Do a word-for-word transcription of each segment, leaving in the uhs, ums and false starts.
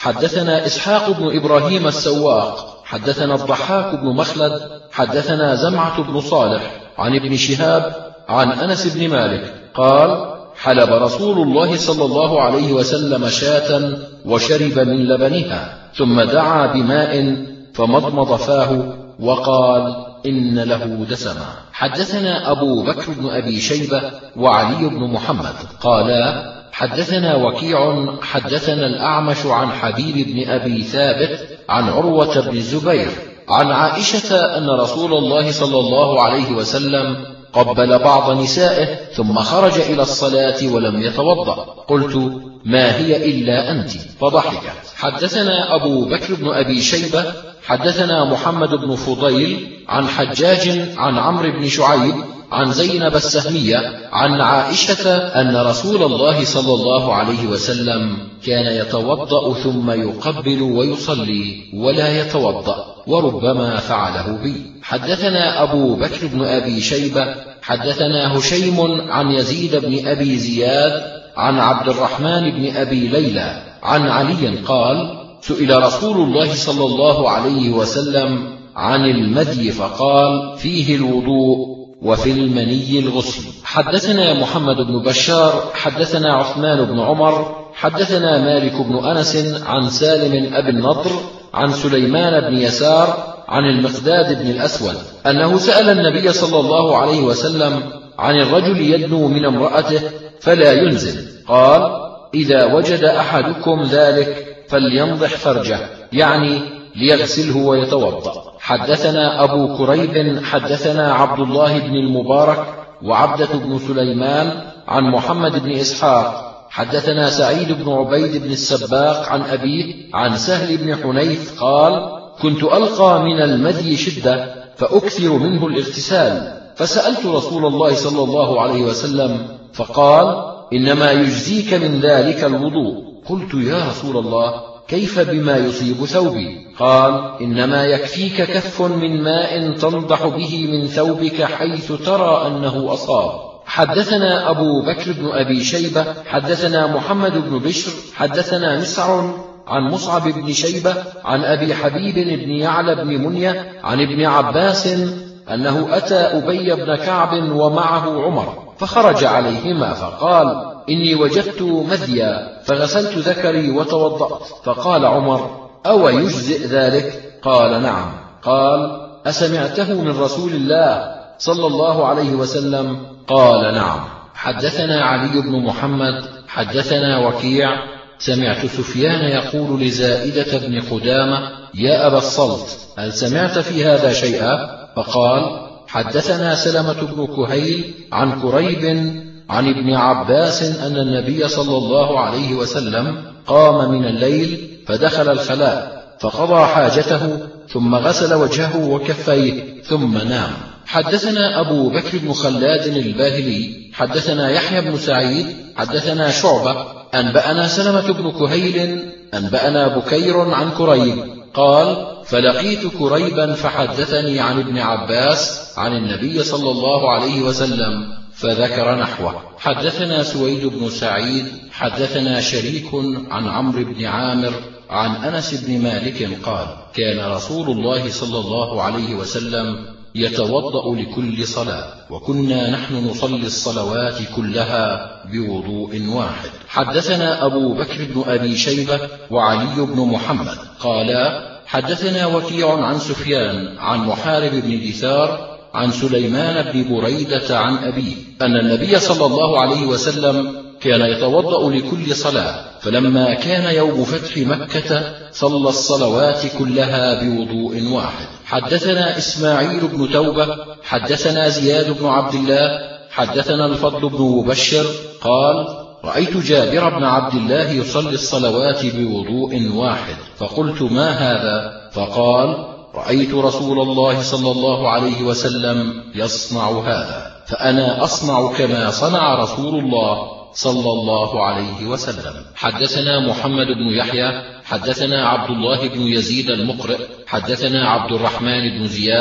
حدثنا إسحاق بن إبراهيم السواق حدثنا الضحاك بن مخلد حدثنا زمعة بن صالح عن ابن شهاب عن أنس بن مالك قال: حلب رسول الله صلى الله عليه وسلم شاة وشرب من لبنها، ثم دعا بماء فمضمض فاه وقال: إن له دسما. حدثنا أبو بكر بن أبي شيبة وعلي بن محمد قالا: حدثنا وكيع حدثنا الأعمش عن حبيب بن أبي ثابت عن عروة بن الزبير عن عائشة أن رسول الله صلى الله عليه وسلم قبل بعض نسائه ثم خرج إلى الصلاة ولم يتوضأ. قلت: ما هي إلا أنت؟ فضحكت. حدثنا أبو بكر بن أبي شيبة حدثنا محمد بن فضيل عن حجاج عن عمرو بن شعيب عن زينب السهمية عن عائشة أن رسول الله صلى الله عليه وسلم كان يتوضأ ثم يقبل ويصلي ولا يتوضأ، وربما فعله بي. حدثنا أبو بكر بن أبي شيبة حدثنا هشيم عن يزيد بن أبي زياد عن عبد الرحمن بن أبي ليلى عن علي قال: سئل رسول الله صلى الله عليه وسلم عن المدي فقال: فيه الوضوء وفي المني الغسل. حدثنا محمد بن بشار حدثنا عثمان بن عمر حدثنا مالك بن أنس عن سالم أبي النضر عن سليمان بن يسار عن المقداد بن الأسود أنه سأل النبي صلى الله عليه وسلم عن الرجل يدنو من امرأته فلا ينزل، قال: إذا وجد أحدكم ذلك فلينضح فرجه، يعني ليغسله ويتوضأ. حدثنا أبو كريب حدثنا عبد الله بن المبارك وعبدة بن سليمان عن محمد بن إسحاق حدثنا سعيد بن عبيد بن السباق عن أبيه عن سهل بن حنيف قال: كنت ألقى من المدي شدة فأكثر منه الاغتسال، فسألت رسول الله صلى الله عليه وسلم فقال: إنما يجزيك من ذلك الوضوء. قلت: يا رسول الله، كيف بما يصيب ثوبي؟ قال: إنما يكفيك كف من ماء تنضح به من ثوبك حيث ترى أنه أصاب. حدثنا أبو بكر بن أبي شيبة حدثنا محمد بن بشر حدثنا مسعر عن مصعب بن شيبة عن أبي حبيب بن يعلى بن منية عن ابن عباس أنه أتى أبي بن كعب ومعه عمر فخرج عليهما فقال: إني وجدت مذيا فغسلت ذكري وتوضأت. فقال عمر: أو يجزئ ذلك؟ قال: نعم. قال: أسمعته من رسول الله صلى الله عليه وسلم؟ قال: نعم. حدثنا علي بن محمد حدثنا وكيع سمعت سفيان يقول لزائدة بن قدامة: يا أبا الصلت، هل سمعت في هذا شيئا؟ فقال: حدثنا سلمة بن كهيل عن كريب عن ابن عباس أن النبي صلى الله عليه وسلم قام من الليل فدخل الخلاء فقضى حاجته ثم غسل وجهه وكفيه ثم نام. حدثنا أبو بكر بن خلاد الباهلي حدثنا يحيى بن سعيد حدثنا شعبة أنبأنا سلمة بن كهيل أنبأنا بكير عن كريب قال: فلقيت كريبا فحدثني عن ابن عباس عن النبي صلى الله عليه وسلم فذكر نحوه. حدثنا سويد بن سعيد حدثنا شريك عن عمرو بن عامر عن أنس بن مالك قال: كان رسول الله صلى الله عليه وسلم يتوضأ لكل صلاة، وكنا نحن نصلي الصلوات كلها بوضوء واحد. حدثنا أبو بكر بن أبي شيبة وعلي بن محمد قالا: حدثنا وكيع عن سفيان عن محارب بن دثار عن سليمان بن بريدة عن أبيه أن النبي صلى الله عليه وسلم كان يتوضأ لكل صلاة، فلما كان يوم فتح مكة صلى الصلوات كلها بوضوء واحد. حدثنا إسماعيل بن توبة حدثنا زياد بن عبد الله حدثنا الفضل بن مبشر قال: رأيت جابر بن عبد الله يصلي الصلوات بوضوء واحد، فقلت: ما هذا؟ فقال: رأيت رسول الله صلى الله عليه وسلم يصنع هذا، فأنا أصنع كما صنع رسول الله صلى الله عليه وسلم. حدثنا محمد بن يحيى حدثنا عبد الله بن يزيد المقرئ حدثنا عبد الرحمن بن زياد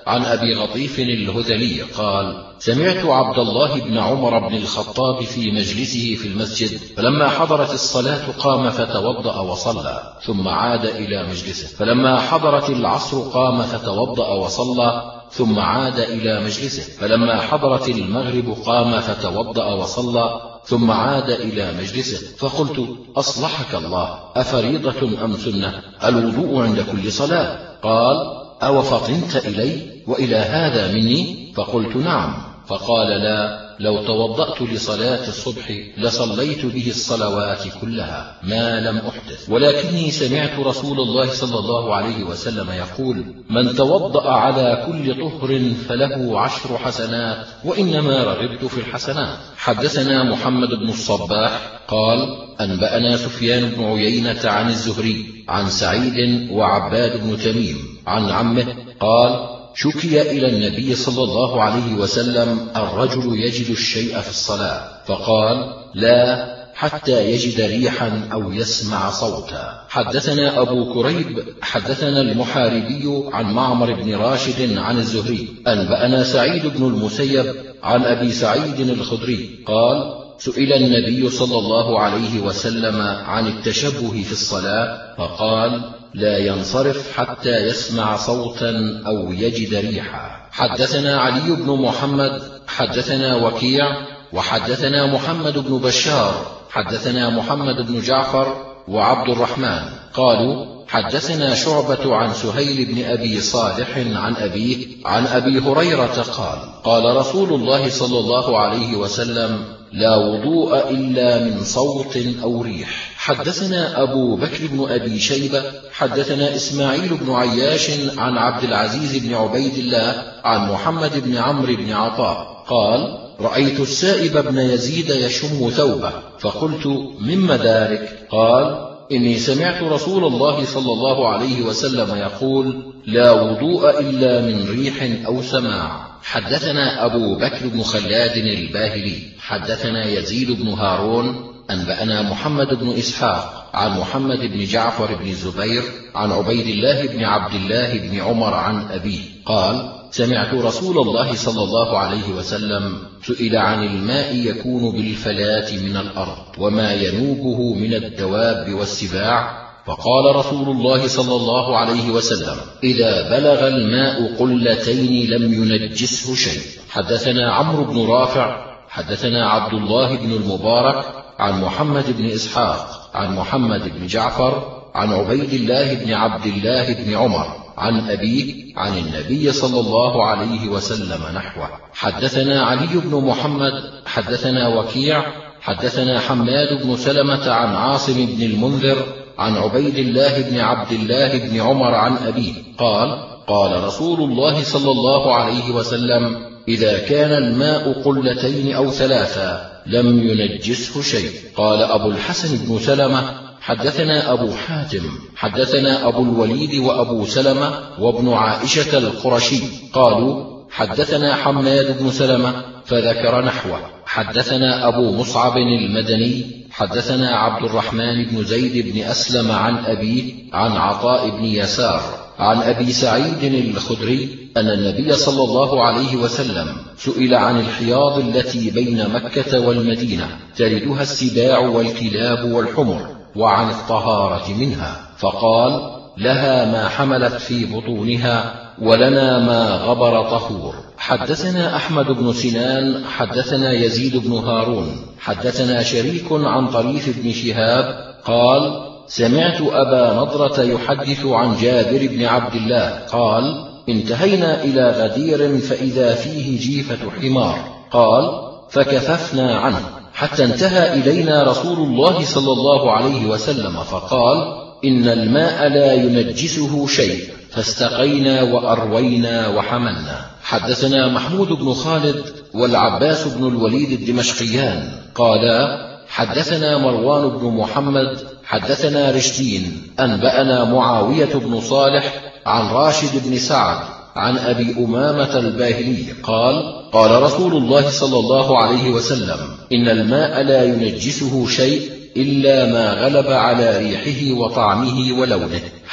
عن أبي غطيف الهذلي قال: سمعت عبد الله بن عمر بن الخطاب في مجلسه في المسجد، فلما حضرت الصلاة قام فتوضأ وصلى، ثم عاد إلى مجلسه، فلما حضرت العصر قام فتوضأ وصلى، ثم عاد إلى مجلسه، فلما حضرت المغرب قام فتوضأ وصلى، ثم عاد إلى مجلسه. فقلت: أصلحك الله، أفريضة أم سنة الوضوء عند كل صلاة؟ قال: أو فطنت إلي وإلى هذا مني؟ فقلت: نعم. فقال: لا، لو توضأت لصلاة الصبح لصليت به الصلوات كلها ما لم أحدث، ولكني سمعت رسول الله صلى الله عليه وسلم يقول: من توضأ على كل طهر فله عشر حسنات، وإنما رغبت في الحسنات. حدثنا محمد بن الصباح قال: أنبأنا سفيان بن عيينة عن الزهري عن سعيد وعباد بن تميم عن عمه قال: شكي إلى النبي صلى الله عليه وسلم الرجل يجد الشيء في الصلاة، فقال: لا حتى يجد ريحا أو يسمع صوتا. حدثنا أبو كريب حدثنا المحاربي عن معمر بن راشد عن الزهري أنبأنا سعيد بن المسيب عن أبي سعيد الخدري قال: سئل النبي صلى الله عليه وسلم عن التشبه في الصلاة، فقال: لا ينصرف حتى يسمع صوتا أو يجد ريحا. حدثنا علي بن محمد حدثنا وكيع وحدثنا محمد بن بشار حدثنا محمد بن جعفر وعبد الرحمن قالوا: حدثنا شعبة عن سهيل بن أبي صالح عن أبيه عن أبي هريرة قال: قال رسول الله صلى الله عليه وسلم: لا وضوء إلا من صوت أو ريح. حدثنا أبو بكر بن أبي شيبة حدثنا إسماعيل بن عياش عن عبد العزيز بن عبيد الله عن محمد بن عمرو بن عطاء قال: رأيت السائب بن يزيد يشم ثوبه، فقلت: مما ذلك؟ قال: إني سمعت رسول الله صلى الله عليه وسلم يقول: لا وضوء إلا من ريح أو سماع. حدثنا أبو بكر بن خلاد الباهلي حدثنا يزيد بن هارون أنبأنا محمد بن إسحاق عن محمد بن جعفر بن الزبير عن عبيد الله بن عبد الله بن عمر عن أبيه قال: سمعت رسول الله صلى الله عليه وسلم سئل عن الماء يكون بالفلاة من الأرض وما ينوبه من الدواب والسباع، فقال رسول الله صلى الله عليه وسلم: إذا بلغ الماء قلتين لم ينجسه شيء. حدثنا عمرو بن رافع حدثنا عبد الله بن المبارك عن محمد بن إسحاق عن محمد بن جعفر عن عبيد الله بن عبد الله بن عمر عن أبيه عن النبي صلى الله عليه وسلم نحوه. حدثنا علي بن محمد حدثنا وكيع حدثنا حماد بن سلمة عن عاصم بن المنذر عن عبيد الله بن عبد الله بن عمر عن أبيه قال: قال رسول الله صلى الله عليه وسلم: إذا كان الماء قلتين أو ثلاثا لم ينجسه شيء. قال أبو الحسن بن سلمة: حدثنا أبو حاتم حدثنا أبو الوليد وأبو سلمة وابن عائشة القرشي قالوا: حدثنا حماد بن سلمة فذكر نحوه. حدثنا أبو مصعب المدني حدثنا عبد الرحمن بن زيد بن أسلم عن أبيه عن عطاء بن يسار عن أبي سعيد الخدري أن النبي صلى الله عليه وسلم سئل عن الحياض التي بين مكة والمدينة تلدها السباع والكلاب والحمر وعن الطهارة منها، فقال: لها ما حملت في بطونها ولنا ما غبر طهور. حدثنا أحمد بن سنان حدثنا يزيد بن هارون حدثنا شريك عن طريف بن شهاب قال: سمعت أبا نضرة يحدث عن جابر بن عبد الله قال: انتهينا إلى غدير فإذا فيه جيفة حمار، قال: فكففنا عنه حتى انتهى إلينا رسول الله صلى الله عليه وسلم فقال: إن الماء لا ينجسه شيء، فاستقينا وأروينا وحملنا. حدثنا محمود بن خالد والعباس بن الوليد الدمشقيان قالا: حدثنا مروان بن محمد حدثنا رشدين أنبأنا معاوية بن صالح عن راشد بن سعد عن أبي أمامة الباهلي قال: قال رسول الله صلى الله عليه وسلم: إن الماء لا ينجسه شيء إلا ما غلب على ريحه وطعمه ولونه.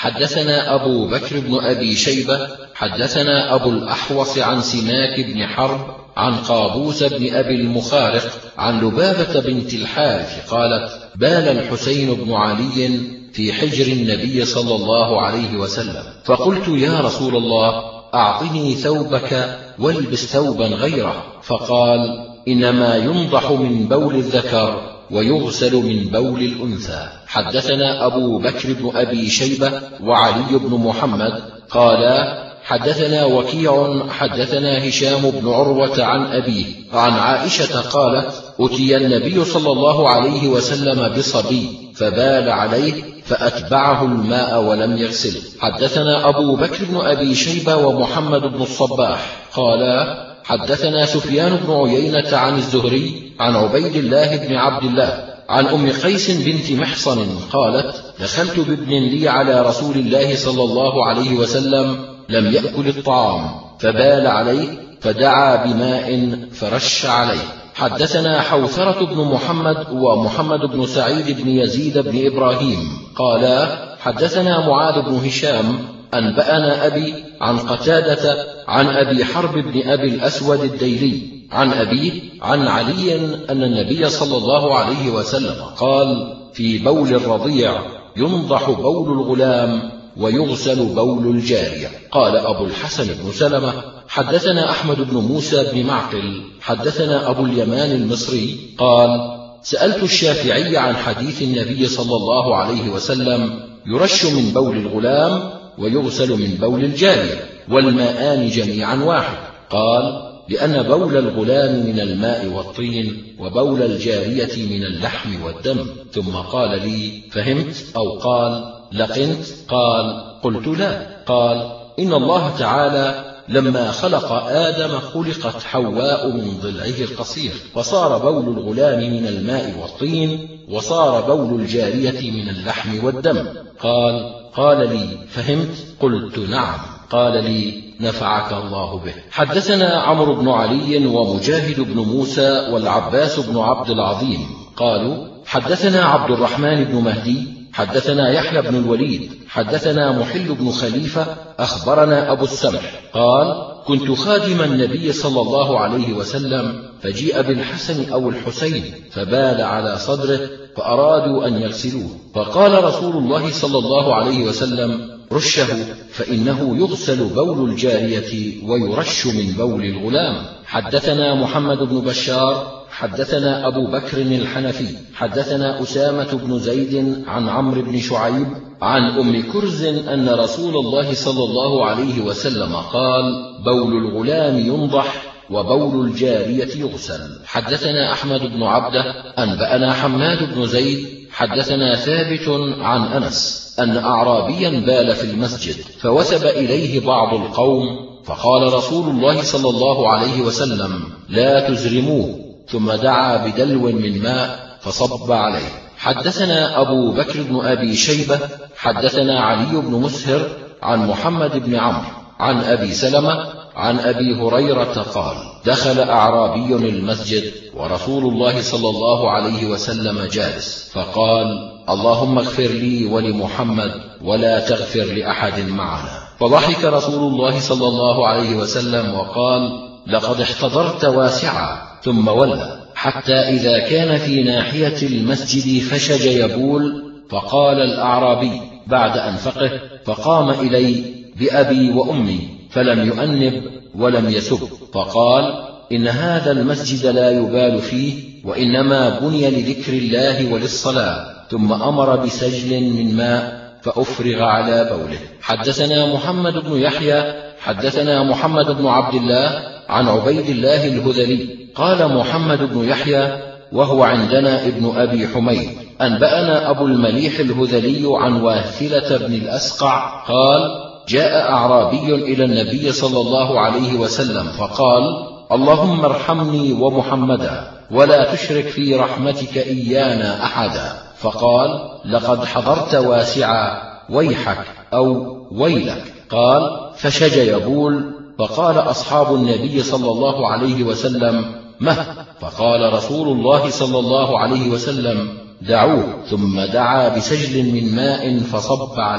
حدثنا أبو بكر بن أبي شيبة حدثنا أبو الأحوص عن سماك بن حرب عن قابوس بن أبي المخارق عن لبابة بنت الحارث قالت: بال الحسين بن علي في حجر النبي صلى الله عليه وسلم، فقلت: يا رسول الله، أعطني ثوبك والبس ثوبا غيره. فقال: إنما ينضح من بول الذكر ويغسل من بول الأنثى. حدثنا أبو بكر بن أبي شيبة وعلي بن محمد قالا: حدثنا وكيع حدثنا هشام بن عروة عن أبيه عن عائشة قالت: أتي النبي صلى الله عليه وسلم بصبي فبال عليه فأتبعه الماء ولم يغسله. حدثنا أبو بكر بن أبي شيبة ومحمد بن الصباح قالا: حدثنا سفيان بن عيينة عن الزهري عن عبيد الله بن عبد الله عن أم قيس بنت محصن قالت: دخلت بابن لي على رسول الله صلى الله عليه وسلم لم يأكل الطعام فبال عليه فدعا بماء فرش عليه. حدثنا حوثرة بن محمد ومحمد بن سعيد بن يزيد بن إبراهيم قالا: حدثنا معاذ بن هشام أنبأنا أبي عن قتادة عن أبي حرب بن أبي الأسود الديلي عن أبيه عن علي أن النبي صلى الله عليه وسلم قال: في بول الرضيع ينضح بول الغلام ويغسل بول الجارية. قال أبو الحسن بن سلمة: حدثنا أحمد بن موسى بن معقل حدثنا أبو اليمان المصري قال: سألت الشافعي عن حديث النبي صلى الله عليه وسلم يرش من بول الغلام ويغسل من بول الجارية والماءان جميعا واحد. قال: لأن بول الغلام من الماء والطين وبول الجارية من اللحم والدم. ثم قال لي: فهمت؟ أو قال: لقنت؟ قال: قلت لا. قال: إن الله تعالى لما خلق آدم خلقت حواء من ضلعه القصير، وصار بول الغلام من الماء والطين، وصار بول الجارية من اللحم والدم. قال: قال لي: فهمت؟ قلت نعم. قال لي: نفعك الله به. حدثنا عمرو بن علي ومجاهد بن موسى والعباس بن عبد العظيم قالوا: حدثنا عبد الرحمن بن مهدي حدثنا يحيى بن الوليد حدثنا محل بن خليفة أخبرنا أبو السمح قال: كنت خادم النبي صلى الله عليه وسلم فجيء بالحسن أو الحسين فبال على صدره فأرادوا أن يغسلوه، فقال رسول الله صلى الله عليه وسلم: رشه فإنه يغسل بول الجارية ويرش من بول الغلام. حدثنا محمد بن بشار حدثنا أبو بكر الحنفي حدثنا أسامة بن زيد عن عمرو بن شعيب عن أم كرز أن رسول الله صلى الله عليه وسلم قال: بول الغلام ينضح وبول الجارية يغسل. حدثنا أحمد بن عبده أنبأنا حماد بن زيد حدثنا ثابت عن أنس أن أعرابيا بال في المسجد فوثب إليه بعض القوم فقال رسول الله صلى الله عليه وسلم: لا تزرموه، ثم دعا بدلو من ماء فصب عليه. حدثنا أبو بكر بن أبي شيبة حدثنا علي بن مسهر عن محمد بن عمرو عن أبي سلمة عن أبي هريرة قال: دخل أعرابي المسجد ورسول الله صلى الله عليه وسلم جالس، فقال: اللهم اغفر لي ولمحمد ولا تغفر لأحد معنا. فضحك رسول الله صلى الله عليه وسلم وقال: لقد احتضرت واسعا، ثم ولى حتى إذا كان في ناحية المسجد فشج يبول، فقال الأعرابي بعد أن فقه فقام إلي بأبي وأمي فلم يؤنب ولم يسب، فقال: إن هذا المسجد لا يبال فيه، وإنما بني لذكر الله وللصلاة. ثم أمر بسجل من ماء فأفرغ على بوله. حدثنا محمد بن يحيى حدثنا محمد بن عبد الله عن عبيد الله الهذلي قال محمد بن يحيى وهو عندنا ابن أبي حميد أنبأنا أبو المليح الهذلي عن واثلة بن الأسقع قال: جاء أعرابي إلى النبي صلى الله عليه وسلم فقال: اللهم ارحمني ومحمدا ولا تشرك في رحمتك إيانا أحدا. فقال: لقد حضرت واسعا، ويحك أو ويلك. قال: فشج يبول، فقال أصحاب النبي صلى الله عليه وسلم: مه؟ فقال رسول الله صلى الله عليه وسلم: دعوه. ثم دعا بسجل من ماء فصب عليه.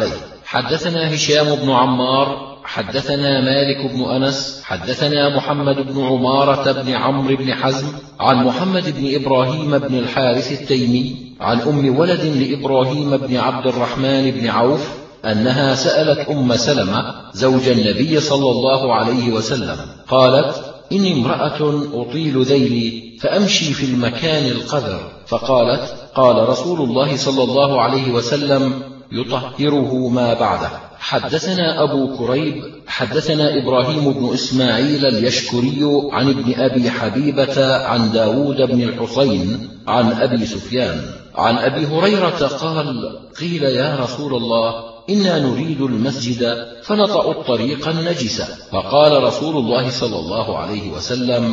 حدثنا هشام بن عمار حدثنا مالك بن أنس حدثنا محمد بن عمارة بن عمرو بن حزم عن محمد بن إبراهيم بن الحارث التيمي عن أم ولد لإبراهيم بن عبد الرحمن بن عوف أنها سألت أم سلمة زوج النبي صلى الله عليه وسلم قالت: إني امرأة أطيل ذيلي فأمشي في المكان القذر، فقالت: قال رسول الله صلى الله عليه وسلم: يطهره ما بعده. حدثنا أبو كريب حدثنا إبراهيم بن إسماعيل اليشكري عن ابن أبي حبيبة عن داود بن الحصين عن أبي سفيان عن أبي هريرة قال: قيل يا رسول الله إنا نريد المسجد فنطأ الطريق النجسة، فقال رسول الله صلى الله عليه وسلم: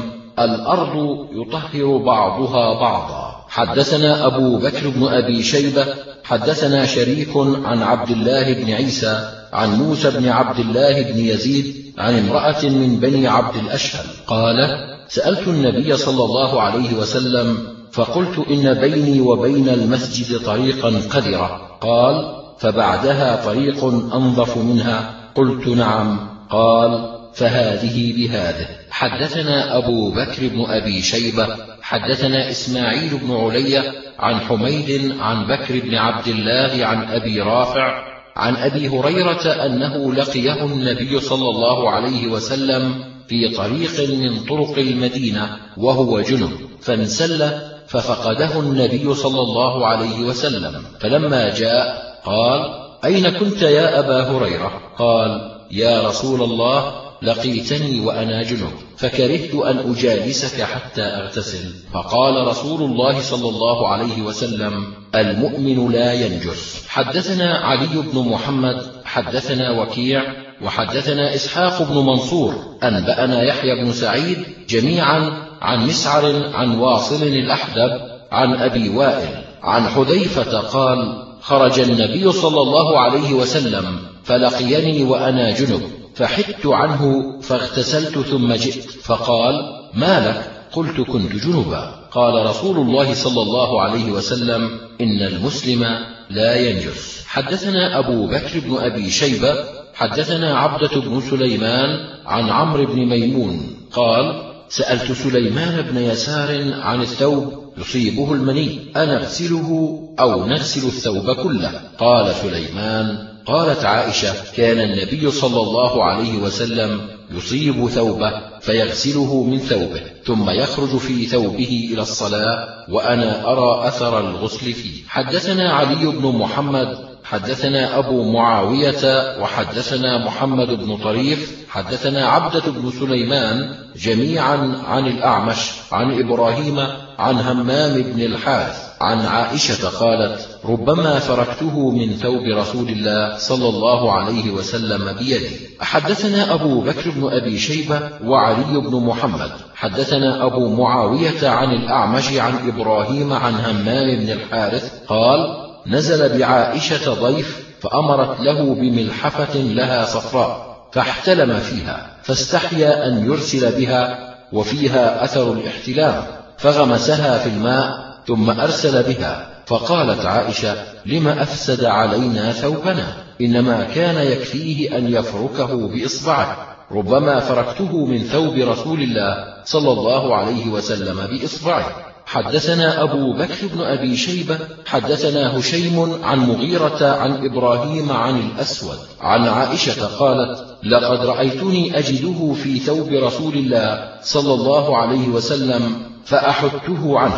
الأرض يطهر بعضها بعضا. حدثنا أبو بكر بن أبي شيبة حدثنا شريك عن عبد الله بن عيسى عن موسى بن عبد الله بن يزيد عن امرأة من بني عبد الأشهل قال: سألت النبي صلى الله عليه وسلم فقلت: إن بيني وبين المسجد طريقا قذرة، قال: فبعدها طريق أنظف منها، قلت: نعم، قال: فهذه بهذه. حدثنا أبو بكر بن أبي شيبة حدثنا إسماعيل بن علية عن حميد عن بكر بن عبد الله عن أبي رافع عن أبي هريرة أنه لقيه النبي صلى الله عليه وسلم في طريق من طرق المدينة وهو جنب، فانسل ففقده النبي صلى الله عليه وسلم، فلما جاء قال: أين كنت يا أبا هريرة؟ قال: يا رسول الله، لقيتني وأنا جنب فكرهت أن أجالسك حتى أغتسل، فقال رسول الله صلى الله عليه وسلم: المؤمن لا ينجس. حدثنا علي بن محمد حدثنا وكيع وحدثنا إسحاق بن منصور أنبأنا يحيى بن سعيد جميعا عن مسعر عن واصل الأحدب عن أبي وائل عن حذيفة قال: خرج النبي صلى الله عليه وسلم فلقيني وأنا جنب فحدت عنه فاغتسلت ثم جئت، فقال: ما لك؟ قلت: كنت جنبا. قال رسول الله صلى الله عليه وسلم: إن المسلم لا ينجس. حدثنا أبو بكر بن أبي شيبة حدثنا عبدة بن سليمان عن عمرو بن ميمون قال: سألت سليمان بن يسار عن الثوب يصيبه المني أنغسله أو نغسل الثوب كله؟ قال سليمان: قالت عائشة: كان النبي صلى الله عليه وسلم يصيب ثوبه فيغسله من ثوبه ثم يخرج في ثوبه إلى الصلاة وأنا أرى أثر الغسل فيه. حدثنا علي بن محمد حدثنا أبو معاوية وحدثنا محمد بن طريف حدثنا عبدة بن سليمان جميعا عن الأعمش عن إبراهيم عن همام بن الحارث عن عائشة قالت: ربما فركته من ثوب رسول الله صلى الله عليه وسلم بيدي. حدثنا أبو بكر بن أبي شيبة وعلي بن محمد حدثنا أبو معاوية عن الأعمش عن إبراهيم عن همام بن الحارث قال: نزل بعائشة ضيف فأمرت له بملحفة لها صفراء فاحتلم فيها، فاستحيا أن يرسل بها وفيها أثر الاحتلام، فغمسها في الماء ثم أرسل بها، فقالت عائشة: لم أفسد علينا ثوبنا؟ إنما كان يكفيه أن يفركه بإصبعه، ربما فركته من ثوب رسول الله صلى الله عليه وسلم بإصبعه. حدثنا أبو بكر بن أبي شيبة حدثنا هشيم عن مغيرة عن إبراهيم عن الأسود عن عائشة قالت: لقد رأيتني أجده في ثوب رسول الله صلى الله عليه وسلم فأحدته عنه.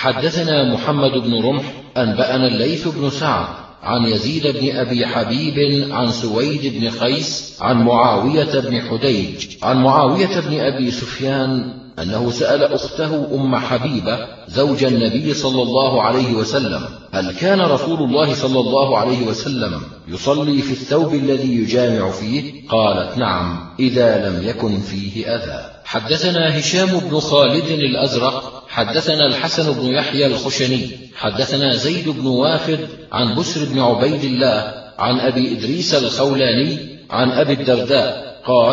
حدثنا محمد بن رمح أنبأنا الليث بن سعد عن يزيد بن أبي حبيب عن سويد بن قيس عن معاوية بن حديج عن معاوية بن أبي سفيان أنه سأل أخته أم حبيبة زوج النبي صلى الله عليه وسلم: هل كان رسول الله صلى الله عليه وسلم يصلي في الثوب الذي يجامع فيه؟ قالت: نعم، إذا لم يكن فيه أذى. حدثنا هشام بن خالد الأزرق حدثنا الحسن بن يحيى الخشني حدثنا زيد بن وافد عن بسر بن عبيد الله عن أبي إدريس الخولاني عن أبي الدرداء قال: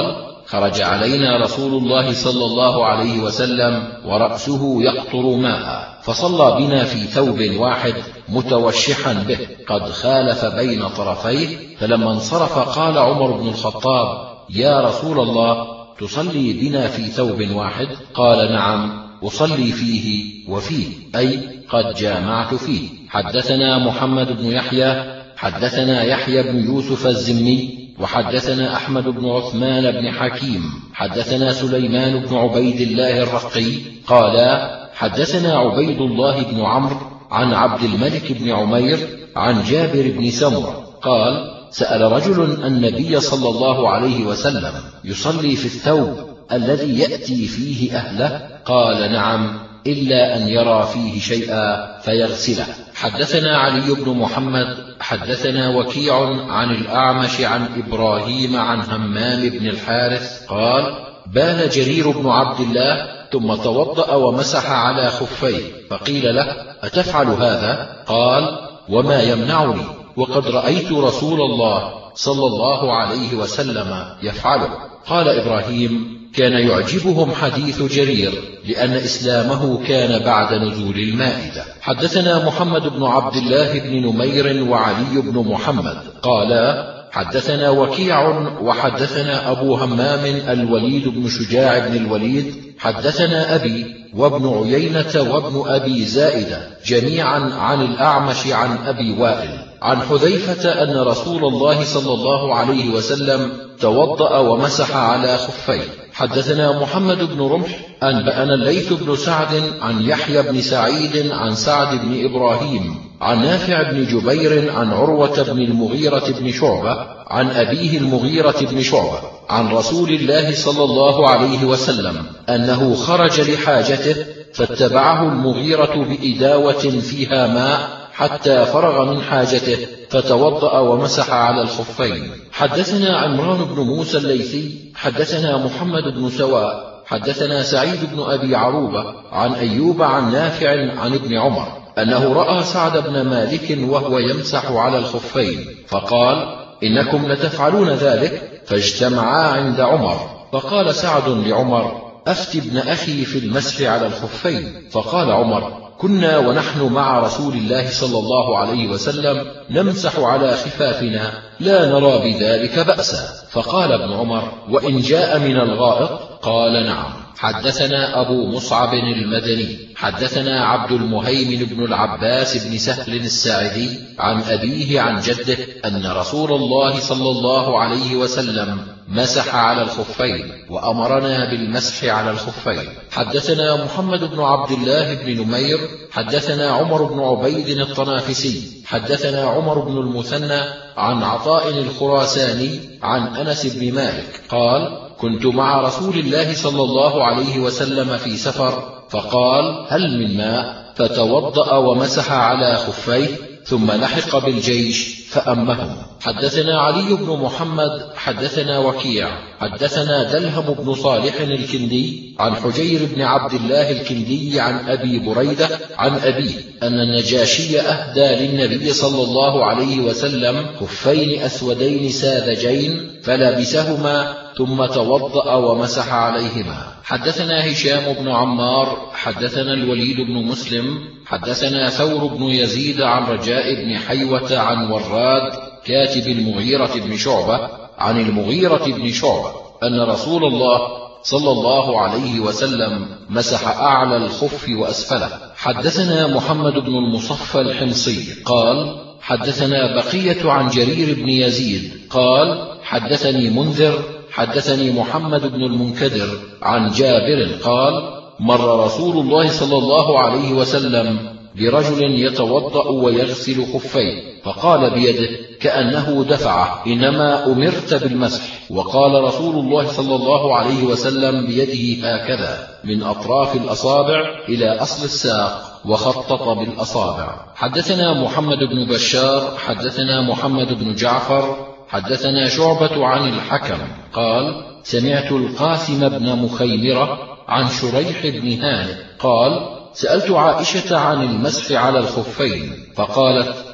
خرج علينا رسول الله صلى الله عليه وسلم ورأسه يقطر ماء، فصلى بنا في ثوب واحد متوشحا به قد خالف بين طرفيه، فلما انصرف قال عمر بن الخطاب: يا رسول الله، تصلي بنا في ثوب واحد؟ قال: نعم، أصلي فيه وفيه، أي قد جامعت فيه. حدثنا محمد بن يحيى حدثنا يحيى بن يوسف الزمي وحدثنا أحمد بن عثمان بن حكيم حدثنا سليمان بن عبيد الله الرقي قال: حدثنا عبيد الله بن عمرو عن عبد الملك بن عمير عن جابر بن سمرة قال: سأل رجل النبي صلى الله عليه وسلم: يصلي في الثوب الذي يأتي فيه أهله؟ قال: نعم، إلا أن يرى فيه شيئا فيغسله. حدثنا علي بن محمد حدثنا وكيع عن الأعمش عن إبراهيم عن همام بن الحارث قال: بال جرير بن عبد الله ثم توضأ ومسح على خفيه، فقيل له: أتفعل هذا؟ قال: وما يمنعني، وقد رأيت رسول الله صلى الله عليه وسلم يفعله. قال إبراهيم: كان يعجبهم حديث جرير لأن إسلامه كان بعد نزول المائدة. حدثنا محمد بن عبد الله بن نمير وعلي بن محمد قالا: حدثنا وكيع وحدثنا أبو همام الوليد بن شجاع بن الوليد حدثنا أبي وابن عيينة وابن أبي زائدة جميعا عن الأعمش عن أبي وائل عن حذيفة أن رسول الله صلى الله عليه وسلم توضأ ومسح على خفيه. حدثنا محمد بن رمح أنبأنا الليث بن سعد عن يحيى بن سعيد عن سعد بن إبراهيم عن نافع بن جبير عن عروة بن المغيرة بن شعبة عن أبيه المغيرة بن شعبة عن رسول الله صلى الله عليه وسلم أنه خرج لحاجته فاتبعه المغيرة بإداوة فيها ماء حتى فرغ من حاجته فتوضأ ومسح على الخفين. حدثنا عمران بن موسى الليثي حدثنا محمد بن سواء حدثنا سعيد بن أبي عروبة عن أيوب عن نافع عن ابن عمر أنه رأى سعد بن مالك وهو يمسح على الخفين، فقال: إنكم لتفعلون ذلك، فاجتمعا عند عمر، فقال سعد لعمر: أفت ابن أخي في المسح على الخفين. فقال عمر: كنا ونحن مع رسول الله صلى الله عليه وسلم نمسح على خفافنا، لا نرى بذلك بأسا. فقال ابن عمر: وإن جاء من الغائط؟ قال: نعم. حدثنا أبو مصعب المدني حدثنا عبد المهيمن بن العباس بن سهل الساعدي عن أبيه عن جده أن رسول الله صلى الله عليه وسلم مسح على الخفين وأمرنا بالمسح على الخفين. حدثنا محمد بن عبد الله بن نمير حدثنا عمر بن عبيد الطنافسي حدثنا عمر بن المثنى عن عطاء الخراساني عن أنس بن مالك قال: كنت مع رسول الله صلى الله عليه وسلم في سفر، فقال: هل من ماء؟ فتوضأ ومسح على خفيه ثم لحق بالجيش فأمهم. حدثنا علي بن محمد حدثنا وكيع حدثنا دلهم بن صالح الكندي عن حجير بن عبد الله الكندي عن أبي بريدة عن أبيه أن النجاشي أهدى للنبي صلى الله عليه وسلم خفين أسودين ساذجين فلبسهما ثم توضأ ومسح عليهما. حدثنا هشام بن عمار حدثنا الوليد بن مسلم حدثنا ثور بن يزيد عن رجاء بن حيوة عن وراد كاتب المغيرة بن شعبة عن المغيرة بن شعبة أن رسول الله صلى الله عليه وسلم مسح أعلى الخف وأسفله. حدثنا محمد بن المصفى الحمصي قال: حدثنا بقية عن جرير بن يزيد قال: حدثني منذر حدثني محمد بن المنكدر عن جابر قال: مر رسول الله صلى الله عليه وسلم برجل يتوضأ ويغسل خفيه، فقال بيده كأنه دفعه: إنما أمرت بالمسح. وقال رسول الله صلى الله عليه وسلم بيده هكذا من أطراف الأصابع إلى أصل الساق وخطط بالأصابع. حدثنا محمد بن بشار حدثنا محمد بن جعفر حدثنا شعبة عن الحكم قال: سمعت القاسم بن مخيمرة عن شريح بن هانئ قال: سألت عائشة عن المسح على الخفين، فقالت: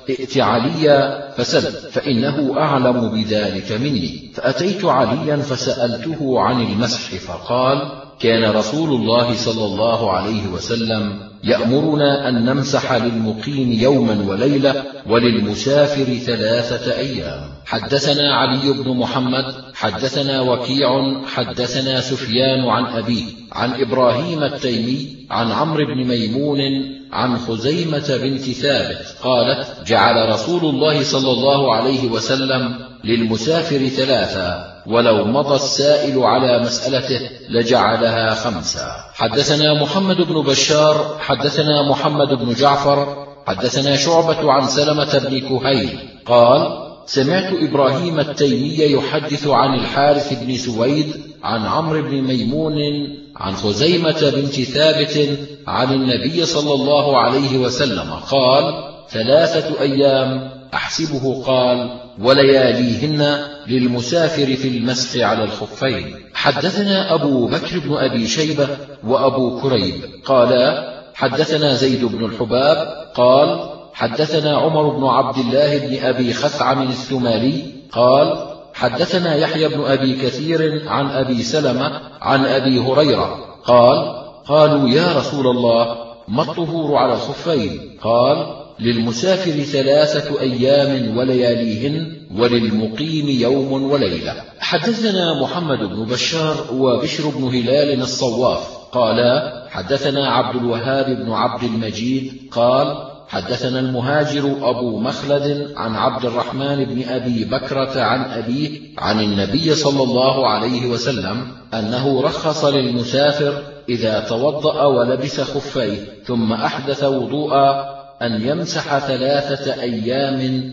ائت عليا فسل فإنه أعلم بذلك مني. فأتيت عليا فسألته عن المسح فقال: كان رسول الله صلى الله عليه وسلم يأمرنا أن نمسح للمقيم يوما وليلة وللمسافر ثلاثة أيام. حدثنا علي بن محمد حدثنا وكيع حدثنا سفيان عن أبيه عن إبراهيم التيمي عن عمرو بن ميمون عن خزيمة بنت ثابت قالت: جعل رسول الله صلى الله عليه وسلم للمسافر ثلاثة، ولو مضى السائل على مسألته لجعلها خمسة. حدثنا محمد بن بشار حدثنا محمد بن جعفر حدثنا شعبة عن سلمة بن كهيل قال: سمعت إبراهيم التيمي يحدث عن الحارث بن سويد عن عمرو بن ميمون عن خزيمة بنت ثابت عن النبي صلى الله عليه وسلم قال: ثلاثة أيام، أحسبه قال: ولياليهن للمسافر في المسح على الخفين. حدثنا أبو بكر بن أبي شيبة وأبو كريب قالا: حدثنا زيد بن الحباب قال: حدثنا عمر بن عبد الله بن أبي خثعم الثمالي قال: حدثنا يحيى بن أبي كثير عن أبي سلمة عن أبي هريرة قال: قالوا يا رسول الله، ما الطهور على الخفين؟ قال: للمسافر ثلاثة أيام ولياليهن وللمقيم يوم وليلة. حدثنا محمد بن بشار وبشر بن هلال الصواف قالا: حدثنا عبد الوهاب بن عبد المجيد قال: حدثنا المهاجر أبو مخلد عن عبد الرحمن بن أبي بكرة عن أبيه عن النبي صلى الله عليه وسلم أنه رخص للمسافر إذا توضأ ولبس خفيه ثم أحدث وضوءا أن يمسح ثلاثة أيام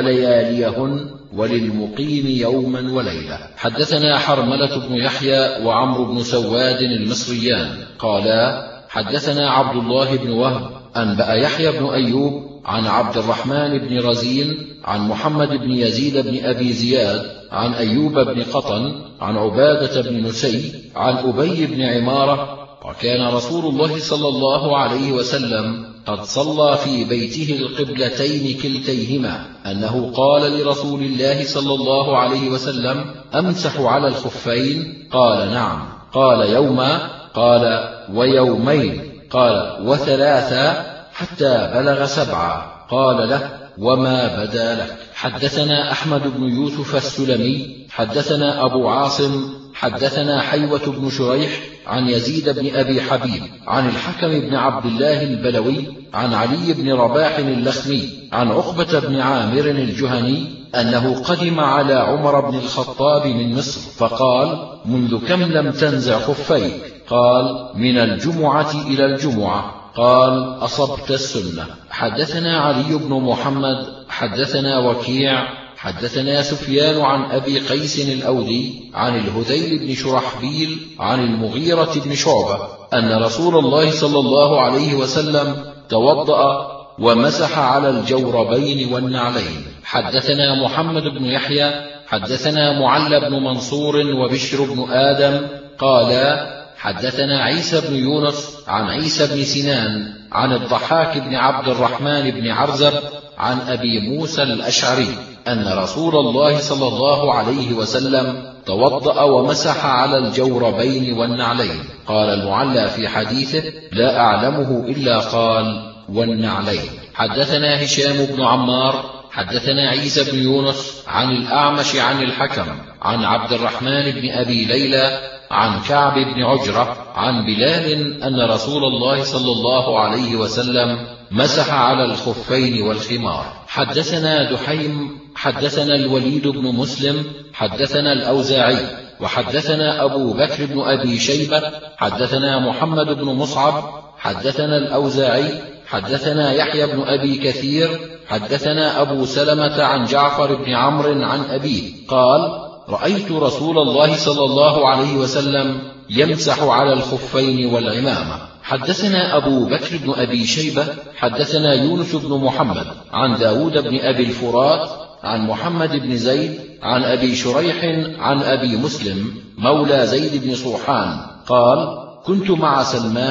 ولياليهن وللمقيم يوما وليلة. حدثنا حرملة بن يحيى وعمرو بن سواد المصريان قالا: حدثنا عبد الله بن وهب أنبأ يحيى بن أيوب عن عبد الرحمن بن رزين عن محمد بن يزيد بن أبي زياد عن أيوب بن قطن عن عبادة بن نسي عن أبي بن عمارة: وكان رسول الله صلى الله عليه وسلم قد صلى في بيته القبلتين كلتيهما، أنه قال لرسول الله صلى الله عليه وسلم: أمسح على الخفين؟ قال: نعم. قال: يوما؟ قال: ويومين؟ قال: وثلاثا؟ حتى بلغ سبعا. قال له: وما بدا لك. حدثنا أحمد بن يوسف السلمي حدثنا أبو عاصم حدثنا حيوة بن شريح عن يزيد بن أبي حبيب عن الحكم بن عبد الله البلوي عن علي بن رباح اللخمي عن عقبة بن عامر الجهني أنه قدم على عمر بن الخطاب من مصر فقال: منذ كم لم تنزع خفيك؟ قال: من الجمعة إلى الجمعة. قال: أصبت السنة. حدثنا علي بن محمد حدثنا وكيع حدثنا سفيان عن أبي قيس الأودي عن الهذيل بن شرحبيل عن المغيرة بن شعبة أن رسول الله صلى الله عليه وسلم توضأ ومسح على الجوربين والنعلين. حدثنا محمد بن يحيى حدثنا معل بن منصور وبشر بن آدم قالا: حدثنا عيسى بن يونس عن عيسى بن سنان عن الضحاك بن عبد الرحمن بن عرزب عن أبي موسى الأشعري أن رسول الله صلى الله عليه وسلم توضأ ومسح على الجوربين والنعلين. قال المعلى في حديثه: لا أعلمه إلا قال: والنعلين. حدثنا هشام بن عمار حدثنا عيسى بن يونس عن الأعمش عن الحكم عن عبد الرحمن بن أبي ليلى عن كعب بن عجرة عن بلال أن رسول الله صلى الله عليه وسلم مسح على الخفين والخمار. حدثنا دحيم حدثنا الوليد بن مسلم حدثنا الأوزاعي وحدثنا أبو بكر بن أبي شيبة حدثنا محمد بن مصعب حدثنا الأوزاعي حدثنا يحيى بن أبي كثير حدثنا أبو سلمة عن جعفر بن عمرو عن أبيه قال: رأيت رسول الله صلى الله عليه وسلم يمسح على الخفين والعمامة. حدثنا أبو بكر بن أبي شيبة حدثنا يونس بن محمد عن داود بن أبي الفرات عن محمد بن زيد عن أبي شريح عن أبي مسلم مولى زيد بن صوحان قال: كنت مع سلمان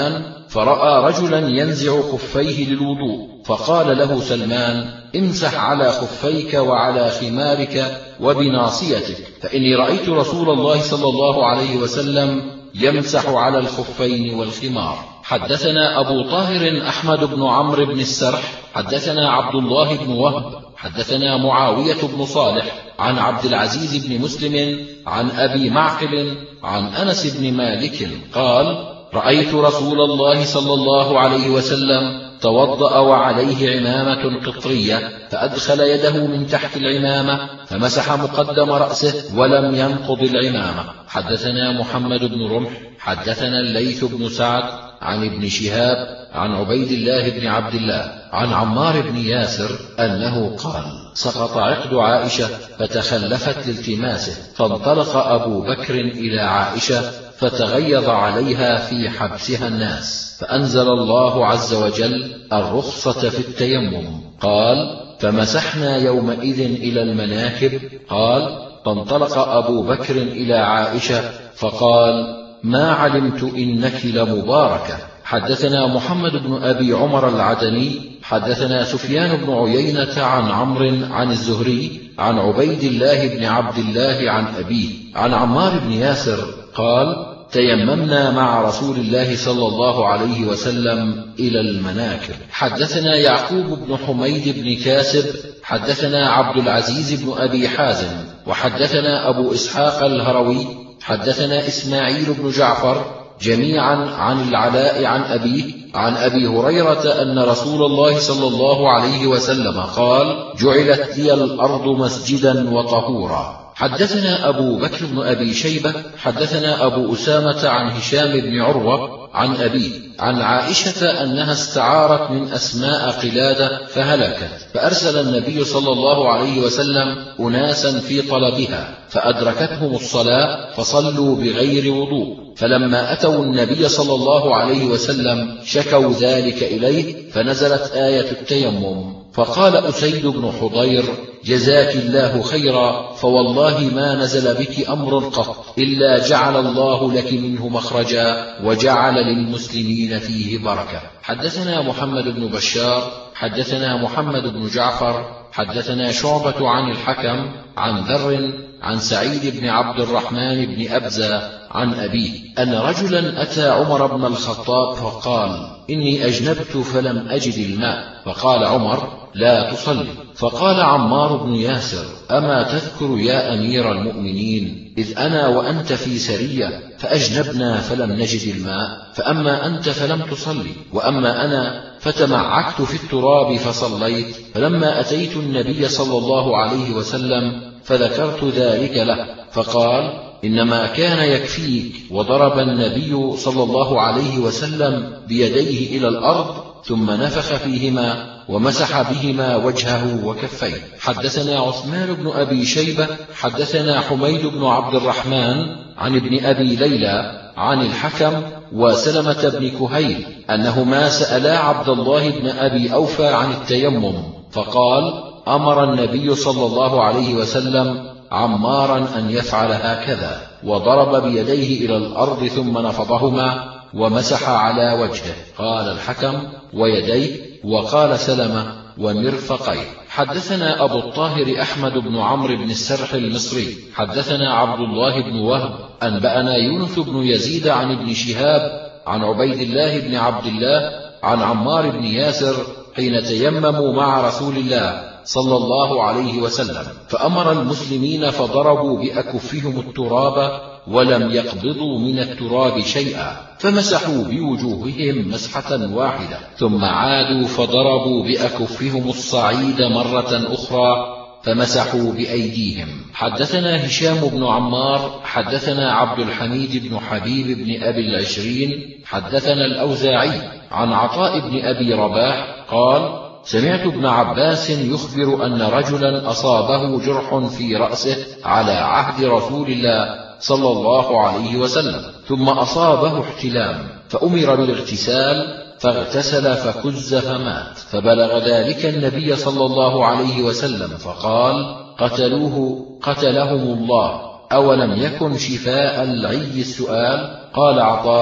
فرأى رجلا ينزع خفيه للوضوء، فقال له سلمان: امسح على خفيك وعلى خمارك وبناصيتك، فإني رأيت رسول الله صلى الله عليه وسلم يمسح على الخفين والخمار. حدثنا أبو طاهر أحمد بن عمرو بن السرح حدثنا عبد الله بن وهب حدثنا معاوية بن صالح عن عبد العزيز بن مسلم عن أبي معقل عن أنس بن مالك قال: رأيت رسول الله صلى الله عليه وسلم توضأ وعليه عمامة قطرية، فأدخل يده من تحت العمامة فمسح مقدم رأسه ولم ينقض العمامة. حدثنا محمد بن رمح حدثنا الليث بن سعد عن ابن شهاب عن عبيد الله بن عبد الله عن عمار بن ياسر أنه قال: سقط عقد عائشة فتخلفت لالتماسه، فانطلق أبو بكر إلى عائشة فتغيظ عليها في حبسها الناس، فأنزل الله عز وجل الرخصة في التيمم. قال: فمسحنا يومئذ إلى المناكب. قال: فانطلق أبو بكر إلى عائشة فقال: ما علمت إنك لمباركة. حدثنا محمد بن أبي عمر العدني حدثنا سفيان بن عيينة عن عمرو عن الزهري عن عبيد الله بن عبد الله عن أبيه عن عمار بن ياسر قال: تيممنا مع رسول الله صلى الله عليه وسلم إلى المناكب. حدثنا يعقوب بن حميد بن كاسب حدثنا عبد العزيز بن أبي حازم وحدثنا أبو إسحاق الهروي حدثنا إسماعيل بن جعفر جميعا عن العلاء عن أبيه عن أبي هريرة أن رسول الله صلى الله عليه وسلم قال: جعلت لي الأرض مسجدا وطهورا. حدثنا أبو بكر بن أبي شيبة حدثنا أبو أسامة عن هشام بن عروة عن أبيه عن عائشة أنها استعارت من أسماء قلادة فهلكت، فأرسل النبي صلى الله عليه وسلم أناسا في طلبها، فأدركتهم الصلاة فصلوا بغير وضوء، فلما أتوا النبي صلى الله عليه وسلم شكوا ذلك إليه، فنزلت آية التيمم، فقال أسيد بن حضير: جزاك الله خيرا، فوالله ما نزل بك أمر قط إلا جعل الله لك منه مخرجا وجعل للمسلمين فيه بركة. حدثنا محمد بن بشار حدثنا محمد بن جعفر حدثنا شعبة عن الحكم عن ذر عن سعيد بن عبد الرحمن بن أبزة عن أبيه أن رجلا أتى عمر بن الخطاب فقال: إني أجنبت فلم أجد الماء، فقال عمر: لا تصلي. فقال عمار بن ياسر: أما تذكر يا أمير المؤمنين إذ أنا وأنت في سرية فأجنبنا فلم نجد الماء، فأما أنت فلم تصلي، وأما أنا فتمعكت في التراب فصليت، فلما أتيت النبي صلى الله عليه وسلم فذكرت ذلك له، فقال: إنما كان يكفيك، وضرب النبي صلى الله عليه وسلم بيديه إلى الأرض ثم نفخ فيهما ومسح بهما وجهه وكفيه. حدثنا عثمان بن أبي شيبة حدثنا حميد بن عبد الرحمن عن ابن أبي ليلى عن الحكم وسلمة بن كهيل أنهما سألا عبد الله بن أبي أوفى عن التيمم، فقال: أمر النبي صلى الله عليه وسلم عمارا أن يفعل هكذا، وضرب بيديه إلى الأرض ثم نفضهما ومسح على وجهه. قال الحكم: ويديه، وقال سلمة: ومرفقيه. حدثنا أبو الطاهر أحمد بن عمرو بن السرح المصري حدثنا عبد الله بن وهب أنبأنا يونس بن يزيد عن ابن شهاب عن عبيد الله بن عبد الله عن عمار بن ياسر حين تيمموا مع رسول الله صلى الله عليه وسلم، فأمر المسلمين فضربوا بأكفهم التراب ولم يقبضوا من التراب شيئا، فمسحوا بوجوههم مسحة واحدة، ثم عادوا فضربوا بأكفهم الصعيد مرة أخرى فمسحوا بأيديهم. حدثنا هشام بن عمار حدثنا عبد الحميد بن حبيب بن أبي العشرين حدثنا الأوزاعي عن عطاء بن أبي رباح قال: سمعت ابن عباس يخبر أن رجلا أصابه جرح في رأسه على عهد رسول الله صلى الله عليه وسلم، ثم أصابه احتلام، فأمر بالاغتسال فاغتسل فكز فمات، فبلغ ذلك النبي صلى الله عليه وسلم فقال: قتلوه قتلهم الله، أولم يكن شفاء العي السؤال؟ قال عطاء: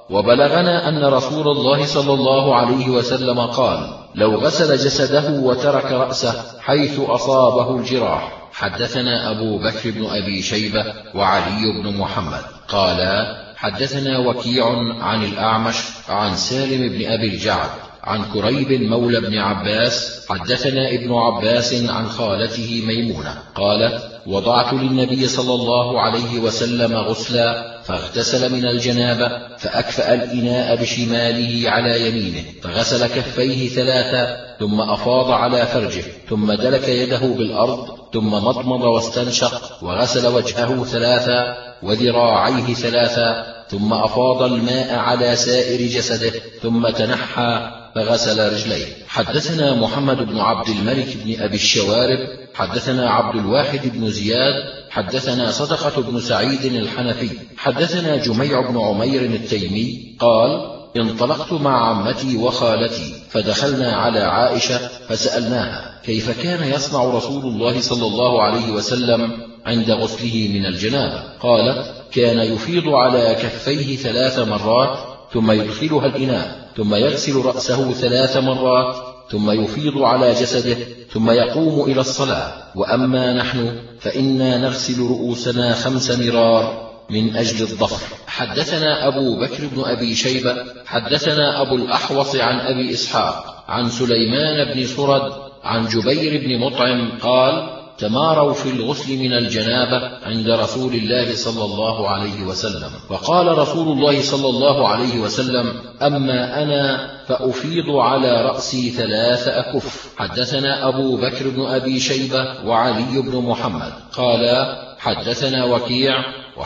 وبلغنا أن رسول الله صلى الله عليه وسلم قال: لو غسل جسده وترك رأسه حيث أصابه الجراح. حدثنا أبو بكر بن أبي شيبة وعلي بن محمد قالا: حدثنا وكيع عن الأعمش عن سالم بن أبي الجعد عن كريب مولى بن عباس حدثنا ابن عباس عن خالته ميمونة قالت: وضعت للنبي صلى الله عليه وسلم غسلا فاغتسل من الجنابة فأكفأ الإناء بشماله على يمينه فغسل كفيه ثلاثا ثم أفاض على فرجه ثم دلك يده بالأرض ثم مضمض واستنشق وغسل وجهه ثلاثا وذراعيه ثلاثا ثم أفاض الماء على سائر جسده ثم تنحى فغسل رجليه. حدثنا محمد بن عبد الملك بن أبي الشوارب حدثنا عبد الواحد بن زياد حدثنا صدقة بن سعيد الحنفي حدثنا جميع بن عمير التيمي قال: انطلقت مع عمتي وخالتي فدخلنا على عائشة فسألناها كيف كان يصنع رسول الله صلى الله عليه وسلم عند غسله من الجنابة. قالت: كان يفيض على كفيه ثلاث مرات ثم يدخلها الإناء ثم يغسل رأسه ثلاث مرات ثم يفيض على جسده ثم يقوم إلى الصلاة. وأما نحن فإنا نغسل رؤوسنا خمس مرار من أجل الضفر. حدثنا أبو بكر بن أبي شيبة حدثنا أبو الأحوص عن أبي إسحاق عن سليمان بن سرد عن جبير بن مطعم قال: تماروا في الغسل من الجنابة عند رسول الله صلى الله عليه وسلم، فقال رسول الله صلى الله عليه وسلم: أما أنا فأفيض على رأسي ثلاث أكف. حدثنا أبو بكر بن أبي شيبة وعلي بن محمد قالا: حدثنا وكيع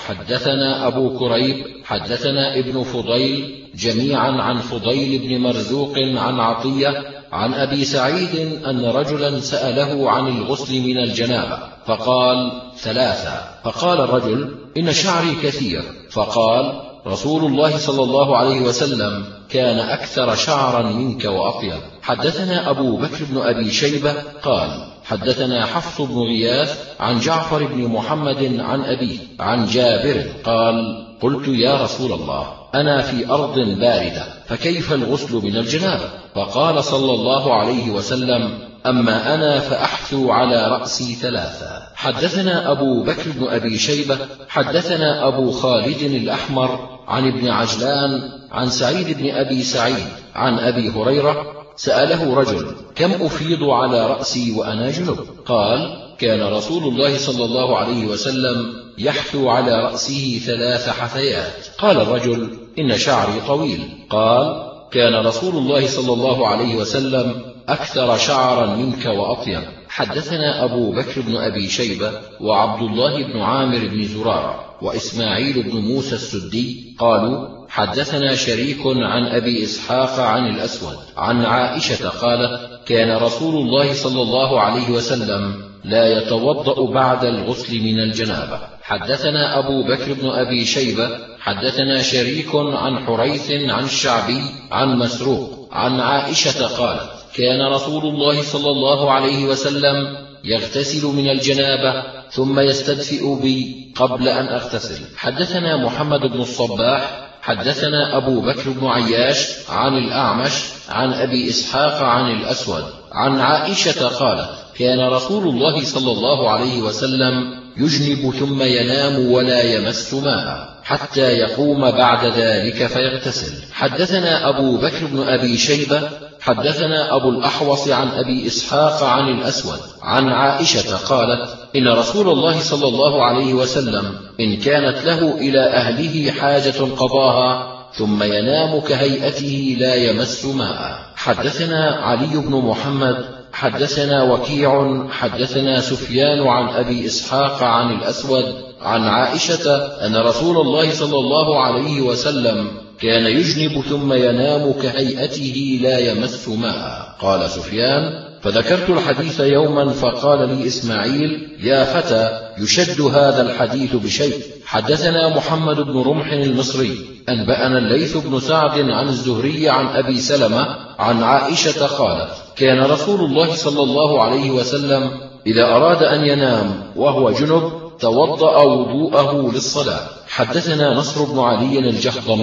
وحدثنا أبو كريب حدثنا ابن فضيل جميعا عن فضيل بن مرزوق عن عطية عن أبي سعيد أن رجلا سأله عن الغسل من الجنابة فقال: ثلاثة. فقال الرجل: إن شعري كثير. فقال رسول الله صلى الله عليه وسلم: كان أكثر شعرا منك وأطيب. حدثنا أبو بكر بن أبي شيبة قال: حدثنا حفص بن غياث عن جعفر بن محمد عن أبيه عن جابر قال: قلت يا رسول الله أنا في أرض باردة فكيف الغسل من الجنابة؟ فقال صلى الله عليه وسلم: أما أنا فأحثو على رأسي ثلاثا. حدثنا أبو بكر بن أبي شيبة حدثنا أبو خالد الأحمر عن ابن عجلان عن سعيد بن أبي سعيد عن أبي هريرة سأله رجل: كم أفيض على رأسي وأنا جنب؟ قال: كان رسول الله صلى الله عليه وسلم يحثو على رأسه ثلاث حثيات. قال الرجل: إن شعري طويل. قال: كان رسول الله صلى الله عليه وسلم أكثر شعرا منك وأطيب. حدثنا أبو بكر بن أبي شيبة وعبد الله بن عامر بن زرارة وإسماعيل بن موسى السدي قالوا: حدثنا شريك عن أبي إسحاق عن الأسود عن عائشة قالت: كان رسول الله صلى الله عليه وسلم لا يتوضأ بعد الغسل من الجنابة. حدثنا أبو بكر بن أبي شيبة حدثنا شريك عن حريث عن الشعبي عن مسروق عن عائشة قالت: كان رسول الله صلى الله عليه وسلم يغتسل من الجنابة ثم يستدفئ بي قبل أن أغتسل. حدثنا محمد بن الصباح حدثنا أبو بكر بن عياش عن الأعمش عن أبي إسحاق عن الأسود عن عائشة قالت: كان رسول الله صلى الله عليه وسلم يجنب ثم ينام ولا يمس ماء حتى يقوم بعد ذلك فيغتسل. حدثنا أبو بكر بن أبي شيبة حدثنا أبو الأحوص عن أبي إسحاق عن الأسود عن عائشة قالت: إن رسول الله صلى الله عليه وسلم إن كانت له إلى أهله حاجة قضاها ثم ينام كهيئته لا يمس ماء. حدثنا علي بن محمد حدثنا وكيع حدثنا سفيان عن أبي إسحاق عن الأسود عن عائشة أن رسول الله صلى الله عليه وسلم كان يجنب ثم ينام كهيئته لا يمس ماء. قال سفيان: فذكرت الحديث يوما فقال لي إسماعيل: يا فتى يشد هذا الحديث بشيء. حدثنا محمد بن رمح المصري أنبأنا الليث بن سعد عن الزهري عن أبي سلمة عن عائشة قالت: كان رسول الله صلى الله عليه وسلم إذا أراد أن ينام وهو جنب توضأ وضوءه للصلاة. حدثنا نصر بن علي الجهضمي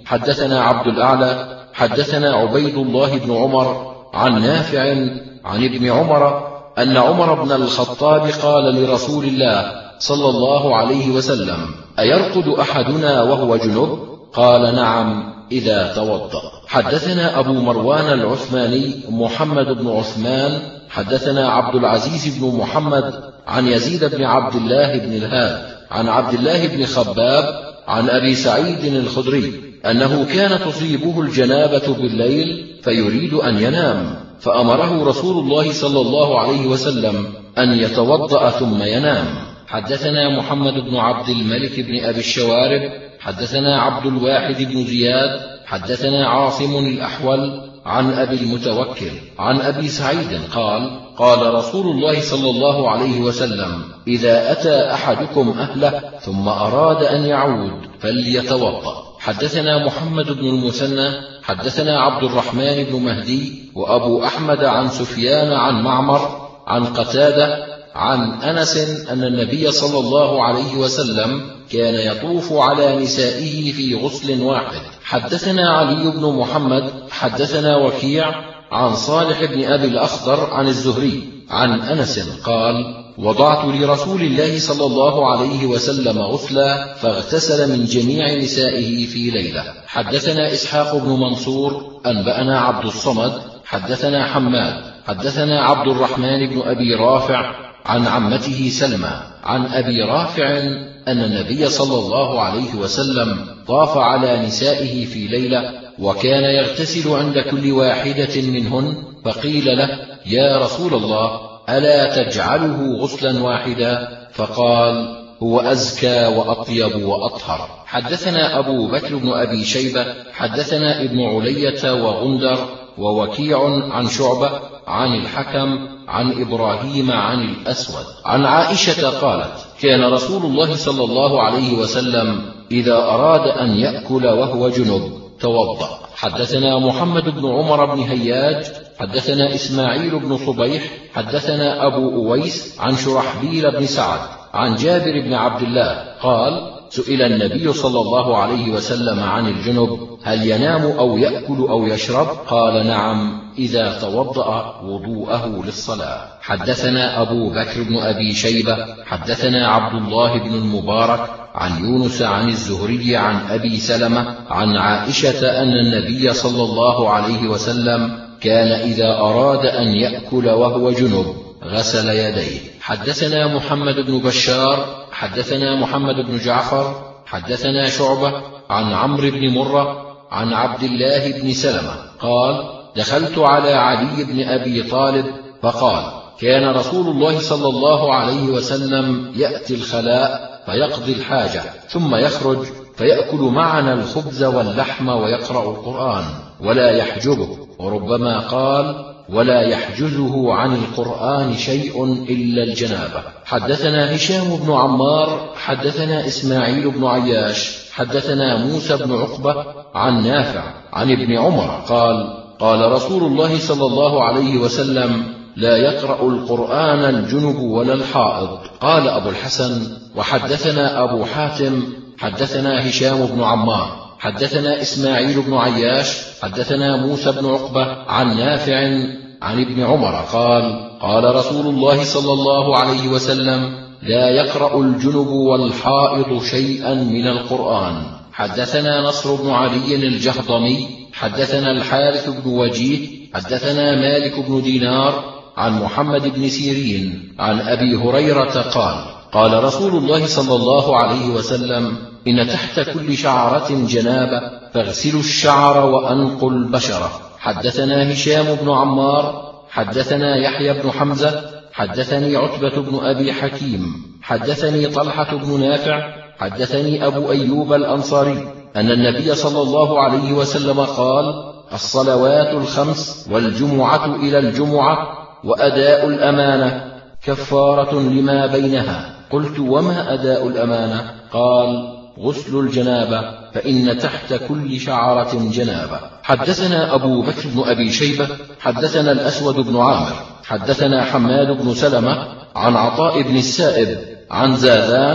حدثنا عبد الأعلى حدثنا عبيد الله بن عمر عن نافع عن ابن عمر أن عمر بن الخطاب قال لرسول الله صلى الله عليه وسلم: أيرقد أحدنا وهو جنب؟ قال: نعم إذا توضأ. حدثنا أبو مروان العثماني محمد بن عثمان حدثنا عبد العزيز بن محمد عن يزيد بن عبد الله بن الهاد عن عبد الله بن خباب عن أبي سعيد الخدري أنه كان تصيبه الجنابة بالليل فيريد أن ينام، فأمره رسول الله صلى الله عليه وسلم أن يتوضأ ثم ينام. حدثنا محمد بن عبد الملك بن أبي الشوارب حدثنا عبد الواحد بن زياد حدثنا عاصم الأحول عن أبي المتوكل عن أبي سعيد قال: قال رسول الله صلى الله عليه وسلم: إذا أتى أحدكم أهله ثم أراد أن يعود فليتوضأ. حدثنا محمد بن المثنى حدثنا عبد الرحمن بن مهدي وأبو أحمد عن سفيان عن معمر عن قتادة عن أنس أن النبي صلى الله عليه وسلم كان يطوف على نسائه في غسل واحد. حدثنا علي بن محمد حدثنا وكيع عن صالح بن أبي الأخضر عن الزهري عن أنس قال: وضعت لرسول الله صلى الله عليه وسلم غسلا فاغتسل من جميع نسائه في ليلة. حدثنا إسحاق بن منصور أنبأنا عبد الصمد حدثنا حماد حدثنا عبد الرحمن بن أبي رافع عن عمته سلمى عن أبي رافع أن النبي صلى الله عليه وسلم طاف على نسائه في ليلة وكان يغتسل عند كل واحدة منهن، فقيل له: يا رسول الله، ألا تجعله غسلا واحدا؟ فقال: هو أزكى وأطيب وأطهر. حدثنا أبو بكر بن أبي شيبة حدثنا ابن علية وغندر ووكيع عن شعبة عن الحكم عن إبراهيم عن الأسود عن عائشة قالت: كان رسول الله صلى الله عليه وسلم إذا أراد أن يأكل وهو جنب توضأ. حدثنا محمد بن عمر بن هياج حدثنا إسماعيل بن صبيح حدثنا أبو أويس عن شرحبيل بن سعد عن جابر بن عبد الله قال: سئل النبي صلى الله عليه وسلم عن الجنب: هل ينام أو يأكل أو يشرب؟ قال: نعم إذا توضأ وضوءه للصلاة. حدثنا أبو بكر بن أبي شيبة حدثنا عبد الله بن المبارك عن يونس عن الزهري عن أبي سلمة عن عائشة أن النبي صلى الله عليه وسلم كان إذا أراد أن يأكل وهو جنب غسل يديه. حدثنا محمد بن بشار حدثنا محمد بن جعفر حدثنا شعبة عن عمرو بن مرة عن عبد الله بن سلمة قال: دخلت على علي بن أبي طالب فقال: كان رسول الله صلى الله عليه وسلم يأتي الخلاء فيقضي الحاجة ثم يخرج فيأكل معنا الخبز واللحم ويقرأ القرآن ولا يحجبه، وربما قال: ولا يحجزه عن القرآن شيء إلا الجنابة. حدثنا هشام بن عمار حدثنا إسماعيل بن عياش حدثنا موسى بن عقبة عن نافع عن ابن عمر قال: قال رسول الله صلى الله عليه وسلم: لا يقرأ القرآن الجنب ولا الحائض. قال أبو الحسن: وحدثنا أبو حاتم حدثنا هشام بن عمار حدثنا إسماعيل بن عياش حدثنا موسى بن عقبة عن نافع عن ابن عمر قال: قال رسول الله صلى الله عليه وسلم: لا يقرأ الجنب والحائض شيئا من القرآن. حدثنا نصر بن علي الجهضمي حدثنا الحارث بن وجيه حدثنا مالك بن دينار عن محمد بن سيرين عن أبي هريرة قال: قال رسول الله صلى الله عليه وسلم: إن تحت كل شعرة جنابة فاغسلوا الشعر وأنقوا البشرة. حدثنا هشام بن عمار حدثنا يحيى بن حمزة حدثني عتبة بن أبي حكيم حدثني طلحة بن نافع حدثني أبو أيوب الأنصاري أن النبي صلى الله عليه وسلم قال: الصلوات الخمس والجمعة إلى الجمعة وأداء الأمانة كفارة لما بينها. قلت: وما أداء الأمانة؟ قال: غسل الجنابة، فإن تحت كل شعرة جنابة. حدثنا أبو بكر بن أبي شيبة حدثنا الأسود بن عامر حدثنا حماد بن سلمة عن عطاء بن السائب عن زاذان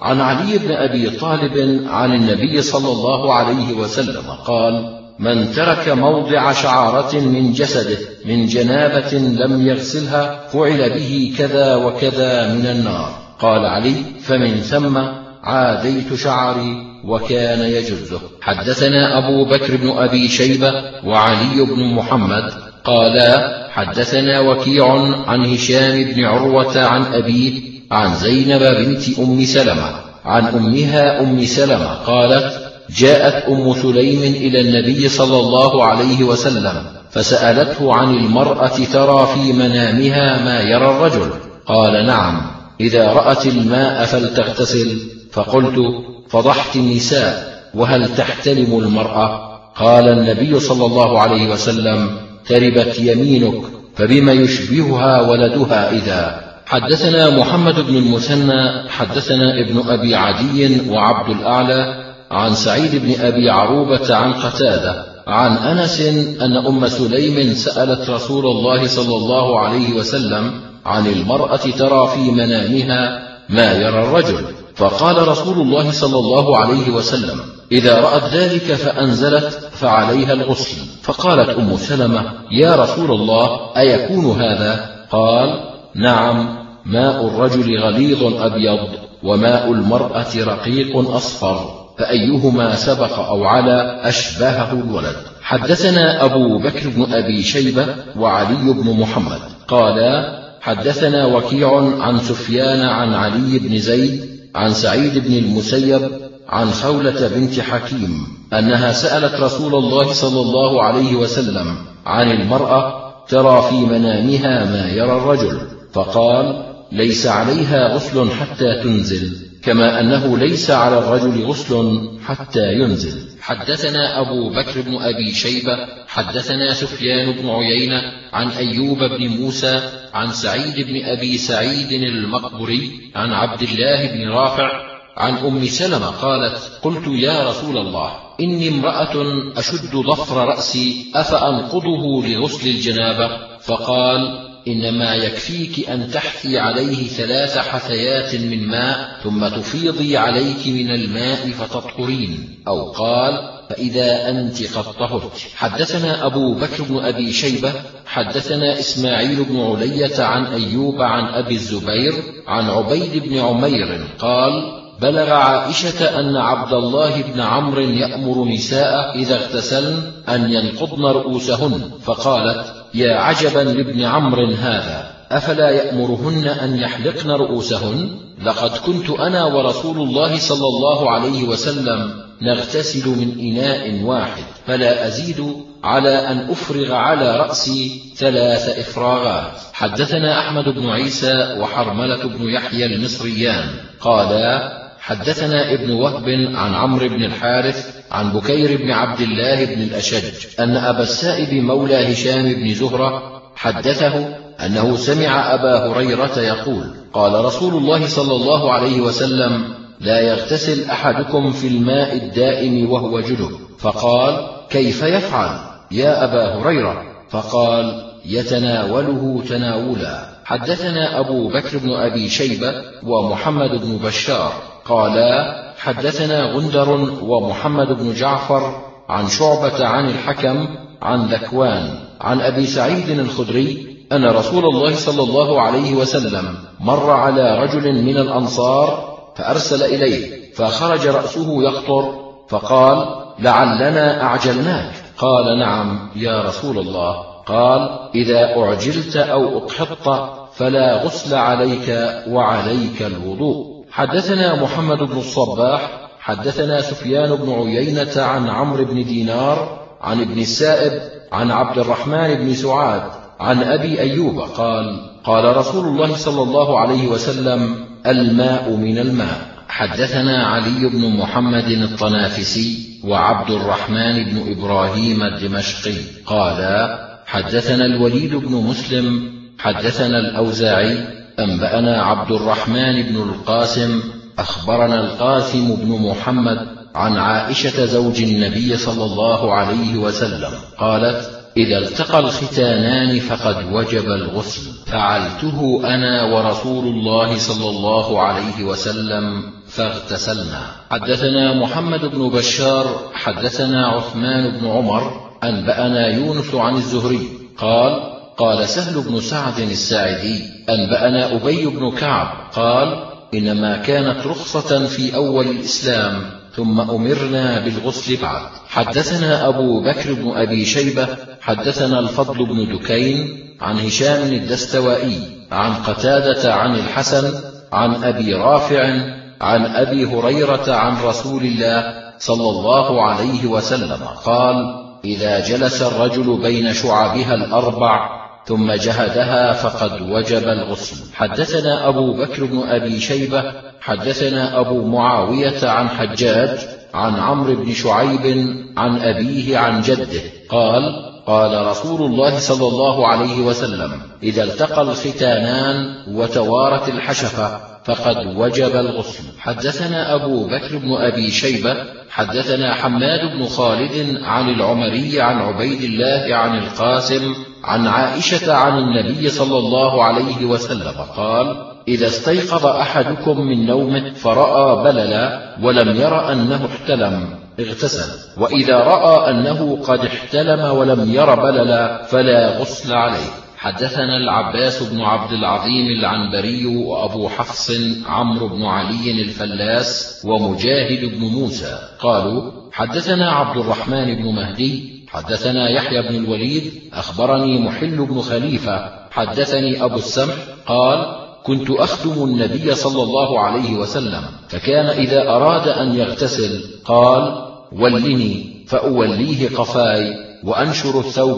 عن علي بن أبي طالب عن النبي صلى الله عليه وسلم قال: من ترك موضع شعرة من جسده من جنابة لم يغسلها فعل به كذا وكذا من النار. قال علي: فمن ثم عاديت شعري وكان يجزه. حدثنا أبو بكر بن أبي شيبة وعلي بن محمد قالا: حدثنا وكيع عن هشام بن عروة عن أبيه عن زينب بنت أم سلمة عن أمها أم سلمة قالت: جاءت أم سليم إلى النبي صلى الله عليه وسلم فسألته عن المرأة ترى في منامها ما يرى الرجل. قال: نعم، إذا رأت الماء فلتغتسل. فقلت: فضحت النساء، وهل تحتلم المرأة؟ قال النبي صلى الله عليه وسلم: تربت يمينك، فبما يشبهها ولدها إذا. حدثنا محمد بن المثنى حدثنا ابن أبي عدي وعبد الأعلى عن سعيد بن أبي عروبة عن قتادة عن أنس أن أم سليم سألت رسول الله صلى الله عليه وسلم عن المرأة ترى في منامها ما يرى الرجل، فقال رسول الله صلى الله عليه وسلم: إذا رأت ذلك فأنزلت فعليها الغسل. فقالت أم سلمة: يا رسول الله، أيكون هذا؟ قال: نعم، ماء الرجل غليظ أبيض وماء المرأة رقيق أصفر، فأيهما سبق أو علا أشبهه الولد. حدثنا أبو بكر بن أبي شيبة وعلي بن محمد قالا: حدثنا وكيع عن سفيان عن علي بن زيد عن سعيد بن المسيب عن خولة بنت حكيم أنها سألت رسول الله صلى الله عليه وسلم عن المرأة ترى في منامها ما يرى الرجل، فقال: ليس عليها غسل حتى تنزل، كما أنه ليس على الرجل غسل حتى ينزل. حدثنا أبو بكر بن أبي شيبة حدثنا سفيان بن عيينة عن أيوب بن موسى عن سعيد بن أبي سعيد المقبري عن عبد الله بن رافع عن أم سلمة قالت: قلت: يا رسول الله، إني امرأة أشد ضفر رأسي، أفأنقضه لغسل الجنابة؟ فقال: إنما يكفيك أن تحثي عليه ثلاث حثيات من ماء ثم تفيضي عليك من الماء فتطهرين، أو قال: فإذا أنت قد طهرت. حدثنا أبو بكر بن أبي شيبة حدثنا إسماعيل بن علية عن أيوب عن أبي الزبير عن عبيد بن عمير قال: بلغ عائشة أن عبد الله بن عمرو يأمر نساء إذا اغتسلن أن ينقضن رؤوسهن، فقالت: يا عجبا لابن عمرو هذا، أفلا يأمرهن أن يحلقن رؤوسهن؟ لقد كنت أنا ورسول الله صلى الله عليه وسلم نغتسل من إناء واحد، فلا أزيد على أن أفرغ على رأسي ثلاث إفراغات. حدثنا أحمد بن عيسى وحرملة بن يحيى المصريان قالا: حدثنا ابن وهب عن عمرو بن الحارث عن بكير بن عبد الله بن الأشج أن أبا السائب مولى هشام بن زهرة حدثه أنه سمع أبا هريرة يقول: قال رسول الله صلى الله عليه وسلم: لا يغتسل أحدكم في الماء الدائم وهو جنب. فقال: كيف يفعل يا أبا هريرة؟ فقال: يتناوله تناولا. حدثنا أبو بكر بن أبي شيبة ومحمد بن بشار قالا: حدثنا غندر ومحمد بن جعفر عن شعبة عن الحكم عن ذكوان عن أبي سعيد الخدري أن رسول الله صلى الله عليه وسلم مر على رجل من الأنصار فأرسل إليه، فخرج رأسه يقطر، فقال: لعلنا أعجلناك. قال: نعم يا رسول الله. قال: إذا أعجلت أو أقحطت فلا غسل عليك وعليك الوضوء. حدثنا محمد بن الصباح حدثنا سفيان بن عيينة عن عمرو بن دينار عن ابن السائب عن عبد الرحمن بن سعاد عن أبي أيوب قال: قال رسول الله صلى الله عليه وسلم: الماء من الماء. حدثنا علي بن محمد الطنافسي وعبد الرحمن بن إبراهيم الدمشقي قالا: حدثنا الوليد بن مسلم حدثنا الأوزاعي أنبأنا عبد الرحمن بن القاسم أخبرنا القاسم بن محمد عن عائشة زوج النبي صلى الله عليه وسلم قالت: إذا التقى الختانان فقد وجب الغسل، فعلته أنا ورسول الله صلى الله عليه وسلم فاغتسلنا. حدثنا محمد بن بشار حدثنا عثمان بن عمر أنبأنا يونس عن الزهري قال قال سهل بن سعد الساعدي أنبأنا أبي بن كعب قال إنما كانت رخصة في أول الإسلام ثم أمرنا بالغسل بعد. حدثنا أبو بكر بن أبي شيبة حدثنا الفضل بن دكين عن هشام الدستوائي عن قتادة عن الحسن عن أبي رافع عن أبي هريرة عن رسول الله صلى الله عليه وسلم قال إذا جلس الرجل بين شعبها الأربع ثم جهدها فقد وجب الغسل. حدثنا أبو بكر بن أبي شيبة حدثنا أبو معاوية عن حجاج عن عمرو بن شعيب عن أبيه عن جده قال قال رسول الله صلى الله عليه وسلم إذا التقى الختانان وتوارت الحشفة فقد وجب الغسل. حدثنا أبو بكر بن أبي شيبة حدثنا حماد بن خالد عن العمري عن عبيد الله عن القاسم عن عائشة عن النبي صلى الله عليه وسلم قال إذا استيقظ أحدكم من نومه فرأى بللا ولم ير أنه احتلم اغتسل، وإذا رأى أنه قد احتلم ولم ير بللا فلا غسل عليه. حدثنا العباس بن عبد العظيم العنبري وأبو حفص عمرو بن علي الفلاس ومجاهد بن موسى قالوا حدثنا عبد الرحمن بن مهدي حدثنا يحيى بن الوليد أخبرني محل بن خليفة حدثني أبو السمح قال كنت أخدم النبي صلى الله عليه وسلم فكان إذا أراد أن يغتسل قال ولني فأوليه قفاي وأنشر الثوب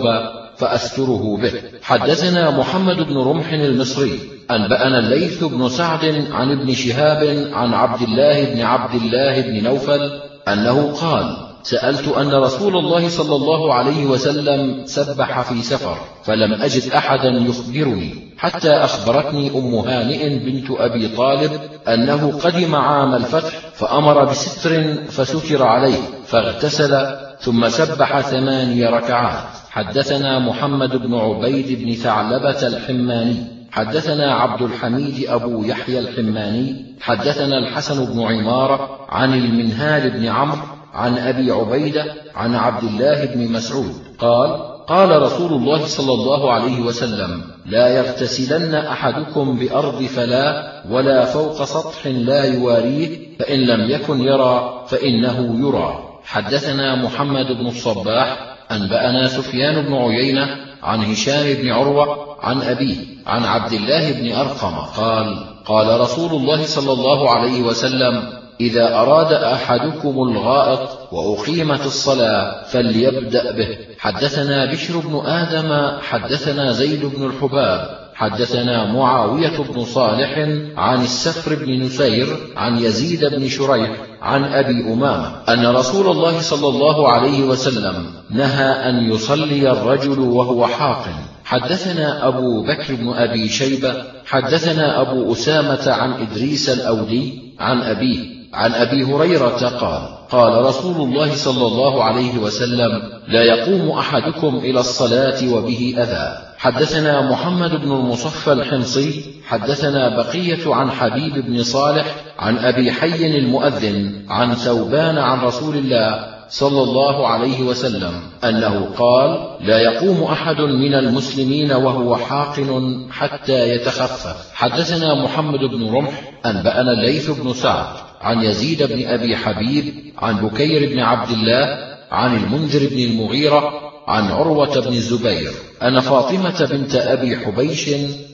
فأستره به. حدثنا محمد بن رمح المصري أنبأنا الليث بن سعد عن ابن شهاب عن عبد الله بن عبد الله بن نوفل أنه قال سألت أن رسول الله صلى الله عليه وسلم سبح في سفر فلم أجد أحدا يخبرني حتى أخبرتني أم هانئ بنت أبي طالب أنه قدم عام الفتح فأمر بستر فستر عليه فاغتسل ثم سبح ثماني ركعات. حدثنا محمد بن عبيد بن ثعلبة الحماني حدثنا عبد الحميد أبو يحيى الحماني حدثنا الحسن بن عمارة عن المنهال بن عمرو عن أبي عبيدة عن عبد الله بن مسعود قال قال رسول الله صلى الله عليه وسلم لا يغتسلن أحدكم بأرض فلا ولا فوق سطح لا يواريه فإن لم يكن يرى فإنه يرى. حدثنا محمد بن الصباح أنبأنا سفيان بن عيينة عن هشام بن عروة عن أبيه عن عبد الله بن أرقم قال قال رسول الله صلى الله عليه وسلم إذا أراد أحدكم الغائط وأقيمت الصلاة فليبدأ به. حدثنا بشر بن آدم حدثنا زيد بن الحباب حدثنا معاوية بن صالح عن السفر بن نسير عن يزيد بن شريح عن أبي أمامة أن رسول الله صلى الله عليه وسلم نهى أن يصلي الرجل وهو حاقن. حدثنا أبو بكر بن أبي شيبة حدثنا أبو أسامة عن إدريس الأودي عن أبيه عن أبي هريرة قال قال رسول الله صلى الله عليه وسلم لا يقوم أحدكم إلى الصلاة وبه أذى. حدثنا محمد بن المصفى الحمصي حدثنا بقية عن حبيب بن صالح عن أبي حي المؤذن عن ثوبان عن رسول الله صلى الله عليه وسلم أنه قال لا يقوم أحد من المسلمين وهو حاقن حتى يتخفف. حدثنا محمد بن رمح أنبأنا الليث بن سعد عن يزيد بن أبي حبيب عن بكير بن عبد الله عن المنذر بن المغيرة عن عروة بن الزبير أن فاطمة بنت أبي حبيش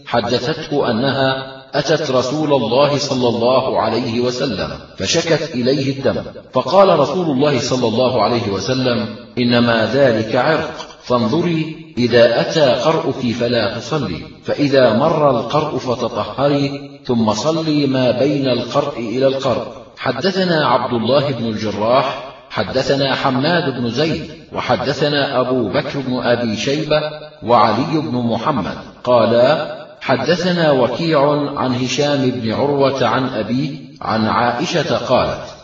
حدثته أنها أتت رسول الله صلى الله عليه وسلم فشكت إليه الدم فقال رسول الله صلى الله عليه وسلم إنما ذلك عرق فانظري إذا أتى قرؤك فلا تصلي فإذا مر القرء فتطهري ثم صلي ما بين القرء إلى القرء. حدثنا عبد الله بن الجراح حدثنا حماد بن زيد وحدثنا أبو بكر بن أبي شيبة وعلي بن محمد قالا حدثنا وكيع عن هشام بن عروة عن أبيه عن عائشة قالت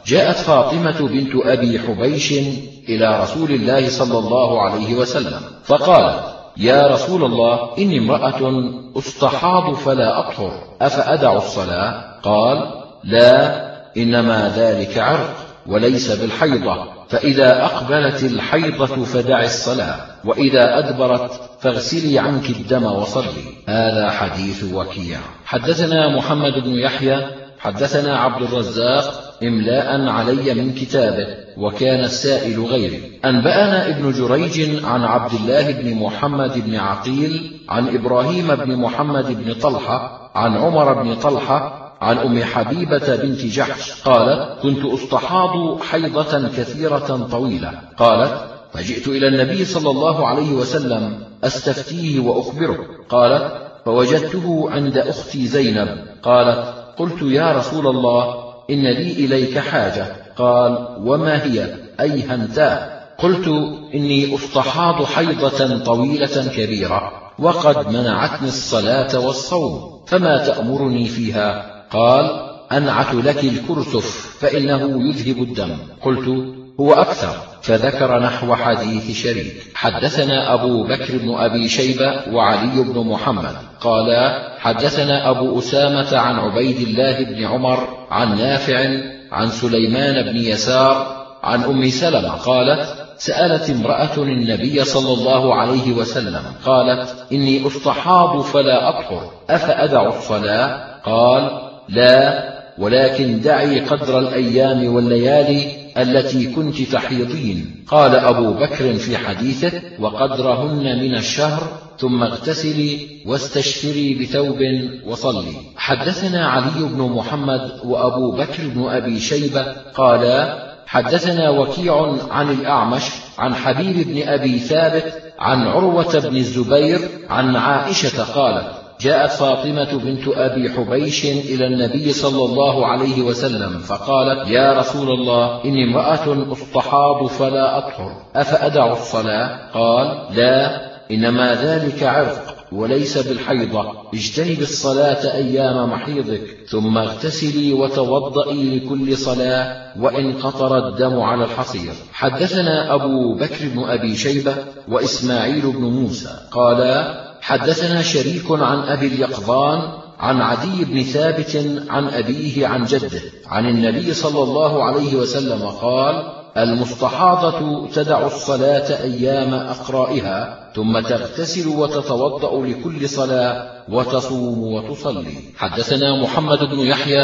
جاءت فاطمة بنت أبي حبيش إلى رسول الله صلى الله عليه وسلم فقالت: يا رسول الله، إني امرأة أستحاض فلا أطهر، أفأدع الصلاة؟ قال: لا، إنما ذلك عرق وليس بالحيضة، فإذا أقبلت الحيضة فدع الصلاة، وإذا أدبرت فاغسلي عنك الدم وصلي. هذا حديث وكيع. حدثنا محمد بن يحيى حدثنا عبد الرزاق إملاء علي من كتابه، وكان السائل غيري. أنبأنا ابن جريج عن عبد الله بن محمد بن عقيل عن إبراهيم بن محمد بن طلحة عن عمر بن طلحة عن أم حبيبة بنت جحش قالت: كنت أستحاض حيضة كثيرة طويلة. قالت: فجئت إلى النبي صلى الله عليه وسلم أستفتيه وأخبره. قالت: فوجدته عند أختي زينب. قالت: قلت: يا رسول الله، إن لي إليك حاجة. قال: وما هي؟ أي هنتاه؟ قلت: إني أستحاض حيضة طويلة كبيرة، وقد منعتني الصلاة والصوم، فما تأمرني فيها؟ قال: أنعت لك الكرسف، فإنه يذهب الدم. قلت: هو أكثر، فذكر نحو حديث شريك. حدثنا أبو بكر بن أبي شيبة وعلي بن محمد قالا: حدثنا أبو أسامة عن عبيد الله بن عمر عن نافع عن سليمان بن يسار عن أم سلمة قالت: سألت امرأة النبي صلى الله عليه وسلم قالت: إني أستحاض فلا أطهر، أفأدع الصلاة؟ قال: لا، ولكن دعي قدر الأيام والليالي التي كنت تحيضين. قال أبو بكر في حديثه: وقدرهن من الشهر، ثم اغتسلي واستشفري بثوب وصلي. حدثنا علي بن محمد وأبو بكر بن أبي شيبة قالا: حدثنا وكيع عن الأعمش عن حبيب بن أبي ثابت عن عروة بن الزبير عن عائشة قالت: جاءت فاطمة بنت أبي حبيش إلى النبي صلى الله عليه وسلم فقالت: يا رسول الله، إني امرأة أستحاض فلا أطهر، أفأدع الصلاة؟ قال: لا، إنما ذلك عرق وليس بالحيضة، اجتنب الصلاة أيام محيضك، ثم اغتسلي وتوضئي لكل صلاة، وإن قطر الدم على الحصير. حدثنا أبو بكر بن أبي شيبة وإسماعيل بن موسى قالا: حدثنا شريك عن أبي اليقظان عن عدي بن ثابت عن أبيه عن جده عن النبي صلى الله عليه وسلم قال: المستحاضة تدع الصلاة أيام أقرائها، ثم تغتسل وتتوضأ لكل صلاة، وتصوم وتصلي. حدثنا محمد بن يحيى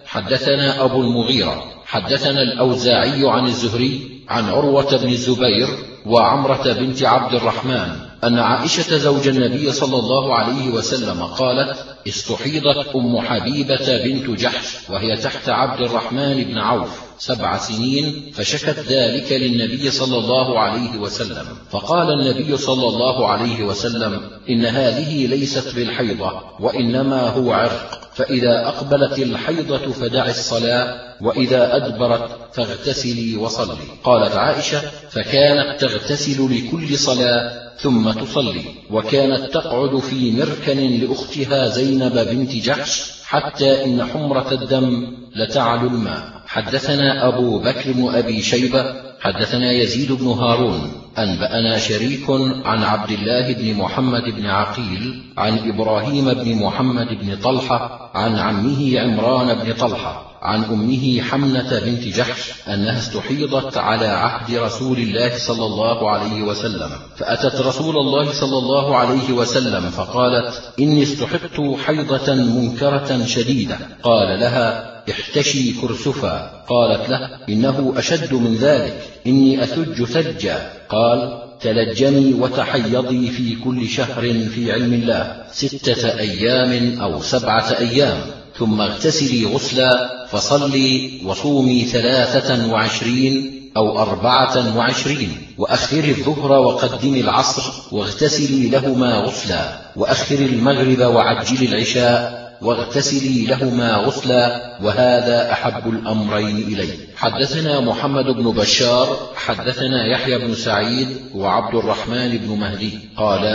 حدثنا أبو المغيرة حدثنا الأوزاعي عن الزهري عن عروة بن الزبير وعمرة بنت عبد الرحمن أن عائشة زوج النبي صلى الله عليه وسلم قالت: استحيضت أم حبيبة بنت جحش وهي تحت عبد الرحمن بن عوف سبع سنين، فشكت ذلك للنبي صلى الله عليه وسلم، فقال النبي صلى الله عليه وسلم: إن هذه ليست بالحيضة، وإنما هو عرق، فإذا أقبلت الحيضة فدع الصلاة، وإذا أدبرت فاغتسلي وصلي. قالت عائشة: فكانت تغتسل لكل صلاة ثم تصلي، وكانت تقعد في مركن لأختها زينب بنت جحش حتى إن حمرة الدم لتعلو الماء. حدثنا أبو بكر بن أبي شيبة حدثنا يزيد بن هارون أنبأنا شريك عن عبد الله بن محمد بن عقيل عن إبراهيم بن محمد بن طلحة عن عمه عمران بن طلحة عن أمه حمنة بنت جحش أنها استحيضت على عهد رسول الله صلى الله عليه وسلم، فأتت رسول الله صلى الله عليه وسلم فقالت: إني استحضت حيضة منكرة شديدة. قال لها: احتشي كرسفا. قالت له: إنه أشد من ذلك، إني أثج ثجا. قال: تلجمي وتحيضي في كل شهر في علم الله ستة أيام أو سبعة أيام، ثم اغتسلي غسلا، فصلي وصومي ثلاثة وعشرين أو أربعة وعشرين، وأخري الظهر وقدمي العصر، واغتسلي لهما غسلا، وأخري المغرب وعجلي العشاء، واغتسلي لهما غسلا، وهذا أحب الأمرين إلي. حدثنا محمد بن بشار حدثنا يحيى بن سعيد وعبد الرحمن بن مهدي قالا: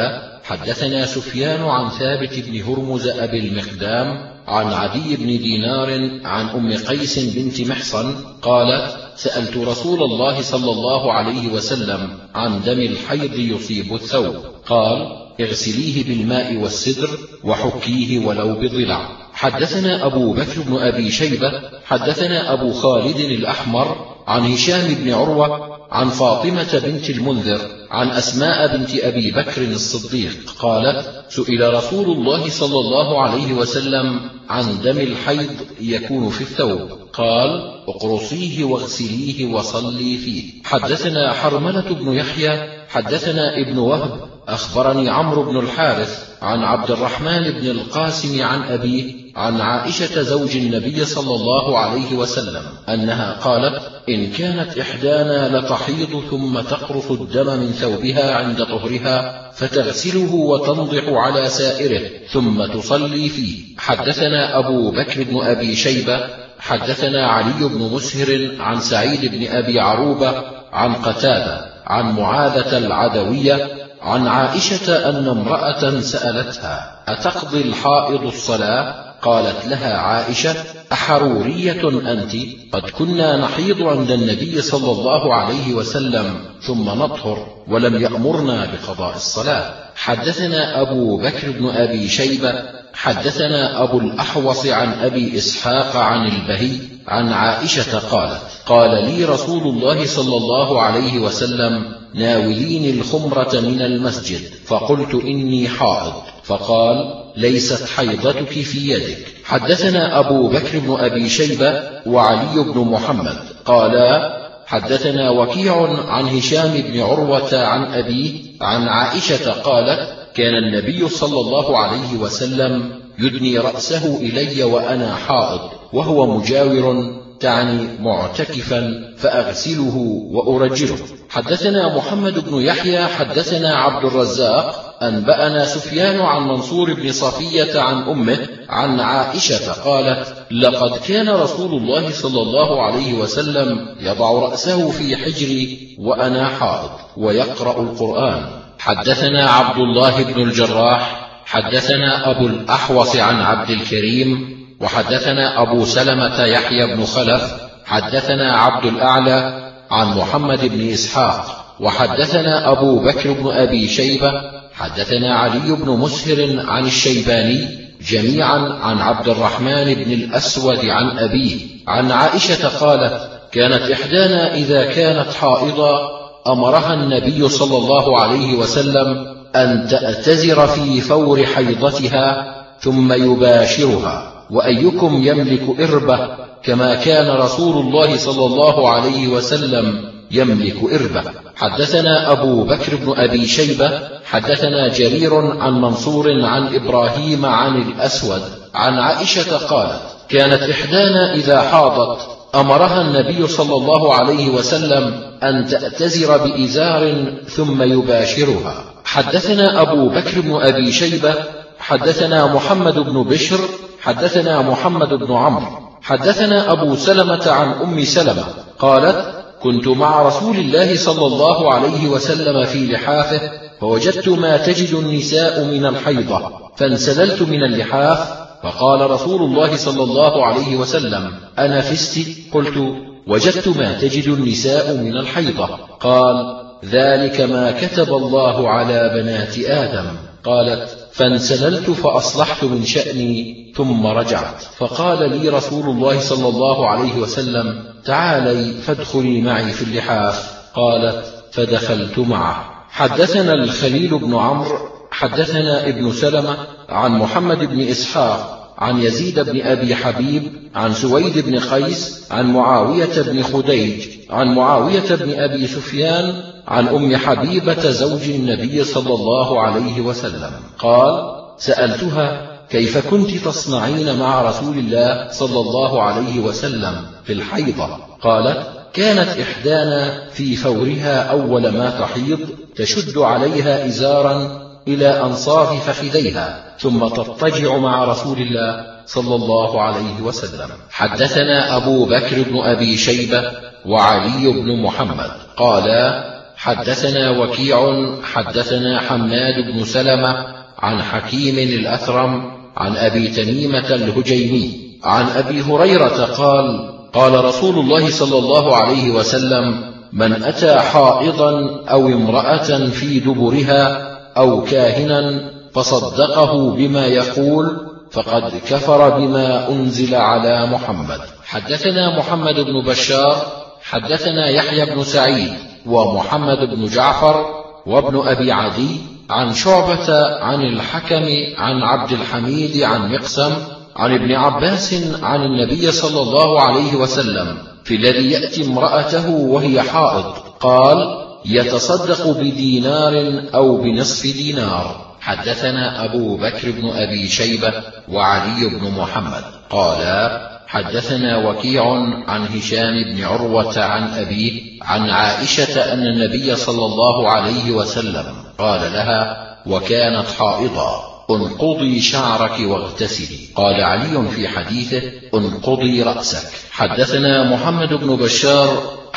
حدثنا سفيان عن ثابت بن هرمز أبي المقدام عن عدي بن دينار عن أم قيس بنت محصن قالت: سألت رسول الله صلى الله عليه وسلم عن دم الحيض يصيب الثوب، قال: اغسليه بالماء والسدر وحكيه ولو بضلع. حدثنا أبو بكر بن أبي شيبة حدثنا أبو خالد الأحمر عن هشام بن عروة عن فاطمة بنت المنذر عن أسماء بنت أبي بكر الصديق قالت: سئل رسول الله صلى الله عليه وسلم عن دم الحيض يكون في الثوب، قال: اقرصيه واغسليه وصلي فيه. حدثنا حرملة بن يحيى حدثنا ابن وهب أخبرني عمرو بن الحارث عن عبد الرحمن بن القاسم عن أبيه عن عائشة زوج النبي صلى الله عليه وسلم أنها قالت: إن كانت إحدانا لتحيض ثم تقرص الدم من ثوبها عند طهرها فتغسله وتنضح على سائره ثم تصلي فيه. حدثنا أبو بكر بن أبي شيبة حدثنا علي بن مسهر عن سعيد بن أبي عروبة عن قتادة عن معاذة العدوية عن عائشة أن امرأة سألتها: أتقضي الحائض الصلاة؟ قالت لها عائشة: أحرورية أنت؟ قد كنا نحيض عند النبي صلى الله عليه وسلم ثم نطهر ولم يأمرنا بقضاء الصلاة. حدثنا أبو بكر بن أبي شيبة حدثنا أبو الأحوص عن أبي إسحاق عن البهي عن عائشة قالت: قال لي رسول الله صلى الله عليه وسلم: ناوليني الخمرة من المسجد، فقلت: إني حائض، فقال: ليست حيضتك في يدك. حدثنا أبو بكر بن أبي شيبة وعلي بن محمد قالا: حدثنا وكيع عن هشام بن عروة عن أبيه عن عائشة قالت: كان النبي صلى الله عليه وسلم يدني رأسه إلي وأنا حائض وهو مجاور، تعني معتكفا، فأغسله وأرجله. حدثنا محمد بن يحيى حدثنا عبد الرزاق أنبأنا سفيان عن منصور بن صفية عن أمه عن عائشة قالت: لقد كان رسول الله صلى الله عليه وسلم يضع رأسه في حجري وأنا حائض ويقرأ القرآن. حدثنا عبد الله بن الجراح حدثنا أبو الأحوص عن عبد الكريم وحدثنا أبو سلمة يحيى بن خلف حدثنا عبد الأعلى عن محمد بن إسحاق وحدثنا أبو بكر بن أبي شيبة حدثنا علي بن مسهر عن الشيباني جميعا عن عبد الرحمن بن الأسود عن أبيه عن عائشة قالت: كانت إحدانا إذا كانت حائضا أمرها النبي صلى الله عليه وسلم أن تأتزر في فور حيضتها ثم يباشرها، وأيكم يملك إربة كما كان رسول الله صلى الله عليه وسلم يملك إربة. حدثنا أبو بكر بن أبي شيبة حدثنا جرير عن منصور عن إبراهيم عن الأسود عن عائشة قالت: كانت إحدانا إذا حاضت أمرها النبي صلى الله عليه وسلم أن تأتزر بإزار ثم يباشرها. حدثنا أبو بكر بن أبي شيبة حدثنا محمد بن بشر حدثنا محمد بن عمرو حدثنا أبو سلمة عن أم سلمة قالت: كنت مع رسول الله صلى الله عليه وسلم في لحافه فوجدت ما تجد النساء من الحيضة، فانسللت من اللحاف، فقال رسول الله صلى الله عليه وسلم: أنا فست؟ قلت: وجدت ما تجد النساء من الحيضة. قال: ذلك ما كتب الله على بنات آدم. قالت: فانسللت فأصلحت من شأني ثم رجعت، فقال لي رسول الله صلى الله عليه وسلم: تعالي فادخلي معي في اللحاف. قالت: فدخلت معه. حدثنا الخليل بن عمرو حدثنا ابن سلمة عن محمد بن إسحاق عن يزيد بن أبي حبيب عن سويد بن قيس عن معاوية بن خديج عن معاوية بن أبي سفيان عن أم حبيبة زوج النبي صلى الله عليه وسلم قال: سألتها: كيف كنت تصنعين مع رسول الله صلى الله عليه وسلم في الحيضة؟ قالت: كانت إحدانا في فورها أول ما تحيض تشد عليها إزارا إلى أنصاف فخذيها ثم تضطجع مع رسول الله صلى الله عليه وسلم. حدثنا أبو بكر بن أبي شيبة وعلي بن محمد قالا: حدثنا وكيع حدثنا حماد بن سلمة عن حكيم الأثرم عن أبي تميمة الهجيمي عن أبي هريرة قال قال رسول الله صلى الله عليه وسلم: من أتى حائضا أو امرأة في دبرها أو كاهنا فصدقه بما يقول فقد كفر بما أنزل على محمد. حدثنا محمد بن بشار حدثنا يحيى بن سعيد ومحمد بن جعفر وابن أبي عدي عن شعبة عن الحكم عن عبد الحميد عن مقسم عن ابن عباس عن النبي صلى الله عليه وسلم في الذي يأتي امرأته وهي حائض قال: يتصدق بدينار أو بنصف دينار. حدثنا أبو بكر بن أبي شيبة وعلي بن محمد قالا: حدثنا وكيع عن هشام بن عروة عن أبيه عن عائشة أن النبي صلى الله عليه وسلم قال لها وكانت حائضا: انقضي شعرك واغتسلي. قال علي في حديثه: انقضي رأسك. حدثنا محمد بن بشار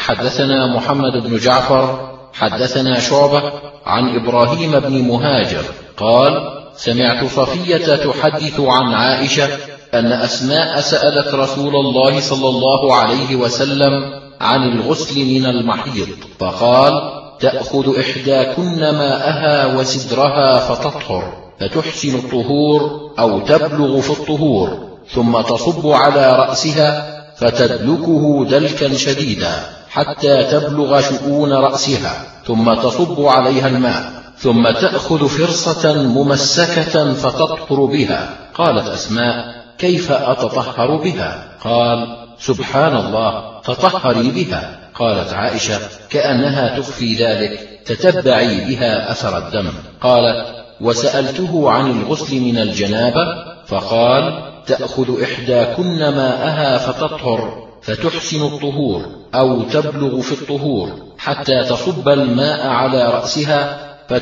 حدثنا محمد بن جعفر حدثنا شعبة عن إبراهيم بن مهاجر قال: سمعت صفية تحدث عن عائشة أن أسماء سألت رسول الله صلى الله عليه وسلم عن الغسل من المحيض فقال: تأخذ إحداكن ماءها وسدرها فتطهر فتحسن الطهور أو تبلغ في الطهور ثم تصب على رأسها فتدلكه دلكا شديدا حتى تبلغ شؤون رأسها ثم تصب عليها الماء ثم تأخذ فرصة ممسكة فتطهر بها. قالت أسماء: كيف أتطهر بها؟ قال: سبحان الله، تطهري بها. قالت عائشة: كأنها تخفي ذلك، تتبعي بها أثر الدم. قالت: وسألته عن الغسل من الجنابة فقال: تأخذ إحداكن ماءها فتطهر فتحسن الطهور أو تبلغ في الطهور حتى تصب الماء على رأسها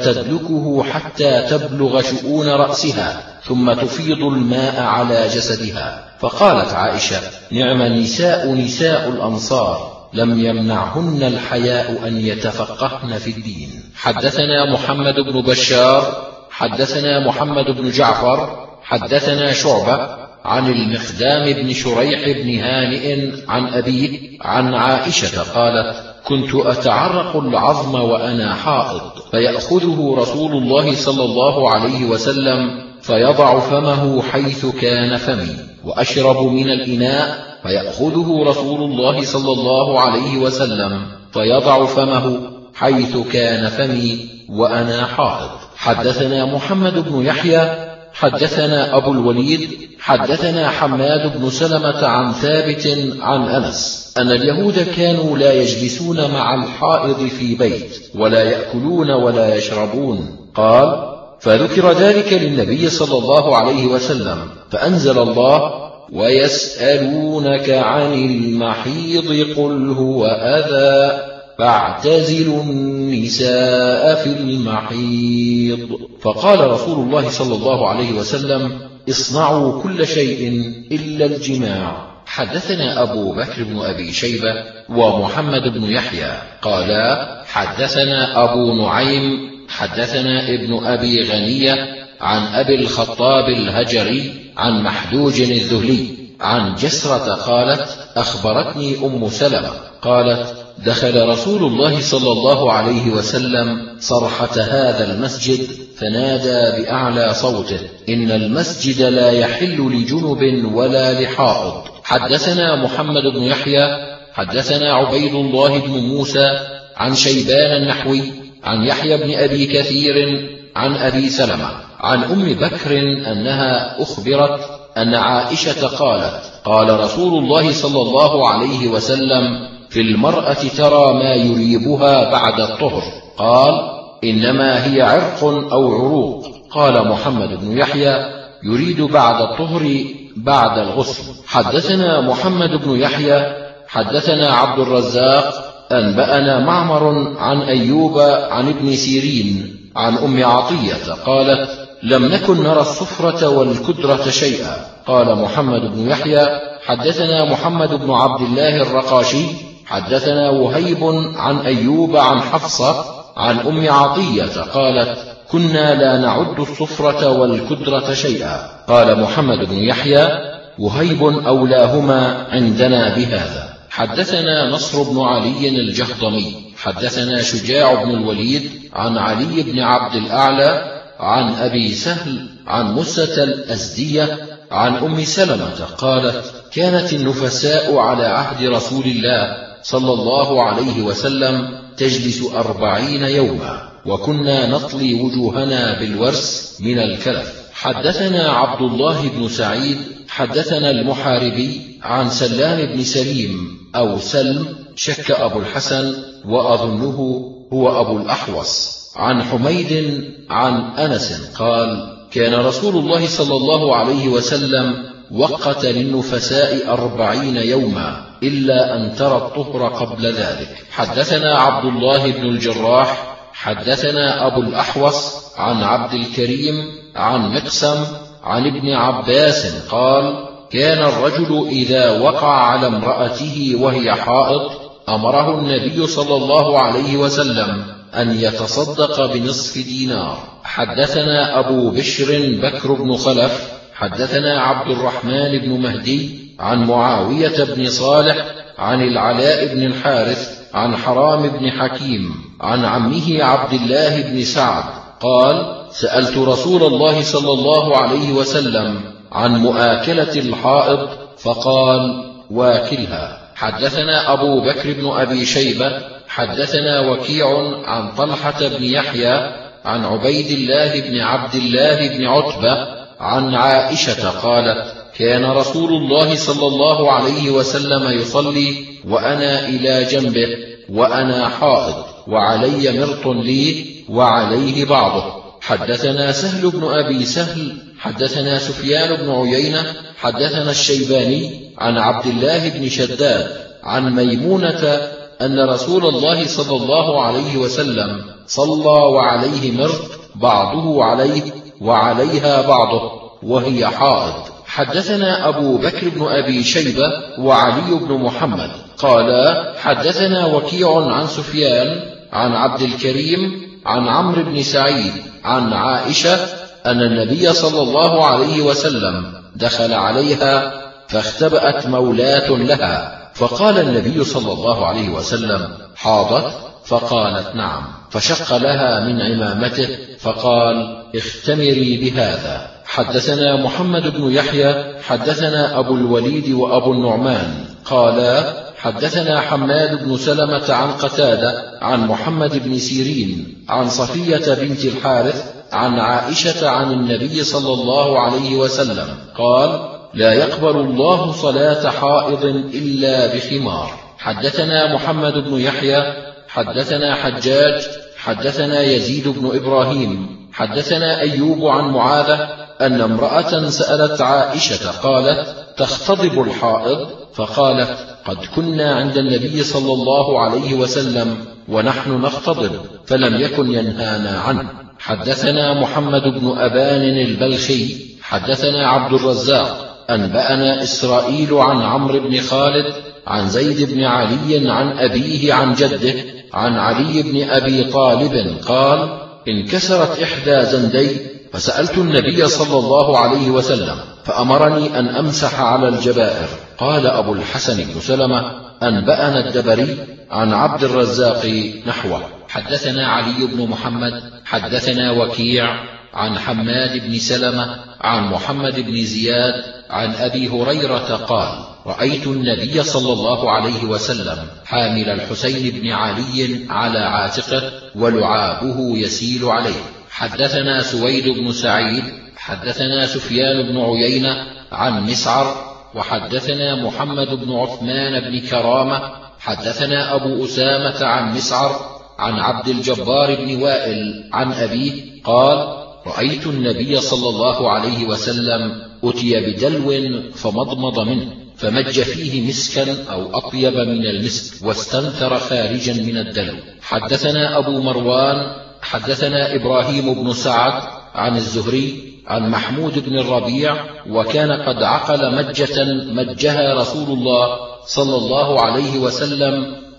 فتدلكه حتى تبلغ شؤون رأسها ثم تفيض الماء على جسدها. فقالت عائشة: نعم النساء نساء الأنصار، لم يمنعهن الحياء أن يتفقهن في الدين. حدثنا محمد بن بشار حدثنا محمد بن جعفر حدثنا شعبة عن المقدام بن شريح بن هانئ عن أبيه عن عائشة قالت: كنت أتعرق العظم وأنا حائض فيأخذه رسول الله صلى الله عليه وسلم فيضع فمه حيث كان فمي وأشرب من الإناء فيأخذه رسول الله صلى الله عليه وسلم فيضع فمه حيث كان فمي وأنا حائض. حدثنا محمد بن يحيى حدثنا أبو الوليد حدثنا حماد بن سلمة عن ثابت عن أنس أن اليهود كانوا لا يجلسون مع الحائض في بيت ولا يأكلون ولا يشربون. قال: فذكر ذلك للنبي صلى الله عليه وسلم فأنزل الله: ويسألونك عن المحيض قل هو أذى فاعتزلوا النساء في المحيض. فقال رسول الله صلى الله عليه وسلم: اصنعوا كل شيء إلا الجماع. حدثنا أبو بكر بن أبي شيبة ومحمد بن يحيى قالا: حدثنا أبو نعيم حدثنا ابن أبي غنية عن أبي الخطاب الهجري عن محدوج الذهلي عن جسرة قالت: أخبرتني أم سلمة قالت: دخل رسول الله صلى الله عليه وسلم صرحة هذا المسجد فنادى بأعلى صوته: إن المسجد لا يحل لجنب ولا لحائض. حدثنا محمد بن يحيى حدثنا عبيد الله بن موسى عن شيبان النحوي عن يحيى بن أبي كثير عن أبي سلمة عن أم بكر أنها أخبرت أن عائشة قالت: قال رسول الله صلى الله عليه وسلم: في المرأة ترى ما يريبها بعد الطهر. قال: إنما هي عرق أو عروق. قال محمد بن يحيى: يريد بعد الطهر بعد الغسل. حدثنا محمد بن يحيى حدثنا عبد الرزاق أنبأنا معمر عن أيوب عن ابن سيرين عن أم عطية قالت: لم نكن نرى الصفرة والكدرة شيئا. قال محمد بن يحيى: حدثنا محمد بن عبد الله الرقاشي حدثنا وهيب عن أيوب عن حفصة عن أم عطية قالت: كنا لا نعد الصفرة والكدرة شيئا. قال محمد بن يحيى: وهيب أولاهما عندنا بهذا. حدثنا نصر بن علي الجهضمي حدثنا شجاع بن الوليد عن علي بن عبد الأعلى عن أبي سهل عن مسة الأزدية عن أم سلمة قالت: كانت النفساء على عهد رسول الله صلى الله عليه وسلم تجلس أربعين يوما، وكنا نطلي وجوهنا بالورس من الكلف. حدثنا عبد الله بن سعيد حدثنا المحاربي عن سلام بن سليم أو سلم، شك أبو الحسن وأظنه هو أبو الأحوص، عن حميد عن أنس قال: كان رسول الله صلى الله عليه وسلم وقت للنفساء أربعين يوما إلا أن ترى الطهر قبل ذلك. حدثنا عبد الله بن الجراح حدثنا أبو الأحوص عن عبد الكريم عن مقسم عن ابن عباس قال: كان الرجل إذا وقع على امرأته وهي حائض أمره النبي صلى الله عليه وسلم أن يتصدق بنصف دينار. حدثنا أبو بشر بكر بن خلف حدثنا عبد الرحمن بن مهدي عن معاوية بن صالح عن العلاء بن الحارث عن حرام بن حكيم عن عمه عبد الله بن سعد قال: سألت رسول الله صلى الله عليه وسلم عن مؤاكلة الحائض فقال: واكلها. حدثنا أبو بكر بن أبي شيبة حدثنا وكيع عن طلحة بن يحيى عن عبيد الله بن عبد الله بن عتبة عن عائشة قالت: كان رسول الله صلى الله عليه وسلم يصلي وأنا إلى جنبه وأنا حائض وعلي مرط لي وعليه بعضه. حدثنا سهل بن أبي سهل حدثنا سفيان بن عيينة حدثنا الشيباني عن عبد الله بن شداد عن ميمونة أن رسول الله صلى الله عليه وسلم صلى وعليه مرط بعضه عليه وعليها بعضه وهي حائض. حدثنا أبو بكر بن أبي شيبة وعلي بن محمد قالا: حدثنا وكيع عن سفيان عن عبد الكريم عن عمرو بن سعيد عن عائشة أن النبي صلى الله عليه وسلم دخل عليها فاختبأت مولاة لها، فقال النبي صلى الله عليه وسلم: حاضت؟ فقالت: نعم، فشق لها من عمامته فقال: اختمري بهذا. حدثنا محمد بن يحيى حدثنا أبو الوليد وأبو النعمان قالا: حدثنا حماد بن سلمة عن قتادة عن محمد بن سيرين عن صفية بنت الحارث عن عائشة عن النبي صلى الله عليه وسلم قال: لا يقبل الله صلاة حائض إلا بخمار. حدثنا محمد بن يحيى حدثنا حجاج حدثنا يزيد بن إبراهيم حدثنا أيوب عن معاذة أن امرأة سألت عائشة قالت: تختضب الحائض؟ فقالت: قد كنا عند النبي صلى الله عليه وسلم ونحن نختضب فلم يكن ينهانا عنه. حدثنا محمد بن أبان البلخي حدثنا عبد الرزاق أنبأنا إسرائيل عن عمرو بن خالد عن زيد بن علي عن أبيه عن جده عن علي بن أبي طالب قال: انكسرت إحدى زندي فسألت النبي صلى الله عليه وسلم فأمرني أن أمسح على الجبائر. قال أبو الحسن بن سلمة: أنبأنا الدبري عن عبد الرزاق نحوه. حدثنا علي بن محمد حدثنا وكيع عن حماد بن سلمة عن محمد بن زياد عن أبي هريرة قال: رأيت النبي صلى الله عليه وسلم حامل الحسين بن علي على عاتقه ولعابه يسيل عليه. حدثنا سويد بن سعيد حدثنا سفيان بن عيينة عن مسعر وحدثنا محمد بن عثمان بن كرامة حدثنا أبو أسامة عن مسعر عن عبد الجبار بن وائل عن أبيه قال: رأيت النبي صلى الله عليه وسلم أتي بدلو فمضمض منه فمج فيه مسكا أو أطيب من المسك واستنثر خارجا من الدلو. حدثنا أبو مروان حدثنا إبراهيم بن سعد عن الزهري عن محمود بن الربيع وكان قد عقل مجة مجها رسول الله صلى الله عليه وسلم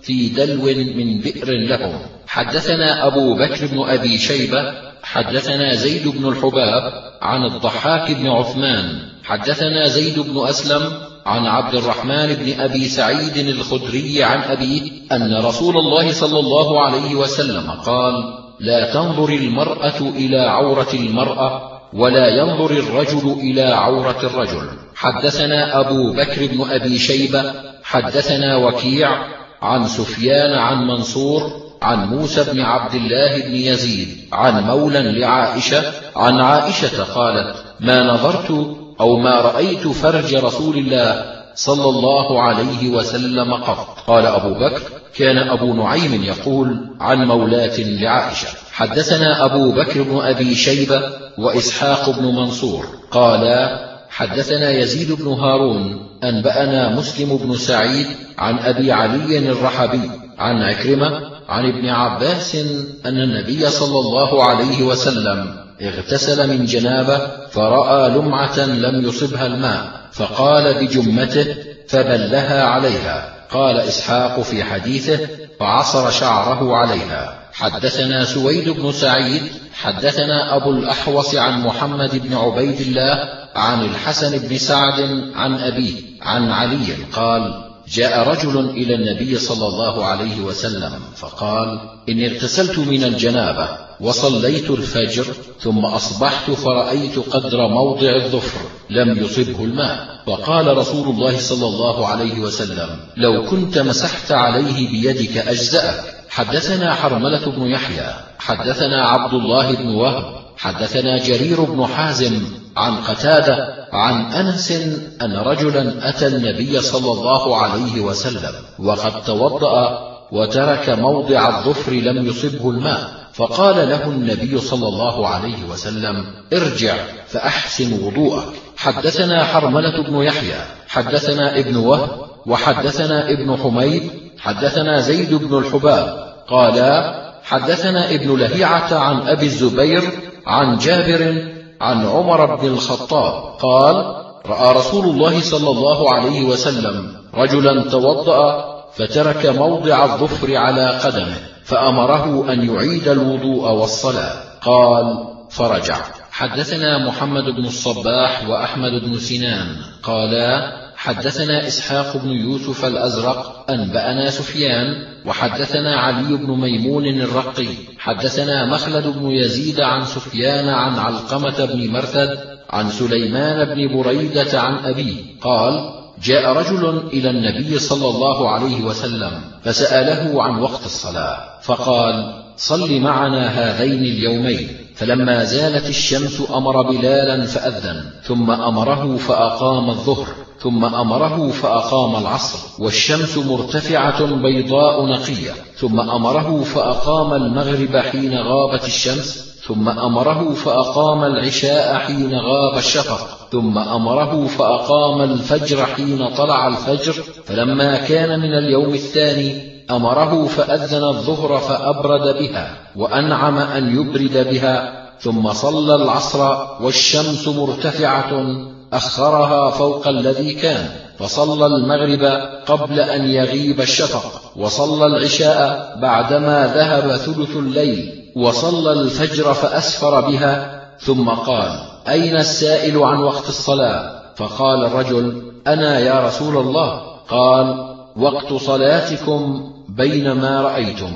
في دلو من بئر لهم. حدثنا أبو بكر بن أبي شيبة حدثنا زيد بن الحباب عن الضحاك بن عثمان حدثنا زيد بن أسلم عن عبد الرحمن بن أبي سعيد الخدري عن أبيه أن رسول الله صلى الله عليه وسلم قال: لا تنظر المرأة إلى عورة المرأة ولا ينظر الرجل إلى عورة الرجل. حدثنا أبو بكر بن أبي شيبة حدثنا وكيع عن سفيان عن منصور عن موسى بن عبد الله بن يزيد عن مولى لعائشة عن عائشة قالت: ما نظرت أو ما رأيت فرج رسول الله صلى الله عليه وسلم قط. قال أبو بكر: كان أبو نعيم يقول عن مولاة لعائشة. حدثنا أبو بكر بن أبي شيبة وإسحاق بن منصور قالا: حدثنا يزيد بن هارون أنبأنا مسلم بن سعيد عن أبي علي الرحبي عن عكرمة عن ابن عباس أن النبي صلى الله عليه وسلم اغتسل من جنابه فرأى لمعة لم يصبها الماء فقال بجمته فبلها عليها. قال إسحاق في حديثه: فعصر شعره عليها. حدثنا سويد بن سعيد حدثنا أبو الأحوص عن محمد بن عبيد الله عن الحسن بن سعد عن أبيه عن علي قال: جاء رجل إلى النبي صلى الله عليه وسلم فقال: إني اغتسلت من الجنابة وصليت الفجر ثم أصبحت فرأيت قدر موضع الظفر لم يصبه الماء. فقال رسول الله صلى الله عليه وسلم: لو كنت مسحت عليه بيدك أجزأك. حدثنا حرملة بن يحيى حدثنا عبد الله بن وهب حدثنا جرير بن حازم عن قتادة عن أنس أن رجلا أتى النبي صلى الله عليه وسلم وقد توضأ وترك موضع الظفر لم يصبه الماء، فقال له النبي صلى الله عليه وسلم: ارجع فأحسن وضوءك. حدثنا حرملة بن يحيى حدثنا ابن وهب وحدثنا ابن حميد حدثنا زيد بن الحباب قالا: حدثنا ابن لهيعة عن أبي الزبير عن جابر عن عمر بن الخطاب قال: رأى رسول الله صلى الله عليه وسلم رجلا توضأ فترك موضع الظفر على قدمه فأمره أن يعيد الوضوء والصلاة. قال: فرجع. حدثنا محمد بن الصباح وأحمد بن سنان قالا: حدثنا إسحاق بن يوسف الأزرق أنبأنا سفيان وحدثنا علي بن ميمون الرقي حدثنا مخلد بن يزيد عن سفيان عن علقمة بن مرثد عن سليمان بن بريدة عن أبيه قال: جاء رجل إلى النبي صلى الله عليه وسلم فسأله عن وقت الصلاة فقال: صل معنا هذين اليومين. فلما زالت الشمس أمر بلالا فأذن ثم أمره فأقام الظهر ثم أمره فأقام العصر والشمس مرتفعة بيضاء نقية ثم أمره فأقام المغرب حين غابت الشمس ثم أمره فأقام العشاء حين غاب الشفق ثم أمره فأقام الفجر حين طلع الفجر. فلما كان من اليوم الثاني أمره فأذن الظهر فأبرد بها وأنعم أن يبرد بها ثم صلى العصر والشمس مرتفعة أخرها فوق الذي كان فصلى المغرب قبل أن يغيب الشفق وصلى العشاء بعدما ذهب ثلث الليل وصلى الفجر فأسفر بها ثم قال: أين السائل عن وقت الصلاة؟ فقال الرجل: أنا يا رسول الله. قال: وقت صلاتكم بينما رأيتم.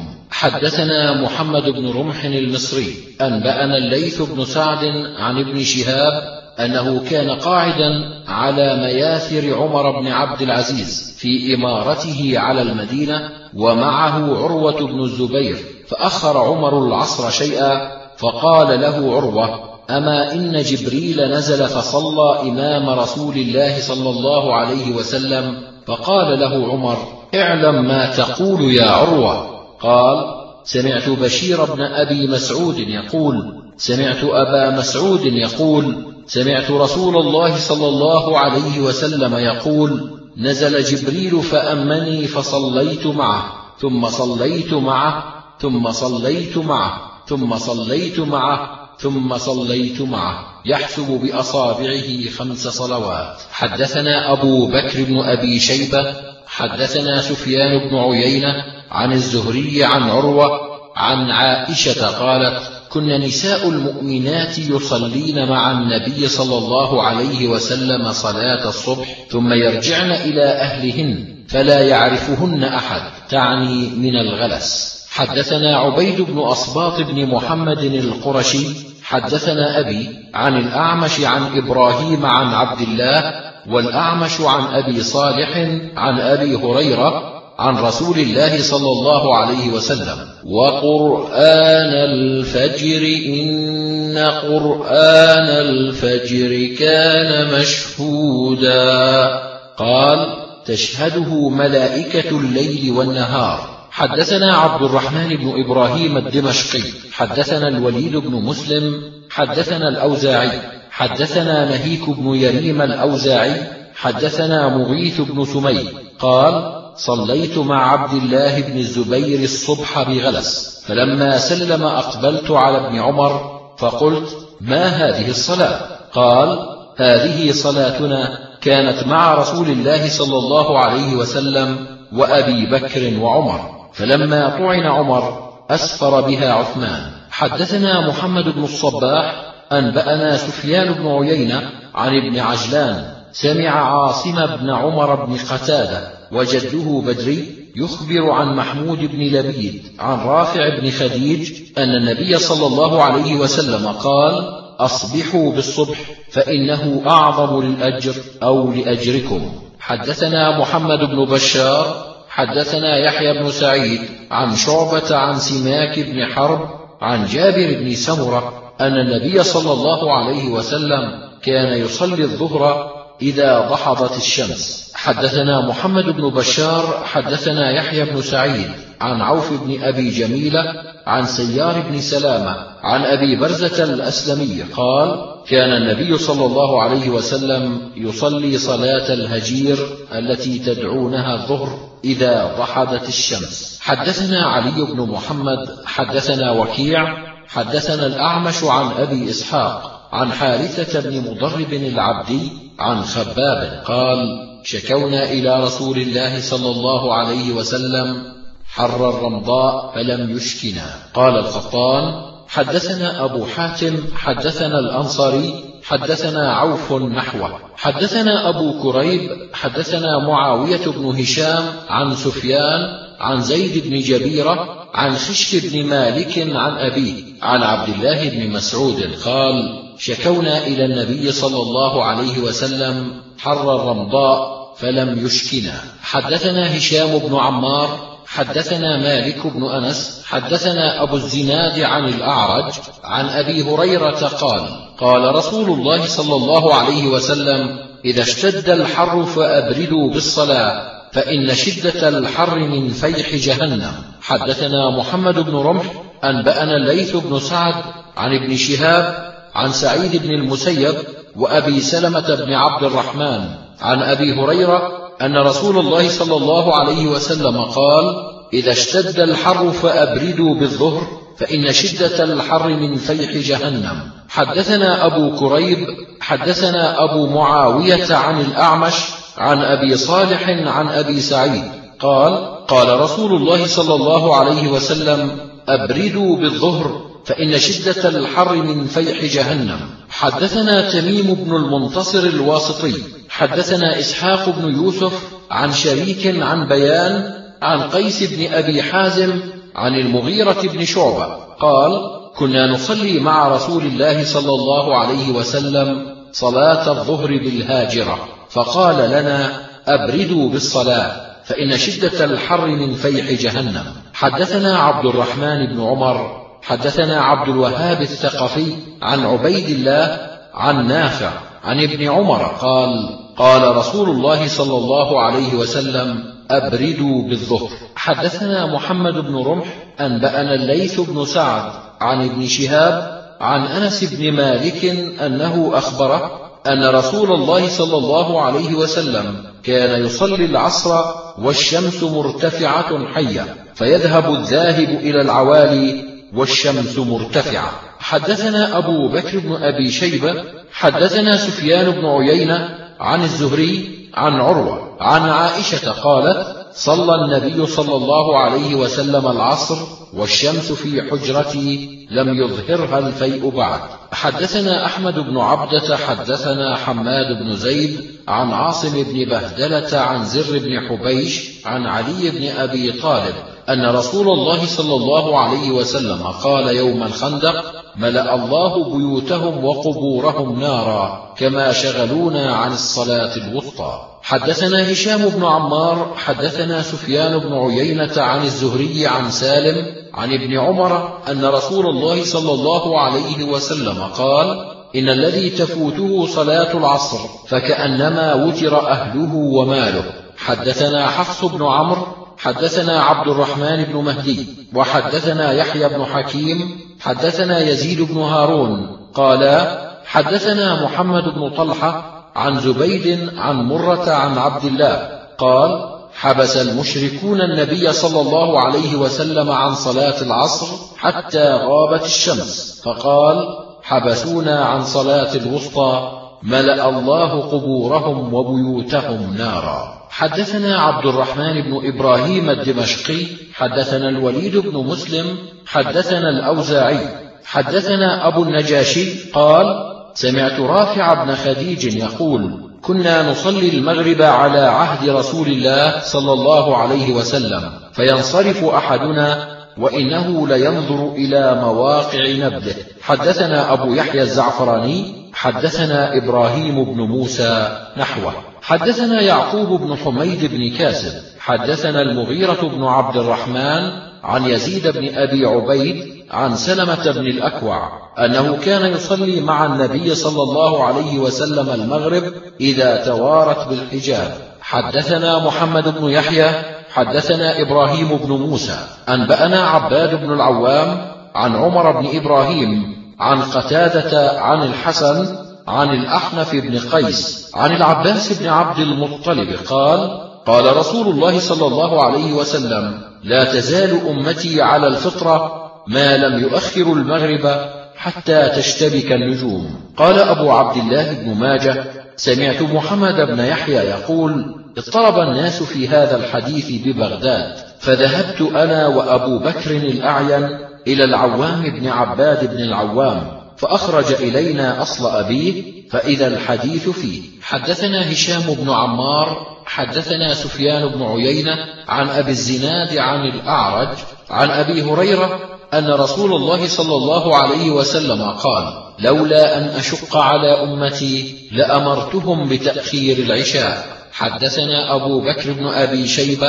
حدثنا محمد بن رمح المصري أنبأنا الليث بن سعد عن ابن شهاب أنه كان قاعدا على مياثر عمر بن عبد العزيز في إمارته على المدينة ومعه عروة بن الزبير، فأخر عمر العصر شيئا فقال له عروة: أما إن جبريل نزل فصلى إمام رسول الله صلى الله عليه وسلم؟ فقال له عمر: اعلم ما تقول يا عروة. قال: سمعت بشير بن أبي مسعود يقول: سمعت أبا مسعود يقول: سمعت رسول الله صلى الله عليه وسلم يقول: نزل جبريل فأمني فصليت معه ثم صليت معه ثم صليت معه ثم صليت معه ثم صليت معه يحسب بأصابعه خمس صلوات. حدثنا أبو بكر بن أبي شيبة حدثنا سفيان بن عيينة عن الزهري عن عروة عن عائشة قالت: كن نساء المؤمنات يصلين مع النبي صلى الله عليه وسلم صلاة الصبح ثم يرجعن إلى أهلهن فلا يعرفهن أحد، تعني من الغلس. حدثنا عبيد بن أصباط بن محمد القرشي حدثنا أبي عن الأعمش عن إبراهيم عن عبد الله، والأعمش عن أبي صالح عن أبي هريرة عن رسول الله صلى الله عليه وسلم: وقرآن الفجر إن قرآن الفجر كان مشهودا. قال: تشهده ملائكة الليل والنهار. حدثنا عبد الرحمن بن إبراهيم الدمشقي حدثنا الوليد بن مسلم حدثنا الأوزاعي حدثنا نهيك بن يريم الأوزاعي حدثنا مغيث بن سمي قال: صليت مع عبد الله بن الزبير الصبح بغلس، فلما سلم أقبلت على ابن عمر فقلت: ما هذه الصلاة؟ قال: هذه صلاتنا كانت مع رسول الله صلى الله عليه وسلم وأبي بكر وعمر، فلما طعن عمر أسفر بها عثمان. حدثنا محمد بن الصباح أنبأنا سفيان بن عيينة عن ابن عجلان سمع عاصم بن عمر بن قتادة وجده بدري يخبر عن محمود بن لبيد عن رافع بن خديج أن النبي صلى الله عليه وسلم قال: أصبحوا بالصبح فإنه أعظم للأجر أو لأجركم. حدثنا محمد بن بشار حدثنا يحيى بن سعيد عن شعبة عن سماك بن حرب عن جابر بن سمرة أن النبي صلى الله عليه وسلم كان يصلي الظهر إذا ضحضت الشمس. حدثنا محمد بن بشار حدثنا يحيى بن سعيد عن عوف بن أبي جميلة عن سيار بن سلامة عن أبي برزة الأسلمي قال: كان النبي صلى الله عليه وسلم يصلي صلاة الهجير التي تدعونها الظهر إذا ضحضت الشمس. حدثنا علي بن محمد حدثنا وكيع حدثنا الأعمش عن أبي إسحاق عن حارثة بن مضرب العبدي عن خباب قال: شكونا إلى رسول الله صلى الله عليه وسلم حر الرمضاء فلم يشكنا. قال القطان: حدثنا أبو حاتم حدثنا الأنصاري حدثنا عوف نحوه. حدثنا أبو كريب حدثنا معاوية بن هشام عن سفيان عن زيد بن جبيرة عن خشك بن مالك عن أبيه عن عبد الله بن مسعود قال: شكونا إلى النبي صلى الله عليه وسلم حر الرمضاء فلم يشكنا. حدثنا هشام بن عمار حدثنا مالك بن أنس حدثنا أبو الزناد عن الأعرج عن أبي هريرة قال: قال رسول الله صلى الله عليه وسلم: إذا اشتد الحر فأبردوا بالصلاة فإن شدة الحر من فيح جهنم. حدثنا محمد بن رمح أنبأنا الليث بن سعد عن ابن شهاب عن سعيد بن المسيب وأبي سلمة بن عبد الرحمن عن أبي هريرة أن رسول الله صلى الله عليه وسلم قال: إذا اشتد الحر فأبردوا بالظهر فإن شدة الحر من فيح جهنم. حدثنا أبو كريب حدثنا أبو معاوية عن الأعمش عن أبي صالح عن أبي سعيد قال: قال رسول الله صلى الله عليه وسلم: أبردوا بالظهر فإن شدة الحر من فيح جهنم. حدثنا تميم بن المنتصر الواسطي حدثنا إسحاق بن يوسف عن شريك عن بيان عن قيس بن أبي حازم عن المغيرة بن شعبة قال: كنا نصلي مع رسول الله صلى الله عليه وسلم صلاة الظهر بالهاجرة، فقال لنا: أبردوا بالصلاة فإن شدة الحر من فيح جهنم. حدثنا عبد الرحمن بن عمر حدثنا عبد الوهاب الثقفي عن عبيد الله عن نافع عن ابن عمر قال: قال رسول الله صلى الله عليه وسلم: أبردوا بالظهر. حدثنا محمد بن رمح أنبأنا الليث بن سعد عن ابن شهاب عن أنس بن مالك أنه أخبره أن رسول الله صلى الله عليه وسلم كان يصلي العصر والشمس مرتفعة حية، فيذهب الذاهب إلى العوالي والشمس مرتفعة. حدثنا أبو بكر بن أبي شيبة حدثنا سفيان بن عيينة عن الزهري عن عروة عن عائشة قالت: صلى النبي صلى الله عليه وسلم العصر والشمس في حجرتي لم يظهرها الفيء بعد. حدثنا أحمد بن عبدة حدثنا حماد بن زيد عن عاصم بن بهدلة عن زر بن حبيش عن علي بن أبي طالب أن رسول الله صلى الله عليه وسلم قال يوم الخندق: ملأ الله بيوتهم وقبورهم نارا كما شغلونا عن الصلاة الوسطى. حدثنا هشام بن عمار حدثنا سفيان بن عيينة عن الزهري عن سالم عن ابن عمر أن رسول الله صلى الله عليه وسلم قال: إن الذي تفوته صلاة العصر فكأنما وتر أهله وماله. حدثنا حفص بن عمرو حدثنا عبد الرحمن بن مهدي وحدثنا يحيى بن حكيم حدثنا يزيد بن هارون قال: حدثنا محمد بن طلحة عن زبيد عن مرة عن عبد الله قال: حبس المشركون النبي صلى الله عليه وسلم عن صلاة العصر حتى غابت الشمس، فقال: حبسونا عن صلاة الوسطى ملأ الله قبورهم وبيوتهم نارا. حدثنا عبد الرحمن بن إبراهيم الدمشقي حدثنا الوليد بن مسلم حدثنا الأوزاعي حدثنا أبو النجاشي قال: سمعت رافع بن خديج يقول: كنا نصلي المغرب على عهد رسول الله صلى الله عليه وسلم فينصرف أحدنا وإنه لينظر إلى مواقع نبله. حدثنا أبو يحيى الزعفراني حدثنا إبراهيم بن موسى نحوه. حدثنا يعقوب بن حميد بن كاسب حدثنا المغيرة بن عبد الرحمن عن يزيد بن أبي عبيد عن سلمة بن الأكوع أنه كان يصلي مع النبي صلى الله عليه وسلم المغرب إذا توارت بالحجاب. حدثنا محمد بن يحيى حدثنا إبراهيم بن موسى أنبأنا عباد بن العوام عن عمر بن إبراهيم عن قتادة عن الحسن عن الأحنف بن قيس عن العباس بن عبد المطلب قال: قال رسول الله صلى الله عليه وسلم: لا تزال أمتي على الفطرة ما لم يؤخر المغرب حتى تشتبك النجوم. قال أبو عبد الله بن ماجه: سمعت محمد بن يحيى يقول: اضطرب الناس في هذا الحديث ببغداد، فذهبت أنا وأبو بكر الأعين إلى العوام بن عباد بن العوام فأخرج إلينا أصل أبيه فإذا الحديث فيه. حدثنا هشام بن عمار حدثنا سفيان بن عيينة عن أبي الزناد عن الأعرج عن أبي هريرة أن رسول الله صلى الله عليه وسلم قال: لولا أن أشق على أمتي لأمرتهم بتأخير العشاء. حدثنا أبو بكر بن أبي شيبة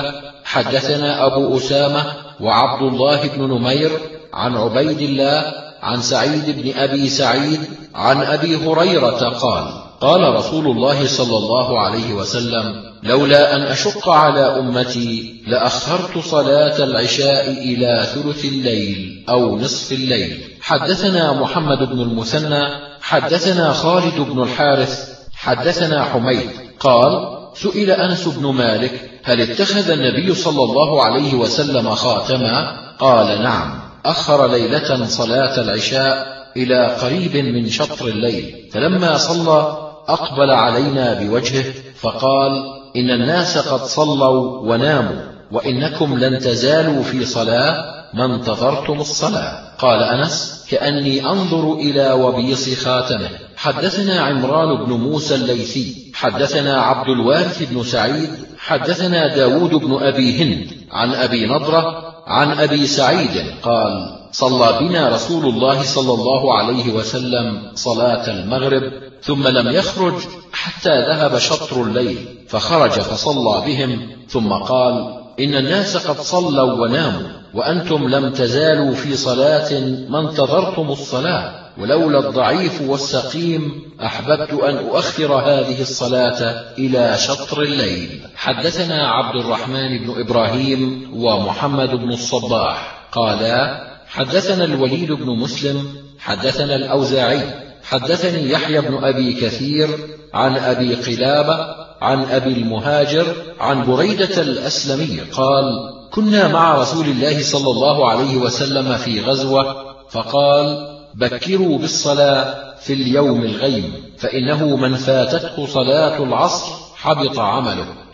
حدثنا أبو أسامة وعبد الله بن نمير عن عبيد الله عن سعيد بن أبي سعيد عن أبي هريرة قال: قال رسول الله صلى الله عليه وسلم: لولا أن أشق على أمتي لأخرت صلاة العشاء إلى ثلث الليل أو نصف الليل. حدثنا محمد بن المثنى حدثنا خالد بن الحارث حدثنا حميد قال: سئل أنس بن مالك: هل اتخذ النبي صلى الله عليه وسلم خاتما؟ قال: نعم، أخر ليلة صلاة العشاء إلى قريب من شطر الليل، فلما صلى أقبل علينا بوجهه فقال: إن الناس قد صلوا وناموا، وإنكم لن تزالوا في صلاة ما انتظرتم الصلاة. قال أنس: كأني أنظر إلى وبيص خاتمه. حدثنا عمران بن موسى الليثي حدثنا عبد الوارث بن سعيد حدثنا داود بن أبي هند عن أبي نضرة عن أبي سعيد قال: صلى بنا رسول الله صلى الله عليه وسلم صلاة المغرب ثم لم يخرج حتى ذهب شطر الليل، فخرج فصلى بهم ثم قال: إن الناس قد صلوا وناموا، وأنتم لم تزالوا في صلاة ما انتظرتم الصلاة، ولولا الضعيف والسقيم أحببت أن أؤخر هذه الصلاة إلى شطر الليل. حدثنا عبد الرحمن بن إبراهيم ومحمد بن الصباح قالا: حدثنا الوليد بن مسلم حدثنا الأوزاعي حدثني يحيى بن أبي كثير عن أبي قلابة عن أبي المهاجر عن بريدة الأسلمي قال: كنا مع رسول الله صلى الله عليه وسلم في غزوة، فقال: بكروا بالصلاة في اليوم الغيم، فإنه من فاتته صلاة العصر حبط عمله.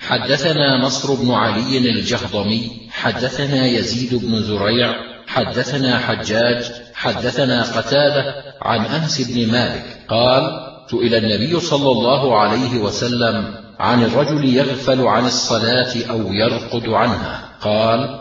حدثنا نصر بن علي الجهضمي حدثنا يزيد بن زريع حدثنا حجاج حدثنا قتادة عن أنس بن مالك قال: سئل النبي صلى الله عليه وسلم عن الرجل يغفل عن الصلاة أو يرقد عنها، قال: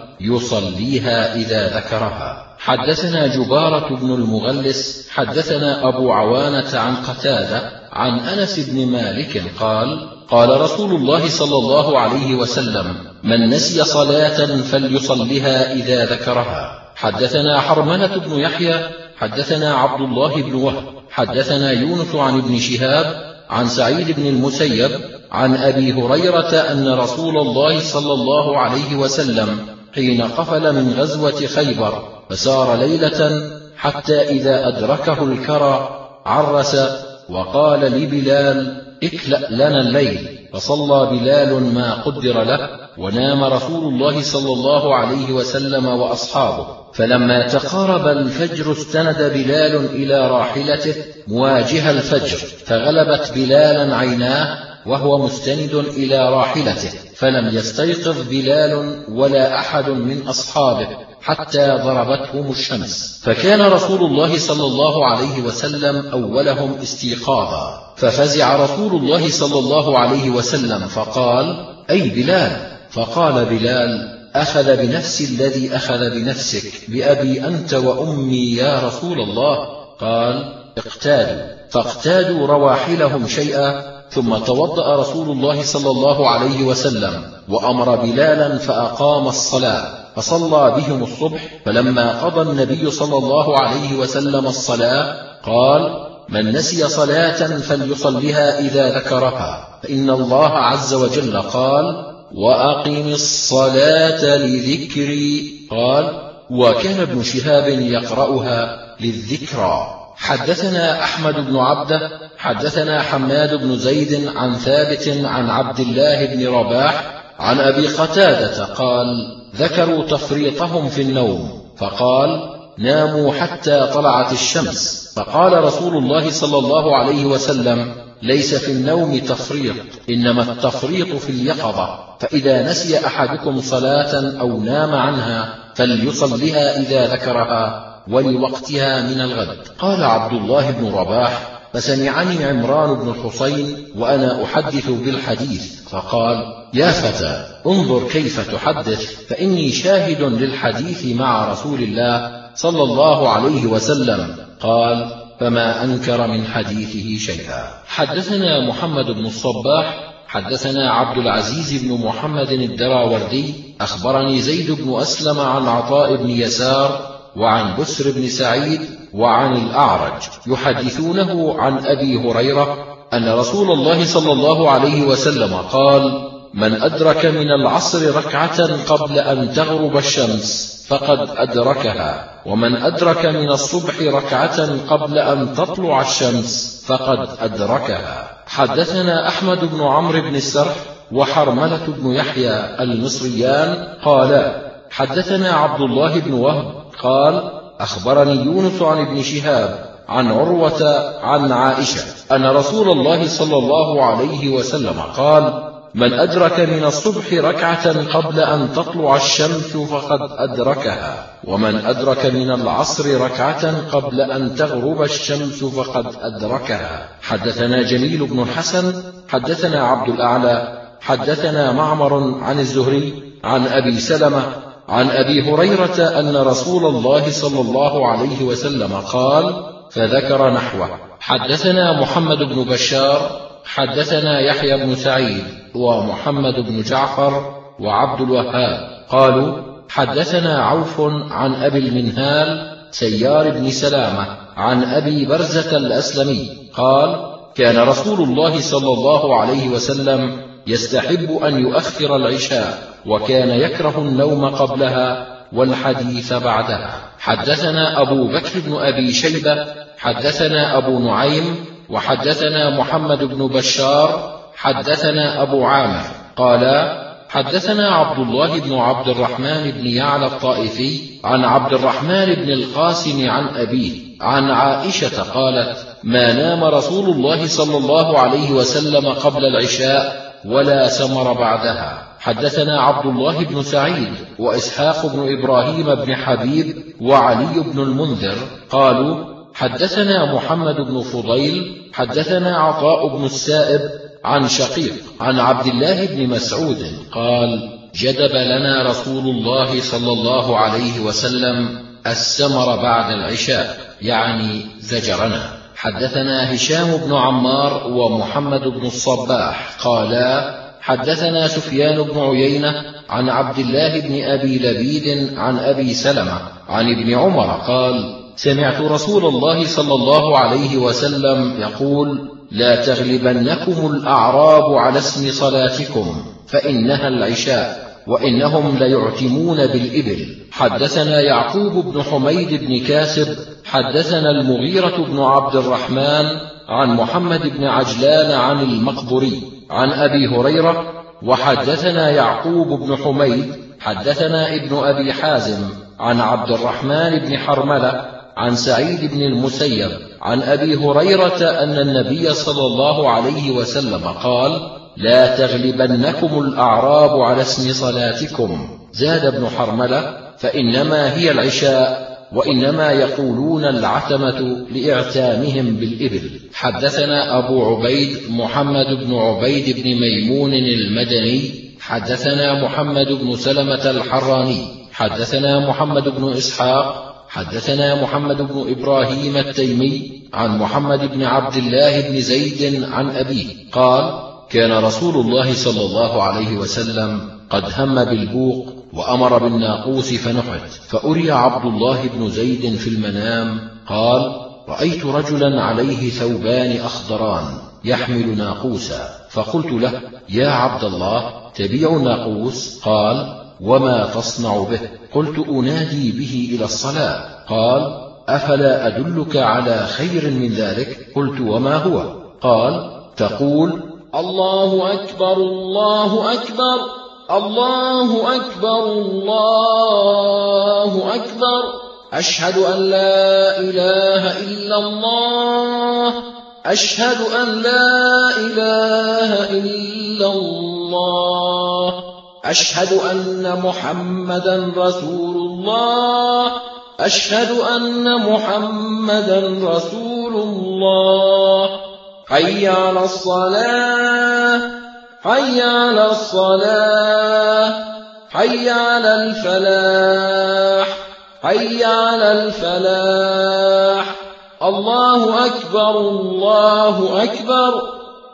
يصليها إذا ذكرها. حدثنا جبارة بن المغلس حدثنا أبو عوانة عن قتادة عن أنس بن مالك قال: قال رسول الله صلى الله عليه وسلم: من نسي صلاة فليصلها إذا ذكرها. حدثنا حرملة بن يحيى حدثنا عبد الله بن وهب حدثنا يونس عن ابن شهاب عن سعيد بن المسيب عن أبي هريرة أن رسول الله صلى الله عليه وسلم حين قفل من غزوة خيبر فسار ليلة حتى إذا أدركه الكرى عرس وقال لبلال: اكلأ لنا الليل، فصلى بلال ما قدر له، ونام رسول الله صلى الله عليه وسلم وأصحابه. فلما تقارب الفجر استند بلال إلى راحلته مواجه الفجر، فغلبت بلالا عيناه وهو مستند إلى راحلته، فلم يستيقظ بلال ولا أحد من أصحابه حتى ضربتهم الشمس، فكان رسول الله صلى الله عليه وسلم أولهم استيقاظا، ففزع رسول الله صلى الله عليه وسلم فقال: أي بلال؟ فقال بلال: أخذ بنفسي الذي أخذ بنفسك، بأبي أنت وأمي يا رسول الله. قال: اقتادوا، فاقتادوا رواحلهم شيئا، ثم توضأ رسول الله صلى الله عليه وسلم وأمر بلالا فأقام الصلاة، فصلى بهم الصبح. فلما قضى النبي صلى الله عليه وسلم الصلاة قال: من نسي صلاة فليصلها إذا ذكرها، فإن الله عز وجل قال: وأقم الصلاة لذكري. قال: وكان ابن شهاب يقرأها للذكرى. حدثنا أحمد بن عبده حدثنا حماد بن زيد عن ثابت عن عبد الله بن رباح عن أبي قتادة قال: ذكروا تفريطهم في النوم، فقال: ناموا حتى طلعت الشمس، فقال رسول الله صلى الله عليه وسلم: ليس في النوم تفريط، إنما التفريط في اليقظة، فإذا نسي أحدكم صلاة أو نام عنها فليصلها إذا ذكرها ولوقتها من الغد. قال عبد الله بن رباح: فسمعني عمران بن الحصين وأنا أحدث بالحديث، فقال: يا فتى، انظر كيف تحدث، فإني شاهد للحديث مع رسول الله صلى الله عليه وسلم. قال: فما أنكر من حديثه شيئا. حدثنا محمد بن الصباح حدثنا عبد العزيز بن محمد الدراوردي أخبرني زيد بن أسلم عن عطاء بن يسار وعن بسر بن سعيد وعن الأعرج يحدثونه عن أبي هريرة أن رسول الله صلى الله عليه وسلم قال: من أدرك من العصر ركعة قبل أن تغرب الشمس فقد أدركها، ومن أدرك من الصبح ركعة قبل أن تطلع الشمس فقد أدركها. حدثنا أحمد بن عمرو بن السرح وحرملة بن يحيى المصريان قالا: حدثنا عبد الله بن وهب قال: أخبرني يونس عن ابن شهاب عن عروة عن عائشة أن رسول الله صلى الله عليه وسلم قال: من أدرك من الصبح ركعة قبل أن تطلع الشمس فقد أدركها، ومن أدرك من العصر ركعة قبل أن تغرب الشمس فقد أدركها. حدثنا جميل بن الحسن حدثنا عبد الأعلى حدثنا معمر عن الزهري عن أبي سلمة عن أبي هريرة أن رسول الله صلى الله عليه وسلم قال، فذكر نحوه. حدثنا محمد بن بشار حدثنا يحيى بن سعيد ومحمد بن جعفر وعبد الوهاب قالوا: حدثنا عوف عن أبي المنهال سيار بن سلامة عن أبي برزة الأسلمي قال: كان رسول الله صلى الله عليه وسلم يستحب أن يؤخر العشاء، وكان يكره النوم قبلها والحديث بعدها. حدثنا أبو بكر بن أبي شيبة حدثنا أبو نعيم وحدثنا محمد بن بشار حدثنا أبو عامر قالا: حدثنا عبد الله بن عبد الرحمن بن يعلى الطائفي عن عبد الرحمن بن القاسم عن أبيه عن عائشة قالت: ما نام رسول الله صلى الله عليه وسلم قبل العشاء ولا ثمر بعدها. حدثنا عبد الله بن سعيد وإسحاق بن إبراهيم بن حبيب وعلي بن المنذر قالوا حدثنا محمد بن فضيل حدثنا عطاء بن السائب عن شقيق عن عبد الله بن مسعود قال جدب لنا رسول الله صلى الله عليه وسلم السمر بعد العشاء، يعني زجرنا. حدثنا هشام بن عمار ومحمد بن الصباح قالا حدثنا سفيان بن عيينة عن عبد الله بن أبي لبيد عن أبي سلمة عن ابن عمر قال سمعت رسول الله صلى الله عليه وسلم يقول لا تغلبنكم الأعراب على اسم صلاتكم فإنها العشاء وإنهم ليعتمون بالإبل. حدثنا يعقوب بن حميد بن كاسب حدثنا المغيرة بن عبد الرحمن عن محمد بن عجلان عن المقبري عن أبي هريرة. وحدثنا يعقوب بن حميد حدثنا ابن أبي حازم عن عبد الرحمن بن حرملة عن سعيد بن المسيب عن أبي هريرة أن النبي صلى الله عليه وسلم قال لا تغلبنكم الأعراب على اسم صلاتكم. زاد ابن حرملة فإنما هي العشاء وإنما يقولون العتمة لإعتامهم بالإبل. حدثنا أبو عبيد محمد بن عبيد بن ميمون المدني حدثنا محمد بن سلمة الحراني حدثنا محمد بن إسحاق حدثنا محمد بن إبراهيم التيمي عن محمد بن عبد الله بن زيد عن أبيه قال كان رسول الله صلى الله عليه وسلم قد هم بالبوق وأمر بالناقوس فنحت، فأري عبد الله بن زيد في المنام قال رأيت رجلا عليه ثوبان أخضران يحمل ناقوسا، فقلت له يا عبد الله تبيع الناقوس؟ قال وما تصنع به؟ قلت أنادي به إلى الصلاة. قال أفلا أدلك على خير من ذلك؟ قلت وما هو؟ قال تقول الله أكبر الله أكبر الله أكبر الله أكبر أشهد أن لا إله إلا الله أشهد أن لا إله إلا الله أشهد أن محمدا رسول الله أشهد أن محمدا رسول الله حي على الصلاة حي على الصلاة حي على الفلاح حي على الفلاح الله أكبر الله أكبر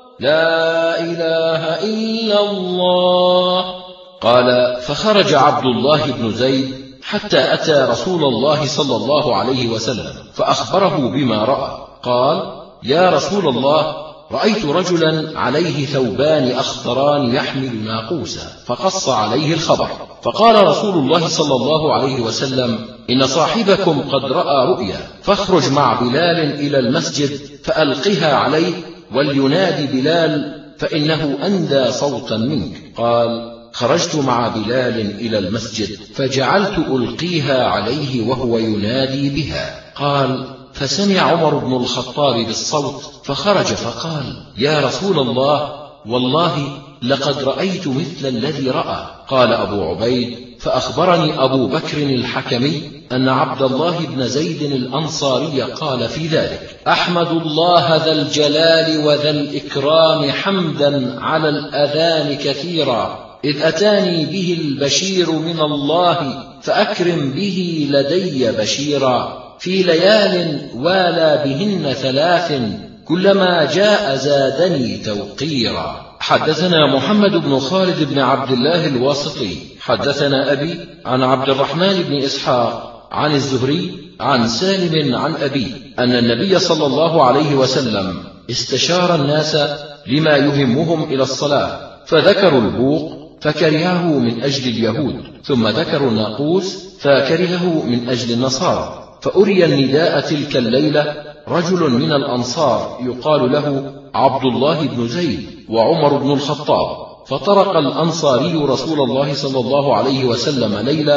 لا إله إلا الله. قال فخرج عبد الله بن زيد حتى أتى رسول الله صلى الله عليه وسلم فأخبره بما رأى. قال يا رسول الله رأيت رجلا عليه ثوبان أخضران يحمل ناقوسا، فقص عليه الخبر. فقال رسول الله صلى الله عليه وسلم إن صاحبكم قد رأى رؤيا، فاخرج مع بلال إلى المسجد فألقها عليه ولينادي بلال فإنه أندى صوتا منك. قال خرجت مع بلال إلى المسجد فجعلت ألقيها عليه وهو ينادي بها. قال فسمع عمر بن الخطاب بالصوت فخرج فقال يا رسول الله والله لقد رأيت مثل الذي رأى. قال أبو عبيد فأخبرني أبو بكر الحكمي أن عبد الله بن زيد الأنصاري قال في ذلك أحمد الله ذا الجلال وذا الإكرام حمدا على الأذان كثيرا إذ أتاني به البشير من الله فأكرم به لدي بشيرا في ليال والى بهن ثلاث كلما جاء زادني توقيرا. حدثنا محمد بن خالد بن عبد الله الواسطي حدثنا أبي عن عبد الرحمن بن إسحاق عن الزهري عن سالم عن أبي أن النبي صلى الله عليه وسلم استشار الناس لما يهمهم إلى الصلاة، فذكروا البوق فكرهه من أجل اليهود، ثم ذكروا الناقوس فكرهه من أجل النصارى. فأري النداء تلك الليلة رجل من الأنصار يقال له عبد الله بن زيد وعمر بن الخطاب، فطرق الأنصاري رسول الله صلى الله عليه وسلم ليلا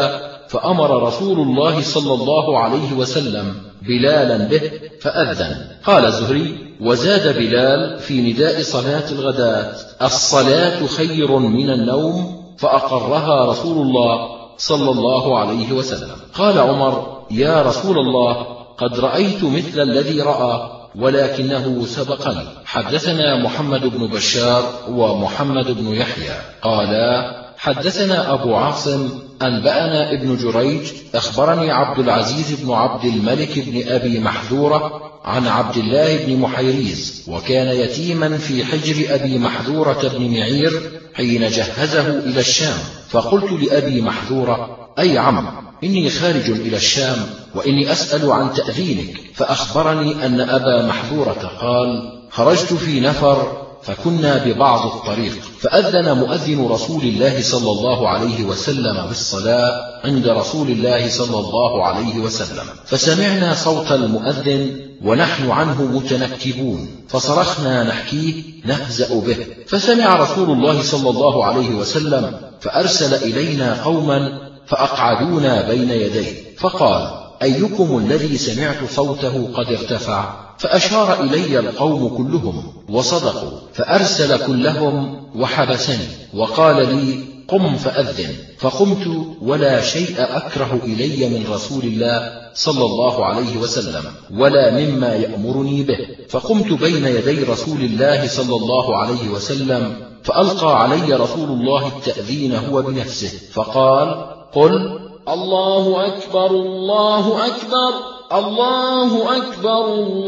فأمر رسول الله صلى الله عليه وسلم بلالا به فأذن. قال الزهري: وزاد بلال في نداء صلاة الغداة: الصلاة خير من النوم، فأقرها رسول الله صلى الله عليه وسلم. قال عمر: يا رسول الله، قد رأيت مثل الذي رأى، ولكنه سبقني. حدثنا محمد بن بشار ومحمد بن يحيى قالا: حدثنا أبو عاصم أنبأنا ابن جريج أخبرني عبد العزيز بن عبد الملك بن أبي محذورة عن عبد الله بن محيريز، وكان يتيما في حجر أبي محذورة بن معير حين جهزه إلى الشام. فقلت لأبي محذورة: أي عم، إني خارج إلى الشام وإني أسأل عن تأذينك. فأخبرني أن أبا محذورة قال: خرجت في نفر فكنا ببعض الطريق، فأذن مؤذن رسول الله صلى الله عليه وسلم بالصلاة عند رسول الله صلى الله عليه وسلم، فسمعنا صوت المؤذن ونحن عنه متنكبون، فصرخنا نحكيه نهزأ به، فسمع رسول الله صلى الله عليه وسلم فأرسل إلينا قوما فأقعدونا بين يديه، فقال: أيكم الذي سمعت صوته قد ارتفع؟ فأشار إلي القوم كلهم وصدقوا، فأرسل كلهم وحبسني وقال لي: قم فأذن. فقمت ولا شيء أكره إلي من رسول الله صلى الله عليه وسلم ولا مما يأمرني به، فقمت بين يدي رسول الله صلى الله عليه وسلم، فألقى علي رسول الله التأذين هو بنفسه، فقال: قل: الله أكبر الله أكبر الله أكبر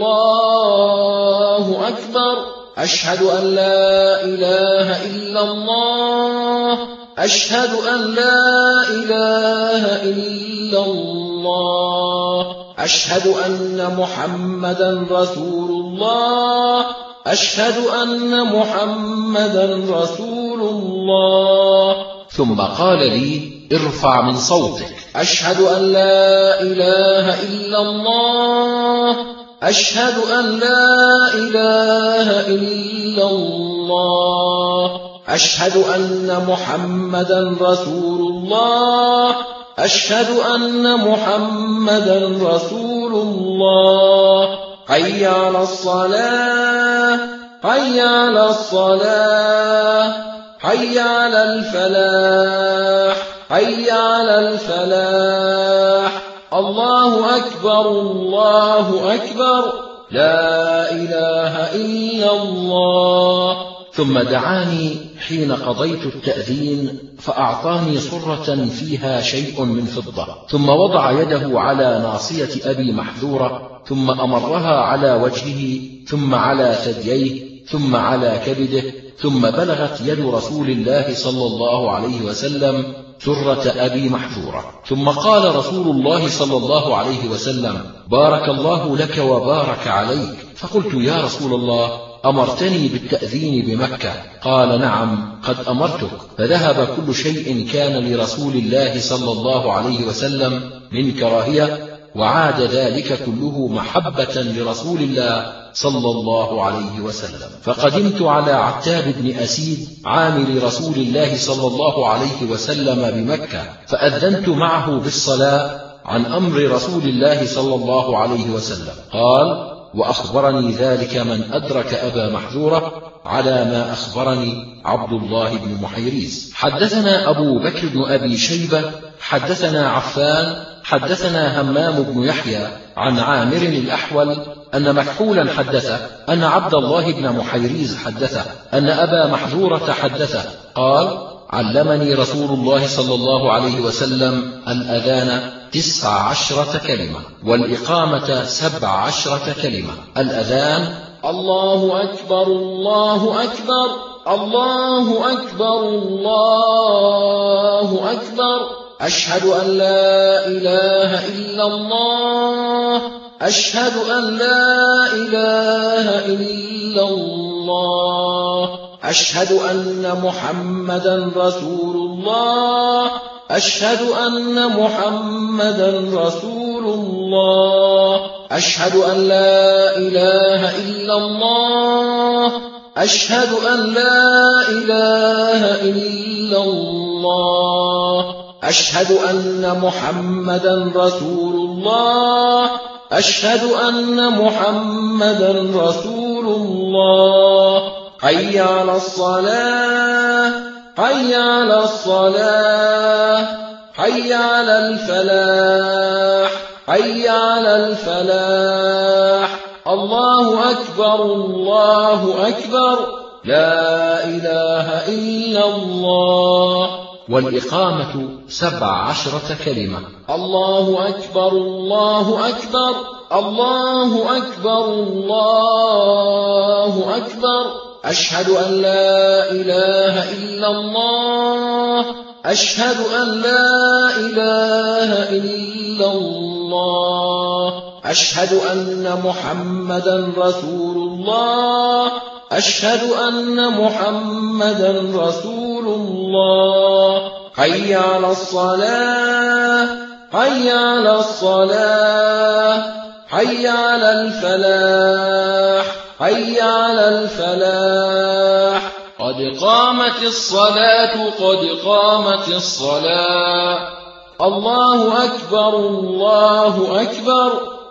الله أكبر، أشهد أن لا إله إلا الله، أشهد أن لا إله إلا الله، أشهد أن محمدا رسول الله، أشهد أن محمدا رسول الله. ثم قال لي: ارفع من صوتك، أشهد أن لا إله إلا الله، أشهد أن لا إله إلا الله، أشهد أن محمدا رسول الله، أشهد أن محمدا رسول الله. حي على الصلاة، حي على الصلاة، حي على الفلاح، حي على الفلاح، الله أكبر الله أكبر، لا إله إلا الله. ثم دعاني حين قضيت التأذين فأعطاني صرة فيها شيء من فضة، ثم وضع يده على ناصية أبي محذورة، ثم أمرها على وجهه، ثم على ثدييه، ثم على كبده، ثم بلغت يد رسول الله صلى الله عليه وسلم سرة أبي محذورة، ثم قال رسول الله صلى الله عليه وسلم: بارك الله لك وبارك عليك. فقلت: يا رسول الله، أمرتني بالتأذين بمكة؟ قال: نعم، قد أمرتك. فذهب كل شيء كان لرسول الله صلى الله عليه وسلم من كراهية، وعاد ذلك كله محبة لرسول الله صلى الله عليه وسلم. فقدمت على عتاب بن أسيد عامل رسول الله صلى الله عليه وسلم بمكة، فأذنت معه بالصلاة عن أمر رسول الله صلى الله عليه وسلم. قال: وأخبرني ذلك من أدرك أبا محذورة على ما أخبرني عبد الله بن محيريز. حدثنا أبو بكر بن أبي شيبة حدثنا عفان حدثنا همام بن يحيى عن عامر الأحول أن مكحولا حدثه أن عبد الله بن محيريز حدثه أن أبا محذورة حدثه قال: علمني رسول الله صلى الله عليه وسلم الأذان تسع عشرة كلمة، والإقامة سبع عشرة كلمة. الأذان: الله أكبر الله أكبر الله أكبر الله أكبر، أشهد أن لا إله إلا الله، أشهد أن لا إله إلا الله، أشهد أن محمدا رسول الله، أشهد أن محمدا رسول الله، أشهد أن لا إله إلا الله، أشهد أن لا إله إلا الله، أشهد أن محمدا رسول الله أشهد أن محمدا رسول الله حي على الصلاة حي على الصلاة حي على الفلاح حي على الفلاح الله أكبر الله أكبر لا إله إلا الله. والإقامة سبع عشرة كلمة. الله أكبر الله أكبر الله أكبر الله أكبر أشهد أن لا إله إلا الله أشهد أن لا إله إلا الله أشهد أن محمدا رسول الله أشهد أن محمدا رسول الله حي على الصلاة حي على الصلاة حي على الفلاح حي على الفلاح قد قامت الصلاة قد قامت الصلاة الله أكبر الله أكبر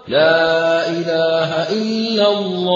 لا إله إلا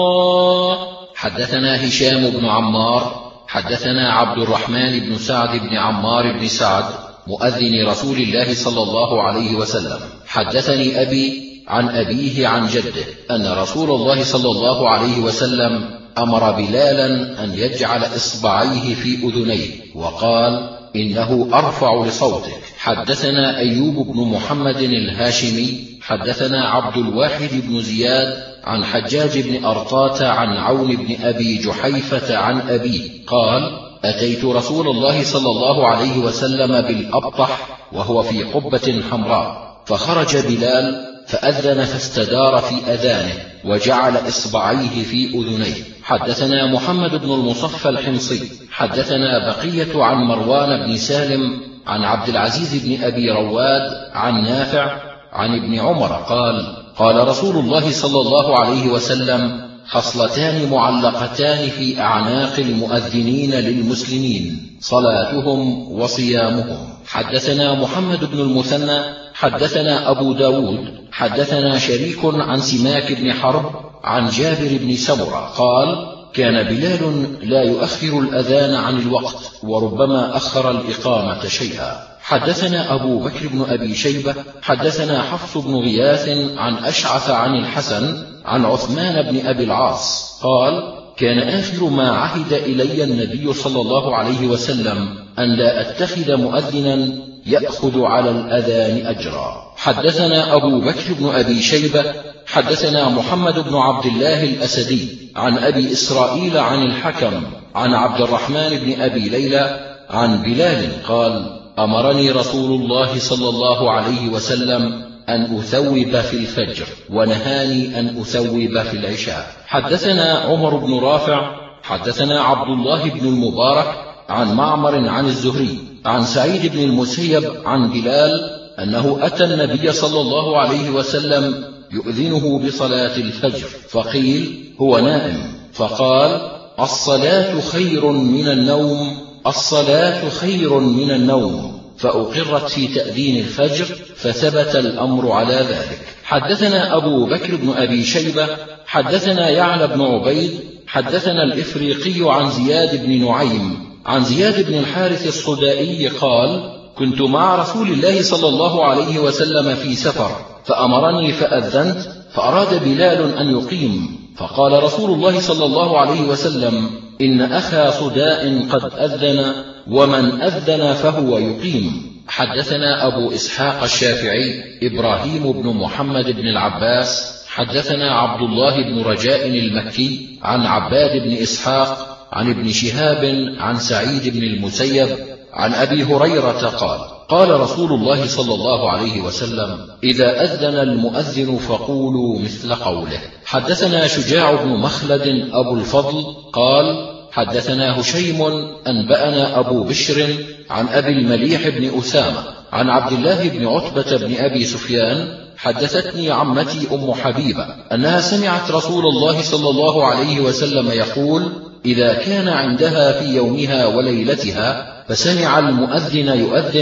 الله. حدثنا هشام بن عمار حدثنا عبد الرحمن بن سعد بن عمار بن سعد مؤذن رسول الله صلى الله عليه وسلم حدثني أبي عن أبيه عن جده أن رسول الله صلى الله عليه وسلم أمر بلالا أن يجعل إصبعيه في أذنيه وقال إنه أرفع لصوتك. حدثنا أيوب بن محمد الهاشمي حدثنا عبد الواحد بن زياد عن حجاج بن أرطاة عن عون بن أبي جحيفة عن أبيه قال أتيت رسول الله صلى الله عليه وسلم بالأبطح وهو في قبة حمراء فخرج بلال فأذن فاستدار في أذانه وجعل إصبعيه في أذنيه. حدثنا محمد بن المصفى الحمصي حدثنا بقية عن مروان بن سالم عن عبد العزيز بن أبي رواد عن نافع عن ابن عمر قال قال رسول الله صلى الله عليه وسلم خصلتان معلقتان في أعناق المؤذنين للمسلمين صلاتهم وصيامهم. حدثنا محمد بن المثنى حدثنا أبو داود حدثنا شريك عن سماك بن حرب عن جابر بن سمرة قال كان بلال لا يؤخر الأذان عن الوقت وربما أخر الإقامة شيئا. حدثنا أبو بكر بن أبي شيبة حدثنا حفص بن غياث عن أشعث عن الحسن عن عثمان بن أبي العاص قال كان آخر ما عهد إلي النبي صلى الله عليه وسلم أن لا أتخذ مؤذنا يأخذ على الأذان أجرا. حدثنا أبو بكر بن أبي شيبة حدثنا محمد بن عبد الله الأسدي عن أبي إسرائيل عن الحكم عن عبد الرحمن بن أبي ليلى عن بلال قال أمرني رسول الله صلى الله عليه وسلم أن أثوب في الفجر ونهاني أن أثوب في العشاء. حدثنا عمر بن رافع حدثنا عبد الله بن المبارك عن معمر عن الزهري عن سعيد بن المسيب عن بلال أنه أتى النبي صلى الله عليه وسلم يؤذنه بصلاة الفجر فقيل هو نائم فقال الصلاة خير من النوم الصلاة خير من النوم فأقرت في تأذين الفجر فثبت الأمر على ذلك. حدثنا أبو بكر بن أبي شيبة حدثنا يعلى بن عبيد حدثنا الإفريقي عن زياد بن نعيم عن زياد بن الحارث الصدائي قال كنت مع رسول الله صلى الله عليه وسلم في سفر فأمرني فأذنت فأراد بلال أن يقيم فقال رسول الله صلى الله عليه وسلم إن أخا صداء قد أذن ومن أذن فهو يقيم. حدثنا أبو إسحاق الشافعي إبراهيم بن محمد بن العباس حدثنا عبد الله بن رجاء المكي عن عباد بن إسحاق عن ابن شهاب عن سعيد بن المسيب عن أبي هريرة قال قال رسول الله صلى الله عليه وسلم إذا أذن المؤذن فقولوا مثل قوله. حدثنا شجاع بن مخلد أبو الفضل قال حدثنا هشيم أنبأنا أبو بشر عن أبي المليح بن أسامة عن عبد الله بن عتبة بن أبي سفيان حدثتني عمتي أم حبيبة أنها سمعت رسول الله صلى الله عليه وسلم يقول إذا كان عندها في يومها وليلتها فسمع المؤذن يؤذن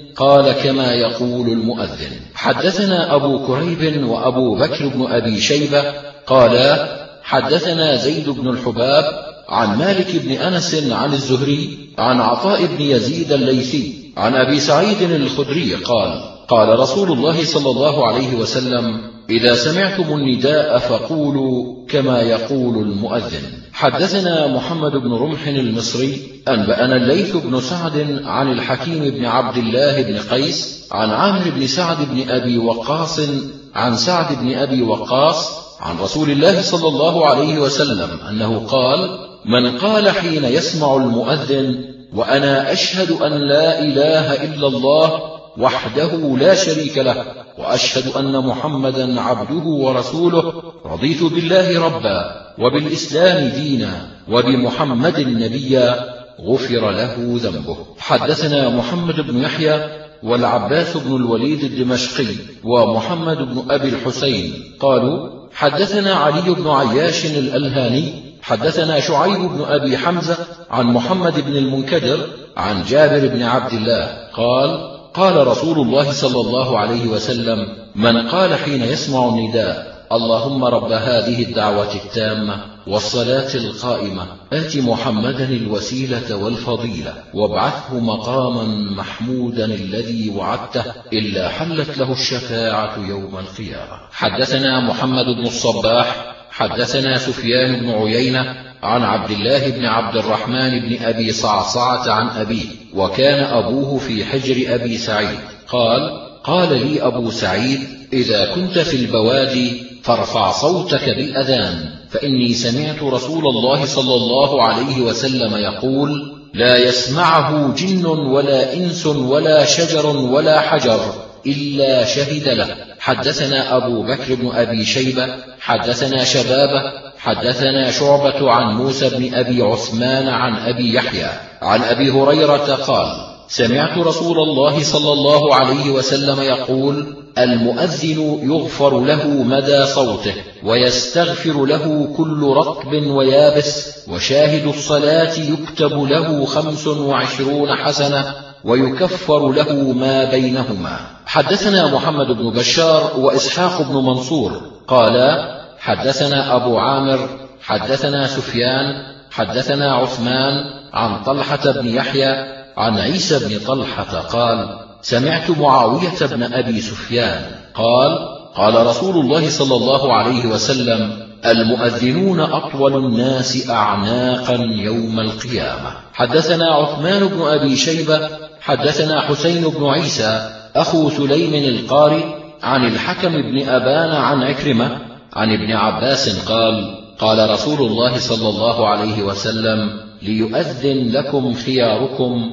قال كما يقول المؤذن. حدثنا أبو كريب وأبو بكر بن أبي شيبة قالا حدثنا زيد بن الحباب عن مالك بن أنس عن الزهري عن عطاء بن يزيد الليثي عن أبي سعيد الخدري قال قال رسول الله صلى الله عليه وسلم إذا سمعتم النداء فقولوا كما يقول المؤذن. حدثنا محمد بن رمح المصري أنبأنا الليث بن سعد عن الحكيم بن عبد الله بن قيس عن عامر بن سعد بن أبي وقاص عن سعد بن أبي وقاص عن رسول الله صلى الله عليه وسلم أنه قال من قال حين يسمع المؤذن وأنا أشهد أن لا إله إلا الله وحده لا شريك له وأشهد أن محمدا عبده ورسوله رضيت بالله ربا وبالإسلام دينا وبمحمد نبيا غفر له ذنبه. حدثنا محمد بن يحيى والعباس بن الوليد الدمشقي ومحمد بن أبي الحسين قالوا حدثنا علي بن عياش الألهاني حدثنا شعيب بن أبي حمزة عن محمد بن المنكدر عن جابر بن عبد الله قال قال رسول الله صلى الله عليه وسلم من قال حين يسمع النداء اللهم رب هذه الدعوة التامة والصلاة القائمة آت محمدا الوسيلة والفضيلة وابعثه مقاما محمودا الذي وعدته إلا حلت له الشفاعة يوم القيامة. حدثنا محمد بن الصباح حدثنا سفيان بن عيينة عن عبد الله بن عبد الرحمن بن أبي صعصعة عن أبيه وكان أبوه في حجر أبي سعيد قال قال لي أبو سعيد إذا كنت في البوادي فارفع صوتك بالأذان فإني سمعت رسول الله صلى الله عليه وسلم يقول لا يسمعه جن ولا إنس ولا شجر ولا حجر إلا شهد له. حدثنا أبو بكر بن أبي شيبة حدثنا شبابة حدثنا شعبة عن موسى بن أبي عثمان عن أبي يحيى عن أبي هريرة قال سمعت رسول الله صلى الله عليه وسلم يقول المؤذن يغفر له مدى صوته ويستغفر له كل رطب ويابس وشاهد الصلاة يكتب له خمس وعشرون حسنة ويكفر له ما بينهما. حدثنا محمد بن بشار وإسحاق بن منصور قالا حدثنا أبو عامر حدثنا سفيان حدثنا عثمان عن طلحة بن يحيى عن عيسى بن طلحة قال سمعت معاوية بن أبي سفيان قال قال رسول الله صلى الله عليه وسلم المؤذنون أطول الناس أعناقا يوم القيامة. حدثنا عثمان بن أبي شيبة حدثنا حسين بن عيسى أخو سليم القاري عن الحكم بن أبان عن عكرمة عن ابن عباس قال قال رسول الله صلى الله عليه وسلم ليؤذن لكم خياركم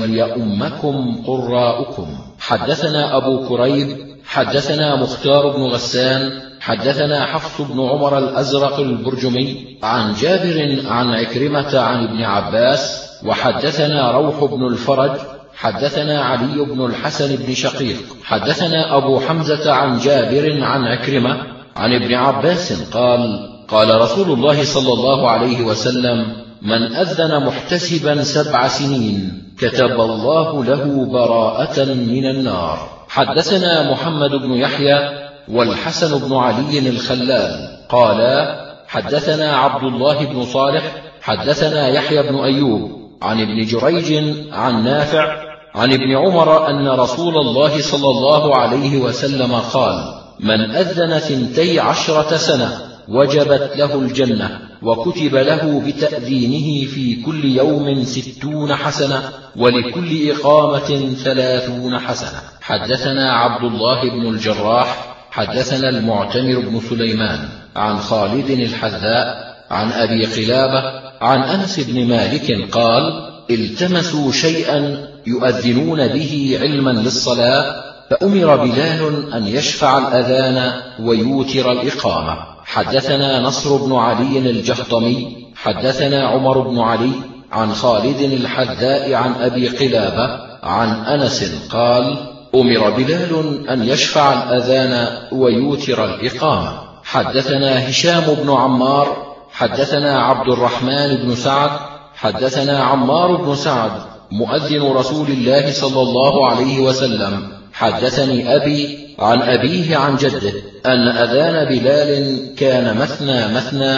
وليؤمكم قراؤكم. حدثنا أبو كريب حدثنا مختار بن غسان حدثنا حفص بن عمر الأزرق البرجمي عن جابر عن عكرمة عن ابن عباس وحدثنا روح بن الفرج حدثنا علي بن الحسن بن شقيق حدثنا أبو حمزة عن جابر عن عكرمة عن ابن عباس قال قال رسول الله صلى الله عليه وسلم من أذن محتسبا سبع سنين كتب الله له براءة من النار. حدثنا محمد بن يحيى والحسن بن علي الخلال قالا حدثنا عبد الله بن صالح حدثنا يحيى بن أيوب عن ابن جريج عن نافع عن ابن عمر أن رسول الله صلى الله عليه وسلم قال من أذن ثنتي عشرة سنة وجبت له الجنة وكتب له بتأذينه في كل يوم ستون حسنة ولكل إقامة ثلاثون حسنة. حدثنا عبد الله بن الجراح حدثنا المعتمر بن سليمان عن خالد الحذاء عن أبي قلابة عن أنس بن مالك قال التمسوا شيئا يؤذنون به علما للصلاة فأمر بلال أن يشفع الأذان ويوتر الإقامة. حدثنا نصر بن علي الجهضمي حدثنا عمر بن علي عن خالد الحذاء عن أبي قلابة عن أنس قال أمر بلال أن يشفع الأذان ويوتر الإقامة. حدثنا هشام بن عمار حدثنا عبد الرحمن بن سعد حدثنا عمار بن سعد مؤذن رسول الله صلى الله عليه وسلم. حدثني أبي عن أبيه عن جده أن أذان بلال كان مثنى مثنى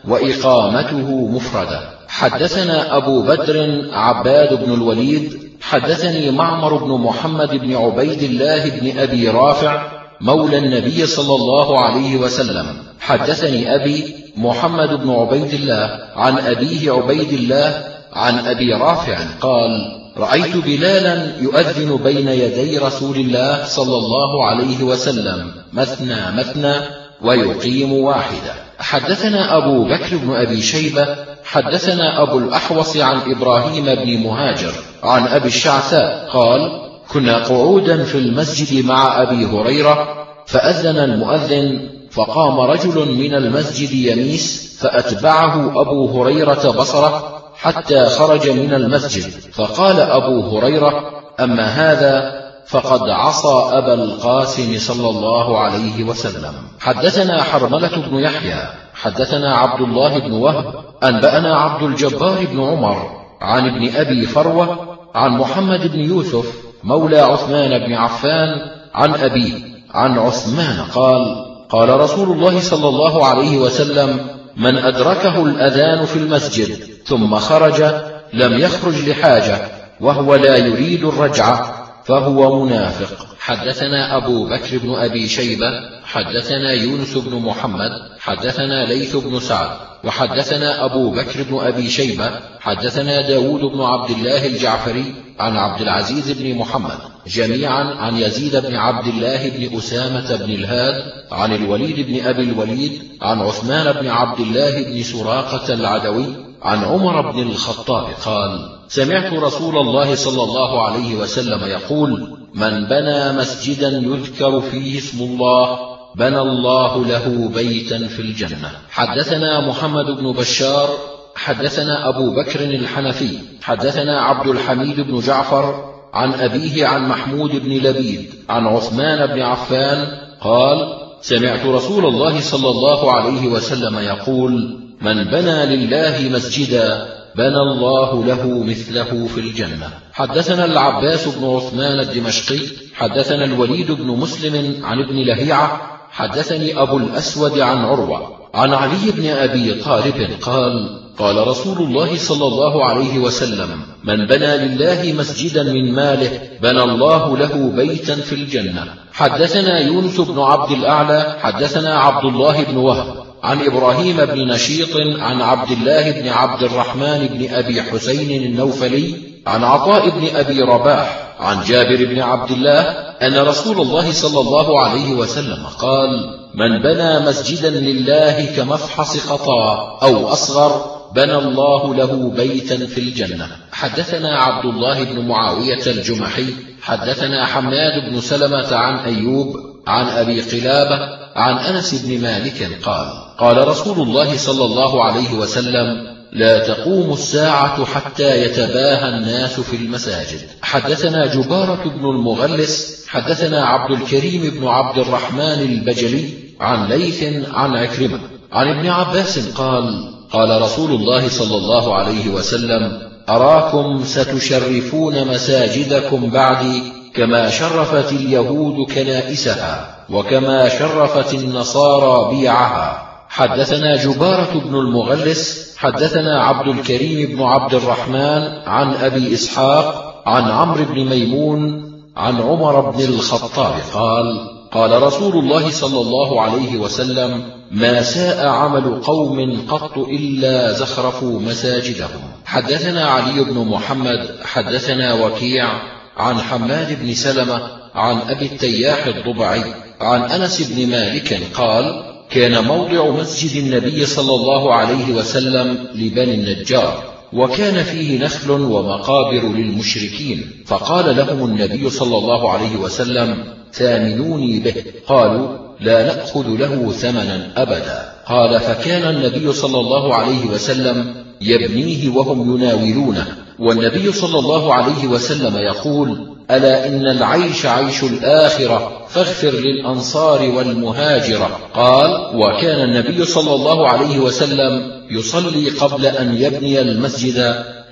وإقامته مفردة. حدثنا أبو بدر عباد بن الوليد حدثني معمر بن محمد بن عبيد الله بن أبي رافع مولى النبي صلى الله عليه وسلم. حدثني أبي محمد بن عبيد الله عن أبيه عبيد الله عن أبي رافع قال: رأيت بلالا يؤذن بين يدي رسول الله صلى الله عليه وسلم مثنى مثنى ويقيم واحدة. حدثنا أبو بكر بن أبي شيبة حدثنا أبو الأحوص عن إبراهيم بن مهاجر عن أبي الشعثاء قال: كنا قعودا في المسجد مع أبي هريرة فأذن المؤذن فقام رجل من المسجد يميس فأتبعه أبو هريرة بصره حتى خرج من المسجد، فقال أبو هريرة: أما هذا فقد عصى أبا القاسم صلى الله عليه وسلم. حدثنا حرملة بن يحيى حدثنا عبد الله بن وهب أنبأنا عبد الجبار بن عمر عن ابن أبي فروة عن محمد بن يوسف مولى عثمان بن عفان عن أبيه عن عثمان قال: قال رسول الله صلى الله عليه وسلم: من أدركه الأذان في المسجد ثم خرج لم يخرج لحاجة وهو لا يريد الرجعة فهو منافق. حدثنا أبو بكر بن أبي شيبة حدثنا يونس بن محمد حدثنا ليث بن سعد وحدثنا أبو بكر بن أبي شيبة حدثنا داود بن عبد الله الجعفري عن عبد العزيز بن محمد جميعا عن يزيد بن عبد الله بن أسامة بن الهاد عن الوليد بن أبي الوليد عن عثمان بن عبد الله بن سراقة العدوي عن عمر بن الخطاب قال: سمعت رسول الله صلى الله عليه وسلم يقول: من بنى مسجدا يذكر فيه اسم الله بنى الله له بيتا في الجنة. حدثنا محمد بن بشار حدثنا أبو بكر الحنفي حدثنا عبد الحميد بن جعفر عن أبيه عن محمود بن لبيد عن عثمان بن عفان قال: سمعت رسول الله صلى الله عليه وسلم يقول: من بنى لله مسجدا بنى الله له مثله في الجنة. حدثنا العباس بن عثمان الدمشقي حدثنا الوليد بن مسلم عن ابن لهيعة حدثني أبو الأسود عن عروة عن علي بن أبي طالب قال: قال رسول الله صلى الله عليه وسلم: من بنى لله مسجدا من ماله بنى الله له بيتا في الجنة. حدثنا يونس بن عبد الأعلى حدثنا عبد الله بن وهب عن إبراهيم بن نشيط عن عبد الله بن عبد الرحمن بن أبي حسين النوفلي عن عطاء بن أبي رباح عن جابر بن عبد الله أن رسول الله صلى الله عليه وسلم قال: من بنى مسجدا لله كمفحص قطاء أو أصغر بنى الله له بيتا في الجنة. حدثنا عبد الله بن معاوية الجمحي حدثنا حماد بن سلمة عن أيوب عن أبي قلابة عن أنس بن مالك قال: قال رسول الله صلى الله عليه وسلم: لا تقوم الساعة حتى يتباهى الناس في المساجد. حدثنا جبارة بن المغلس حدثنا عبد الكريم بن عبد الرحمن البجلي عن ليث عن عكرمة عن ابن عباس قال: قال رسول الله صلى الله عليه وسلم: أراكم ستشرفون مساجدكم بعدي كما شرفت اليهود كنائسها وكما شرفت النصارى بيعها. حدثنا جبارة بن المغلس حدثنا عبد الكريم بن عبد الرحمن عن أبي إسحاق عن عمرو بن ميمون عن عمر بن الخطاب قال: قال رسول الله صلى الله عليه وسلم: ما ساء عمل قوم قط إلا زخرفوا مساجدهم. حدثنا علي بن محمد حدثنا وكيع عن حماد بن سلمة عن أبي التياح الضبعي عن أنس بن مالك قال: كان موضع مسجد النبي صلى الله عليه وسلم لبني النجار، وكان فيه نخل ومقابر للمشركين، فقال لهم النبي صلى الله عليه وسلم: ثامنوني به. قالوا: لا نأخذ له ثمنا أبدا. قال: فكان النبي صلى الله عليه وسلم يبنيه وهم يناولونه، والنبي صلى الله عليه وسلم يقول: ألا إن العيش عيش الآخرة فاغفر للأنصار والمهاجرة. قال: وكان النبي صلى الله عليه وسلم يصلي قبل أن يبني المسجد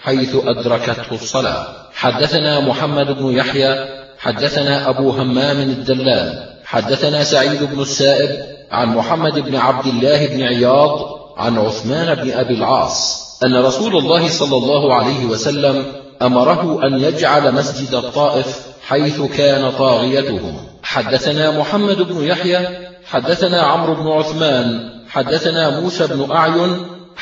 حيث أدركته الصلاة. حدثنا محمد بن يحيى حدثنا أبو همام الدلال حدثنا سعيد بن السائب عن محمد بن عبد الله بن عياض عن عثمان بن أبي العاص أن رسول الله صلى الله عليه وسلم أمره أن يجعل مسجد الطائف حيث كان طاغيتهم. حدثنا محمد بن يحيى حدثنا عمرو بن عثمان حدثنا موسى بن أعين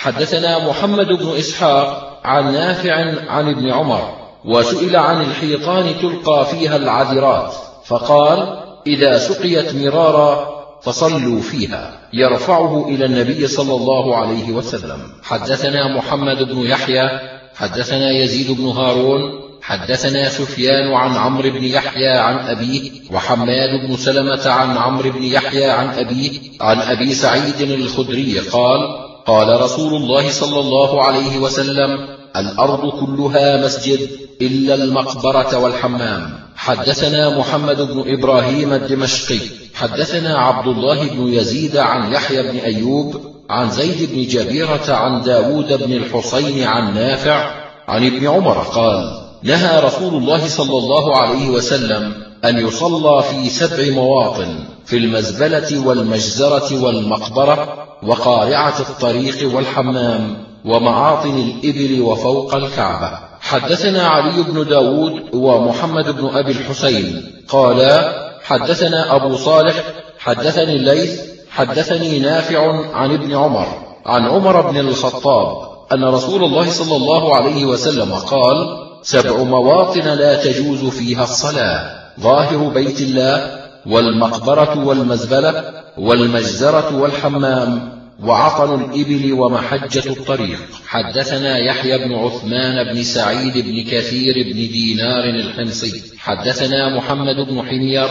حدثنا محمد بن إسحاق عن نافع عن ابن عمر وسئل عن الحيطان تلقى فيها العذرات فقال: إذا سقيت مرارا فصلوا فيها، يرفعه إلى النبي صلى الله عليه وسلم. حدثنا محمد بن يحيى حدثنا يزيد بن هارون حدثنا سفيان عن عمرو بن يحيى عن أبيه وحماد بن سلمة عن عمرو بن يحيى عن أبيه عن أبي سعيد الخدري قال: قال رسول الله صلى الله عليه وسلم: الأرض كلها مسجد إلا المقبرة والحمام. حدثنا محمد بن إبراهيم الدمشقي حدثنا عبد الله بن يزيد عن يحيى بن أيوب عن زيد بن جبيرة عن داود بن الحصين عن نافع عن ابن عمر قال: نهى رسول الله صلى الله عليه وسلم أن يصلى في سبع مواطن: في المزبلة والمجزرة والمقبرة وقارعة الطريق والحمام ومعاطن الإبل وفوق الكعبة. حدثنا علي بن داود ومحمد بن أبي الحسين قالا: حدثنا أبو صالح حدثني الليث حدثني نافع عن ابن عمر عن عمر بن الخطاب أن رسول الله صلى الله عليه وسلم قال: سبع مواطن لا تجوز فيها الصلاة: ظاهر بيت الله والمقبرة والمزبلة والمجزرة والحمام وعطن الإبل ومحجة الطريق. حدثنا يحيى بن عثمان بن سعيد بن كثير بن دينار الحمصي حدثنا محمد بن حمير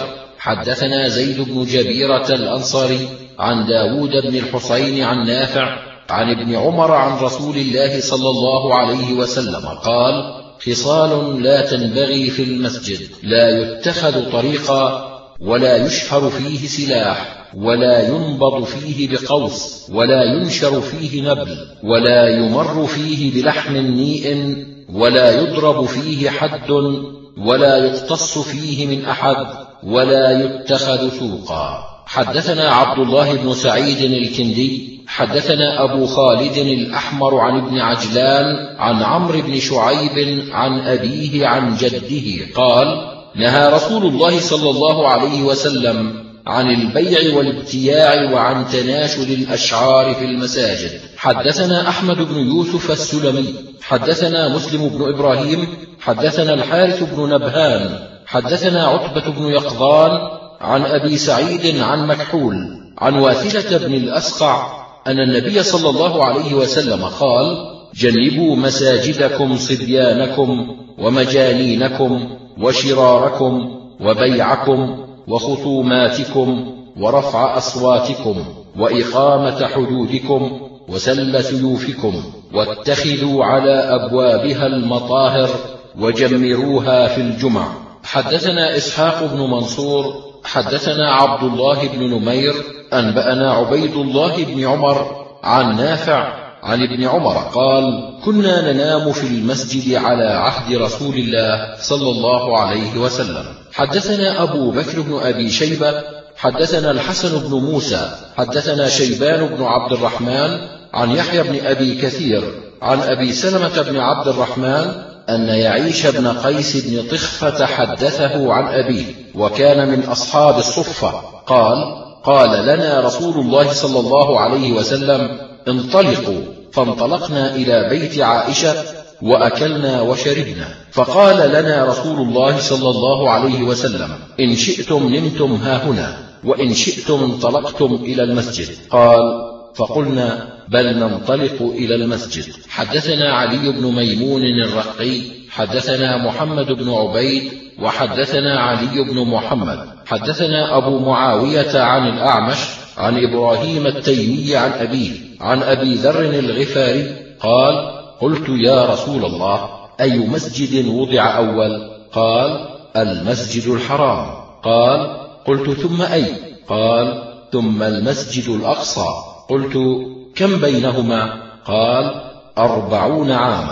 حدثنا زيد بن جبيرة الأنصاري عن داود بن الحصين عن نافع عن ابن عمر عن رسول الله صلى الله عليه وسلم قال: خصال لا تنبغي في المسجد: لا يتخذ طريقا ولا يشهر فيه سلاح ولا ينبض فيه بقوس ولا ينشر فيه نبل ولا يمر فيه بلحم نيء ولا يضرب فيه حد ولا يقتص فيه من أحد ولا يتخذ سوقا. حدثنا عبد الله بن سعيد الكندي حدثنا أبو خالد الأحمر عن ابن عجلان عن عمرو بن شعيب عن أبيه عن جده قال: نهى رسول الله صلى الله عليه وسلم عن البيع والابتياع وعن تناشد الأشعار في المساجد. حدثنا أحمد بن يوسف السلمي حدثنا مسلم بن إبراهيم حدثنا الحارث بن نبهان حدثنا عتبة بن يقظان عن أبي سعيد عن مكحول عن واثلة بن الأسقع أن النبي صلى الله عليه وسلم قال: جنبوا مساجدكم صبيانكم ومجانينكم وشراركم وبيعكم وخصوماتكم ورفع أصواتكم وإقامة حدودكم وسل سيوفكم، واتخذوا على أبوابها المطاهر وجمروها في الجمع. حدثنا إسحاق بن منصور حدثنا عبد الله بن نمير أنبأنا عبيد الله بن عمر عن نافع عن ابن عمر قال: كنا ننام في المسجد على عهد رسول الله صلى الله عليه وسلم. حدثنا أبو بكر بن أبي شيبة حدثنا الحسن بن موسى حدثنا شيبان بن عبد الرحمن عن يحيى بن أبي كثير عن أبي سلمة بن عبد الرحمن أن يعيش بن قيس بن طخفة حدثه عن أبيه وكان من أصحاب الصفة قال: قال لنا رسول الله صلى الله عليه وسلم: انطلقوا. فانطلقنا إلى بيت عائشة وأكلنا وشربنا، فقال لنا رسول الله صلى الله عليه وسلم: إن شئتم نمتم هاهنا وإن شئتم انطلقتم إلى المسجد. قال: فقلنا: بل ننطلق إلى المسجد. حدثنا علي بن ميمون الرقي حدثنا محمد بن عبيد وحدثنا علي بن محمد حدثنا أبو معاوية عن الأعمش عن إبراهيم التيمي عن أبيه عن أبي ذر الغفاري قال: قلت يا رسول الله: أي مسجد وضع أول؟ قال: المسجد الحرام. قال: قلت ثم أي؟ قال: ثم المسجد الأقصى. قلت: كم بينهما؟ قال: أربعون عاما.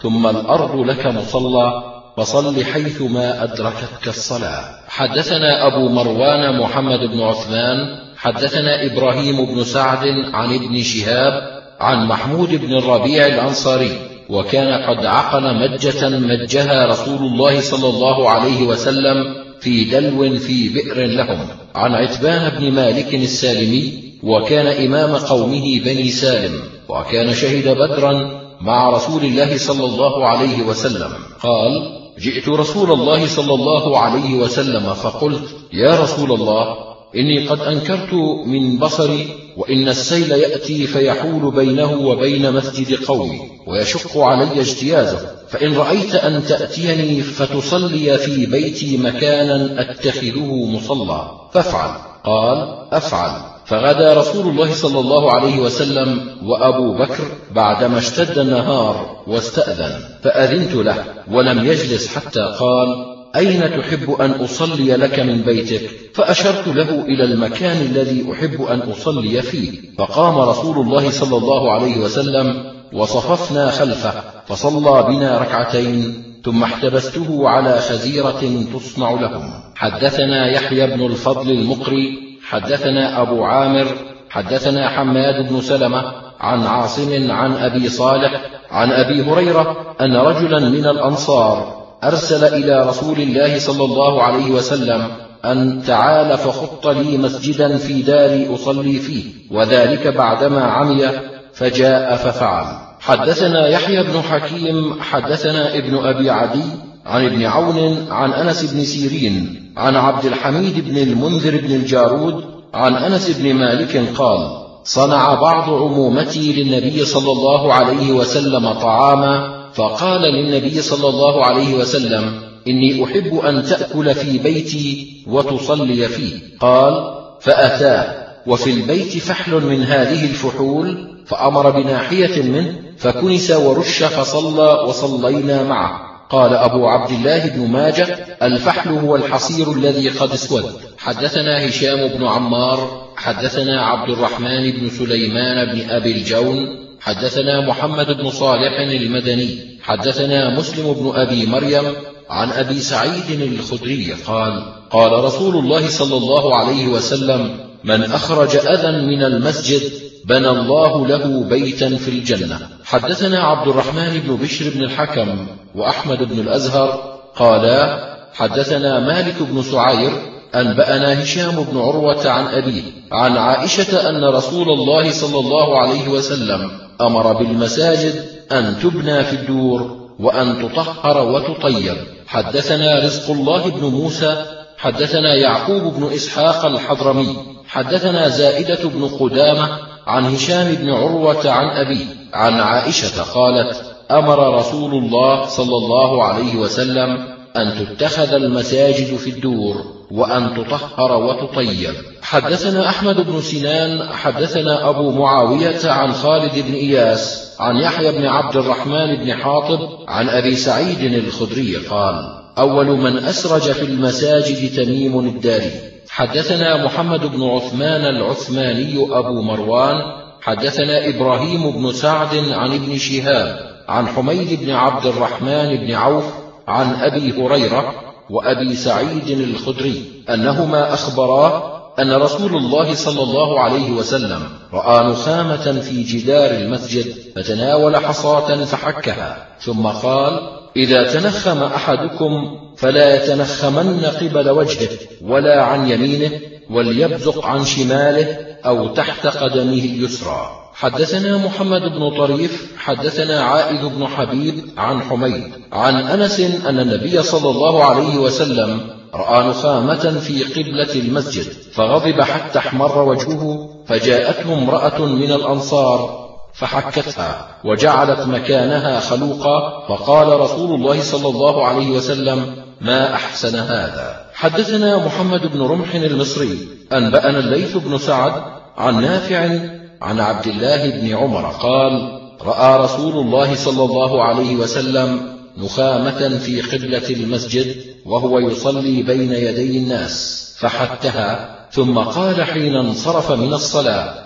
ثم الأرض لك مصلى، فصل حيثما أدركتك الصلاة. حدثنا أبو مروان محمد بن عثمان حدثنا إبراهيم بن سعد عن ابن شهاب عن محمود بن الربيع الأنصاري، وكان قد عقل مجة مجها رسول الله صلى الله عليه وسلم في دلو في بئر لهم، عن عتبان بن مالك السالمي، وكان إمام قومه بني سالم، وكان شهد بدرا مع رسول الله صلى الله عليه وسلم. قال: جئت رسول الله صلى الله عليه وسلم فقلت: يا رسول الله، إني قد أنكرت من بصري، وإن السيل يأتي فيحول بينه وبين مسجد قومي، ويشق علي اجتيازه، فإن رأيت أن تأتيني فتصلي في بيتي مكانا أتخذه مصلى فافعل. قال: أفعل. فغدا رسول الله صلى الله عليه وسلم وأبو بكر بعدما اشتد النهار واستأذن، فأذنت له ولم يجلس حتى قال: أين تحب أن أصلي لك من بيتك؟ فأشرت له إلى المكان الذي أحب أن أصلي فيه، فقام رسول الله صلى الله عليه وسلم وصففنا خلفه، فصلى بنا ركعتين، ثم احتبسته على خزيرة تصنع لهم. حدثنا يحيى بن الفضل المقري حدثنا أبو عامر حدثنا حماد بن سلمة عن عاصم عن أبي صالح عن أبي هريرة أن رجلا من الأنصار أرسل إلى رسول الله صلى الله عليه وسلم أن تعال فخط لي مسجدا في داري أصلي فيه، وذلك بعدما عمي، فجاء ففعل. حدثنا يحيى بن حكيم حدثنا ابن أبي عدي عن ابن عون عن أنس بن سيرين عن عبد الحميد بن المنذر بن الجارود عن أنس بن مالك قال: صنع بعض عمومتي للنبي صلى الله عليه وسلم طعاما، فقال للنبي صلى الله عليه وسلم: إني أحب أن تأكل في بيتي وتصلي فيه. قال: فأتاه، وفي البيت فحل من هذه الفحول، فأمر بناحية منه فكنس ورش فصلى وصلينا معه. قال أبو عبد الله بن ماجه: الفحل هو الحصير الذي قد اسود. حدثنا هشام بن عمار حدثنا عبد الرحمن بن سليمان بن أبي الجون حدثنا محمد بن صالح المدني حدثنا مسلم بن أبي مريم عن أبي سعيد الخدري قال: قال رسول الله صلى الله عليه وسلم: من أخرج أذى من المسجد بنى الله له بيتا في الجنة. حدثنا عبد الرحمن بن بشر بن الحكم وأحمد بن الأزهر قالا: حدثنا مالك بن سعير أنبأنا هشام بن عروة عن أبيه عن عائشة أن رسول الله صلى الله عليه وسلم أمر بالمساجد أن تبنى في الدور وأن تطهر وتطيب. حدثنا رزق الله بن موسى حدثنا يعقوب بن إسحاق الحضرمي حدثنا زائدة بن قدامة عن هشام بن عروة عن أبيه عن عائشة قالت: أمر رسول الله صلى الله عليه وسلم أن تتخذ المساجد في الدور وأن تطهر وتطيب. حدثنا أحمد بن سنان حدثنا أبو معاوية عن خالد بن إياس عن يحيى بن عبد الرحمن بن حاطب عن أبي سعيد الخدري قال: أول من أسرج في المساجد تميم الداري. حدثنا محمد بن عثمان العثماني أبو مروان حدثنا إبراهيم بن سعد عن ابن شهاب عن حميد بن عبد الرحمن بن عوف عن أبي هريرة وأبي سعيد الخدري أنهما أخبراه أن رسول الله صلى الله عليه وسلم رأى نخامة في جدار المسجد فتناول حصاة فحكها، ثم قال: إذا تنخم أحدكم فلا يتنخمن قبل وجهه ولا عن يمينه، وليبزق عن شماله أو تحت قدمه اليسرى. حدثنا محمد بن طريف حدثنا عائد بن حبيب عن حميد عن أنس أن النبي صلى الله عليه وسلم رأى نخامة في قبلة المسجد فغضب حتى احمر وجهه، فجاءته امرأة من الأنصار فحكتها وجعلت مكانها خلوقا، فقال رسول الله صلى الله عليه وسلم: ما أحسن هذا. حدثنا محمد بن رمح المصري أنبأنا الليث بن سعد عن نافع عن عبد الله بن عمر قال: رأى رسول الله صلى الله عليه وسلم نخامة في قبلة المسجد وهو يصلي بين يدي الناس فحتها، ثم قال حين انصرف من الصلاة: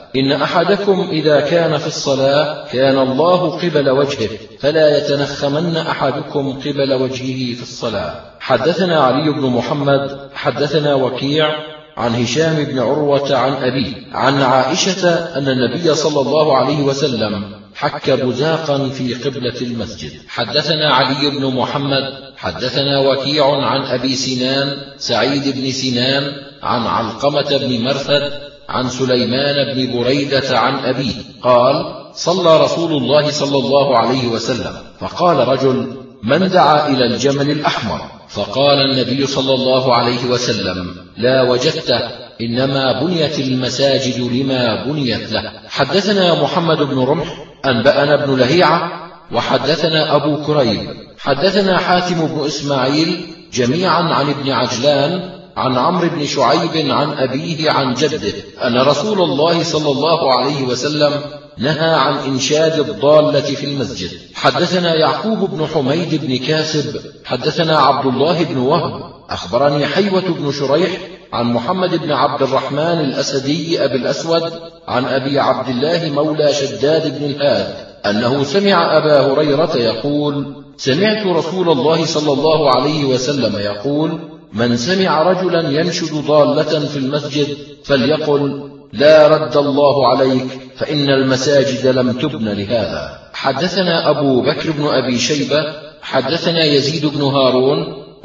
إن أحدكم إذا كان في الصلاة كان الله قبل وجهه، فلا يتنخمن أحدكم قبل وجهه في الصلاة. حدثنا علي بن محمد حدثنا وكيع عن هشام بن عروة عن أبيه عن عائشة أن النبي صلى الله عليه وسلم حك بزاقا في قبلة المسجد. حدثنا علي بن محمد حدثنا وكيع عن أبي سنان سعيد بن سنان عن علقمة بن مرثد عن سليمان بن بريدة عن أبيه قال: صلى رسول الله صلى الله عليه وسلم، فقال رجل: من دعا إلى الجمل الأحمر؟ فقال النبي صلى الله عليه وسلم: لا وجدته، إنما بنيت المساجد لما بنيت له. حدثنا محمد بن رمح أنبأنا ابن لهيعة وحدثنا أبو كريب حدثنا حاتم بن إسماعيل جميعا عن ابن عجلان عن عمرو بن شعيب عن أبيه عن جده أن رسول الله صلى الله عليه وسلم نهى عن إنشاد الضالة في المسجد. حدثنا يعقوب بن حميد بن كاسب حدثنا عبد الله بن وهب أخبرني حيوة بن شريح عن محمد بن عبد الرحمن الأسدي أبي الأسود عن أبي عبد الله مولى شداد بن الهاد أنه سمع أبا هريرة يقول: سمعت رسول الله صلى الله عليه وسلم يقول: من سمع رجلا ينشد ضالة في المسجد فليقل: لا رد الله عليك، فإن المساجد لم تبن لهذا. حدثنا أبو بكر بن أبي شيبة حدثنا يزيد بن هارون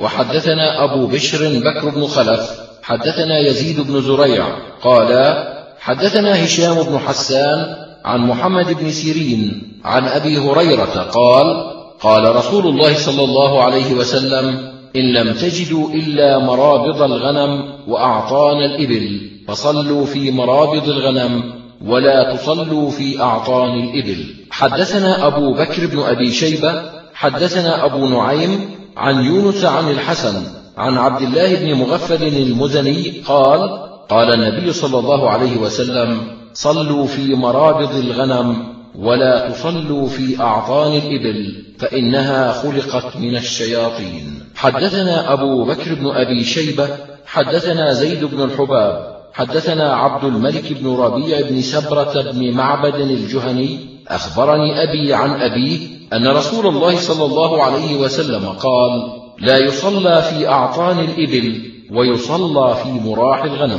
وحدثنا أبو بشر بكر بن خلف حدثنا يزيد بن زريع قال: حدثنا هشام بن حسان عن محمد بن سيرين عن أبي هريرة قال: قال رسول الله صلى الله عليه وسلم: إن لم تجدوا إلا مرابض الغنم وأعطان الإبل فصلوا في مرابض الغنم ولا تصلوا في أعطان الإبل. حدثنا أبو بكر بن أبي شيبة حدثنا أبو نعيم عن يونس عن الحسن عن عبد الله بن مغفل المزني قال: قال النبي صلى الله عليه وسلم: صلوا في مرابض الغنم ولا تصلوا في أعطان الإبل، فإنها خلقت من الشياطين. حدثنا أبو بكر بن أبي شيبة حدثنا زيد بن الحباب حدثنا عبد الملك بن ربيع بن سبرة بن معبد الجهني أخبرني أبي عن أبيه أن رسول الله صلى الله عليه وسلم قال: لا يصلى في أعطان الإبل ويصلى في مراح الغنم.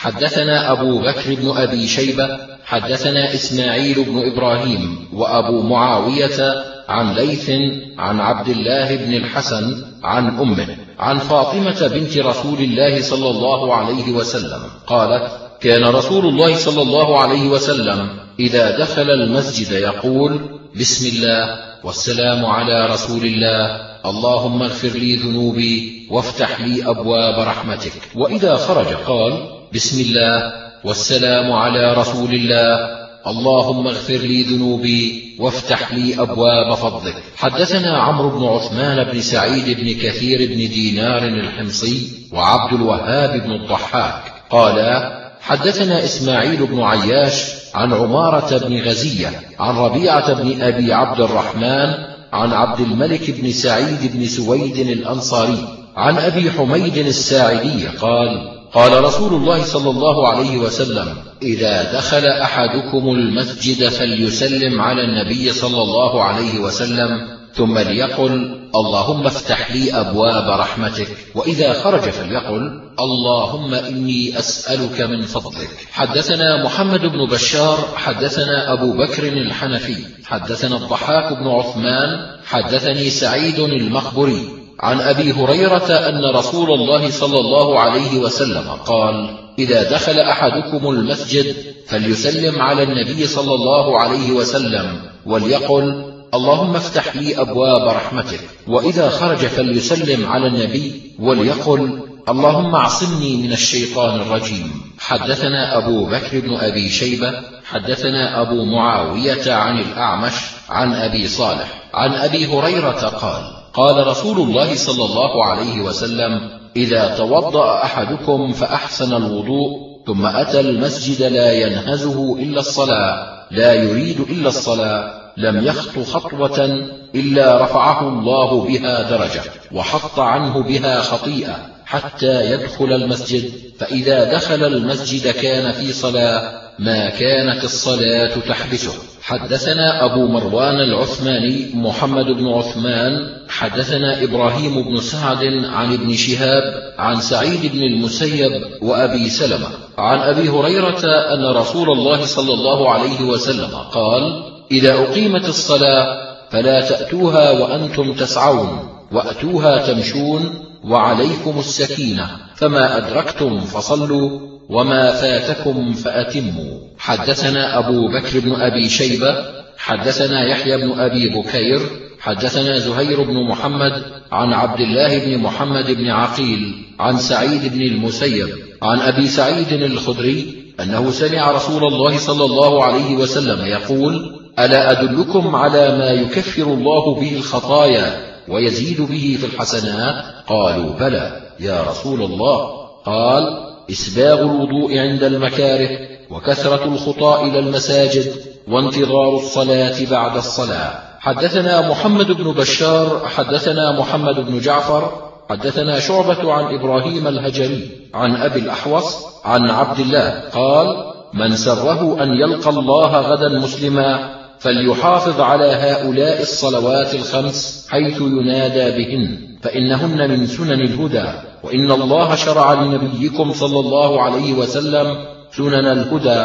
حدثنا أبو بكر بن أبي شيبة حدثنا إسماعيل بن إبراهيم وأبو معاوية عن ليث عن عبد الله بن الحسن عن أمه عن فاطمة بنت رسول الله صلى الله عليه وسلم قالت: كان رسول الله صلى الله عليه وسلم إذا دخل المسجد يقول: بسم الله والسلام على رسول الله، اللهم اغفر لي ذنوبي وافتح لي أبواب رحمتك. وإذا خرج قال: بسم الله والسلام على رسول الله، اللهم اغفر لي ذنوبي وافتح لي أبواب فضلك. حدثنا عمرو بن عثمان بن سعيد بن كثير بن دينار الحمصي وعبد الوهاب بن الضحاك قالا: حدثنا إسماعيل بن عياش عن عمارة بن غزية عن ربيعة بن أبي عبد الرحمن عن عبد الملك بن سعيد بن سويد الأنصاري عن أبي حميد الساعدي قال: قال رسول الله صلى الله عليه وسلم: إذا دخل أحدكم المسجد فليسلم على النبي صلى الله عليه وسلم ثم ليقل: اللهم افتح لي أبواب رحمتك. وإذا خرج فليقل: اللهم إني أسألك من فضلك. حدثنا محمد بن بشار حدثنا أبو بكر الحنفي حدثنا الضحاك بن عثمان حدثني سعيد المخبري عن أبي هريرة أن رسول الله صلى الله عليه وسلم قال: إذا دخل أحدكم المسجد فليسلم على النبي صلى الله عليه وسلم وليقل: اللهم افتح لي أبواب رحمتك. وإذا خرج فليسلم على النبي وليقل: اللهم اعصمني من الشيطان الرجيم. حدثنا أبو بكر بن أبي شيبة حدثنا أبو معاوية عن الأعمش عن أبي صالح عن أبي هريرة قال: قال رسول الله صلى الله عليه وسلم: إذا توضأ أحدكم فأحسن الوضوء ثم أتى المسجد لا ينهزه إلا الصلاة، لا يريد إلا الصلاة، لم يخط خطوة إلا رفعه الله بها درجة وحط عنه بها خطيئة، حتى يدخل المسجد، فإذا دخل المسجد كان في صلاة ما كانت الصلاة تحبسه. حدثنا أبو مروان العثماني محمد بن عثمان حدثنا إبراهيم بن سعد عن ابن شهاب عن سعيد بن المسيب وأبي سلمة عن أبي هريرة أن رسول الله صلى الله عليه وسلم قال: إذا أقيمت الصلاة فلا تأتوها وأنتم تسعون، وأتوها تمشون، وعليكم السكينة، فما أدركتم فصلوا وما فاتكم فأتموا. حدثنا أبو بكر بن أبي شيبة حدثنا يحيى بن أبي بكير حدثنا زهير بن محمد عن عبد الله بن محمد بن عقيل عن سعيد بن المسيب عن أبي سعيد الخدري أنه سمع رسول الله صلى الله عليه وسلم يقول: ألا أدلكم على ما يكفر الله به الخطايا ويزيد به في الحسنات؟ قالوا: بلى يا رسول الله. قال: إسباغ الوضوء عند المكاره، وكثرة الخطى إلى المساجد، وانتظار الصلاة بعد الصلاة. حدثنا محمد بن بشار حدثنا محمد بن جعفر حدثنا شعبة عن إبراهيم الهجري عن أبي الأحوص عن عبد الله قال: من سره أن يلقى الله غدا مسلما فليحافظ على هؤلاء الصلوات الخمس حيث ينادى بهن، فإنهن من سنن الهدى، وإن الله شرع لنبيكم صلى الله عليه وسلم سنن الهدى.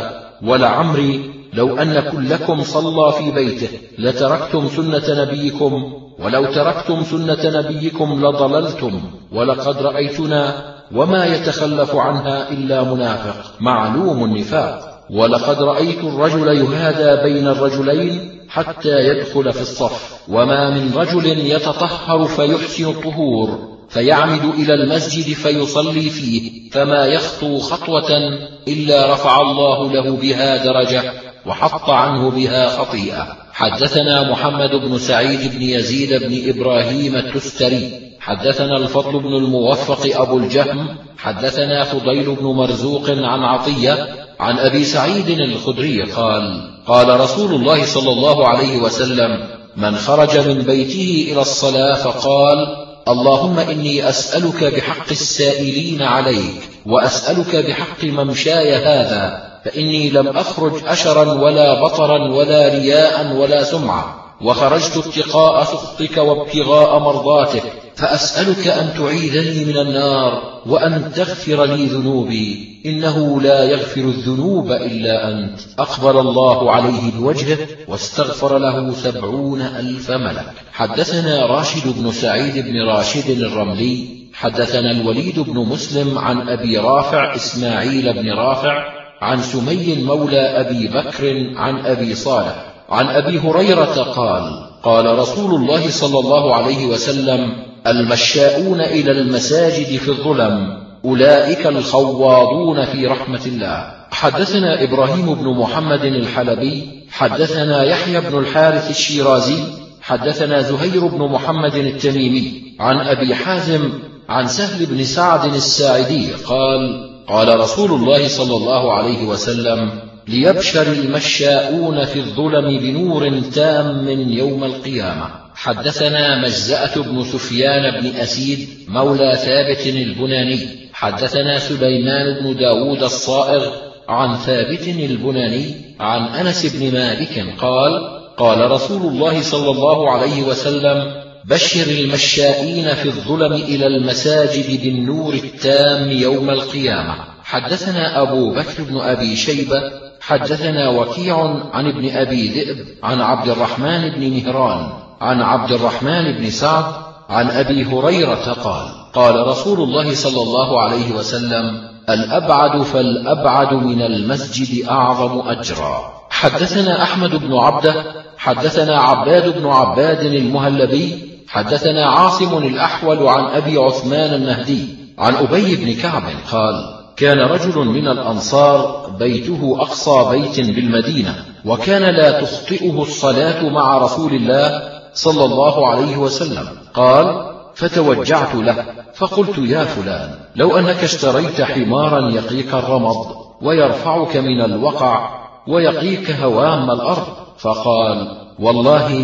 ولعمري لو أن كلكم صلى في بيته لتركتم سنة نبيكم، ولو تركتم سنة نبيكم لضللتم، ولقد رأيتنا وما يتخلف عنها إلا منافق معلوم النفاق، ولقد رأيت الرجل يهادى بين الرجلين حتى يدخل في الصف، وما من رجل يتطهر فيحسن الطهور فيعمد إلى المسجد فيصلي فيه فما يخطو خطوة إلا رفع الله له بها درجة وحط عنه بها خطيئة. حدثنا محمد بن سعيد بن يزيد بن إبراهيم التستري حدثنا الفضل بن الموفق أبو الجهم حدثنا فضيل بن مرزوق عن عطية عن أبي سعيد الخدري قال: قال رسول الله صلى الله عليه وسلم: من خرج من بيته إلى الصلاة فقال: اللهم إني أسألك بحق السائلين عليك، وأسألك بحق ممشاي هذا، فإني لم أخرج أشرا ولا بطرا ولا رياء ولا سمعة، وخرجت اتقاء سخطك وابتغاء مرضاتك، فأسألك أن تعيذني من النار وأن تغفر لي ذنوبي، إنه لا يغفر الذنوب إلا أنت. أقبل الله عليه بوجهه واستغفر له سبعون ألف ملك. حدثنا راشد بن سعيد بن راشد الرملي حدثنا الوليد بن مسلم عن أبي رافع إسماعيل بن رافع عن سمي مولى أبي بكر عن أبي صالح عن أبي هريرة قال: قال رسول الله صلى الله عليه وسلم: المشاؤون إلى المساجد في الظلم أولئك الخواضون في رحمة الله. حدثنا إبراهيم بن محمد الحلبي حدثنا يحيى بن الحارث الشيرازي حدثنا زهير بن محمد التميمي عن أبي حازم عن سهل بن سعد الساعدي قال: قال رسول الله صلى الله عليه وسلم: ليبشر المشاؤون في الظلم بنور تام يوم القيامة. حدثنا مجزأة بن سفيان بن أسيد مولى ثابت البناني حدثنا سليمان بن داود الصائغ عن ثابت البناني عن أنس بن مالك قال: قال رسول الله صلى الله عليه وسلم: بشر المشائين في الظلم إلى المساجد بالنور التام يوم القيامة. حدثنا أبو بكر بن أبي شيبة حدثنا وكيع عن ابن أبي ذئب عن عبد الرحمن بن مهران عن عبد الرحمن بن سعد عن أبي هريرة قال: قال رسول الله صلى الله عليه وسلم: الأبعد فالأبعد من المسجد أعظم أجرا. حدثنا أحمد بن عبده حدثنا عباد بن عباد المهلبي حدثنا عاصم الأحول عن أبي عثمان النهدي عن أبي بن كعب قال: كان رجل من الأنصار بيته أقصى بيت بالمدينة، وكان لا تخطئه الصلاة مع رسول الله صلى الله عليه وسلم. قال: فتوجعت له فقلت: يا فلان، لو أنك اشتريت حمارا يقيك الرمض ويرفعك من الوقع ويقيك هوام الأرض. فقال: والله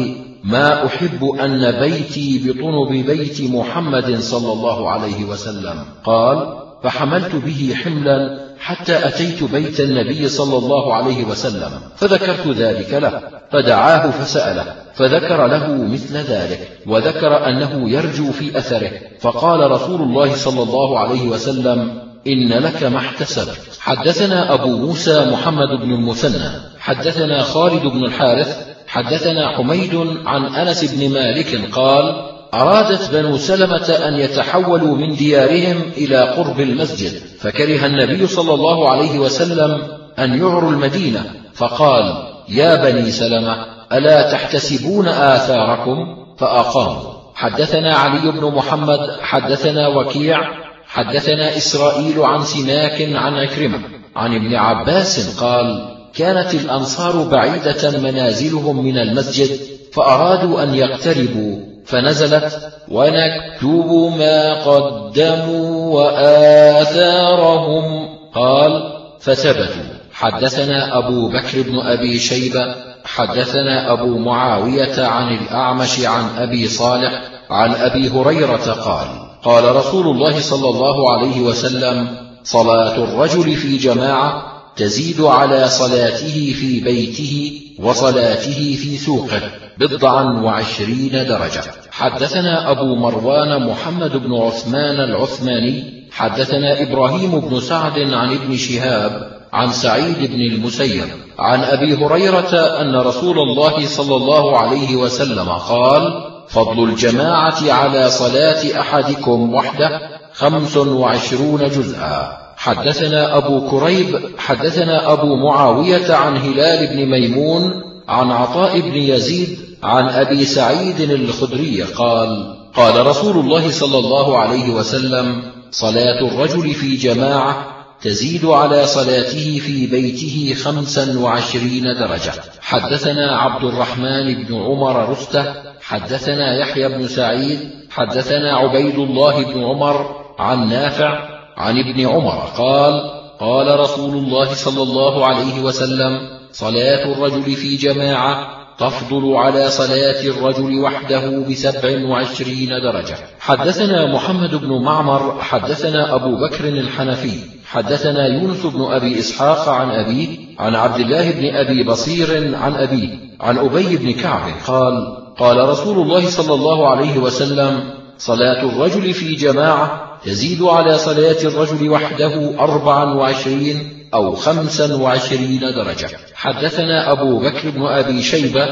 ما أحب أن بيتي بطنب بيت محمد صلى الله عليه وسلم. قال: فحملت به حملا حتى أتيت بيت النبي صلى الله عليه وسلم، فذكرت ذلك له، فدعاه فسأله، فذكر له مثل ذلك، وذكر أنه يرجو في أثره، فقال رسول الله صلى الله عليه وسلم: إن لك ما احتسبت. حدثنا أبو موسى محمد بن المثنى حدثنا خالد بن الحارث حدثنا حميد عن أنس بن مالك قال: أرادت بنو سلمة أن يتحولوا من ديارهم إلى قرب المسجد، فكره النبي صلى الله عليه وسلم أن يعروا المدينة، فقال: يا بني سلمة، ألا تحتسبون آثاركم؟ فأقاموا. حدثنا علي بن محمد حدثنا وكيع حدثنا إسرائيل عن سماك عن عكرمة عن ابن عباس قال: كانت الأنصار بعيدة منازلهم من المسجد، فأرادوا أن يقتربوا، فنزلت: ونكتب ما قدموا وآثارهم. قال: فثبتوا. حدثنا أبو بكر بن أبي شيبة حدثنا أبو معاوية عن الأعمش عن أبي صالح عن أبي هريرة قال: قال رسول الله صلى الله عليه وسلم: صلاة الرجل في جماعة تزيد على صلاته في بيته وصلاته في سوقه بضعا وعشرين درجة. حدثنا أبو مروان محمد بن عثمان العثماني حدثنا إبراهيم بن سعد عن ابن شهاب عن سعيد بن المسيب عن أبي هريرة أن رسول الله صلى الله عليه وسلم قال: فضل الجماعة على صلاة أحدكم وحده خمس وعشرون جزءا. حدثنا أبو كريب حدثنا أبو معاوية عن هلال بن ميمون عن عطاء بن يزيد عن أبي سعيد الخدري قال: قال رسول الله صلى الله عليه وسلم: صلاة الرجل في جماعة تزيد على صلاته في بيته خمسا وعشرين درجة. حدثنا عبد الرحمن بن عمر رسته حدثنا يحيى بن سعيد حدثنا عبيد الله بن عمر عن نافع عن ابن عمر قال: قال رسول الله صلى الله عليه وسلم: صلاة الرجل في جماعة تفضل على صلاة الرجل وحده بسبع وعشرين درجة. حدثنا محمد بن معمر حدثنا أبو بكر الحنفي حدثنا يونس بن أبي إسحاق عن أبيه عن عبد الله بن أبي بصير عن أبيه عن أبي بن كعب قال: قال رسول الله صلى الله عليه وسلم: صلاة الرجل في جماعة تزيد على صلاة الرجل وحده أربعا وعشرين أو خمسا وعشرين درجة. حدثنا أبو بكر بن أبي شيبة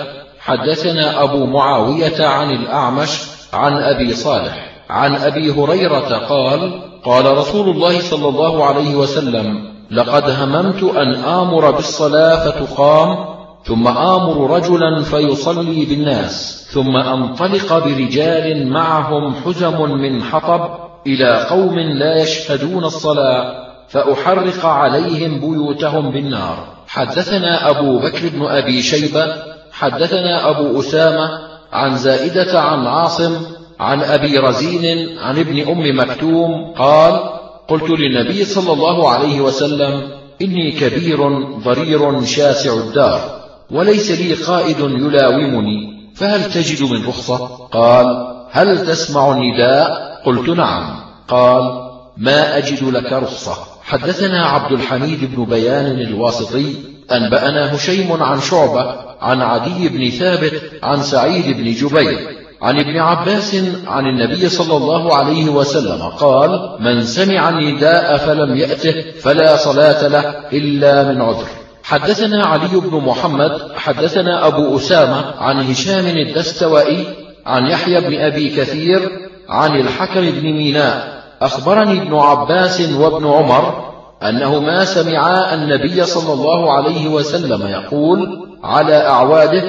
حدثنا أبو معاوية عن الأعمش عن أبي صالح عن أبي هريرة قال: قال رسول الله صلى الله عليه وسلم: لقد هممت أن آمر بالصلاة فتقام، ثم آمر رجلا فيصلي بالناس، ثم أنطلق برجال معهم حزم من حطب إلى قوم لا يشهدون الصلاة، فأحرق عليهم بيوتهم بالنار. حدثنا أبو بكر بن أبي شيبة حدثنا أبو أسامة عن زائدة عن عاصم عن أبي رزين عن ابن أم مكتوم قال: قلت للنبي صلى الله عليه وسلم: إني كبير ضرير شاسع الدار، وليس لي قائد يلاومني، فهل تجد من رخصة؟ قال: هل تسمع النداء؟ قلت: نعم. قال: ما أجد لك رخصة. حدثنا عبد الحميد بن بيان الواسطي أنبأنا هشيم عن شعبة عن عدي بن ثابت عن سعيد بن جبير عن ابن عباس عن النبي صلى الله عليه وسلم قال: من سمع النداء فلم يأته فلا صلاة له إلا من عذر. حدثنا علي بن محمد حدثنا أبو أسامة عن هشام الدستوائي عن يحيى بن أبي كثير عن الحكم بن ميناء أخبرني ابن عباس وابن عمر أنهما سمعا النبي صلى الله عليه وسلم يقول على أعواده: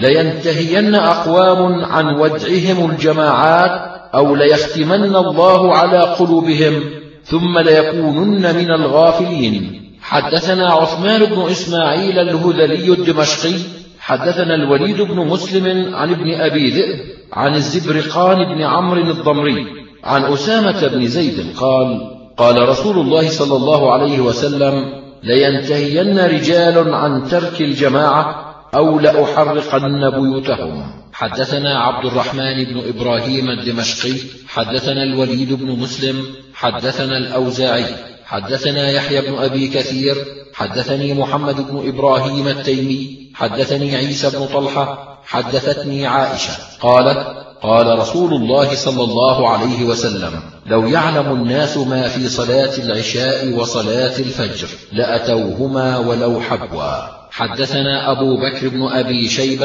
لينتهين أقوام عن ودعهم الجماعات أو ليختمن الله على قلوبهم ثم ليكونن من الغافلين. حدثنا عثمان بن إسماعيل الهذلي الدمشقي حدثنا الوليد بن مسلم عن ابن أبي ذئب عن الزبرقان بن عمرو الضمري عن أسامة بن زيد قال: قال رسول الله صلى الله عليه وسلم: لينتهين رجال عن ترك الجماعة أو لأحرقن بيوتهم. حدثنا عبد الرحمن بن إبراهيم الدمشقي حدثنا الوليد بن مسلم حدثنا الأوزاعي حدثنا يحيى بن أبي كثير حدثني محمد بن إبراهيم التيمي حدثني عيسى بن طلحة حدثتني عائشة قالت قال رسول الله صلى الله عليه وسلم لو يعلم الناس ما في صلاة العشاء وصلاة الفجر لأتوهما ولو حبوا. حدثنا أبو بكر بن أبي شيبة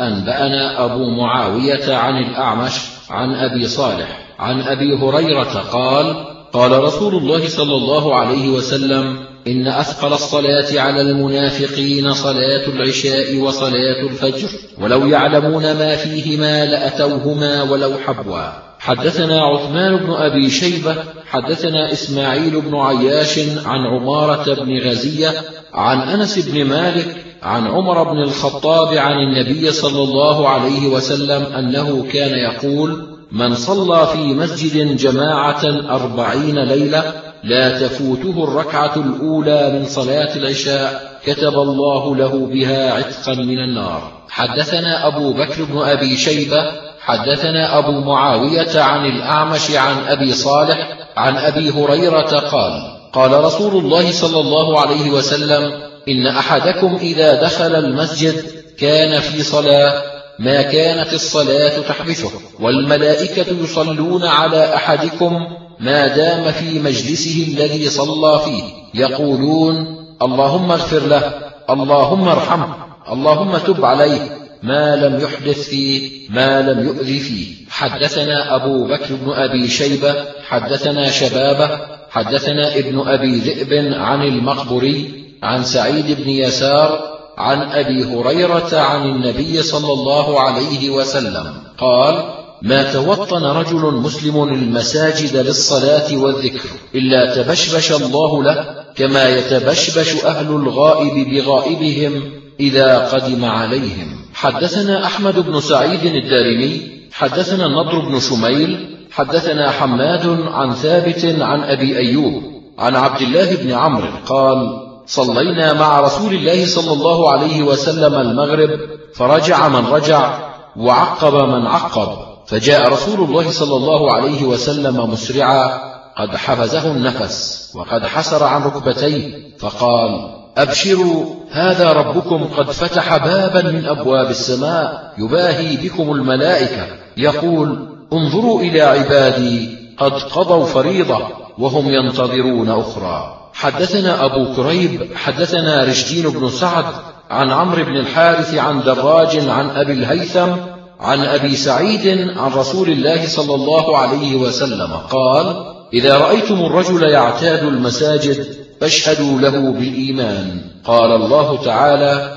أنبأنا أبو معاوية عن الأعمش عن أبي صالح عن أبي هريرة قال قال رسول الله صلى الله عليه وسلم إن أثقل الصلاة على المنافقين صلاة العشاء وصلاة الفجر ولو يعلمون ما فيهما لأتوهما ولو حبوا. حدثنا عثمان بن أبي شيبة حدثنا إسماعيل بن عياش عن عمارة بن غزية عن أنس بن مالك عن عمر بن الخطاب عن النبي صلى الله عليه وسلم أنه كان يقول من صلى في مسجد جماعة أربعين ليلة لا تفوته الركعة الأولى من صلاة العشاء كتب الله له بها عتقا من النار. حدثنا أبو بكر بن أبي شيبة حدثنا أبو معاوية عن الأعمش عن أبي صالح عن أبي هريرة قال قال رسول الله صلى الله عليه وسلم إن أحدكم إذا دخل المسجد كان في صلاة ما كانت الصلاة تحبسه والملائكة يصلون على أحدكم ما دام في مجلسه الذي صلى فيه يقولون اللهم اغفر له اللهم ارحمه اللهم تب عليه ما لم يحدث فيه ما لم يؤذي فيه. حدثنا أبو بكر بن أبي شيبة حدثنا شبابه حدثنا ابن أبي ذئب عن المقبري عن سعيد بن يسار عن أبي هريرة عن النبي صلى الله عليه وسلم قال ما توطن رجل مسلم المساجد للصلاة والذكر إلا تبشبش الله له كما يتبشبش أهل الغائب بغائبهم إذا قدم عليهم. حدثنا أحمد بن سعيد الدارمي حدثنا النضر بن شميل حدثنا حماد عن ثابت عن أبي أيوب عن عبد الله بن عمرو قال صلينا مع رسول الله صلى الله عليه وسلم المغرب فرجع من رجع وعقب من عقب فجاء رسول الله صلى الله عليه وسلم مسرعا قد حفزه النفس وقد حسر عن ركبتيه فقال أبشروا هذا ربكم قد فتح بابا من أبواب السماء يباهي بكم الملائكة يقول انظروا إلى عبادي قد قضوا فريضة وهم ينتظرون أخرى. حدثنا أبو كريب حدثنا رشدين بن سعد عن عمرو بن الحارث عن دراج عن أبي الهيثم عن أبي سعيد عن رسول الله صلى الله عليه وسلم قال إذا رأيتم الرجل يعتاد المساجد فاشهدوا له بالإيمان. قال الله تعالى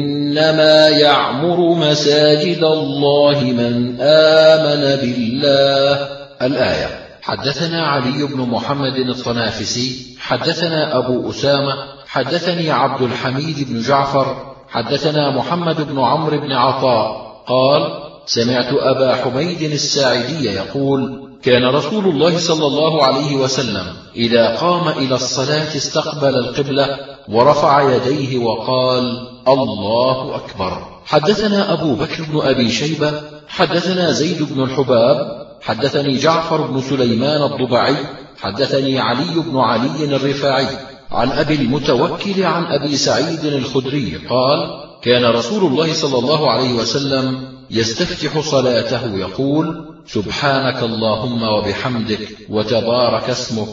إنما يعمر مساجد الله من آمن بالله الآية. حدثنا علي بن محمد الطنافسي حدثنا أبو أسامة حدثني عبد الحميد بن جعفر حدثنا محمد بن عمرو بن عطاء قال سمعت أبا حميد الساعدي يقول كان رسول الله صلى الله عليه وسلم إذا قام إلى الصلاة استقبل القبلة ورفع يديه وقال الله أكبر. حدثنا أبو بكر بن أبي شيبة حدثنا زيد بن الحباب حدثني جعفر بن سليمان الضبعي حدثني علي بن علي الرفاعي عن أبي المتوكل عن أبي سعيد الخدري قال كان رسول الله صلى الله عليه وسلم يستفتح صلاته يقول سبحانك اللهم وبحمدك وتبارك اسمك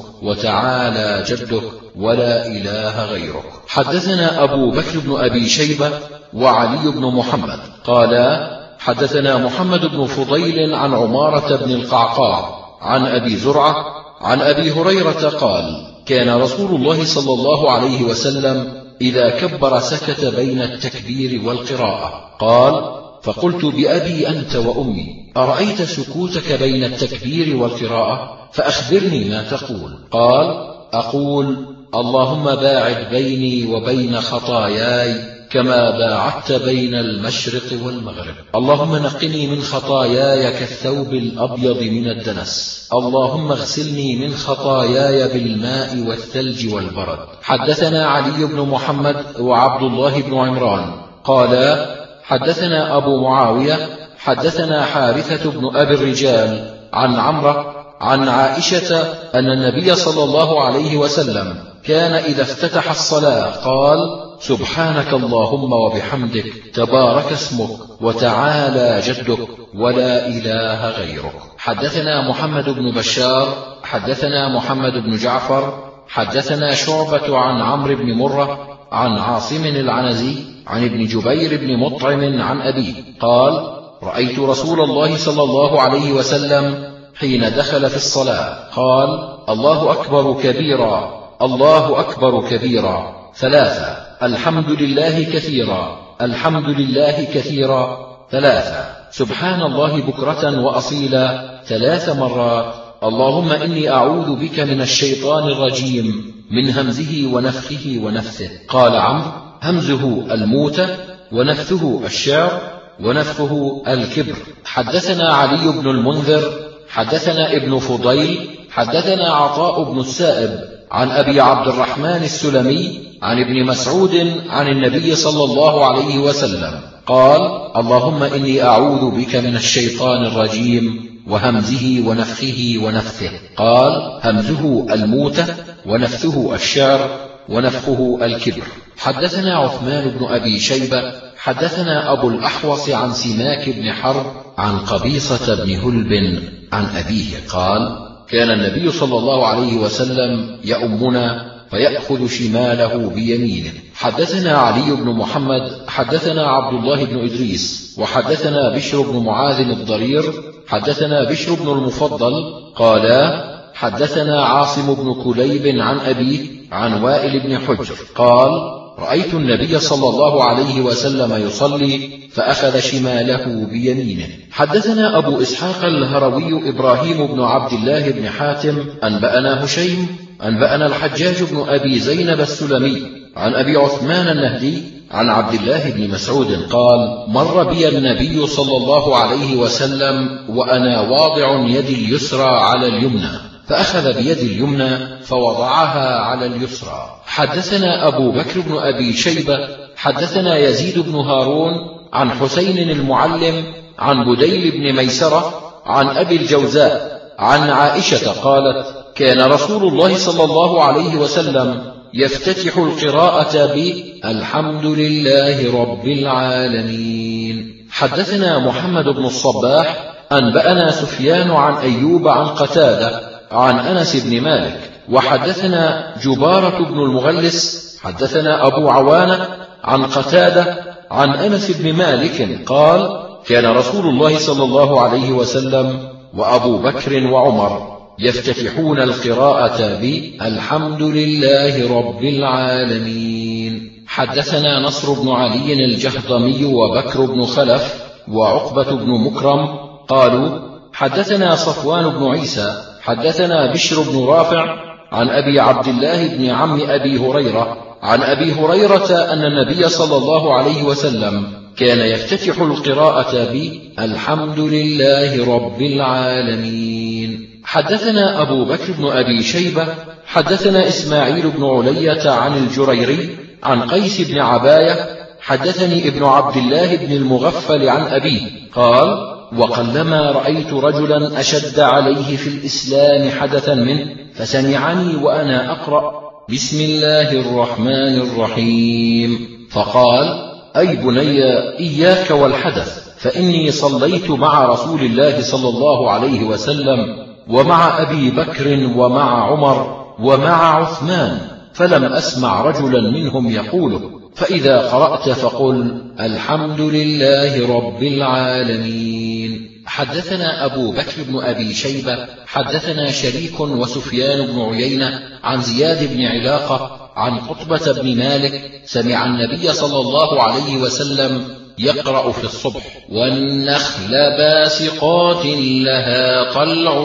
وتعالى جدك ولا إله غيرك. حدثنا أبو بكر بن أبي شيبة وعلي بن محمد قالا حدثنا محمد بن فضيل عن عمارة بن القعقاع عن أبي زرعة عن أبي هريرة قال كان رسول الله صلى الله عليه وسلم إذا كبر سكت بين التكبير والقراءة. قال فقلت بأبي أنت وأمي أرأيت سكوتك بين التكبير والقراءة فأخبرني ما تقول. قال أقول اللهم باعد بيني وبين خطاياي كما باعدت بين المشرق والمغرب. اللهم نقني من خطاياي كالثوب الأبيض من الدنس. اللهم اغسلني من خطاياي بالماء والثلج والبرد. حدثنا علي بن محمد وعبد الله بن عمران قالا حدثنا أبو معاوية حدثنا حارثة بن أبي الرجال عن عمرة عن عائشة أن النبي صلى الله عليه وسلم كان إذا افتتح الصلاة قال: سبحانك اللهم وبحمدك، تبارك اسمك، وتعالى جدك، ولا إله غيرك. حدثنا محمد بن بشار حدثنا محمد بن جعفر حدثنا شعبة عن عمرو بن مرة عن عاصم العنزي عن ابن جبير بن مطعم عن أبيه قال: رأيت رسول الله صلى الله عليه وسلم حين دخل في الصلاة قال: الله أكبر كبيرا، الله أكبر كبيرا، ثلاثة، الحمد لله كثيرا، الحمد لله كثيرا، ثلاثة، سبحان الله بكرة وأصيلا، ثلاث مرات، اللهم إني أعوذ بك من الشيطان الرجيم من همزه ونفخه ونفثه. قال عمرو: همزه الموتة، ونفثه الشعر، ونفخه الكبر. حدثنا علي بن المنذر حدثنا ابن فضيل حدثنا عطاء بن السائب عن أبي عبد الرحمن السلمي عن ابن مسعود عن النبي صلى الله عليه وسلم قال: اللهم إني أعوذ بك من الشيطان الرجيم وهمزه ونفخه ونفثه. قال: همزه الموتة، ونفثه الشعر، ونفخه الكبر. حدثنا عثمان بن أبي شيبة حدثنا أبو الأحوص عن سماك بن حرب عن قبيصة بن هلب عن أبيه قال: كان النبي صلى الله عليه وسلم يؤمنا فيأخذ شماله بيمينه. حدثنا علي بن محمد حدثنا عبد الله بن إدريس وحدثنا بشر بن معاذ الضرير حدثنا بشر بن المفضل قالا: حدثنا عاصم بن كليب عن أبيه عن وائل بن حجر قال: رأيت النبي صلى الله عليه وسلم يصلي فأخذ شماله بيمينه. حدثنا أبو إسحاق الهروي إبراهيم بن عبد الله بن حاتم أنبأنا هشيم أنبأنا الحجاج بن أبي زينب السلمي عن أبي عثمان النهدي عن عبد الله بن مسعود قال: مر بي النبي صلى الله عليه وسلم وأنا واضع يدي اليسرى على اليمنى، فأخذ بيد اليمنى فوضعها على اليسرى. حدثنا أبو بكر بن أبي شيبة حدثنا يزيد بن هارون عن حسين المعلم عن بديل بن ميسرة عن أبي الجوزاء عن عائشة قالت: كان رسول الله صلى الله عليه وسلم يفتتح القراءة بالحمد لله رب العالمين. حدثنا محمد بن الصباح أنبأنا سفيان عن أيوب عن قتادة عن أنس بن مالك. وحدثنا جبارة بن المغلس حدثنا أبو عوانة عن قتادة عن أنس بن مالك قال: كان رسول الله صلى الله عليه وسلم وأبو بكر وعمر يفتتحون القراءة بالحمد لله رب العالمين. حدثنا نصر بن علي الجهضمي وبكر بن خلف وعقبة بن مكرم قالوا: حدثنا صفوان بن عيسى حدثنا بشر بن رافع عن أبي عبد الله بن عم أبي هريرة عن أبي هريرة أن النبي صلى الله عليه وسلم كان يفتتح القراءة بالحمد لله رب العالمين. حدثنا أبو بكر بن أبي شيبة حدثنا إسماعيل بن علية عن الجريري عن قيس بن عباية حدثني ابن عبد الله بن المغفل عن أبيه قال: وقلما رأيت رجلا أشد عليه في الإسلام حدثا منه فسمعني وأنا أقرأ بسم الله الرحمن الرحيم فقال: أي بني إياك والحدث، فإني صليت مع رسول الله صلى الله عليه وسلم ومع أبي بكر ومع عمر ومع عثمان، فلم أسمع رجلا منهم يقوله، فإذا قرأت فقل الحمد لله رب العالمين. حدثنا أبو بكر بن أبي شيبة حدثنا شريك وسفيان بن عيينة عن زياد بن علاقة عن قطبة بن مالك سمع النبي صلى الله عليه وسلم يقرأ في الصبح: والنخل باسقات لها طلع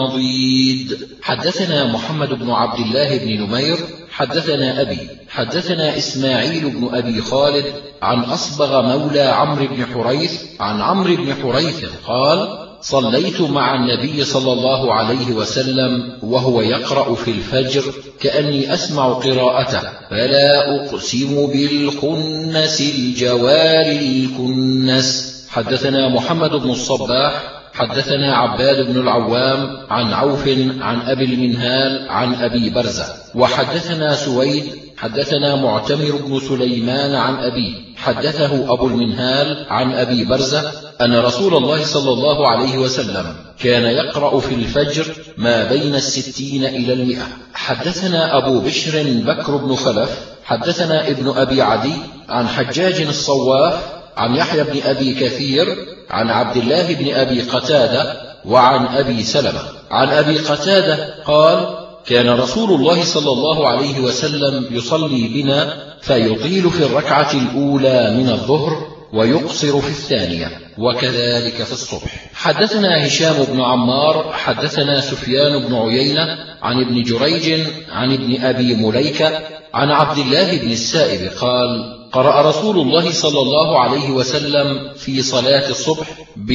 نضيد. حدثنا محمد بن عبد الله بن نمير حدثنا أبي حدثنا إسماعيل بن أبي خالد عن أصبغ مولى عمرو بن حريث عن عمرو بن حريث قال: صليت مع النبي صلى الله عليه وسلم وهو يقرأ في الفجر كأني أسمع قراءته: فلا أقسم بالخنس الجوار الكنس. حدثنا محمد بن الصباح حدثنا عباد بن العوام عن عوف عن أبي المنهال عن أبي برزة. وحدثنا سويد حدثنا معتمر بن سليمان عن أبيه حدثه أبو المنهال عن أبي برزة أن رسول الله صلى الله عليه وسلم كان يقرأ في الفجر ما بين الستين إلى المئة. حدثنا أبو بشر بكر بن خلف حدثنا ابن أبي عدي عن حجاج الصواف عن يحيى بن أبي كثير عن عبد الله بن أبي قتادة وعن أبي سلمة عن أبي قتادة قال: كان رسول الله صلى الله عليه وسلم يصلي بنا فيطيل في الركعة الأولى من الظهر ويقصر في الثانية، وكذلك في الصبح. حدثنا هشام بن عمار حدثنا سفيان بن عيينة عن ابن جريج عن ابن أبي مليكة عن عبد الله بن السائب قال: قرأ رسول الله صلى الله عليه وسلم في صلاة الصبح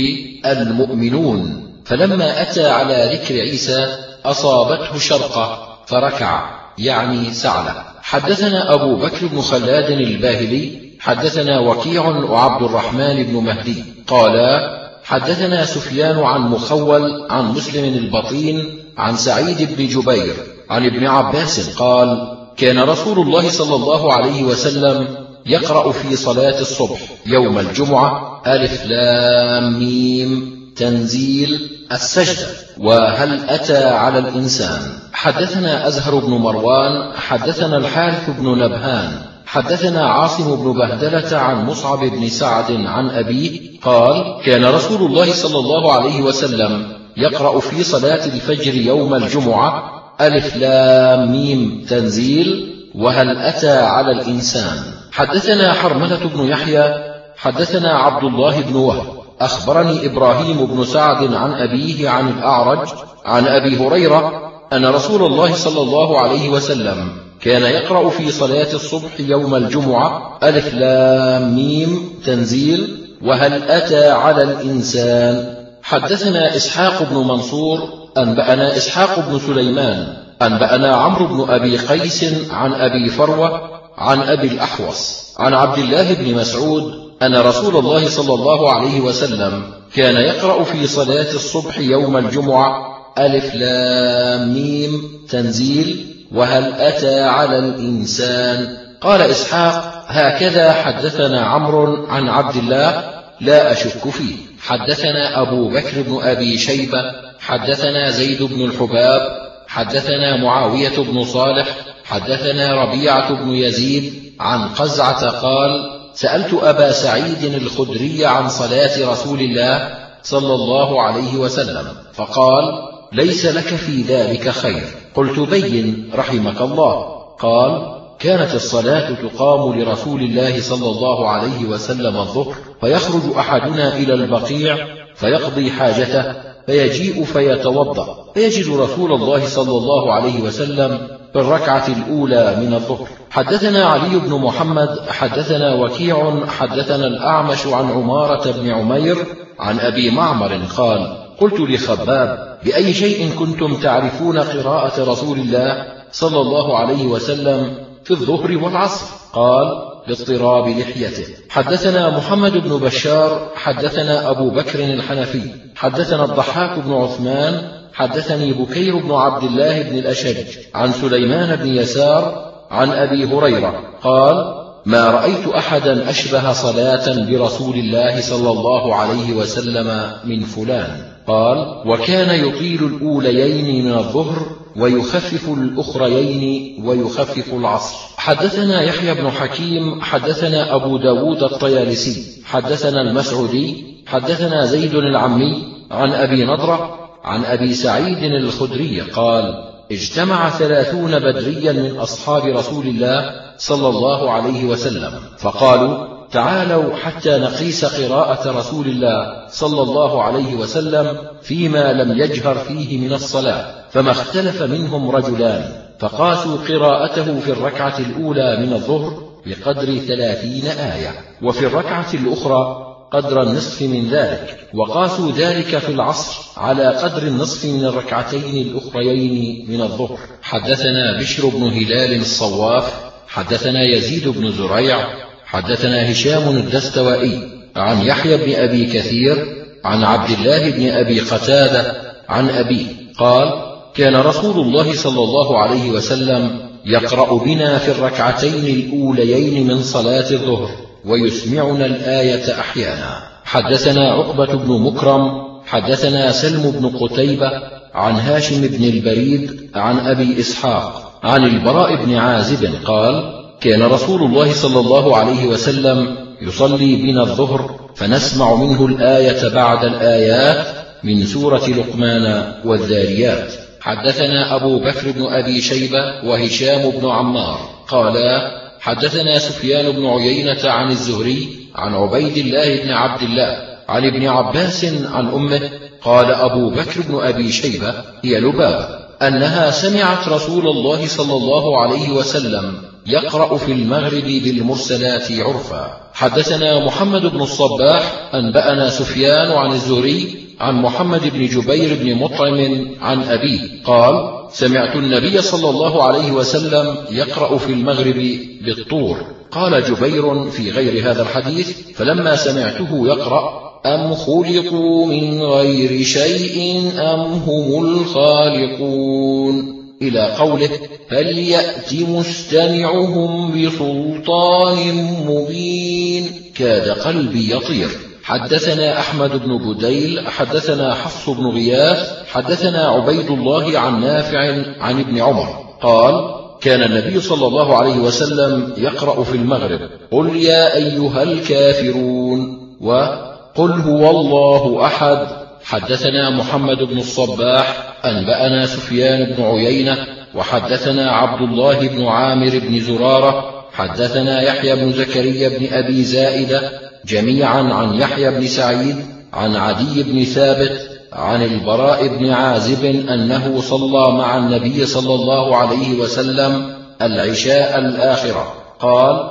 بالمؤمنون، فلما أتى على ذكر عيسى أصابته شرقة فركع، يعني سعلة. حدثنا أبو بكر بن خلاد الباهلي حدثنا وكيع وعبد الرحمن بن مهدي قالا: حدثنا سفيان عن مخول عن مسلم البطين عن سعيد بن جبير عن ابن عباس قال: كان رسول الله صلى الله عليه وسلم يقرأ في صلاة الصبح يوم الجمعة ألف لام ميم تنزيل السجدة وهل أتى على الإنسان. حدثنا أزهر بن مروان حدثنا الحارث بن نبهان حدثنا عاصم بن بهدلة عن مصعب بن سعد عن أبيه قال: كان رسول الله صلى الله عليه وسلم يقرأ في صلاة الفجر يوم الجمعة ألف لام ميم تنزيل وهل أتى على الإنسان. حدثنا حرملة بن يحيى حدثنا عبد الله بن وهب أخبرني إبراهيم بن سعد عن أبيه عن الأعرج عن أبي هريرة أن رسول الله صلى الله عليه وسلم كان يقرأ في صلاة الصبح يوم الجمعة ألف لام ميم تنزيل وهل أتى على الإنسان. حدثنا إسحاق بن منصور أنبأنا إسحاق بن سليمان أنبأنا عمرو بن أبي قيس عن أبي فروة عن أبي الأحوص عن عبد الله بن مسعود أن رسول الله صلى الله عليه وسلم كان يقرأ في صلاة الصبح يوم الجمعة ألف لام ميم تنزيل وهل أتى على الإنسان. قال إسحاق: هكذا حدثنا عمرو عن عبد الله لا أشك فيه. حدثنا أبو بكر بن أبي شيبة حدثنا زيد بن الحباب حدثنا معاوية بن صالح حدثنا ربيعة بن يزيد عن قزعة قال: سألت أبا سعيد الخدري عن صلاة رسول الله صلى الله عليه وسلم فقال: ليس لك في ذلك خير. قلت: بين رحمك الله. قال: كانت الصلاة تقام لرسول الله صلى الله عليه وسلم الظهر فيخرج أحدنا إلى البقيع فيقضي حاجته فيجيء فيتوضأ فيجد رسول الله صلى الله عليه وسلم في الركعة الأولى من الظهر. حدثنا علي بن محمد حدثنا وكيع حدثنا الأعمش عن عمارة بن عمير عن أبي معمر قال: قلت لخباب: بأي شيء كنتم تعرفون قراءة رسول الله صلى الله عليه وسلم في الظهر والعصر؟ قال: لاضطراب لحيته. حدثنا محمد بن بشار حدثنا أبو بكر الحنفي حدثنا الضحاك بن عثمان حدثني بكير بن عبد الله بن الأشج عن سليمان بن يسار عن أبي هريرة قال: ما رأيت أحدا أشبه صلاة برسول الله صلى الله عليه وسلم من فلان. قال: وكان يطيل الأوليين من الظهر ويخفف الأخريين ويخفف العصر. حدثنا يحيى بن حكيم حدثنا أبو داود الطيالسي حدثنا المسعودي حدثنا زيد العمي عن أبي نضرة عن أبي سعيد الخدري قال: اجتمع ثلاثون بدريا من أصحاب رسول الله صلى الله عليه وسلم فقالوا: تعالوا حتى نقيس قراءة رسول الله صلى الله عليه وسلم فيما لم يجهر فيه من الصلاة. فما اختلف منهم رجلان فقاسوا قراءته في الركعة الأولى من الظهر بقدر ثلاثين آية، وفي الركعة الأخرى قدر النصف من ذلك، وقاسوا ذلك في العصر على قدر النصف من الركعتين الأخريين من الظهر. حدثنا بشر بن هلال الصواف حدثنا يزيد بن زريع حدثنا هشام الدستوائي عن يحيى بن أبي كثير عن عبد الله بن أبي قتادة عن أبيه قال: كان رسول الله صلى الله عليه وسلم يقرأ بنا في الركعتين الأوليين من صلاة الظهر ويسمعنا الآية أحيانا. حدثنا عقبة بن مكرم حدثنا سلم بن قتيبة عن هاشم بن البريد عن أبي إسحاق عن البراء بن عازب قال: كان رسول الله صلى الله عليه وسلم يصلي بنا الظهر فنسمع منه الآية بعد الآيات من سورة لقمان والذاريات. حدثنا أبو بكر بن أبي شيبة وهشام بن عمار قالا: حدثنا سفيان بن عيينة عن الزهري عن عبيد الله بن عبد الله عن ابن عباس عن أمه قال أبو بكر بن أبي شيبة: هي لبابة أنها سمعت رسول الله صلى الله عليه وسلم يقرأ في المغرب بالمرسلات عرفا. حدثنا محمد بن الصباح أنبأنا سفيان عن الزهري عن محمد بن جبير بن مطعم عن أبيه قال: سمعت النبي صلى الله عليه وسلم يقرأ في المغرب بالطور. قال جبير في غير هذا الحديث: فلما سمعته يقرأ: أم خلقوا من غير شيء أم هم الخالقون، إلى قوله: فليأت مستمعهم بسلطان مبين، كاد قلبي يطير. حدثنا أحمد بن بديل حدثنا حفص بن غياث حدثنا عبيد الله عن نافع عن ابن عمر قال: كان النبي صلى الله عليه وسلم يقرأ في المغرب: قل يا أيها الكافرون وقل هو الله أحد. حدثنا محمد بن الصباح أنبأنا سفيان بن عيينة وحدثنا عبد الله بن عامر بن زرارة حدثنا يحيى بن زكريا بن أبي زائدة جميعا عن يحيى بن سعيد عن عدي بن ثابت عن البراء بن عازب أنه صلى مع النبي صلى الله عليه وسلم العشاء الآخرة قال: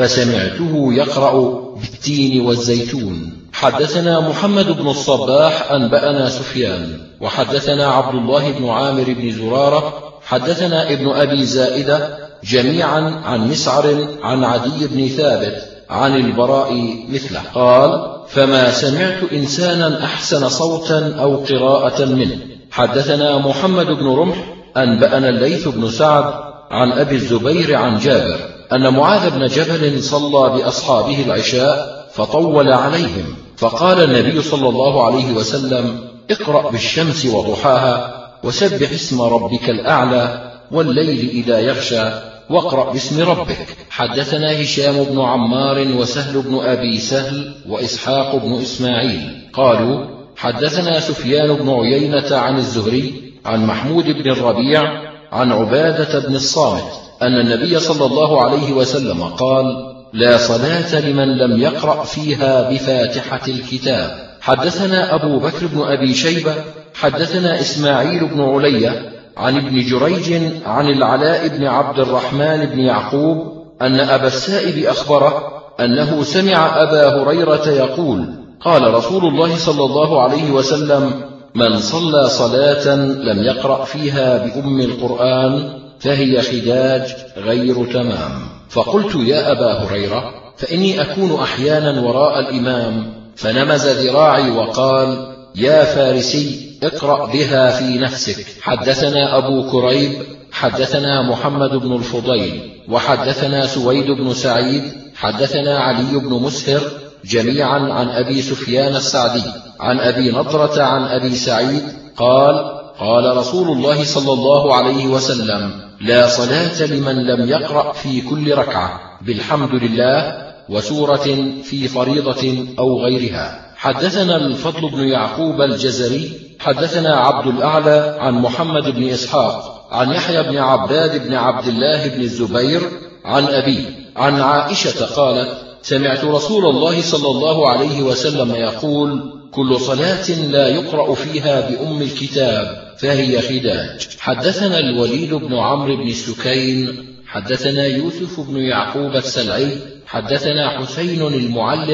فسمعته يقرأ بالتين والزيتون. حدثنا محمد بن الصباح أنبأنا سفيان وحدثنا عبد الله بن عامر بن زرارة حدثنا ابن أبي زائدة جميعا عن مسعر عن عدي بن ثابت عن البراء مثله قال: فما سمعت إنسانا أحسن صوتا أو قراءة منه. حدثنا محمد بن رمح أنبأنا الليث بن سعد عن أبي الزبير عن جابر أن معاذ بن جبل صلى بأصحابه العشاء فطول عليهم، فقال النبي صلى الله عليه وسلم: اقرأ بالشمس وضحاها وسبح اسم ربك الأعلى والليل إذا يغشى واقرأ باسم ربك. حدثنا هشام بن عمار وسهل بن أبي سهل وإسحاق بن إسماعيل قالوا: حدثنا سفيان بن عيينة عن الزهري عن محمود بن الربيع عن عبادة بن الصامت أن النبي صلى الله عليه وسلم قال: لا صلاة لمن لم يقرأ فيها بفاتحة الكتاب. حدثنا أبو بكر بن أبي شيبة حدثنا إسماعيل بن علية عن ابن جريج عن العلاء بن عبد الرحمن بن يعقوب أن أبا السائب أخبره أنه سمع أبا هريرة يقول: قال رسول الله صلى الله عليه وسلم: من صلى صلاة لم يقرأ فيها بأم القرآن فهي خداج غير تمام. فقلت: يا أبا هريرة، فإني أكون أحيانا وراء الإمام، فنمز ذراعي وقال: يا فارسي اقرأ بها في نفسك. حدثنا أبو كريب حدثنا محمد بن الفضيل وحدثنا سويد بن سعيد حدثنا علي بن مسهر جميعا عن أبي سفيان السعدي عن أبي نضرة عن أبي سعيد قال: قال رسول الله صلى الله عليه وسلم: لا صلاة لمن لم يقرأ في كل ركعة بالحمد لله وسورة في فريضة أو غيرها. حدثنا الفضل بن يعقوب الجزري حدثنا عبد الأعلى عن محمد بن إسحاق عن يحيى بن عباد بن عبد الله بن الزبير عن أبيه عن عائشة قالت: سمعت رسول الله صلى الله عليه وسلم يقول: كل صلاة لا يقرأ فيها بأم الكتاب فهي خداج. حدثنا الوليد بن عمرو بن سكين حدثنا يوسف بن يعقوب السلعي حدثنا حسين المعلم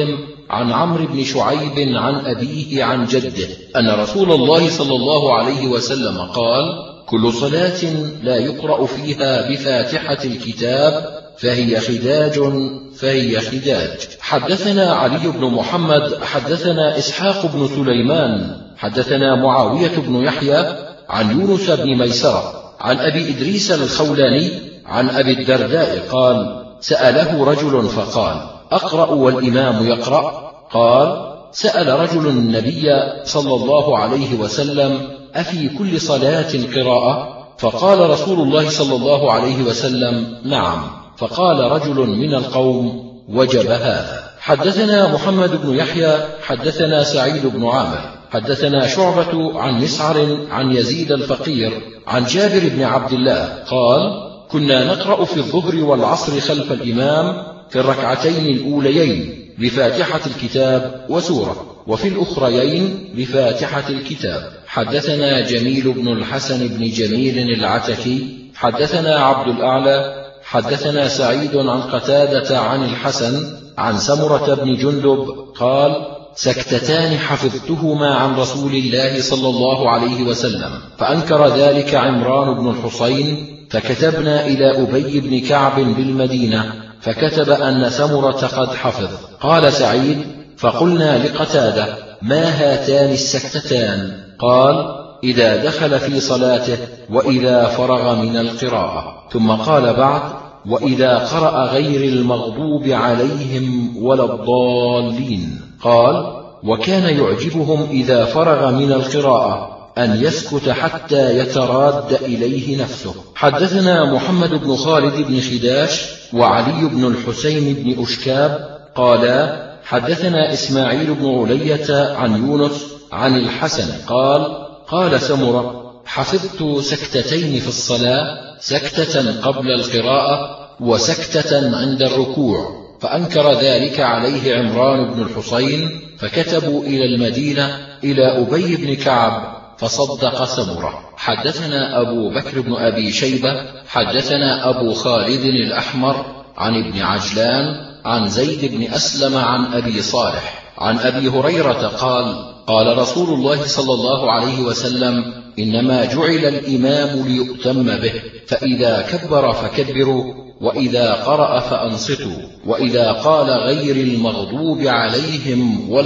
عن عمرو بن شعيب عن أبيه عن جده أن رسول الله صلى الله عليه وسلم قال: كل صلاة لا يقرأ فيها بفاتحة الكتاب فهي خداج فهي خداج. حدثنا علي بن محمد حدثنا إسحاق بن سليمان حدثنا معاوية بن يحيى عن يونس بن ميسرة عن أبي إدريس الخولاني عن أبي الدرداء قال: سأله رجل فقال: أقرأ والإمام يقرأ؟ قال: سأل رجل النبي صلى الله عليه وسلم: أفي كل صلاة قراءة؟ فقال رسول الله صلى الله عليه وسلم: نعم. فقال رجل من القوم: وجب هذا. حدثنا محمد بن يحيى حدثنا سعيد بن عامر حدثنا شعبة عن مسعر عن يزيد الفقير عن جابر بن عبد الله قال: كنا نقرأ في الظهر والعصر خلف الإمام في الركعتين الأوليين بفاتحة الكتاب وسورة، وفي الأخريين بفاتحة الكتاب. حدثنا جميل بن الحسن بن جميل العتكي حدثنا عبد الأعلى حدثنا سعيد عن قتادة عن الحسن عن سمرة بن جندب قال: سكتتان حفظتهما عن رسول الله صلى الله عليه وسلم، فأنكر ذلك عمران بن الحصين، فكتبنا إلى أبي بن كعب بالمدينة فكتب أن سمرة قد حفظ. قال سعيد: فقلنا لقتادة: ما هاتان السكتتان؟ قال: إذا دخل في صلاته وإذا فرغ من القراءة. ثم قال بعد: وإذا قرأ غير المغضوب عليهم ولا الضالين. قال: وكان يعجبهم إذا فرغ من القراءة أن يسكت حتى يتراد إليه نفسه. حدثنا محمد بن خالد بن خداش وعلي بن الحسين بن أشكاب قالا: حدثنا إسماعيل بن علية عن يونس عن الحسن قال: قال سمرة: حفظت سكتتين في الصلاة، سكتة قبل القراءة وسكتة عند الركوع، فأنكر ذلك عليه عمران بن الحصين، فكتبوا إلى المدينة إلى أبي بن كعب فصدق سمرة. حدثنا أبو بكر بن أبي شيبة حدثنا أبو خالد الأحمر عن ابن عجلان عن زيد بن أسلم عن أبي صالح عن أبي هريرة قال: قال رسول الله صلى الله عليه وسلم: إنما جعل الإمام ليؤتم به، فإذا كبر فكبروا، وإذا قرأ فأنصتوا، وإذا قال غير المغضوب عليهم ولا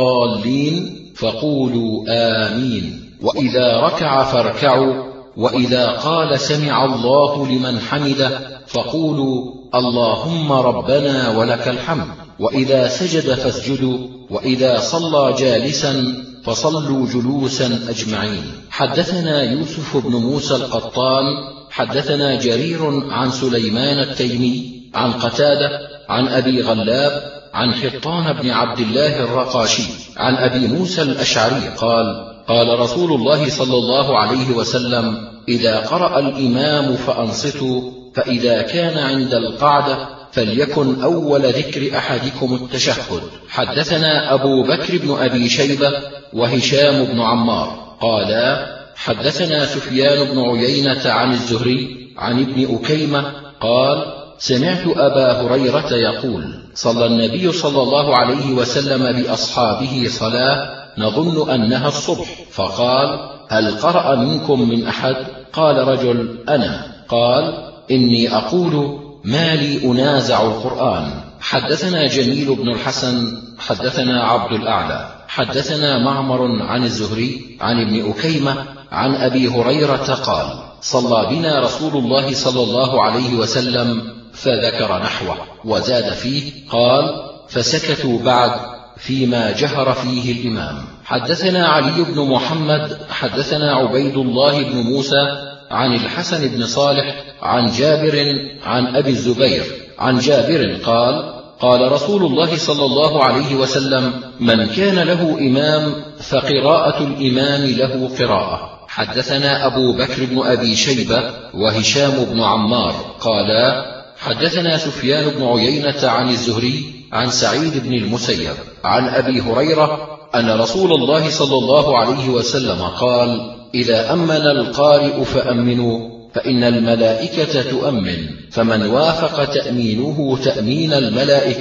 الضالين فقولوا آمين، وإذا ركع فاركعوا، وإذا قال سمع الله لمن حمده فقولوا اللهم ربنا ولك الحمد، وإذا سجد فاسجدوا، وإذا صلى جالسا فصلوا جلوسا أجمعين. حدثنا يوسف بن موسى القطان حدثنا جرير عن سليمان التيمي عن قتادة عن أبي غلاب عن حطان بن عبد الله الرقاشي عن أبي موسى الأشعري قال: قال رسول الله صلى الله عليه وسلم: إذا قرأ الإمام فأنصتوا، فإذا كان عند القعدة فليكن أول ذكر أحدكم التشهد. حدثنا أبو بكر بن أبي شيبة وهشام بن عمار قالا: حدثنا سفيان بن عيينة عن الزهري عن ابن أكيمة قال: سمعت أبا هريرة يقول: صلى النبي صلى الله عليه وسلم بأصحابه صلاة نظن أنها الصبح، فقال: هل قرأ منكم من أحد؟ قال رجل: أنا. قال: إني أقول ما لي أنازع القرآن. حدثنا جميل بن الحسن حدثنا عبد الأعلى حدثنا معمر عن الزهري عن ابن أكيمة عن أبي هريرة قال: صلى بنا رسول الله صلى الله عليه وسلم، فذكر نحوه وزاد فيه قال: فسكتوا بعد فيما جهر فيه الإمام. حدثنا علي بن محمد حدثنا عبيد الله بن موسى عن الحسن بن صالح عن جابر عن أبي الزبير عن جابر قال: قال رسول الله صلى الله عليه وسلم: من كان له إمام فقراءة الإمام له قراءة. حدثنا أبو بكر بن أبي شيبة وهشام بن عمار قالا: حدثنا سفيان بن عيينة عن الزهري عن سعيد بن المسيب عن أبي هريرة أن رسول الله صلى الله عليه وسلم قال: إذا أمن القارئ فأمنوا، فإن الملائكة تؤمن، فمن وافق تأمينه تأمين الملائكة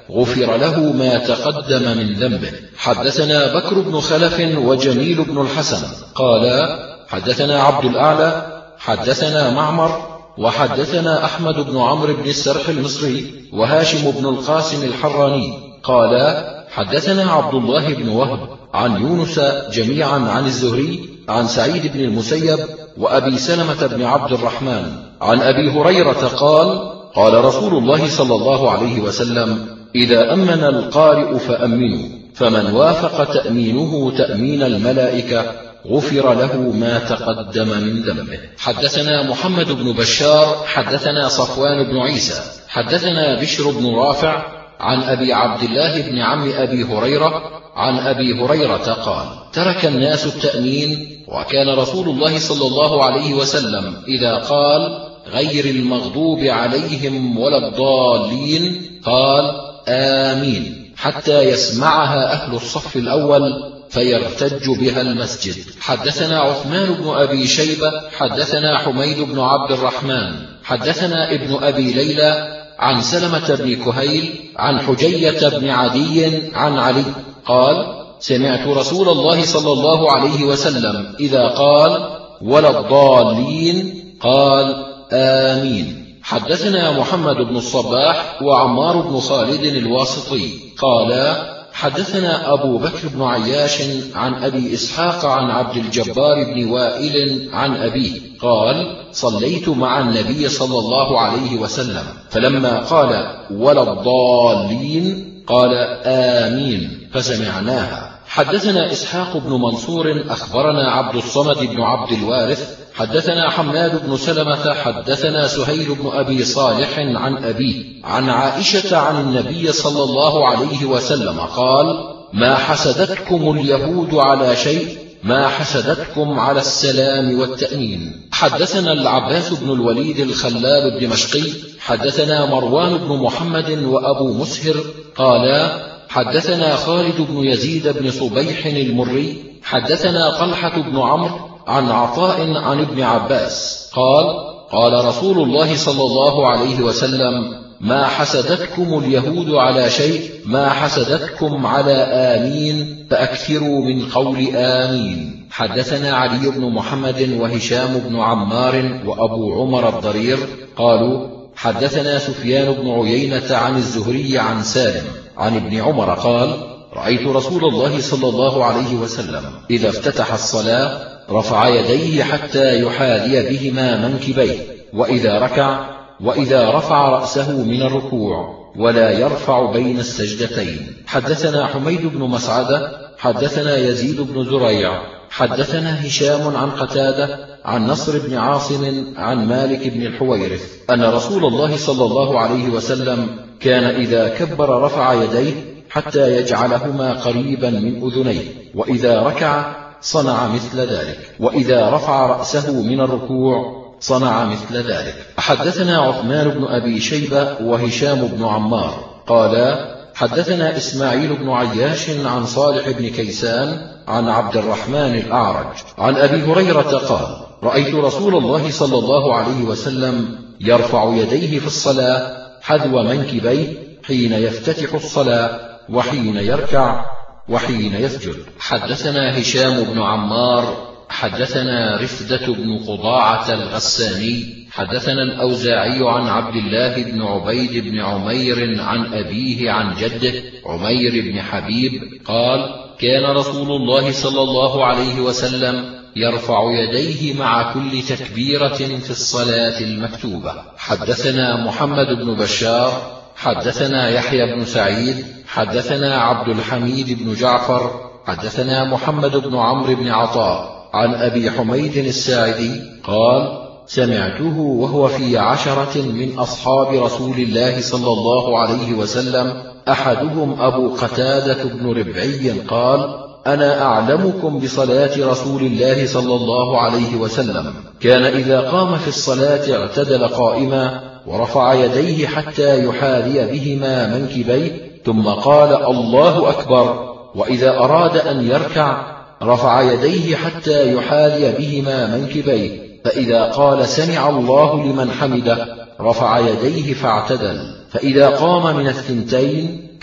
غفر له ما تقدم من ذنبه. حدثنا بكر بن خلف وجميل بن الحسن قالا حدثنا عبد الأعلى حدثنا معمر وحدثنا أحمد بن عمرو بن السرح المصري وهاشم بن القاسم الحراني قالا حدثنا عبد الله بن وهب عن يونس جميعا عن الزهري عن سعيد بن المسيب وأبي سلمة بن عبد الرحمن عن أبي هريرة قال قال رسول الله صلى الله عليه وسلم إذا أمن القارئ فأمنوا، فمن وافق تأمينه تأمين الملائكة غفر له ما تقدم من ذنبه. حدثنا محمد بن بشار حدثنا صفوان بن عيسى حدثنا بشر بن رافع عن أبي عبد الله بن عم أبي هريرة عن أبي هريرة قال ترك الناس التأمين، وكان رسول الله صلى الله عليه وسلم إذا قال غير المغضوب عليهم ولا الضالين قال آمين حتى يسمعها أهل الصف الأول فيرتج بها المسجد. حدثنا عثمان بن أبي شيبة حدثنا حميد بن عبد الرحمن حدثنا ابن أبي ليلى عن سلمة بن كهيل عن حجية بن عدي عن علي قال سمعت رسول الله صلى الله عليه وسلم إذا قال ولا الضالين قال آمين. حدثنا محمد بن الصباح وعمار بن خالد الواسطي قالا حدثنا أبو بكر بن عياش عن أبي إسحاق عن عبد الجبار بن وائل عن أبيه قال صليت مع النبي صلى الله عليه وسلم فلما قال ولا الضالين قال آمين فسمعناها. حدثنا إسحاق بن منصور أخبرنا عبد الصمد بن عبد الوارث حدثنا حماد بن سلمة حدثنا سهيل بن أبي صالح عن أبيه عن عائشة عن النبي صلى الله عليه وسلم قال ما حسدتكم اليهود على شيء ما حسدتكم على السلام والتأمين. حدثنا العباس بن الوليد الخلال الدمشقي حدثنا مروان بن محمد وأبو مسهر قالا حدثنا خالد بن يزيد بن صبيح المري حدثنا طلحة بن عمرو عن عطاء عن ابن عباس قال قال رسول الله صلى الله عليه وسلم ما حسدتكم اليهود على شيء ما حسدتكم على آمين فأكثروا من قول آمين. حدثنا علي بن محمد وهشام بن عمار وأبو عمر الضرير قالوا حدثنا سفيان بن عيينة عن الزهري عن سالم عن ابن عمر قال رأيت رسول الله صلى الله عليه وسلم إذا افتتح الصلاة رفع يديه حتى يحاذي بهما منكبيه، وإذا ركع وإذا رفع رأسه من الركوع ولا يرفع بين السجدتين. حدثنا حميد بن مسعدة حدثنا يزيد بن زريع حدثنا هشام عن قتادة عن نصر بن عاصم عن مالك بن الحويرث أن رسول الله صلى الله عليه وسلم كان إذا كبر رفع يديه حتى يجعلهما قريبا من أذنيه، وإذا ركع صنع مثل ذلك، وإذا رفع رأسه من الركوع صنع مثل ذلك. حدثنا عثمان بن أبي شيبة وهشام بن عمار قالا حدثنا إسماعيل بن عياش عن صالح بن كيسان عن عبد الرحمن الأعرج عن أبي هريرة قال رأيت رسول الله صلى الله عليه وسلم يرفع يديه في الصلاة حذو منكبيه حين يفتتح الصلاة وحين يركع وحين يسجد. حدثنا هشام بن عمار حدثنا رفدة بن قضاعة الغساني حدثنا الأوزاعي عن عبد الله بن عبيد بن عمير عن أبيه عن جده عمير بن حبيب قال كان رسول الله صلى الله عليه وسلم يرفع يديه مع كل تكبيرة في الصلاة المكتوبة. حدثنا محمد بن بشار حدثنا يحيى بن سعيد حدثنا عبد الحميد بن جعفر حدثنا محمد بن عمرو بن عطاء عن أبي حميد الساعدي قال سمعته وهو في عشرة من أصحاب رسول الله صلى الله عليه وسلم أحدهم أبو قتادة بن ربعي قال أنا أعلمكم بصلاة رسول الله صلى الله عليه وسلم كان إذا قام في الصلاة اعتدل قائما ورفع يديه حتى يحاذي بهما منكبيه ثم قال الله أكبر، وإذا أراد أن يركع رفع يديه حتى يحاذي بهما منكبيه، فإذا قال سمع الله لمن حمده رفع يديه فاعتدل، فإذا قام من الثنتين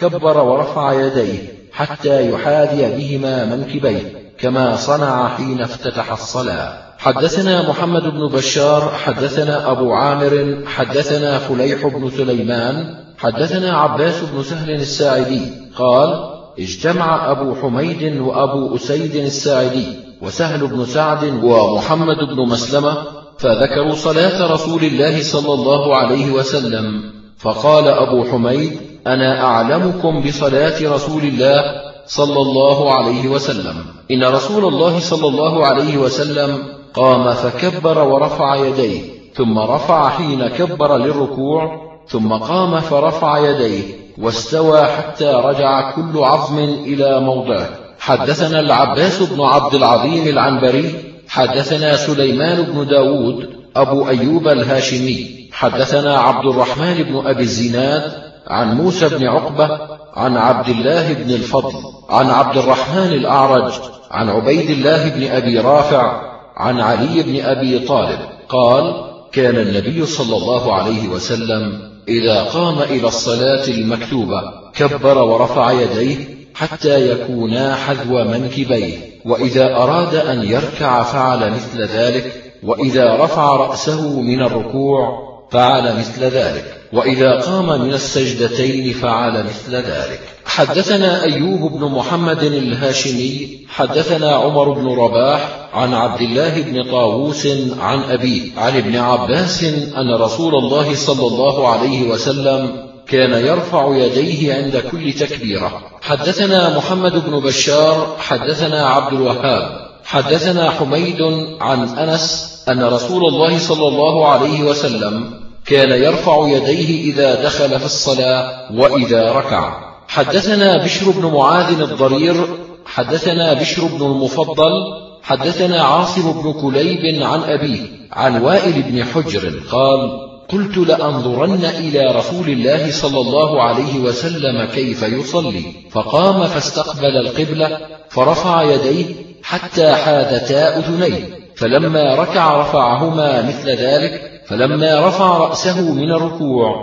كبر ورفع يديه حتى يحاذي بهما منكبيه كما صنع حين افتتح الصلاة. حدثنا محمد بن بشار حدثنا أبو عامر حدثنا فليح بن سليمان حدثنا عباس بن سهل الساعدي قال اجتمع أبو حميد وأبو أسيد الساعدي وسهل بن سعد ومحمد بن مسلمة فذكروا صلاة رسول الله صلى الله عليه وسلم، فقال أبو حميد أنا أعلمكم بصلاة رسول الله صلى الله عليه وسلم، إن رسول الله صلى الله عليه وسلم قام فكبر ورفع يديه، ثم رفع حين كبر للركوع، ثم قام فرفع يديه واستوى حتى رجع كل عظم إلى موضعه. حدثنا العباس بن عبد العظيم العنبري حدثنا سليمان بن داود أبو أيوب الهاشمي حدثنا عبد الرحمن بن أبي الزناد عن موسى بن عقبة عن عبد الله بن الفضل عن عبد الرحمن الأعرج عن عبيد الله بن أبي رافع عن علي بن أبي طالب قال كان النبي صلى الله عليه وسلم إذا قام إلى الصلاة المكتوبة كبر ورفع يديه حتى يكونا حذو منكبيه، وإذا أراد أن يركع فعل مثل ذلك، وإذا رفع رأسه من الركوع فعل مثل ذلك، وإذا قام من السجدتين فعل مثل ذلك. حدثنا أيوب بن محمد الهاشمي حدثنا عمر بن رباح عن عبد الله بن طاووس عن أبيه عن ابن عباس أن رسول الله صلى الله عليه وسلم كان يرفع يديه عند كل تكبيرة. حدثنا محمد بن بشار حدثنا عبد الوهاب حدثنا حميد عن أنس أن رسول الله صلى الله عليه وسلم كان يرفع يديه إذا دخل في الصلاة وإذا ركع. حدثنا بشر بن معاذ الضرير حدثنا بشر بن المفضل حدثنا عاصم بن كليب عن أبيه عن وائل بن حجر قال قلت لأنظرن إلى رسول الله صلى الله عليه وسلم كيف يصلي، فقام فاستقبل القبلة فرفع يديه حتى حاذتا أذنيه، فلما ركع رفعهما مثل ذلك، فلما رفع رأسه من الركوع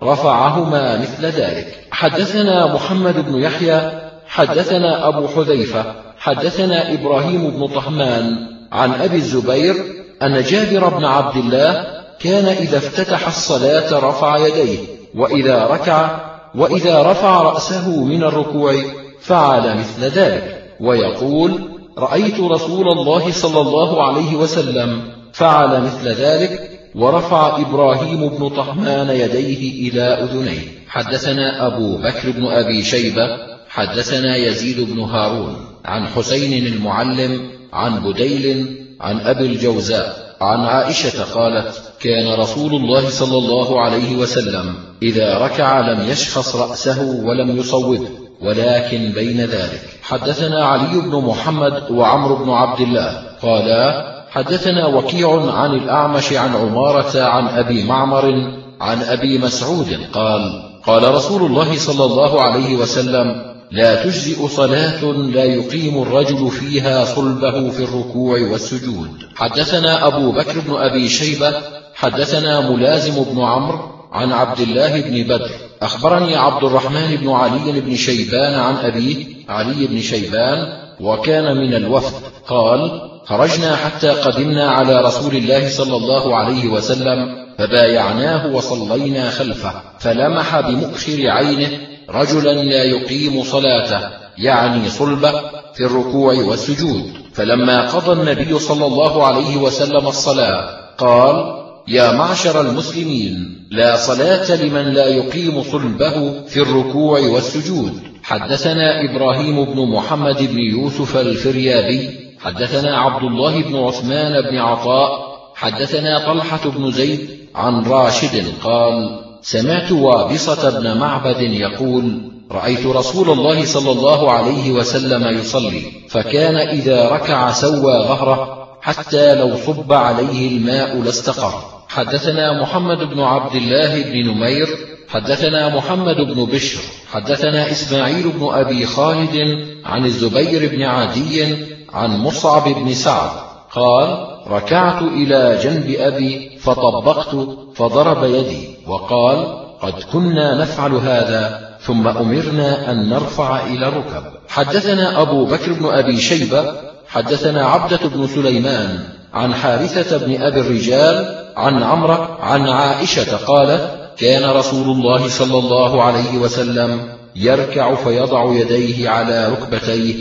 رفعهما مثل ذلك. حدثنا محمد بن يحيى حدثنا أبو حذيفة حدثنا إبراهيم بن طهمان عن أبي الزبير أن جابر بن عبد الله كان إذا افتتح الصلاة رفع يديه، وإذا ركع وإذا رفع رأسه من الركوع فعل مثل ذلك، ويقول رأيت رسول الله صلى الله عليه وسلم فعل مثل ذلك، ورفع إبراهيم بن طهمان يديه إلى أذنيه. حدثنا أبو بكر بن أبي شيبة حدثنا يزيد بن هارون عن حسين المعلم عن بديل عن أبي الجوزاء عن عائشة قالت كان رسول الله صلى الله عليه وسلم إذا ركع لم يشخص رأسه ولم يصوبه، ولكن بين ذلك. حدثنا علي بن محمد وعمر بن عبد الله قالا حدثنا وكيع عن الأعمش عن عمارة عن أبي معمر عن أبي مسعود قال قال رسول الله صلى الله عليه وسلم لا تجزئ صلاة لا يقيم الرجل فيها صلبه في الركوع والسجود. حدثنا أبو بكر بن أبي شيبة حدثنا ملازم بن عمرو عن عبد الله بن بدر أخبرني عبد الرحمن بن علي بن شيبان عن أبيه علي بن شيبان وكان من الوفد قال خرجنا حتى قدمنا على رسول الله صلى الله عليه وسلم فبايعناه وصلينا خلفه، فلمح بمؤخر عينه رجلا لا يقيم صلاته يعني صلبه في الركوع والسجود، فلما قضى النبي صلى الله عليه وسلم الصلاة قال يا معشر المسلمين لا صلاة لمن لا يقيم صلبه في الركوع والسجود. حدثنا إبراهيم بن محمد بن يوسف الفريابي حدثنا عبد الله بن عثمان بن عطاء حدثنا طلحة بن زيد عن راشد قال سمعت وابصة بن معبد يقول رأيت رسول الله صلى الله عليه وسلم يصلي، فكان إذا ركع سوى ظهره حتى لو صب عليه الماء لاستقر. حدثنا محمد بن عبد الله بن نمير حدثنا محمد بن بشر حدثنا إسماعيل بن أبي خالد عن الزبير بن عدي عن مصعب بن سعد قال ركعت إلى جنب أبي فطبقت فضرب يدي وقال قد كنا نفعل هذا ثم أمرنا أن نرفع إلى الركب. حدثنا أبو بكر بن أبي شيبة حدثنا عبدة بن سليمان عن حارثة بن أبي الرجال عن عمرة عن عائشة قالت: كان رسول الله صلى الله عليه وسلم يركع فيضع يديه على ركبتيه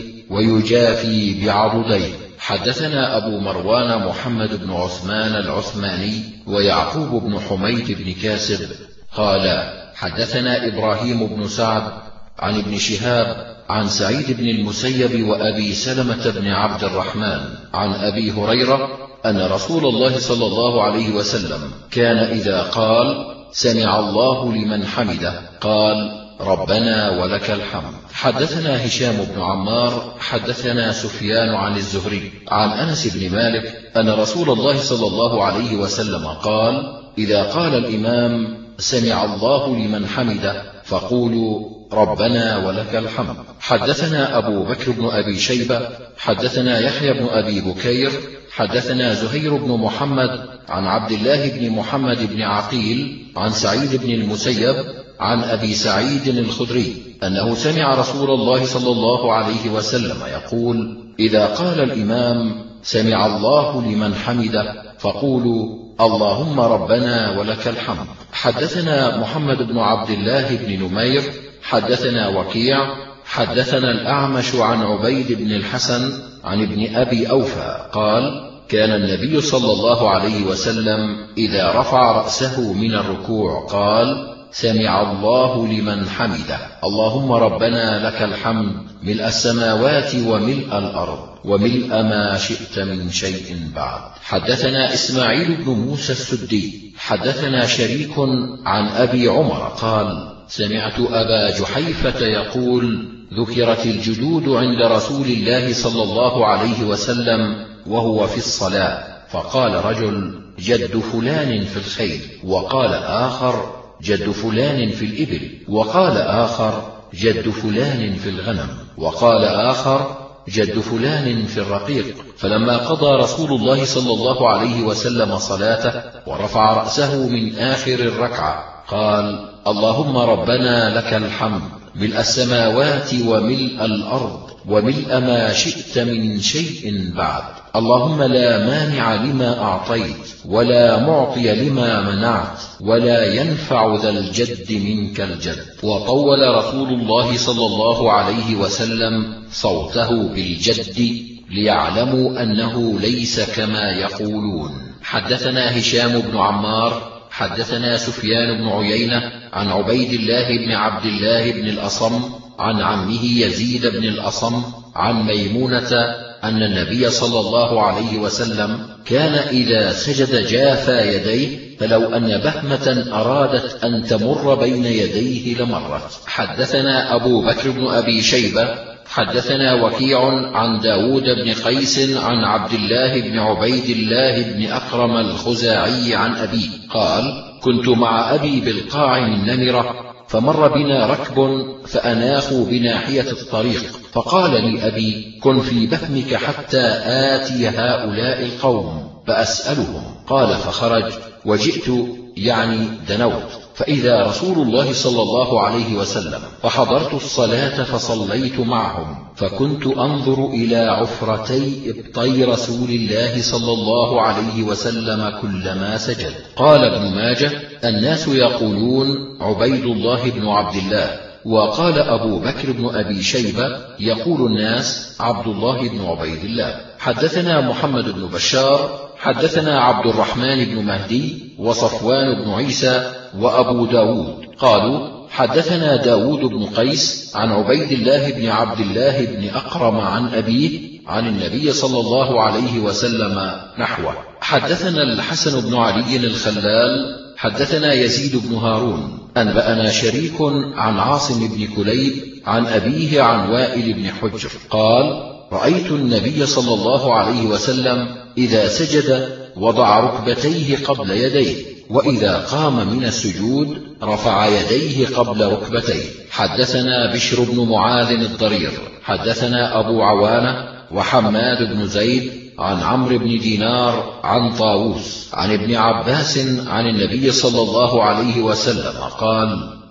ويجافي بعضديه. حدثنا أبو مروان محمد بن عثمان العثماني ويعقوب بن حميد بن كاسب قال: حدثنا إبراهيم بن سعد عن ابن شهاب عن سعيد بن المسيب وأبي سلمة بن عبد الرحمن عن أبي هريرة أن رسول الله صلى الله عليه وسلم كان إذا قال: سمع الله لمن حمده قال: ربنا ولك الحمد. حدثنا هشام بن عمار حدثنا سفيان عن الزهري عن أنس بن مالك أن رسول الله صلى الله عليه وسلم قال: إذا قال الإمام: سمع الله لمن حمده فقولوا: ربنا ولك الحمد. حدثنا أبو بكر بن أبي شيبة حدثنا يحيى بن أبي بكير حدثنا زهير بن محمد عن عبد الله بن محمد بن عقيل عن سعيد بن المسيب عن أبي سعيد الخدري أنه سمع رسول الله صلى الله عليه وسلم يقول: إذا قال الإمام: سمع الله لمن حمده فقولوا: اللهم ربنا ولك الحمد. حدثنا محمد بن عبد الله بن نمير حدثنا وكيع حدثنا الأعمش عن عبيد بن الحسن عن ابن أبي أوفى قال: كان النبي صلى الله عليه وسلم إذا رفع رأسه من الركوع قال: سمع الله لمن حمده اللهم ربنا لك الحمد ملء السماوات وملء الأرض وملء ما شئت من شيء بعد. حدثنا إسماعيل بن موسى السدي حدثنا شريك عن أبي عمر قال: سمعت أبا جحيفة يقول: ذكرت الجدود عند رسول الله صلى الله عليه وسلم وهو في الصلاة، فقال رجل: جد فلان في الخيل، وقال آخر: جد فلان في الإبل، وقال آخر: جد فلان في الغنم، وقال آخر: جد فلان في الرقيق. فلما قضى رسول الله صلى الله عليه وسلم صلاته ورفع رأسه من آخر الركعة قال: اللهم ربنا لك الحمد ملء السماوات وملء الأرض وملء ما شئت من شيء بعد، اللهم لا مانع لما أعطيت ولا معطي لما منعت ولا ينفع ذا الجد منك الجد. وطول رسول الله صلى الله عليه وسلم صوته بالجد ليعلموا أنه ليس كما يقولون. حدثنا هشام بن عمار حدثنا سفيان بن عيينة عن عبيد الله بن عبد الله بن الأصم عن عمه يزيد بن الأصم عن ميمونة أن النبي صلى الله عليه وسلم كان إذا سجد جافى يديه، فلو أن بهمة أرادت أن تمر بين يديه لمرت. حدثنا أبو بكر بن أبي شيبة حدثنا وكيع عن داود بن قيس عن عبد الله بن عبيد الله بن أكرم الخزاعي عن أبيه قال: كنت مع أبي بالقاع من نمرة، فمر بنا ركب فأناخوا بناحية الطريق، فقال لي أبي: كن في بهمك حتى آتي هؤلاء القوم فأسألهم. قال: فخرج وجئت يعني دنوت، فإذا رسول الله صلى الله عليه وسلم، فحضرت الصلاة فصليت معهم، فكنت أنظر إلى عفرتي إبطي رسول الله صلى الله عليه وسلم كلما سجد. قال ابن ماجه: الناس يقولون عبيد الله بن عبد الله، وقال أبو بكر بن أبي شيبة: يقول الناس عبد الله بن عبيد الله. حدثنا محمد بن بشار حدثنا عبد الرحمن بن مهدي وصفوان بن عيسى وأبو داود قالوا: حدثنا داود بن قيس عن عبيد الله بن عبد الله بن أقرم عن أبيه عن النبي صلى الله عليه وسلم نحوه. حدثنا الحسن بن علي الخلال حدثنا يزيد بن هارون أنبأنا شريك عن عاصم بن كليب عن أبيه عن وائل بن حجر قال: رأيت النبي صلى الله عليه وسلم إذا سجد وضع ركبتيه قبل يديه، وإذا قام من السجود رفع يديه قبل ركبتيه. حدثنا بشر بن معاذ الضرير حدثنا أبو عوانة وحماد بن زيد عن عمرو بن دينار عن طاووس عن ابن عباس عن النبي صلى الله عليه وسلم قال: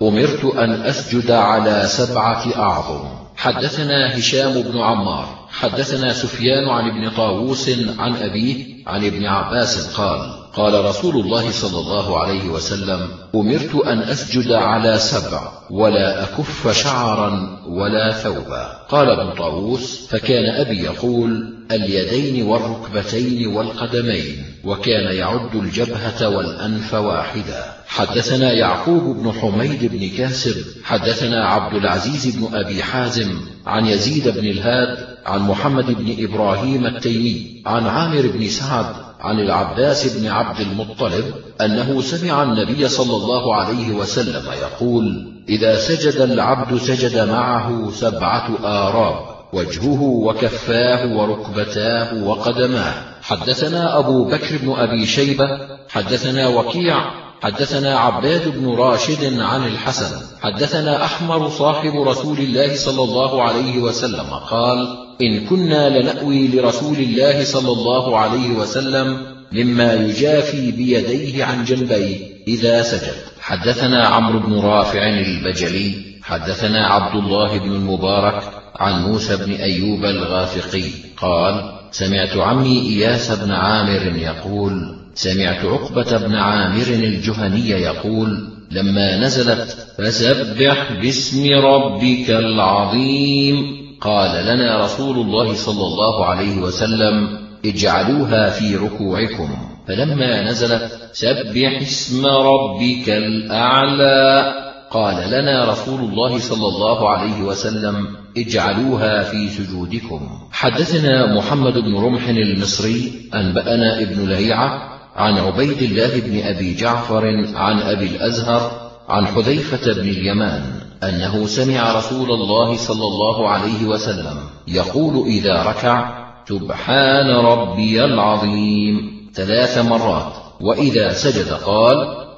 أمرت أن أسجد على سبعة أعظم. حدثنا هشام بن عمار حدثنا سفيان عن ابن طاووس عن أبيه عن ابن عباس قال قال رسول الله صلى الله عليه وسلم أمرت أن أسجد على سبع ولا أكف شعرا ولا ثوبا. قال ابن طاووس فكان أبي يقول اليدين والركبتين والقدمين، وكان يعد الجبهة والأنف واحدا. حدثنا يعقوب بن حميد بن كاسب حدثنا عبد العزيز بن أبي حازم عن يزيد بن الهاد عن محمد بن إبراهيم التيمي عن عامر بن سعد عن العباس بن عبد المطلب أنه سمع النبي صلى الله عليه وسلم يقول إذا سجد العبد سجد معه سبعة آراب، وجهه وكفاه وركبتاه وقدماه. حدثنا أبو بكر بن أبي شيبة حدثنا وكيع حدثنا عباد بن راشد عن الحسن حدثنا أحمر صاحب رسول الله صلى الله عليه وسلم قال إن كنا لنأوي لرسول الله صلى الله عليه وسلم مما يجافي بيديه عن جنبيه إذا سجد. حدثنا عمرو بن رافع البجلي حدثنا عبد الله بن المبارك عن موسى بن أيوب الغافقي قال سمعت عمي إياس بن عامر يقول سمعت عقبة بن عامر الجهني يقول لما نزلت فسبح باسم ربك العظيم قال لنا رسول الله صلى الله عليه وسلم اجعلوها في ركوعكم، فلما نزلت سبح اسم ربك الأعلى قال لنا رسول الله صلى الله عليه وسلم اجعلوها في سجودكم. حدثنا محمد بن رمح المصري أنبأنا ابن لهيعة عن عبيد الله بن أبي جعفر عن أبي الأزهر عن حذيفة بن اليمان أنه سمع رسول الله صلى الله عليه وسلم يقول إذا ركع سبحان ربي العظيم ثلاث مرات، وإذا سجد قال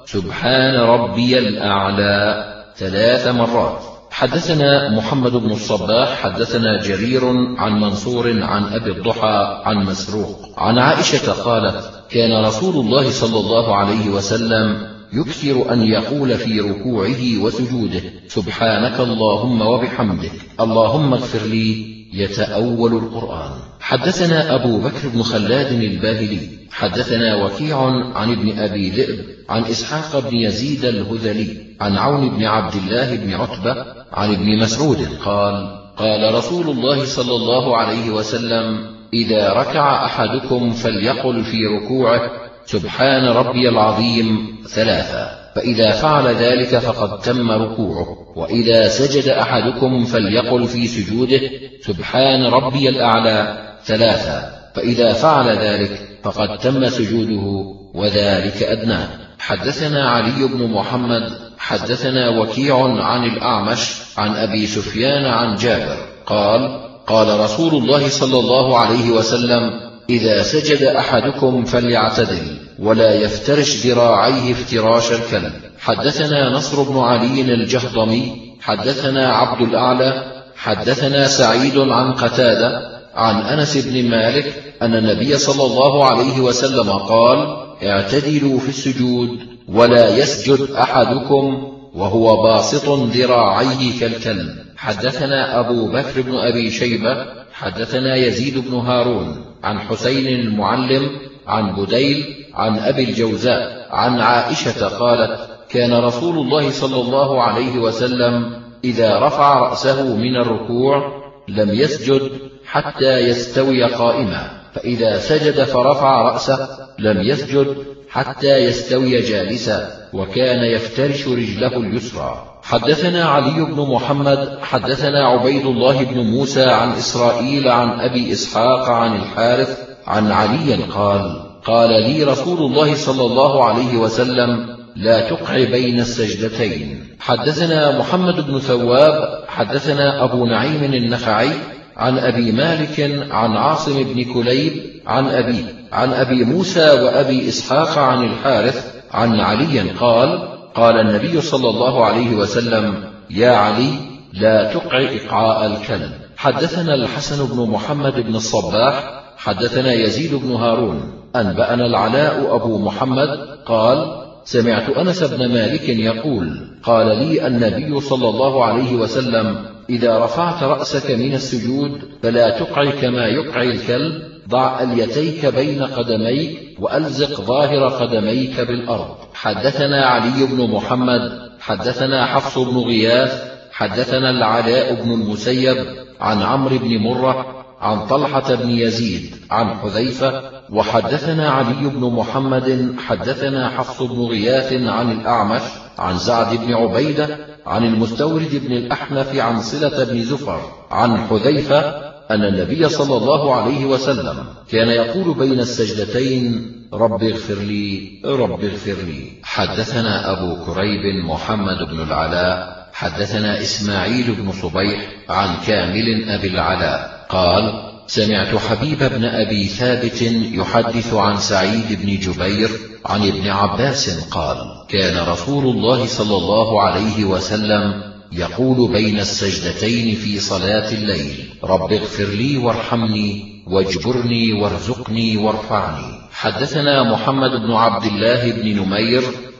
سبحان ربي الأعلى ثلاث مرات. حدثنا محمد بن الصباح حدثنا جرير عن منصور عن أبي الضحى عن مسروق عن عائشة قالت كان رسول الله صلى الله عليه وسلم يكثر أن يقول في ركوعه وسجوده سبحانك اللهم وبحمدك اللهم اغفر لي يتأول القرآن. حدثنا أبو بكر بن خلاد الباهلي حدثنا وكيع عن ابن أبي ذئب عن إسحاق بن يزيد الهذلي عن عون بن عبد الله بن عتبة عن ابن مسعود قال قال رسول الله صلى الله عليه وسلم إذا ركع أحدكم فليقل في ركوعه سبحان ربي العظيم ثلاثا، فإذا فعل ذلك فقد تم ركوعه. وإذا سجد أحدكم فليقل في سجوده سبحان ربي الأعلى ثلاثا، فإذا فعل ذلك فقد تم سجوده وذلك أدناه. حدثنا علي بن محمد حدثنا وكيع عن الأعمش عن أبي سفيان عن جابر قال قال رسول الله صلى الله عليه وسلم إذا سجد أحدكم فليعتدل ولا يفترش ذراعيه افتراش الكلب. حدثنا نصر بن علي الجهضمي حدثنا عبد الأعلى حدثنا سعيد عن قتادة عن أنس بن مالك أن النبي صلى الله عليه وسلم قال اعتدلوا في السجود ولا يسجد أحدكم وهو باسط ذراعيه كالكلب. حدثنا أبو بكر بن أبي شيبة حدثنا يزيد بن هارون عن حسين المعلم عن بديل عن أبي الجوزاء عن عائشة قالت كان رسول الله صلى الله عليه وسلم إذا رفع رأسه من الركوع لم يسجد حتى يستوي قائما، فإذا سجد فرفع رأسه لم يسجد حتى يستوي جالسا، وكان يفترش رجله اليسرى. حدثنا علي بن محمد حدثنا عبيد الله بن موسى عن إسرائيل عن أبي إسحاق عن الحارث عن علي قال قال لي رسول الله صلى الله عليه وسلم لا تقع بين السجدتين. حدثنا محمد بن ثواب حدثنا أبو نعيم النخعي عن أبي مالك عن عاصم بن كليب عن أبي عن أبي موسى وأبي إسحاق عن الحارث عن علي قال قال النبي صلى الله عليه وسلم يا علي لا تقع إقعاء الكلب. حدثنا الحسن بن محمد بن الصباح حدثنا يزيد بن هارون أنبأنا العلاء أبو محمد قال سمعت أنس بن مالك يقول قال لي النبي صلى الله عليه وسلم إذا رفعت رأسك من السجود فلا تقع كما يقع الكلب، ضع أليتيك بين قدميك وألزق ظاهر قدميك بالأرض. حدثنا علي بن محمد حدثنا حفص بن غياث حدثنا العلاء بن المسيب عن عمرو بن مرة عن طلحة بن يزيد عن حذيفة. وحدثنا علي بن محمد حدثنا حفص بن غياث عن الأعمش عن سعد بن عبيدة عن المستورد بن الأحنف عن صلة بن زفر عن حذيفة أن النبي صلى الله عليه وسلم كان يقول بين السجدتين رب اغفر لي رب اغفر لي. حدثنا أبو كريب محمد بن العلاء حدثنا إسماعيل بن صبيح عن كامل أبي العلاء قال سمعت حبيب بن أبي ثابت يحدث عن سعيد بن جبير عن ابن عباس قال كان رسول الله صلى الله عليه وسلم يقول بين السجدتين في صلاة الليل رب اغفر لي وارحمني واجبرني وارزقني وارفعني. حدثنا محمد بن عبد الله بن نمير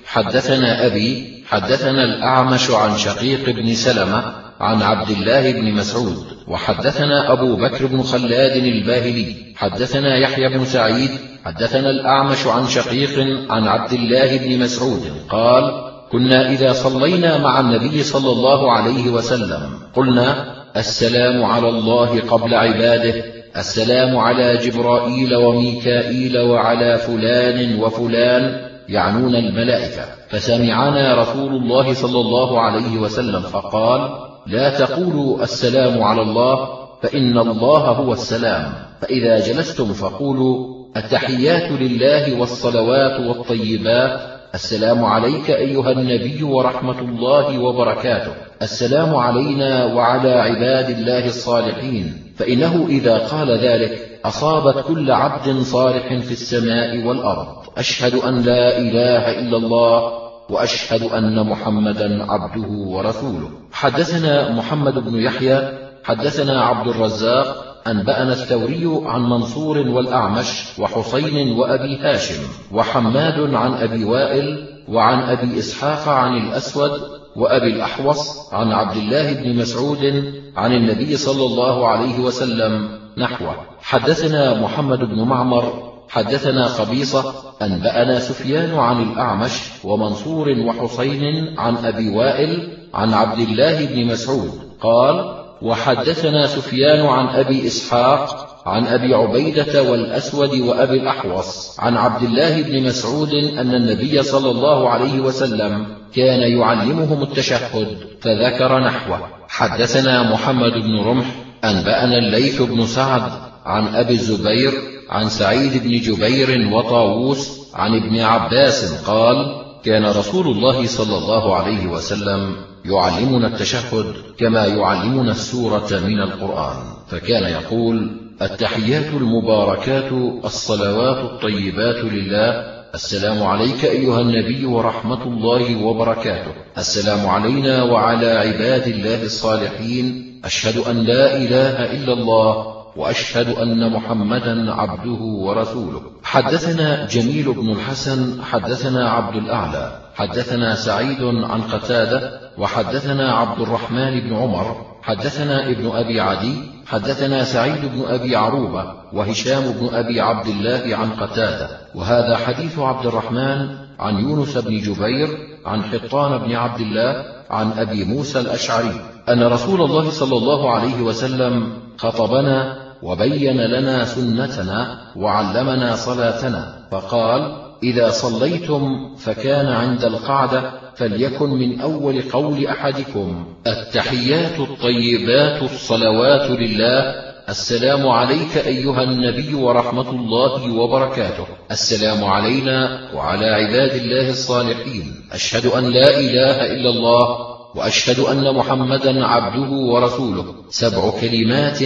حدثنا أبي حدثنا الأعمش عن شقيق بن سلمة عن عبد الله بن مسعود. وحدثنا أبو بكر بن خلاد الباهلي حدثنا يحيى بن سعيد حدثنا الأعمش عن شقيق عن عبد الله بن مسعود قال كنا إذا صلينا مع النبي صلى الله عليه وسلم قلنا السلام على الله قبل عباده، السلام على جبرائيل وميكائيل وعلى فلان وفلان، يعنون الملائكة. فسمعنا رسول الله صلى الله عليه وسلم فقال لا تقولوا السلام على الله فإن الله هو السلام، فإذا جلستم فقولوا التحيات لله والصلوات والطيبات، السلام عليك أيها النبي ورحمة الله وبركاته، السلام علينا وعلى عباد الله الصالحين، فإنه إذا قال ذلك أصابت كل عبد صالح في السماء والأرض. أشهد أن لا إله إلا الله وأشهد أن محمدا عبده ورسوله. حدثنا محمد بن يحيى حدثنا عبد الرزاق أنبأنا الثوري عن منصور والأعمش وحسين وأبي هاشم وحماد عن أبي وائل وعن أبي إسحاق عن الأسود وأبي الأحوص عن عبد الله بن مسعود عن النبي صلى الله عليه وسلم نحوه. حدثنا محمد بن معمر حدثنا قبيصة أنبأنا سفيان عن الأعمش ومنصور وحسين عن أبي وائل عن عبد الله بن مسعود قال وحدثنا سفيان عن أبي إسحاق عن أبي عبيدة والأسود وأبي الأحوص عن عبد الله بن مسعود أن النبي صلى الله عليه وسلم كان يعلمهم التشهد فذكر نحوه. حدثنا محمد بن رمح أنبأنا الليث بن سعد عن أبي الزبير عن سعيد بن جبير وطاووس عن ابن عباس قال كان رسول الله صلى الله عليه وسلم يعلمنا التشهد كما يعلمنا السورة من القرآن، فكان يقول التحيات المباركات الصلوات الطيبات لله، السلام عليك أيها النبي ورحمة الله وبركاته، السلام علينا وعلى عباد الله الصالحين، أشهد أن لا إله إلا الله وأشهد أن محمدا عبده ورسوله. حدثنا جميل بن الحسن حدثنا عبد الأعلى حدثنا سعيد عن قتادة وحدثنا عبد الرحمن بن عمر حدثنا ابن أبي عدي حدثنا سعيد بن أبي عروبة وهشام بن أبي عبد الله عن قتادة. وهذا حديث عبد الرحمن عن يونس بن جبير عن حطان بن عبد الله عن أبي موسى الأشعري أن رسول الله صلى الله عليه وسلم خطبنا وبين لنا سنتنا وعلمنا صلاتنا فقال إذا صليتم فكان عند القعدة فليكن من أول قول أحدكم التحيات الطيبات الصلوات لله، السلام عليك أيها النبي ورحمة الله وبركاته، السلام علينا وعلى عباد الله الصالحين، أشهد أن لا إله إلا الله وأشهد أن محمدا عبده ورسوله، سبع كلمات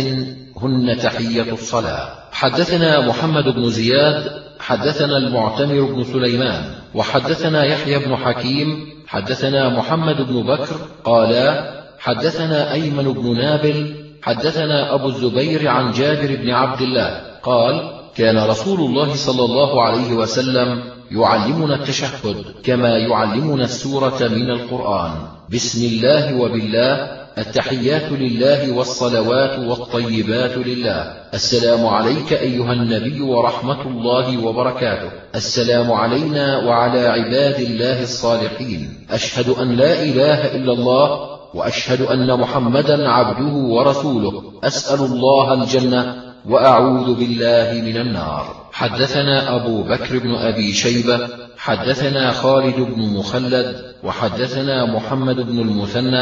هن تحية الصلاة. حدثنا محمد بن زياد حدثنا المعتمر بن سليمان وحدثنا يحيى بن حكيم حدثنا محمد بن بكر قالا حدثنا أيمن بن نابل حدثنا أبو الزبير عن جابر بن عبد الله قال كان رسول الله صلى الله عليه وسلم يعلمنا التشهد كما يعلمنا السورة من القرآن. بسم الله وبالله، التحيات لله والصلوات والطيبات لله. السلام عليك أيها النبي ورحمة الله وبركاته. السلام علينا وعلى عباد الله الصالحين. أشهد أن لا إله إلا الله وأشهد أن محمدا عبده ورسوله. أسأل الله الجنة وأعوذ بالله من النار. حدثنا أبو بكر بن أبي شيبة حدثنا خالد بن مخلد وحدثنا محمد بن المثنى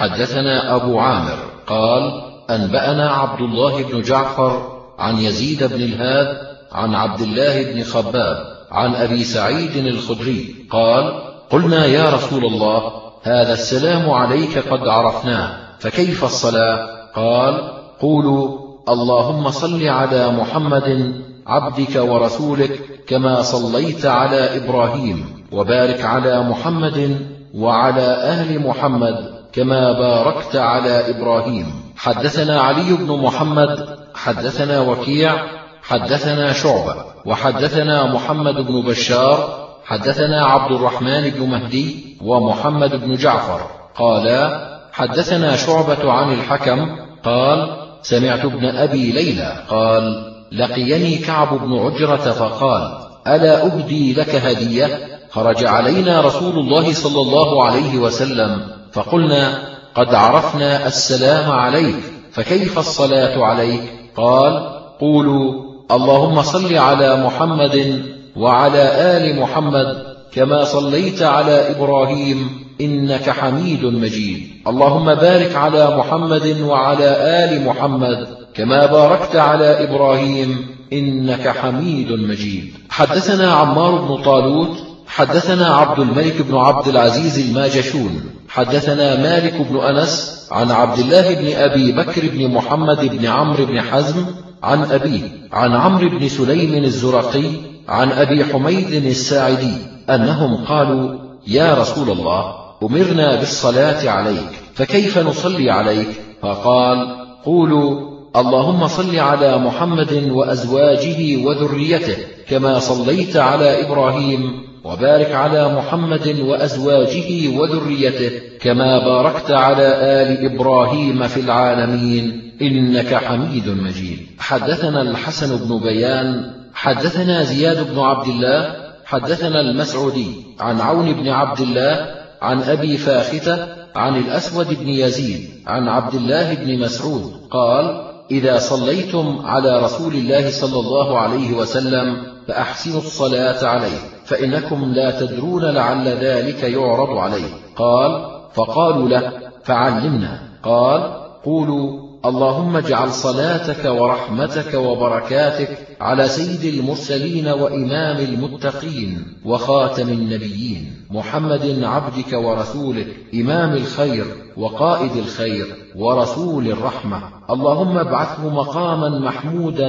حدثنا أبو عامر قال أنبأنا عبد الله بن جعفر عن يزيد بن الهاد عن عبد الله بن خباب عن أبي سعيد الخدري قال قلنا يا رسول الله هذا السلام عليك قد عرفناه، فكيف الصلاة؟ قال قولوا اللهم صل على محمد عبدك ورسولك كما صليت على إبراهيم، وبارك على محمد وعلى أهل محمد كما باركت على إبراهيم. حدثنا علي بن محمد حدثنا وكيع حدثنا شعبة وحدثنا محمد بن بشار حدثنا عبد الرحمن بن مهدي ومحمد بن جعفر قالا حدثنا شعبة عن الحكم قال سمعت ابن أبي ليلى قال لقيني كعب بن عجرة فقال ألا أهدي لك هدية؟ خرج علينا رسول الله صلى الله عليه وسلم فقلنا قد عرفنا السلام عليك، فكيف الصلاة عليك؟ قال قولوا اللهم صل على محمد وعلى آل محمد كما صليت على إبراهيم إنك حميد مجيد، اللهم بارك على محمد وعلى آل محمد كما باركت على إبراهيم إنك حميد مجيد. حدثنا عمار بن طالوت حدثنا عبد الملك بن عبد العزيز الماجشون حدثنا مالك بن أنس عن عبد الله بن أبي بكر بن محمد بن عمرو بن حزم عن أبيه عن عمرو بن سليم الزرقي عن أبي حميد الساعدي أنهم قالوا يا رسول الله أمرنا بالصلاة عليك، فكيف نصلي عليك؟ فقال قولوا اللهم صل على محمد وأزواجه وذريته كما صليت على إبراهيم، وبارك على محمد وأزواجه وذريته كما باركت على آل إبراهيم في العالمين إنك حميد مجيد. حدثنا الحسن بن بيان حدثنا زياد بن عبد الله حدثنا المسعودي عن عون بن عبد الله عن أبي فاختة عن الأسود بن يزيد عن عبد الله بن مسعود قال إذا صليتم على رسول الله صلى الله عليه وسلم فأحسنوا الصلاة عليه، فإنكم لا تدرون لعل ذلك يعرض عليه. قال فقالوا له فعلمنا. قال قولوا اللهم اجعل صلاتك ورحمتك وبركاتك على سيد المرسلين وإمام المتقين وخاتم النبيين محمد عبدك ورسولك إمام الخير وقائد الخير ورسول الرحمة، اللهم ابعثه مقاما محمودا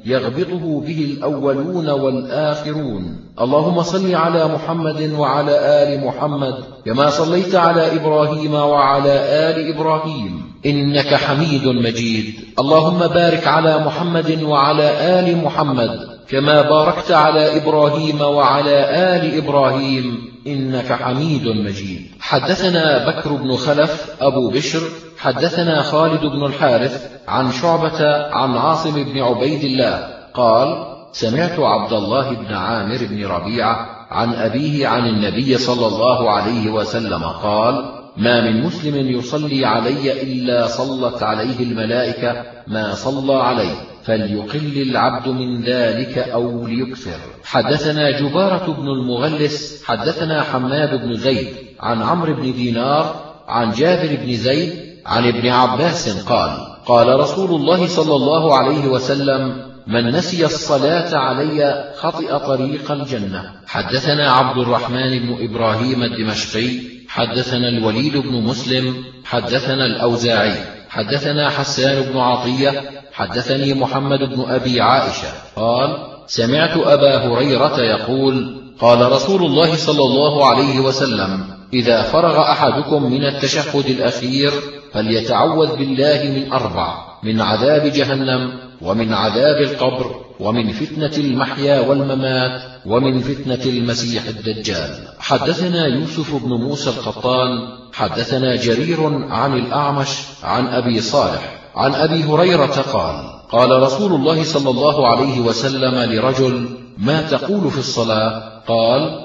يغبطه به الأولون والآخرون. اللهم صل على محمد وعلى آل محمد كما صليت على إبراهيم وعلى آل إبراهيم إنك حميد مجيد. اللهم بارك على محمد وعلى آل محمد كما باركت على إبراهيم وعلى آل إبراهيم إنك حميد مجيد. حدثنا بكر بن خلف أبو بشر حدثنا خالد بن الحارث عن شعبة عن عاصم بن عبيد الله قال سمعت عبد الله بن عامر بن ربيعة عن أبيه عن النبي صلى الله عليه وسلم قال ما من مسلم يصلي علي إلا صلت عليه الملائكة ما صلى عليه، فليقل العبد من ذلك أو ليكثر. حدثنا جبارة بن المغلس حدثنا حماد بن زيد عن عمرو بن دينار عن جابر بن زيد عن ابن عباس قال قال رسول الله صلى الله عليه وسلم من نسي الصلاة علي خطئ طريق الجنة. حدثنا عبد الرحمن بن إبراهيم الدمشقي حدثنا الوليد بن مسلم حدثنا الأوزاعي حدثنا حسان بن عطية حدثني محمد بن أبي عائشة قال سمعت أبا هريرة يقول قال رسول الله صلى الله عليه وسلم إذا فرغ أحدكم من التشهد الأخير فليتعوذ بالله من أربع: من عذاب جهنم، ومن عذاب القبر، ومن فتنة المحيا والممات، ومن فتنة المسيح الدجال. حدثنا يوسف بن موسى القطان حدثنا جرير عن الأعمش عن أبي صالح عن أبي هريرة قال: قال رسول الله صلى الله عليه وسلم لرجل: ما تقول في الصلاة؟ قال: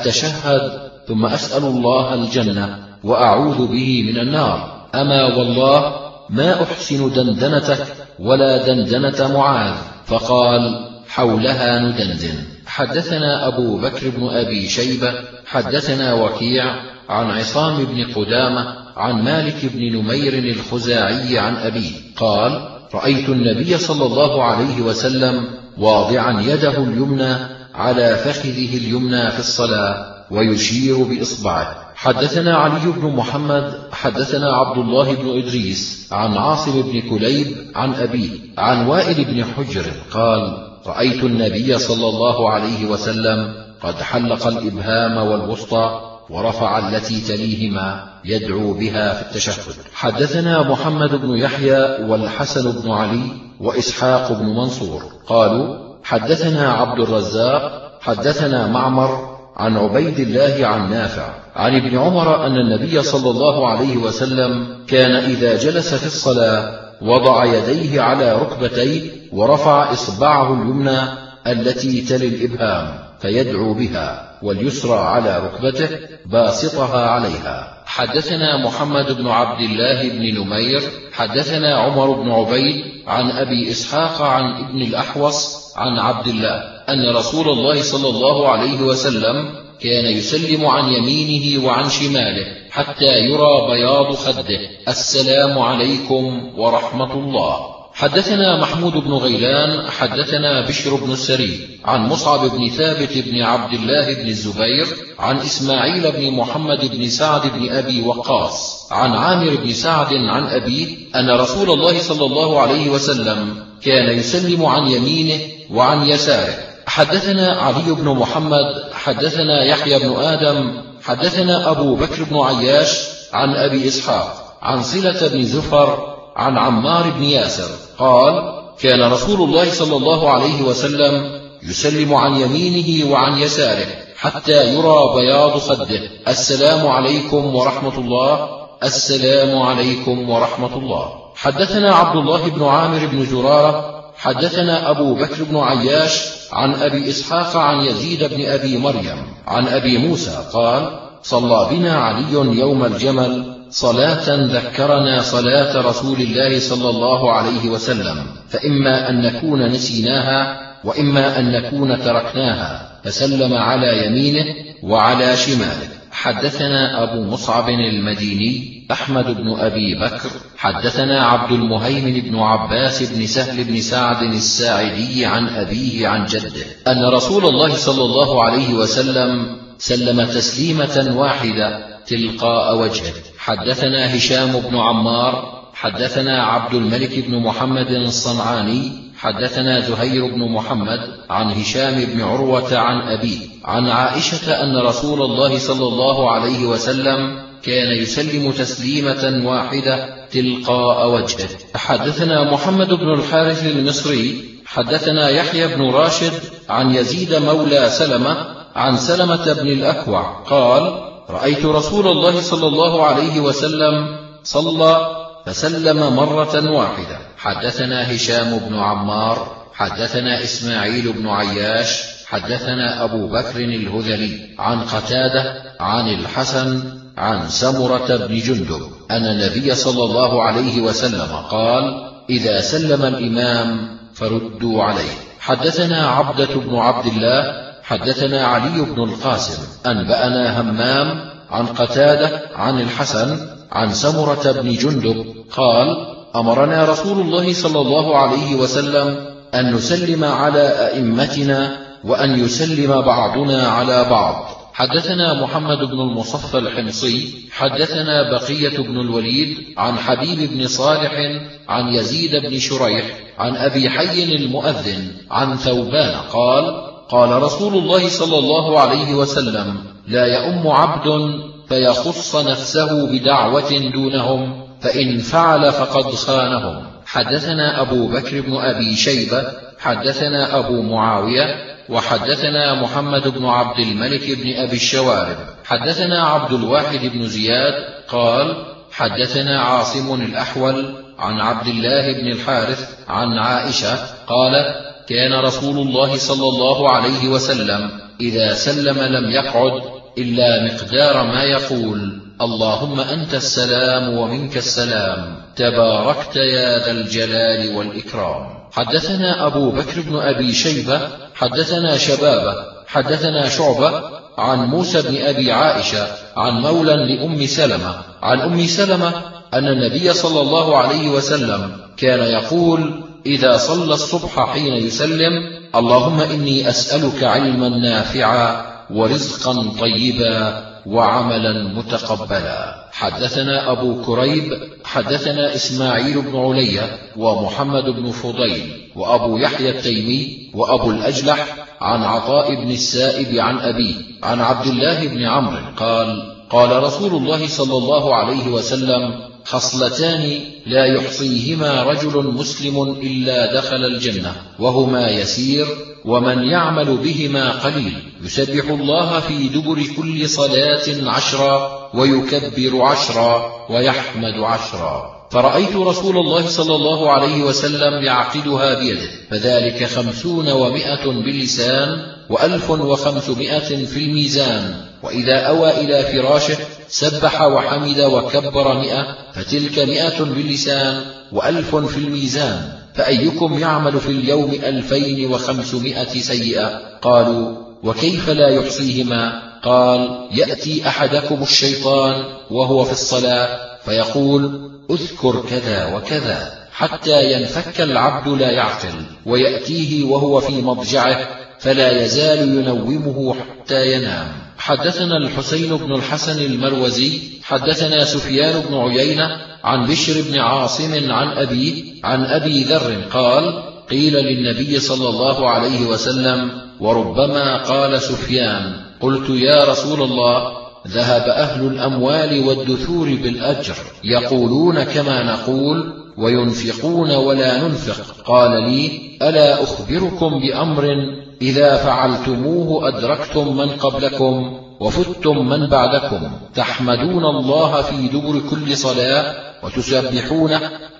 أتشهد ثم أسأل الله الجنة وأعوذ به من النار. أما والله ما أحسن دندنتك ولا دندنة معاذ. فقال: حولها ندندن. حدثنا أبو بكر بن أبي شيبة حدثنا وكيع عن عصام بن قدامة عن مالك بن نمير الخزاعي عن أبيه قال: رأيت النبي صلى الله عليه وسلم واضعا يده اليمنى على فخذه اليمنى في الصلاة ويشير بإصبعه. حدثنا علي بن محمد حدثنا عبد الله بن إدريس عن عاصم بن كليب عن أبيه عن وائل بن حجر قال: رأيت النبي صلى الله عليه وسلم قد حلق الإبهام والوسطى ورفع التي تليهما يدعو بها في التشهد. حدثنا محمد بن يحيى والحسن بن علي وإسحاق بن منصور قالوا: حدثنا عبد الرزاق حدثنا معمر عن عبيد الله عن نافع عن ابن عمر أن النبي صلى الله عليه وسلم كان إذا جلس في الصلاة وضع يديه على ركبتيه ورفع إصبعه اليمنى التي تلي الإبهام فيدعو بها، واليسرى على ركبته باسطها عليها. حدثنا محمد بن عبد الله بن نمير حدثنا عمر بن عبيد عن أبي إسحاق عن ابن الأحوص عن عبد الله أن رسول الله صلى الله عليه وسلم كان يسلم عن يمينه وعن شماله حتى يرى بياض خده: السلام عليكم ورحمة الله. حدثنا محمود بن غيلان حدثنا بشر بن السري عن مصعب بن ثابت بن عبد الله بن الزبير عن إسماعيل بن محمد بن سعد بن أبي وقاص عن عامر بن سعد عن أبيه أن رسول الله صلى الله عليه وسلم كان يسلم عن يمينه وعن يساره. حدثنا علي بن محمد حدثنا يحيى بن آدم حدثنا أبو بكر بن عياش عن أبي إسحاق عن صلة بن زفر عن عمار بن ياسر قال: كان رسول الله صلى الله عليه وسلم يسلم عن يمينه وعن يساره حتى يرى بياض خده: السلام عليكم ورحمة الله، السلام عليكم ورحمة الله. حدثنا عبد الله بن عامر بن زرارة حدثنا أبو بكر بن عياش عن أبي إسحاق عن يزيد بن أبي مريم عن أبي موسى قال: صلى بنا علي يوم الجمل صلاة ذكرنا صلاة رسول الله صلى الله عليه وسلم، فإما أن نكون نسيناها وإما أن نكون تركناها، فسلم على يمينه وعلى شماله. حدثنا أبو مصعب المديني أحمد بن أبي بكر حدثنا عبد المهيمن بن عباس بن سهل بن سعد الساعدي عن أبيه عن جده أن رسول الله صلى الله عليه وسلم سلم تسليمة واحدة تلقاء وجهه. حدثنا هشام بن عمار حدثنا عبد الملك بن محمد الصنعاني حدثنا زهير بن محمد عن هشام بن عروة عن أبيه عن عائشة أن رسول الله صلى الله عليه وسلم كان يسلم تسليمة واحدة تلقاء وجهه. حدثنا محمد بن الحارث المصري حدثنا يحيى بن راشد عن يزيد مولى سلمة عن سلمة بن الأكوع قال: رأيت رسول الله صلى الله عليه وسلم صلى فسلم مرة واحدة. حدثنا هشام بن عمار حدثنا إسماعيل بن عياش حدثنا أبو بكر الهذلي عن قتادة عن الحسن عن سمرة بن جندب أن النبي صلى الله عليه وسلم قال: إذا سلم الإمام فردوا عليه. حدثنا عبدة بن عبد الله حدثنا علي بن القاسم أنبأنا همام عن قتادة عن الحسن عن سمرة بن جندب قال: أمرنا رسول الله صلى الله عليه وسلم أن نسلم على أئمتنا وأن يسلم بعضنا على بعض. حدثنا محمد بن المصفى الحمصي حدثنا بقية بن الوليد عن حبيب بن صالح عن يزيد بن شريح عن أبي حي المؤذن عن ثوبان قال: قال رسول الله صلى الله عليه وسلم: لا يؤم عبد فيخص نفسه بدعوة دونهم، فإن فعل فقد خانهم. حدثنا أبو بكر بن أبي شيبة حدثنا أبو معاوية وحدثنا محمد بن عبد الملك بن أبي الشوارب حدثنا عبد الواحد بن زياد قال حدثنا عاصم الأحول عن عبد الله بن الحارث عن عائشة قالت كان رسول الله صلى الله عليه وسلم إذا سلم لم يقعد إلا مقدار ما يقول اللهم أنت السلام ومنك السلام تباركت يا ذا الجلال والإكرام. حدثنا أبو بكر بن أبي شيبة حدثنا شبابة حدثنا شعبة عن موسى بن أبي عائشة عن مولى لأم سلمة عن أم سلمة أن النبي صلى الله عليه وسلم كان يقول إذا صلى الصبح حين يسلم اللهم إني أسألك علما نافعا ورزقا طيبا وعملا متقبلا. حدثنا أبو كريب حدثنا إسماعيل بن علية ومحمد بن فضيل وأبو يحيى التيمي وأبو الأجلح عن عطاء بن السائب عن أبيه عن عبد الله بن عمرو قال قال رسول الله صلى الله عليه وسلم خصلتان لا يحصيهما رجل مسلم إلا دخل الجنة وهما يسير ومن يعمل بهما قليل يسبح الله في دبر كل صلاة عشرا ويكبر عشرا ويحمد عشرا. فرأيت رسول الله صلى الله عليه وسلم يعقدها بيده فذلك خمسون ومائة باللسان وألف وخمسمائة في الميزان، وإذا أوى إلى فراشه سبح وحمد وكبر مئة فتلك مئة باللسان وألف في الميزان. فأيكم يعمل في اليوم ألفين وخمسمائة سيئة؟ قالوا وكيف لا يحصيهما؟ قال يأتي أحدكم الشيطان وهو في الصلاة فيقول اذكر كذا وكذا حتى ينفك العبد لا يعقل، ويأتيه وهو في مضجعه فلا يزال ينومه حتى ينام. حدثنا الحسين بن الحسن المروزي حدثنا سفيان بن عيينة عن بشر بن عاصم عن أبيه عن أبي ذر قال قيل للنبي صلى الله عليه وسلم وربما قال سفيان قلت يا رسول الله ذهب أهل الأموال والدثور بالأجر يقولون كما نقول وينفقون ولا ننفق. قال لي ألا أخبركم بأمر إذا فعلتموه أدركتم من قبلكم وفتم من بعدكم تحمدون الله في دبر كل صلاة وتسبحونه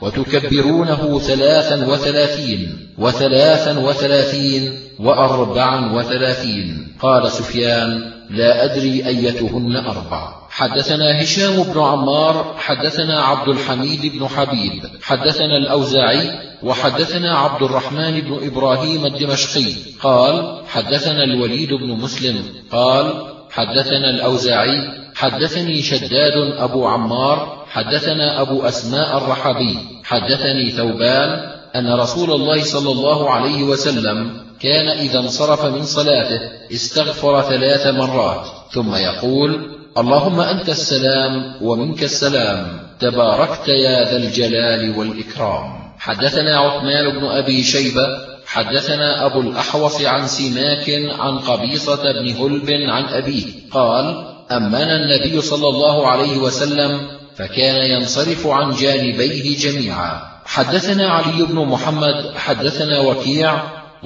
وتكبرونه ثلاثا وثلاثين وثلاثا وثلاثين وأربعا وثلاثين. قال سفيان لا أدري أيتهن أربع. حدثنا هشام بن عمار حدثنا عبد الحميد بن حبيب حدثنا الأوزاعي وحدثنا عبد الرحمن بن إبراهيم الدمشقي قال حدثنا الوليد بن مسلم قال حدثنا الأوزاعي حدثني شداد أبو عمار حدثنا أبو أسماء الرحبي حدثني ثوبان أن رسول الله صلى الله عليه وسلم كان إذا انصرف من صلاته استغفر ثلاث مرات ثم يقول اللهم أنت السلام ومنك السلام تباركت يا ذا الجلال والإكرام. حدثنا عثمان بن أبي شيبة حدثنا أبو الأحوص عن سماك عن قبيصة بن هلب عن أبيه قال أمنا النبي صلى الله عليه وسلم فكان ينصرف عن جانبيه جميعا. حدثنا علي بن محمد حدثنا وكيع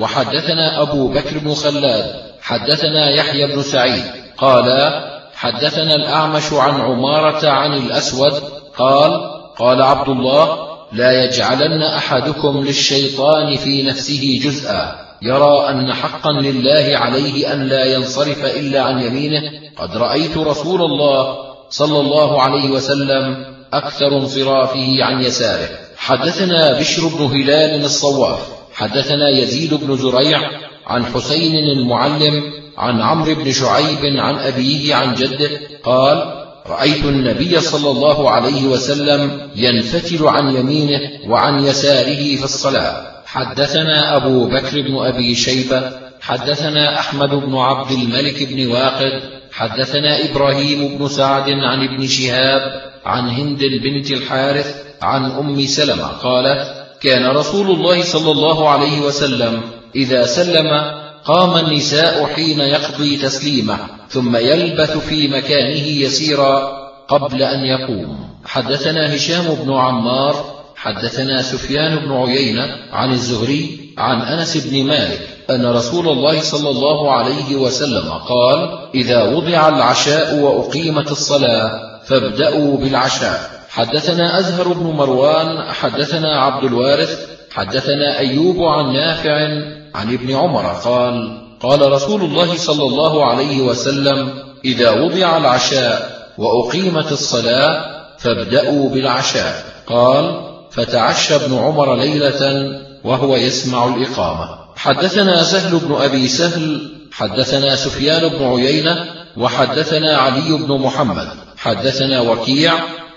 وحدثنا أبو بكر بن خلاد حدثنا يحيى بن سعيد قال حدثنا الأعمش عن عمارة عن الأسود قال قال عبد الله لا يجعلن أحدكم للشيطان في نفسه جزءا يرى أن حقا لله عليه أن لا ينصرف إلا عن يمينه قد رأيت رسول الله صلى الله عليه وسلم أكثر انصرافه عن يساره. حدثنا بشر بن هلال الصواف حدثنا يزيد بن زريع عن حسين المعلم عن عمرو بن شعيب عن أبيه عن جده قال رأيت النبي صلى الله عليه وسلم ينفتل عن يمينه وعن يساره في الصلاة. حدثنا أبو بكر بن أبي شيبة حدثنا أحمد بن عبد الملك بن واقد حدثنا إبراهيم بن سعد عن ابن شهاب عن هند بنت الحارث عن أم سلمة قالت كان رسول الله صلى الله عليه وسلم إذا سلم قام النساء حين يقضي تسليمه ثم يلبث في مكانه يسيرا قبل أن يقوم. حدثنا هشام بن عمار حدثنا سفيان بن عيينة عن الزهري عن أنس بن مالك أن رسول الله صلى الله عليه وسلم قال: إذا وضع العشاء وأقيمت الصلاة فابدأوا بالعشاء. حدثنا أزهر بن مروان حدثنا عبد الوارث حدثنا أيوب عن نافع عن ابن عمر قال: قال رسول الله صلى الله عليه وسلم: إذا وضع العشاء وأقيمت الصلاة فابدأوا بالعشاء. قال: فتعشى ابن عمر ليلة وهو يسمع الإقامة. حدثنا سهل بن أبي سهل حدثنا سفيان بن عيينة وحدثنا علي بن محمد حدثنا وكيع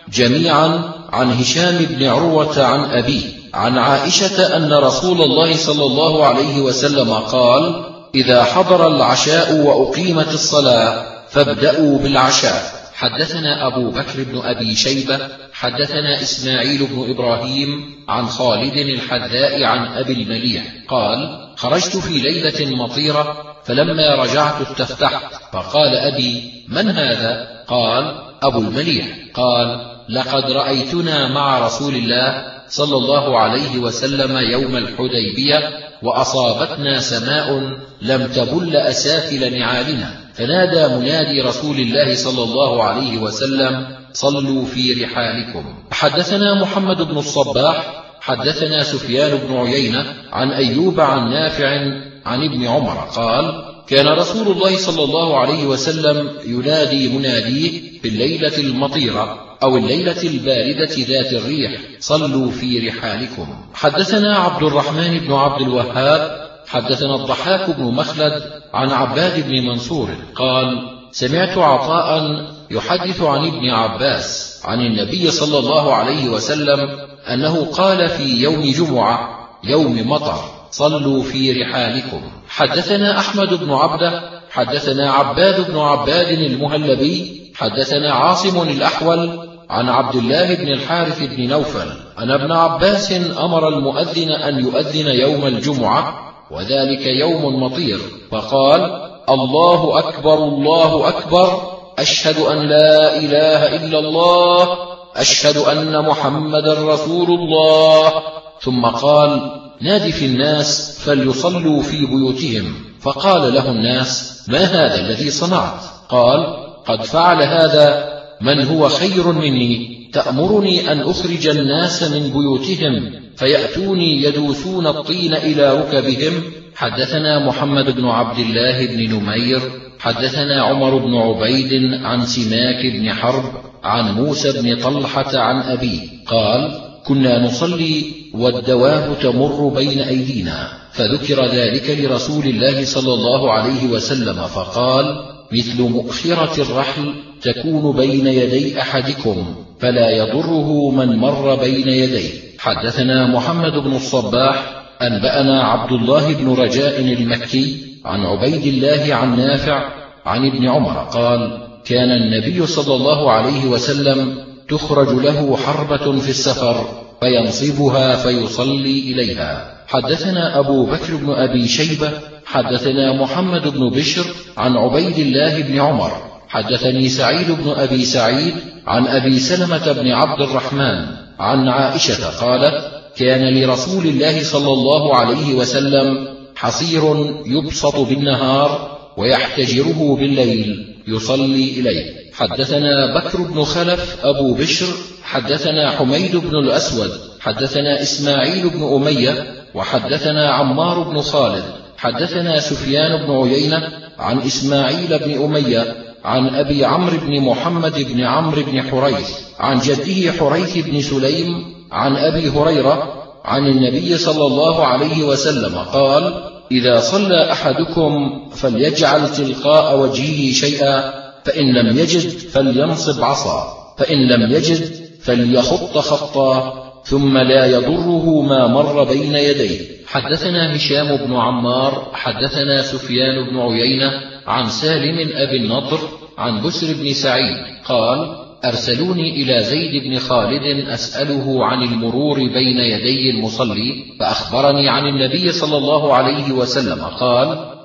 جميعا عن هشام بن عروة عن أبيه عن عائشة أن رسول الله صلى الله عليه وسلم قال: إذا حضر العشاء وأقيمت الصلاة فابدأوا بالعشاء. حدثنا أبو بكر بن أبي شيبة حدثنا إسماعيل بن إبراهيم عن خالد الحذاء عن أبي المليح قال: خرجت في ليلة مطيرة فلما رجعت استفتحت فقال أبي: من هذا؟ قال: أبو المليح. قال: لقد رأيتنا مع رسول الله صلى الله عليه وسلم يوم الحديبية وأصابتنا سماء لم تبل أسافل نعالنا، فنادى منادي رسول الله صلى الله عليه وسلم: صلوا في رحالكم. حدثنا محمد بن الصباح حدثنا سفيان بن عيينة عن أيوب عن نافع عن ابن عمر قال: كان رسول الله صلى الله عليه وسلم ينادي مناديه في الليلة المطيرة أو الليلة الباردة ذات الريح: صلوا في رحالكم. حدثنا عبد الرحمن بن عبد الوهاب حدثنا الضحاك بن مخلد عن عباد بن منصور قال: سمعت عطاء يحدث عن ابن عباس عن النبي صلى الله عليه وسلم أنه قال في يوم جمعة يوم مطر: صلوا في رحالكم. حدثنا أحمد بن عبده حدثنا عباد بن عباد المهلبي حدثنا عاصم الأحول عن عبد الله بن الحارث بن نوفل أن ابن عباس أمر المؤذن أن يؤذن يوم الجمعة وذلك يوم مطير، فقال: الله أكبر الله أكبر، أشهد أن لا إله إلا الله، أشهد أن محمدا رسول الله. ثم قال: نادي في الناس فليصلوا في بيوتهم. فقال له الناس: ما هذا الذي صنعت؟ قال: قد فعل هذا من هو خير مني، تأمرني أن أخرج الناس من بيوتهم فيأتوني يدوثون الطين إلى ركبهم. حدثنا محمد بن عبد الله بن نمير حدثنا عمر بن عبيد عن سماك بن حرب عن موسى بن طلحة عن أبيه قال: كنا نصلي والدواب تمر بين أيدينا، فذكر ذلك لرسول الله صلى الله عليه وسلم فقال: مثل مؤخرة الرحل تكون بين يدي أحدكم فلا يضره من مر بين يديه. حدثنا محمد بن الصباح أنبأنا عبد الله بن رجاء المكي عن عبيد الله عن نافع عن ابن عمر قال: كان النبي صلى الله عليه وسلم تخرج له حربة في السفر فينصبها فيصلي إليها. حدثنا أبو بكر بن أبي شيبة حدثنا محمد بن بشر عن عبيد الله بن عمر حدثني سعيد بن أبي سعيد عن أبي سلمة بن عبد الرحمن عن عائشة قالت: كان لرسول الله صلى الله عليه وسلم حصير يبسط بالنهار ويحتجره بالليل يصلي إليه. حدثنا بكر بن خلف أبو بشر حدثنا حميد بن الأسود حدثنا إسماعيل بن أمية وحدثنا عمار بن خالد حدثنا سفيان بن عيينة عن إسماعيل بن أمية عن أبي عمرو بن محمد بن عمرو بن حريث عن جده حريث بن سليم عن أبي هريرة عن النبي صلى الله عليه وسلم قال: إذا صلى أحدكم فليجعل تلقاء وجهه شيئا، فإن لم يجد فلينصب عصا، فإن لم يجد فليخط خطا، ثم لا يضره ما مر بين يديه. حدثنا هشام بن عمار حدثنا سفيان بن عيينة عن سالم أبي النضر عن بسر بن سعيد قال: أرسلوني إلى زيد بن خالد أسأله عن المرور بين يدي المصلي، فأخبرني عن النبي صلى الله عليه وسلم قال: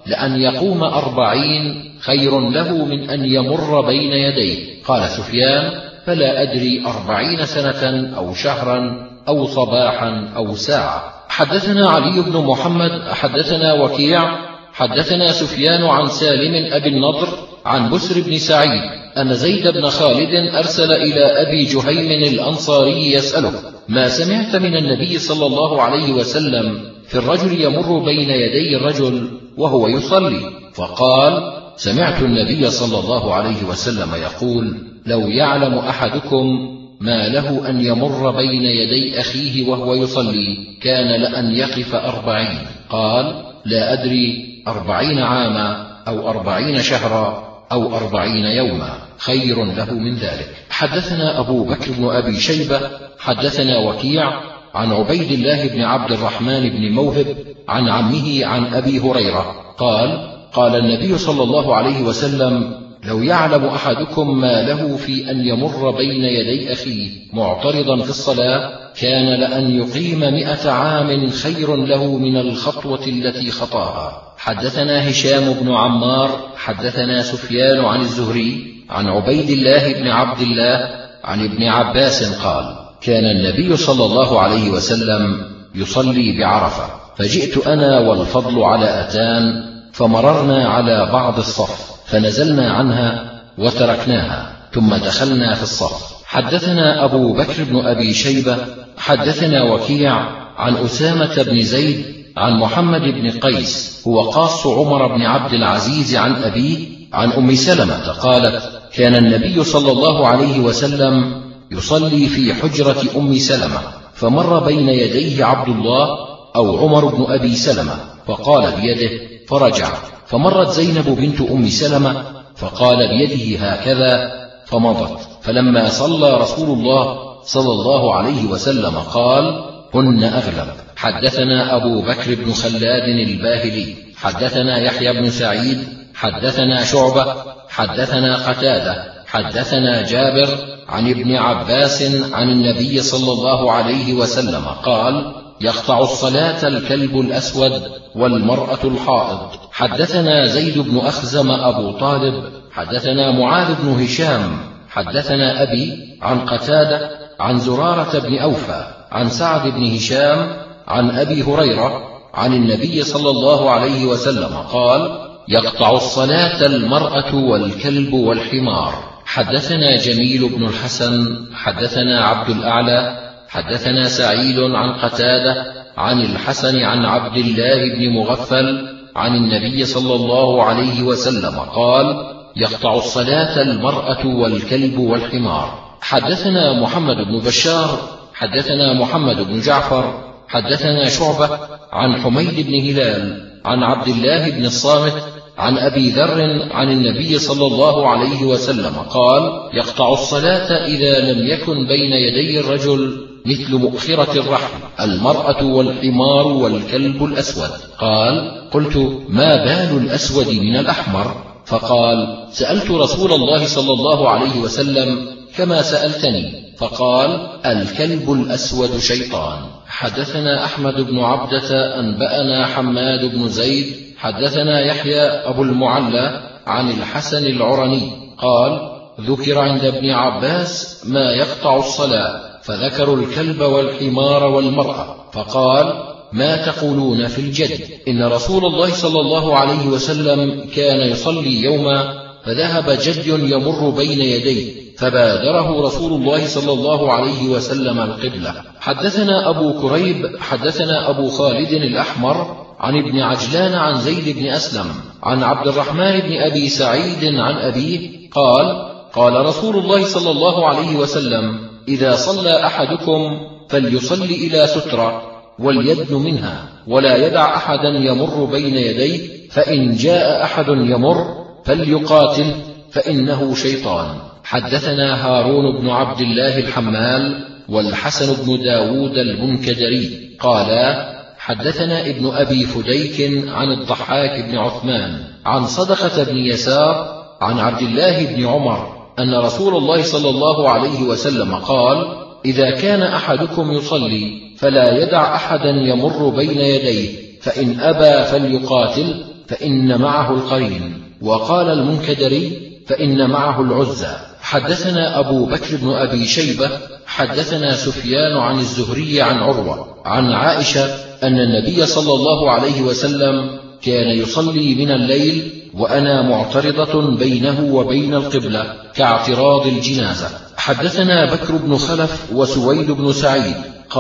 لأن يقوم أربعين خير له من أن يمر بين يديه. قال سفيان: فلا أدري أربعين سنة أو شهرا أو صباحا أو ساعة. حدثنا علي بن محمد حدثنا وكيع حدثنا سفيان عن سالم أبي النضر عن بسر بن سعيد أن زيد بن خالد أرسل إلى أبي جهيم الأنصاري يسأله: ما سمعت من النبي صلى الله عليه وسلم في الرجل يمر بين يدي الرجل وهو يصلي؟ فقال: سمعت النبي صلى الله عليه وسلم يقول: لو يعلم أحدكم ما له أن يمر بين يدي أخيه وهو يصلي كان لأن يقف أربعين. قال: لا أدري أربعين عاما أو أربعين شهرا أو أربعين يوما خير له من ذلك. حدثنا أبو بكر بن أبي شيبة حدثنا وكيع عن عبيد الله بن عبد الرحمن بن موهب عن عمه عن أبي هريرة قال: قال النبي صلى الله عليه وسلم: لو يعلم أحدكم ما له في أن يمر بين يدي أخيه معترضا في الصلاة كان لأن يقيم مئة عام خير له من الخطوة التي خطاها. حدثنا هشام بن عمار حدثنا سفيان عن الزهري عن عبيد الله بن عبد الله عن ابن عباس قال: كان النبي صلى الله عليه وسلم يصلي بعرفة، فجئت أنا والفضل على أتان فمررنا على بعض الصف فنزلنا عنها وتركناها ثم دخلنا في الصف. حدثنا أبو بكر بن أبي شيبة حدثنا وكيع عن أسامة بن زيد عن محمد بن قيس هو قاص عمر بن عبد العزيز عن أبيه عن أم سلمة قالت: كان النبي صلى الله عليه وسلم يصلي في حجرة أم سلمة فمر بين يديه عبد الله أو عمر بن أبي سلمة فقال بيده فرجع، فمرت زينب بنت أم سلمة فقال بيده هكذا فمضت، فلما صلى رسول الله صلى الله عليه وسلم قال: هن أغلب. حدثنا أبو بكر بن خلاد الباهلي حدثنا يحيى بن سعيد حدثنا شعبة حدثنا قتادة حدثنا جابر عن ابن عباس عن النبي صلى الله عليه وسلم قال: يقطع الصلاة الكلب الأسود والمرأة الحائض. حدثنا زيد بن أخزم أبو طالب حدثنا معاذ بن هشام حدثنا أبي عن قتادة عن زرارة بن أوفى عن سعد بن هشام عن أبي هريرة عن النبي صلى الله عليه وسلم قال: يقطع الصلاة المرأة والكلب والحمار. حدثنا جميل بن الحسن حدثنا عبد الأعلى حدثنا سعيد عن قتادة عن الحسن عن عبد الله بن مغفل عن النبي صلى الله عليه وسلم قال: يقطع الصلاة المرأة والكلب والحمار. حدثنا محمد بن بشار حدثنا محمد بن جعفر حدثنا شعبة عن حميد بن هلال عن عبد الله بن الصامت عن أبي ذر عن النبي صلى الله عليه وسلم قال: يقطع الصلاة إذا لم يكن بين يدي الرجل مثل مؤخرة الرحل المرأة والحمار والكلب الأسود. قال: قلت: ما بال الأسود من الأحمر؟ فقال: سألت رسول الله صلى الله عليه وسلم كما سألتني، فقال: الكلب الأسود شيطان. حدثنا أحمد بن عبدة أنبأنا حماد بن زيد حدثنا يحيى أبو المعلى عن الحسن العرني قال: ذكر عند ابن عباس ما يقطع الصلاة فذكروا الكلب والحمار والمرأة، فقال: ما تقولون في الجد؟ إن رسول الله صلى الله عليه وسلم كان يصلي يوما فذهب جد يمر بين يديه فبادره رسول الله صلى الله عليه وسلم القبلة. حدثنا أبو كريب حدثنا أبو خالد الأحمر عن ابن عجلان عن زيد بن أسلم عن عبد الرحمن بن أبي سعيد عن أبيه قال: قال رسول الله صلى الله عليه وسلم: إذا صلى أحدكم فليصل إلى سترة وليدن منها ولا يدع أحدا يمر بين يديه، فإن جاء أحد يمر فليقاتل فإنه شيطان. حدثنا هارون بن عبد الله الحمال والحسن بن داود المنكدري قالا: حدثنا ابن أبي فديك عن الضحاك بن عثمان عن صدقة بن يسار عن عبد الله بن عمر أن رسول الله صلى الله عليه وسلم قال: إذا كان أحدكم يصلي فلا يدع أحدا يمر بين يديه، فإن أبى فليقاتل فإن معه القرين. وقال المنكدري فإن معه العزى. حدثنا أبو بكر بن أبي شيبة حدثنا سفيان عن الزهري عن عروة عن عائشة أن النبي صلى الله عليه وسلم كان يصلي من الليل وأنا معترضة بينه وبين القبلة كاعتراض الجنازة. حدثنا بكر بن خلف وسويد بن سعيد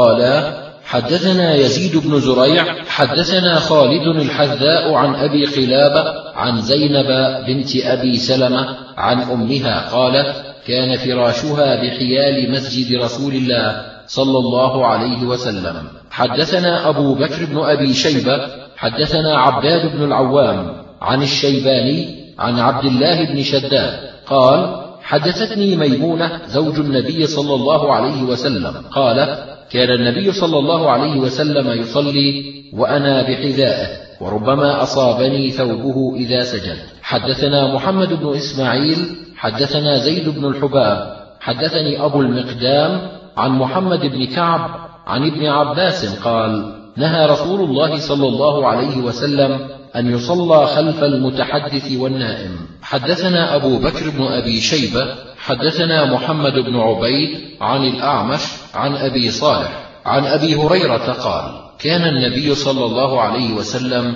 قالا حدثنا يزيد بن زريع حدثنا خالد الحذاء عن أبي قلابة عن زينب بنت أبي سلمة عن أمها قالت كان فراشها بحيال مسجد رسول الله صلى الله عليه وسلم. حدثنا أبو بكر بن أبي شيبة حدثنا عباد بن العوام عن الشيباني عن عبد الله بن شداد قال حدثتني ميمونة زوج النبي صلى الله عليه وسلم قالت كان النبي صلى الله عليه وسلم يصلي وأنا بحذائه وربما أصابني ثوبه إذا سجد. حدثنا محمد بن إسماعيل حدثنا زيد بن الحباب حدثني أبو المقدام عن محمد بن كعب عن ابن عباس قال نهى رسول الله صلى الله عليه وسلم أن يصلى خلف المتحدث والنائم. حدثنا أبو بكر بن أبي شيبة حدثنا محمد بن عبيد عن الأعمش عن أبي صالح عن أبي هريرة قال كان النبي صلى الله عليه وسلم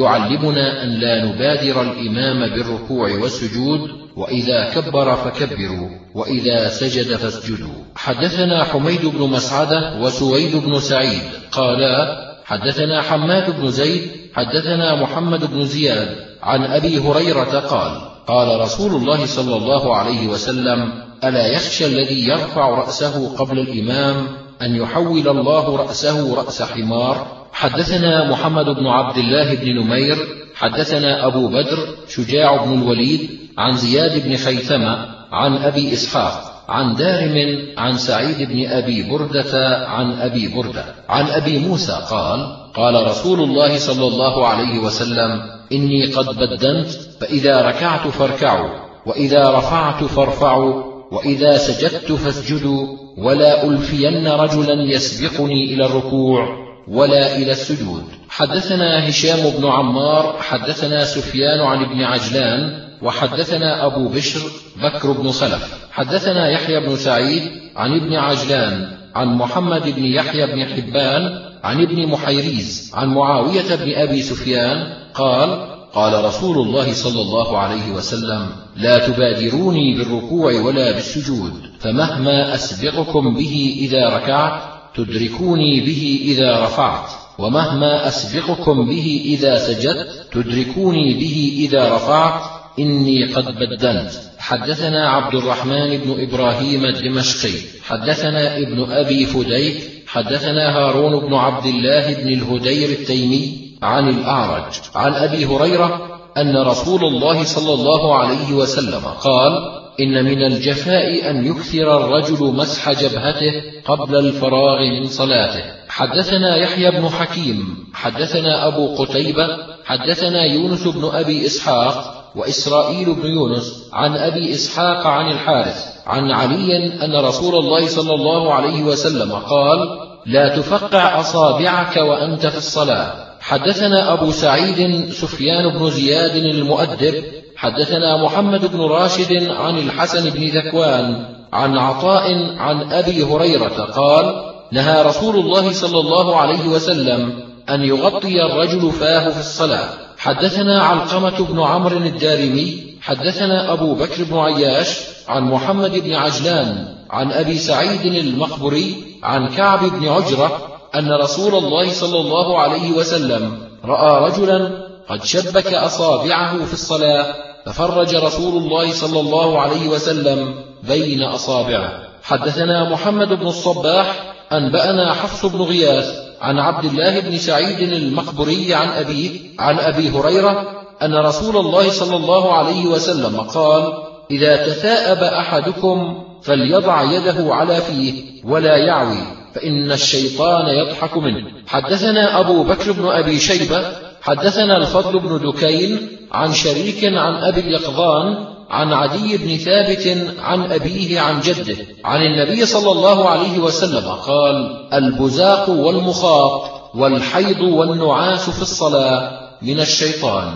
يعلمنا أن لا نبادر الإمام بالركوع والسجود وإذا كبر فكبروا وإذا سجد فاسجدوا. حدثنا حميد بن مسعدة وسويد بن سعيد قالا حدثنا حماد بن زيد حدثنا محمد بن زياد عن أبي هريرة قال قال رسول الله صلى الله عليه وسلم ألا يخشى الذي يرفع رأسه قبل الإمام أن يحول الله رأسه رأس حمار. حدثنا محمد بن عبد الله بن نمير حدثنا أبو بدر شجاع بن الوليد عن زياد بن خيثمة عن أبي إسحاق عن دارم عن سعيد بن أبي بردة عن أبي بردة عن أبي موسى قال قال رسول الله صلى الله عليه وسلم إني قد بدنت فإذا ركعت فاركعوا وإذا رفعت فارفعوا وإذا سجدت فاسجدوا ولا ألفين رجلا يسبقني إلى الركوع ولا إلى السجود. حدثنا هشام بن عمار حدثنا سفيان عن ابن عجلان وحدثنا أبو بشر بكر بن خلف حدثنا يحيى بن سعيد عن ابن عجلان عن محمد بن يحيى بن حبان عن ابن محيريز عن معاوية بن أبي سفيان قال قال رسول الله صلى الله عليه وسلم لا تبادروني بالركوع ولا بالسجود فمهما أسبقكم به إذا ركعت تدركوني به إذا رفعت ومهما أسبقكم به إذا سجدت تدركوني به إذا رفعت إني قد بدنت. حدثنا عبد الرحمن بن إبراهيم الدمشقي حدثنا ابن أبي فديك حدثنا هارون بن عبد الله بن الهدير التيمي عن الأعرج عن أبي هريرة أن رسول الله صلى الله عليه وسلم قال إن من الجفاء أن يكثر الرجل مسح جبهته قبل الفراغ من صلاته. حدثنا يحيى بن حكيم حدثنا أبو قتيبة حدثنا يونس بن أبي إسحاق وإسرائيل بن يونس عن أبي إسحاق عن الحارث عن علي أن رسول الله صلى الله عليه وسلم قال لا تفقع أصابعك وأنت في الصلاة. حدثنا أبو سعيد سفيان بن زياد المؤدب حدثنا محمد بن راشد عن الحسن بن ذكوان عن عطاء عن أبي هريرة قال نهى رسول الله صلى الله عليه وسلم أن يغطي الرجل فاه في الصلاة. حدثنا علقمة بن عمرو الدارمي حدثنا أبو بكر بن عياش عن محمد بن عجلان عن أبي سعيد المقبري عن كعب بن عجرة أن رسول الله صلى الله عليه وسلم رأى رجلا قد شبك أصابعه في الصلاة ففرج رسول الله صلى الله عليه وسلم بين أصابعه. حدثنا محمد بن الصباح أنبأنا حفص بن غياث عن عبد الله بن سعيد المقبري عن أبيه عن أبي هريرة أن رسول الله صلى الله عليه وسلم قال إذا تثاءب أحدكم فليضع يده على فيه ولا يعوي فإن الشيطان يضحك منه. حدثنا أبو بكر بن أبي شيبة حدثنا الفضل بن دكين عن شريك عن أبي اليقظان عن عدي بن ثابت عن أبيه عن جده عن النبي صلى الله عليه وسلم قال البزاق والمخاط والحيض والنعاس في الصلاة من الشيطان.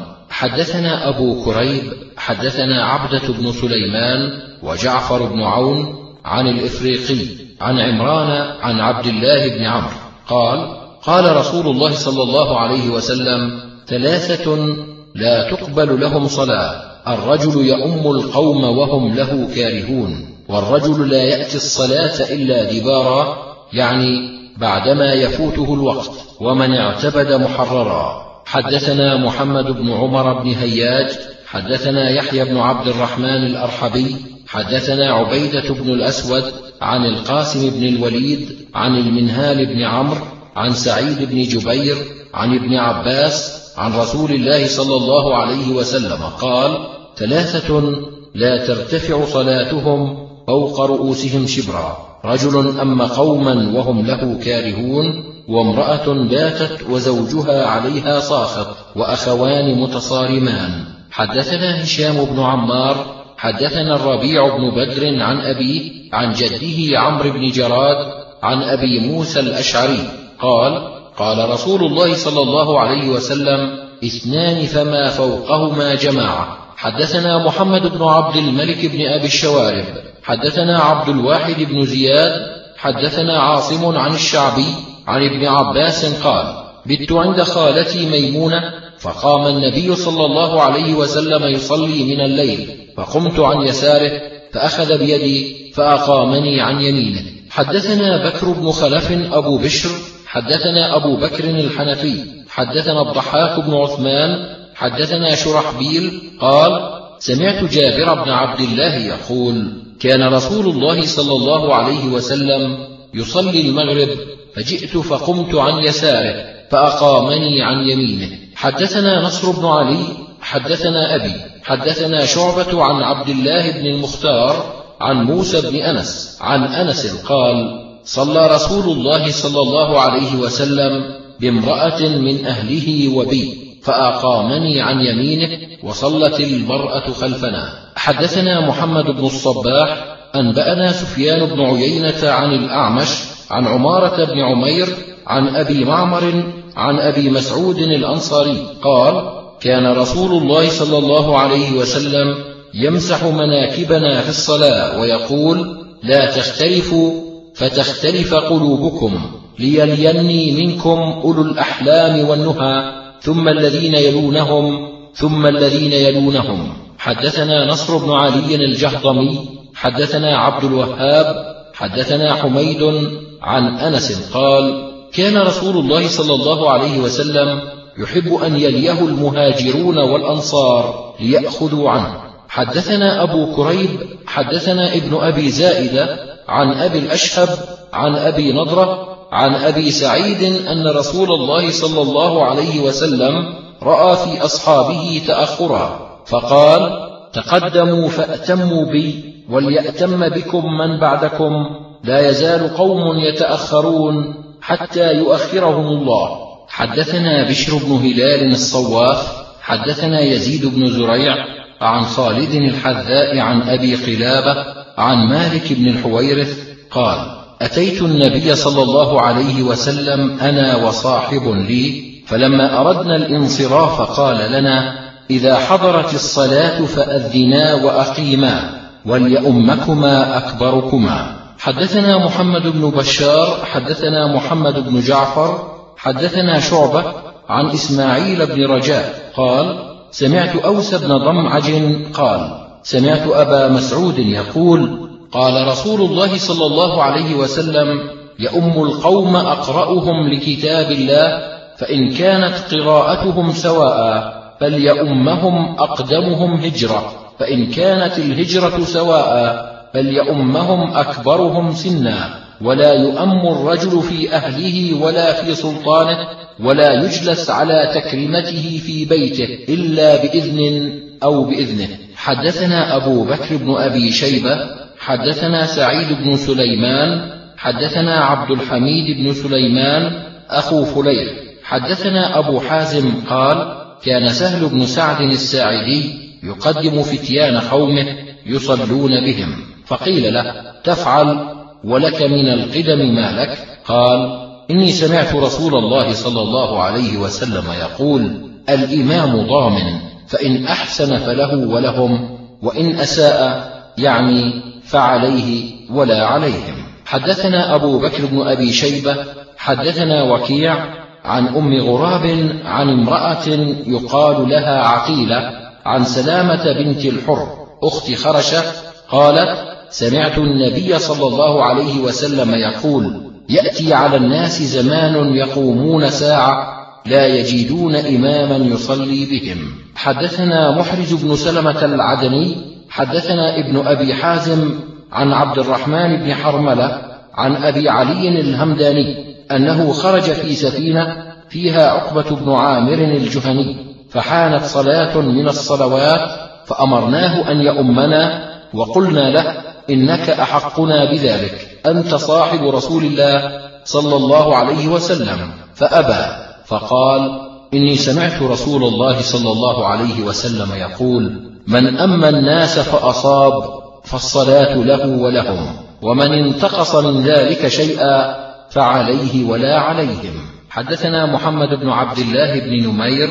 حدثنا أبو كريب حدثنا عبدة بن سليمان وجعفر بن عون عن الإفريقي عن عمران عن عبد الله بن عمرو قال قال رسول الله صلى الله عليه وسلم ثلاثة لا تقبل لهم صلاة: الرجل يؤم القوم وهم له كارهون، والرجل لا يأتي الصلاة إلا دبارا، يعني بعدما يفوته الوقت، ومن اعتبد محررا. حدثنا محمد بن عمر بن هياج حدثنا يحيى بن عبد الرحمن الأرحبي حدثنا عبيدة بن الأسود عن القاسم بن الوليد عن المنهال بن عمرو عن سعيد بن جبير عن ابن عباس عن رسول الله صلى الله عليه وسلم قال: ثلاثة لا ترتفع صلاتهم فوق رؤوسهم شبرا: رجل أم قوما وهم له كارهون، وامرأة باتت وزوجها عليها ساخط، وأخوان متصارمان. حدثنا هشام بن عمار حدثنا الربيع بن بدر عن أبيه عن جده عمرو بن جراد عن أبي موسى الأشعري قال: قال رسول الله صلى الله عليه وسلم: اثنان فما فوقهما جماعة. حدثنا محمد بن عبد الملك بن أبي الشوارب حدثنا عبد الواحد بن زياد حدثنا عاصم عن الشعبي عن ابن عباس قال: بت عند خالتي ميمونة، فقام النبي صلى الله عليه وسلم يصلي من الليل، فقمت عن يساره فأخذ بيدي فأقامني عن يمينه. حدثنا بكر بن خلف أبو بشر حدثنا أبو بكر الحنفي حدثنا الضحاك بن عثمان حدثنا شرحبيل قال: سمعت جابر بن عبد الله يقول: كان رسول الله صلى الله عليه وسلم يصلي المغرب، فجئت فقمت عن يساره فأقامني عن يمينه. حدثنا نصر بن علي حدثنا أبي حدثنا شعبة عن عبد الله بن المختار عن موسى بن أنس عن أنس قال: صلى رسول الله صلى الله عليه وسلم بامرأة من أهله وبي، فأقامني عن يمينه، وصلت المرأة خلفنا. حدثنا محمد بن الصباح أنبأنا سفيان بن عيينة عن الأعمش عن عمارة بن عمير عن أبي معمر عن أبي مسعود الأنصاري قال: كان رسول الله صلى الله عليه وسلم يمسح مناكبنا في الصلاة ويقول: لا تختلفوا فتختلف قلوبكم، ليليني منكم أولو الأحلام والنهى، ثم الذين يلونهم ثم الذين يلونهم. حدثنا نصر بن علي الجهضمي حدثنا عبد الوهاب حدثنا حميد عن أنس قال: كان رسول الله صلى الله عليه وسلم يحب أن يليه المهاجرون والأنصار ليأخذوا عنه. حدثنا أبو كريب حدثنا ابن أبي زائدة عن أبي الأشهب عن أبي نضرة عن أبي سعيد أن رسول الله صلى الله عليه وسلم رأى في أصحابه تأخرا، فقال: تقدموا فأتموا بي، وليأتم بكم من بعدكم، لا يزال قوم يتأخرون حتى يؤخرهم الله. حدثنا بشر بن هلال الصواف حدثنا يزيد بن زريع عن خالد الحذاء عن أبي قلابة عن مالك بن الحويرث قال: أتيت النبي صلى الله عليه وسلم أنا وصاحب لي، فلما أردنا الانصراف قال لنا: إذا حضرت الصلاة فأذنا وأقيما، وليؤمكما أكبركما. حدثنا محمد بن بشار حدثنا محمد بن جعفر حدثنا شعبة عن إسماعيل بن رجاء قال: سمعت أوس بن ضمعج قال: سمعت أبا مسعود يقول: قال رسول الله صلى الله عليه وسلم: يؤم القوم أقرأهم لكتاب الله، فإن كانت قراءتهم سواء فليؤمهم أقدمهم هجرة، فإن كانت الهجرة سواء فليؤمهم أكبرهم سنا، ولا يؤم الرجل في أهله ولا في سلطانه، ولا يجلس على تكريمته في بيته إلا بإذن أو بإذنه. حدثنا أبو بكر بن أبي شيبة حدثنا سعيد بن سليمان حدثنا عبد الحميد بن سليمان أخو فليح حدثنا أبو حازم قال: كان سهل بن سعد الساعدي يقدم فتيان قومه يصلون بهم، فقيل له: تفعل ولك من القدم ما لك؟ قال: إني سمعت رسول الله صلى الله عليه وسلم يقول: الإمام ضامن، فإن أحسن فله ولهم، وإن أساء يعني فعليه ولا عليهم. حدثنا أبو بكر بن أبي شيبة حدثنا وكيع عن أم غراب عن امرأة يقال لها عقيلة عن سلامة بنت الحر أخت خرشة قالت: سمعت النبي صلى الله عليه وسلم يقول: يأتي على الناس زمان يقومون ساعة لا يجدون إماما يصلي بهم. حدثنا محرز بن سلمة العدني حدثنا ابن أبي حازم عن عبد الرحمن بن حرملة عن أبي علي الهمداني أنه خرج في سفينة فيها عقبة بن عامر الجهني، فحانت صلاة من الصلوات فأمرناه أن يؤمنا، وقلنا له: إنك أحقنا بذلك، أنت صاحب رسول الله صلى الله عليه وسلم، فأبى، فقال: إني سمعت رسول الله صلى الله عليه وسلم يقول: من أما الناس فأصاب فالصلاة له ولهم، ومن انتقص من ذلك شيئا فعليه ولا عليهم. حدثنا محمد بن عبد الله بن نمير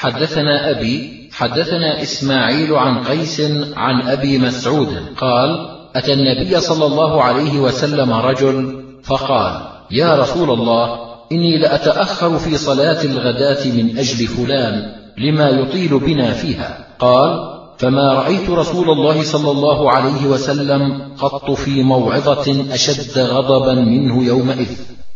حدثنا أبي حدثنا إسماعيل عن قيس عن أبي مسعود قال: أتى النبي صلى الله عليه وسلم رجل فقال: يا رسول الله، إني لأتأخر في صلاة الغداة من أجل فلان لما يطيل بنا فيها. قال: فما رأيت رسول الله صلى الله عليه وسلم قط في موعظة أشد غضبا منه يومئذ.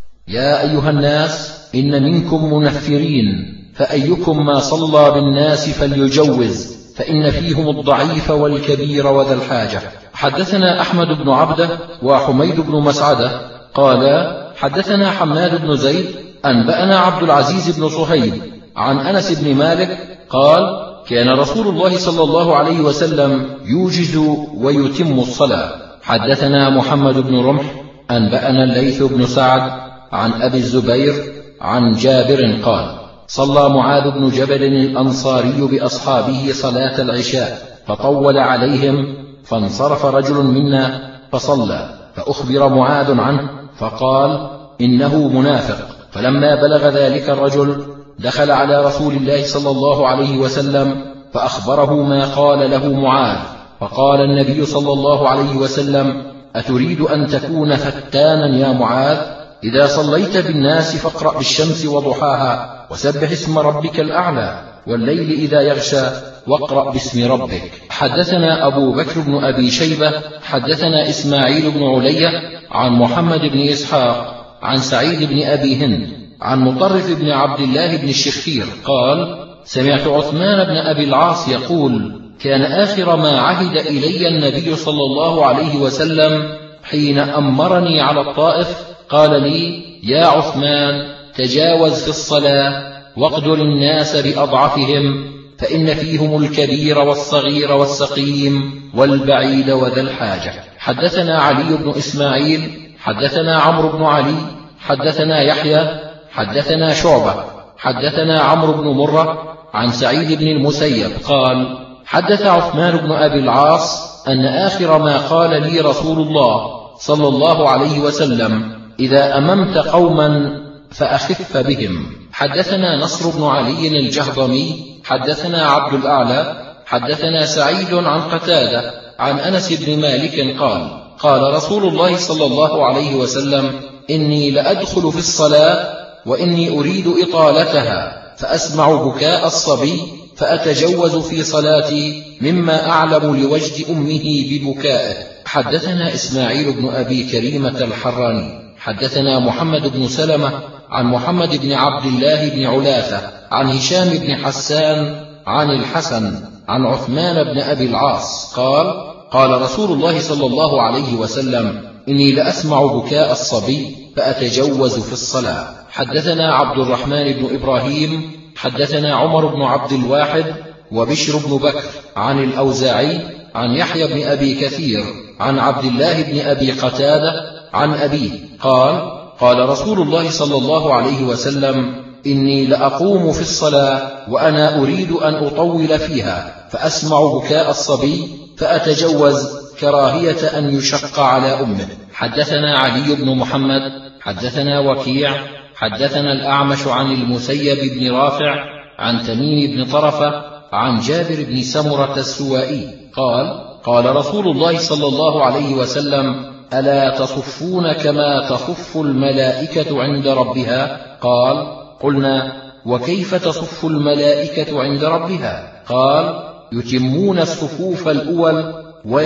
يا أيها الناس، إن منكم منفرين، فأيكم ما صلى بالناس فليجوز، فإن فيهم الضعيف والكبير وذا الحاجة. حدثنا أحمد بن عبده وحميد بن مسعدة قالا: حدثنا حماد بن زيد أنبأنا عبد العزيز بن صهيب عن أنس بن مالك قال: كان رسول الله صلى الله عليه وسلم يوجز ويتم الصلاة. حدثنا محمد بن رمح أنبأنا الليث بن سعد عن أبي الزبير عن جابر قال: صلى معاذ بن جبل الأنصاري بأصحابه صلاة العشاء فطول عليهم، فانصرف رجل منا فصلى، فأخبر معاذ عنه فقال: إنه منافق. فلما بلغ ذلك الرجل دخل على رسول الله صلى الله عليه وسلم فأخبره ما قال له معاذ، فقال النبي صلى الله عليه وسلم: أتريد أن تكون فتانا يا معاذ؟ إذا صليت بالناس فاقرأ بالشمس وضحاها، وسبح اسم ربك الأعلى، والليل إذا يغشى، واقرأ باسم ربك. حدثنا أبو بكر بن أبي شيبة حدثنا إسماعيل بن علية عن محمد بن إسحاق عن سعيد بن أبي هند عن مطرف بن عبد الله بن الشخير قال: سمعت عثمان بن أبي العاص يقول: كان آخر ما عهد إلي النبي صلى الله عليه وسلم حين أمرني على الطائف قال لي: يا عثمان، تجاوز في الصلاة واقدر الناس بأضعفهم، فإن فيهم الكبير والصغير والسقيم والبعيد وذا الحاجة. حدثنا علي بن إسماعيل حدثنا عمرو بن علي حدثنا يحيى حدثنا شعبة حدثنا عمرو بن مرة عن سعيد بن المسيب قال: حدث عثمان بن أبي العاص أن آخر ما قال لي رسول الله صلى الله عليه وسلم: إذا أممت قوما فأخف بهم. حدثنا نصر بن علي الجهضمي حدثنا عبد الأعلى حدثنا سعيد عن قتادة عن أنس بن مالك قال: قال رسول الله صلى الله عليه وسلم: إني لأدخل في الصلاة وإني أريد إطالتها، فأسمع بكاء الصبي فأتجوز في صلاتي مما أعلم لوجد أمه ببكائه. حدثنا إسماعيل بن أبي كريمة الحراني حدثنا محمد بن سلمة عن محمد بن عبد الله بن علاثة عن هشام بن حسان عن الحسن عن عثمان بن أبي العاص قال: قال رسول الله صلى الله عليه وسلم: إني لأسمع بكاء الصبي فأتجوز في الصلاة. حدثنا عبد الرحمن بن إبراهيم حدثنا عمر بن عبد الواحد وبشر بن بكر عن الأوزاعي عن يحيى بن أبي كثير عن عبد الله بن أبي قتادة عن أبيه قال: قال رسول الله صلى الله عليه وسلم: إني لأقوم في الصلاة وأنا أريد أن أطول فيها، فأسمع بكاء الصبي فأتجوز كراهية أن يشق على أمه. حدثنا علي بن محمد حدثنا وكيع حدثنا الأعمش عن المسيب بن رافع عن تميم بن طرفة عن جابر بن سمرة السوائي قال قال رسول الله صلى الله عليه وسلم ألا تصفون كما تصف الملائكة عند ربها؟ قال قلنا وكيف تصف الملائكة عند ربها؟ قال يتمون الصفوف الأول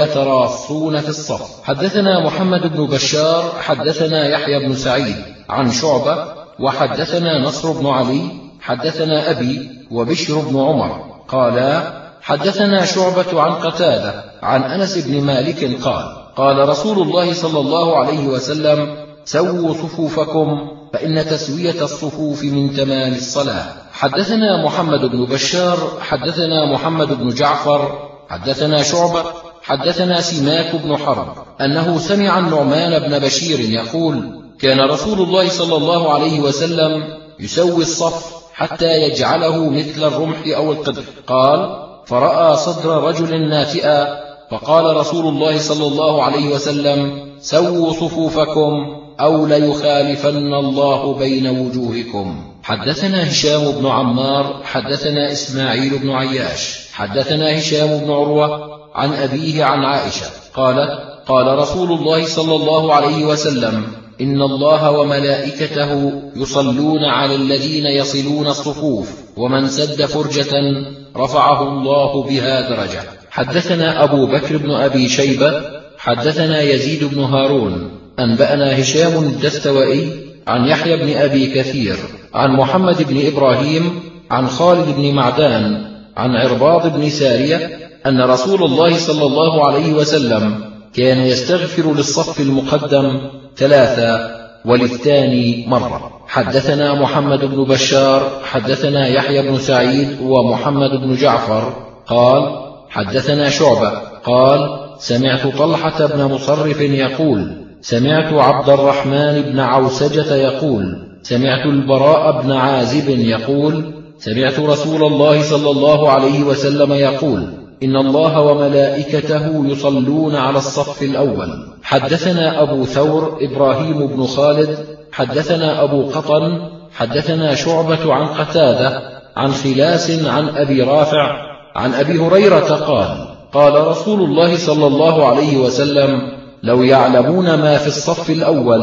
ويتراصون في الصف. حدثنا محمد بن بشار حدثنا يحيى بن سعيد عن شعبة وحدثنا نصر بن علي حدثنا أبي وبشر بن عمر قالا حدثنا شعبة عن قتادة عن أنس بن مالك قال قال رسول الله صلى الله عليه وسلم سووا صفوفكم فإن تسوية الصفوف من تمام الصلاة. حدثنا محمد بن بشار حدثنا محمد بن جعفر حدثنا شعبة حدثنا سماك بن حرب أنه سمع النعمان بن بشير يقول كان رسول الله صلى الله عليه وسلم يسوي الصف حتى يجعله مثل الرمح أو القدر. قال فرأى صدر رجل ناتئا فقال رسول الله صلى الله عليه وسلم سووا صفوفكم أو ليخالفن الله بين وجوهكم. حدثنا هشام بن عمار حدثنا إسماعيل بن عياش حدثنا هشام بن عروة عن أبيه عن عائشة قالت قال رسول الله صلى الله عليه وسلم إن الله وملائكته يصلون على الذين يصلون الصفوف ومن سد فرجة رفعه الله بها درجة. حدثنا أبو بكر بن أبي شيبة حدثنا يزيد بن هارون أنبأنا هشام الدستوائي عن يحيى بن أبي كثير عن محمد بن إبراهيم عن خالد بن معدان عن عرباض بن سارية أن رسول الله صلى الله عليه وسلم كان يستغفر للصف المقدم ثلاثة وللثاني مرة. حدثنا محمد بن بشار حدثنا يحيى بن سعيد ومحمد بن جعفر قال حدثنا شعبة قال سمعت طلحة بن مصرف يقول سمعت عبد الرحمن بن عوسجة يقول سمعت البراء بن عازب يقول سمعت رسول الله صلى الله عليه وسلم يقول إن الله وملائكته يصلون على الصف الأول. حدثنا أبو ثور إبراهيم بن خالد حدثنا أبو قطن حدثنا شعبة عن قتادة عن خلاس عن أبي رافع عن أبي هريرة قال قال رسول الله صلى الله عليه وسلم لو يعلمون ما في الصف الأول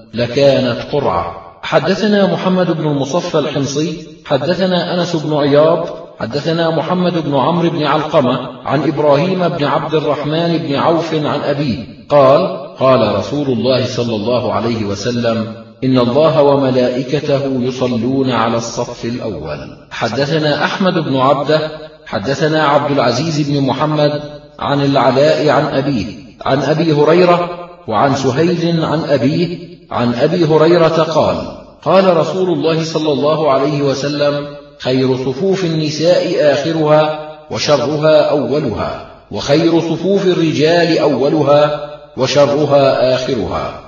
لكانت قرعة. حدثنا محمد بن المصفى الحمصي حدثنا أنس بن عياض حدثنا محمد بن عمرو بن علقمة عن إبراهيم بن عبد الرحمن بن عوف عن أبيه قال قال رسول الله صلى الله عليه وسلم إن الله وملائكته يصلون على الصف الأول. حدثنا أحمد بن عبده حدثنا عبد العزيز بن محمد عن العلاء عن أبيه عن أبي هريرة وعن سهيل عن أبيه عن أبي هريرة قال قال رسول الله صلى الله عليه وسلم خير صفوف النساء آخرها وشرها أولها وخير صفوف الرجال أولها وشرها آخرها.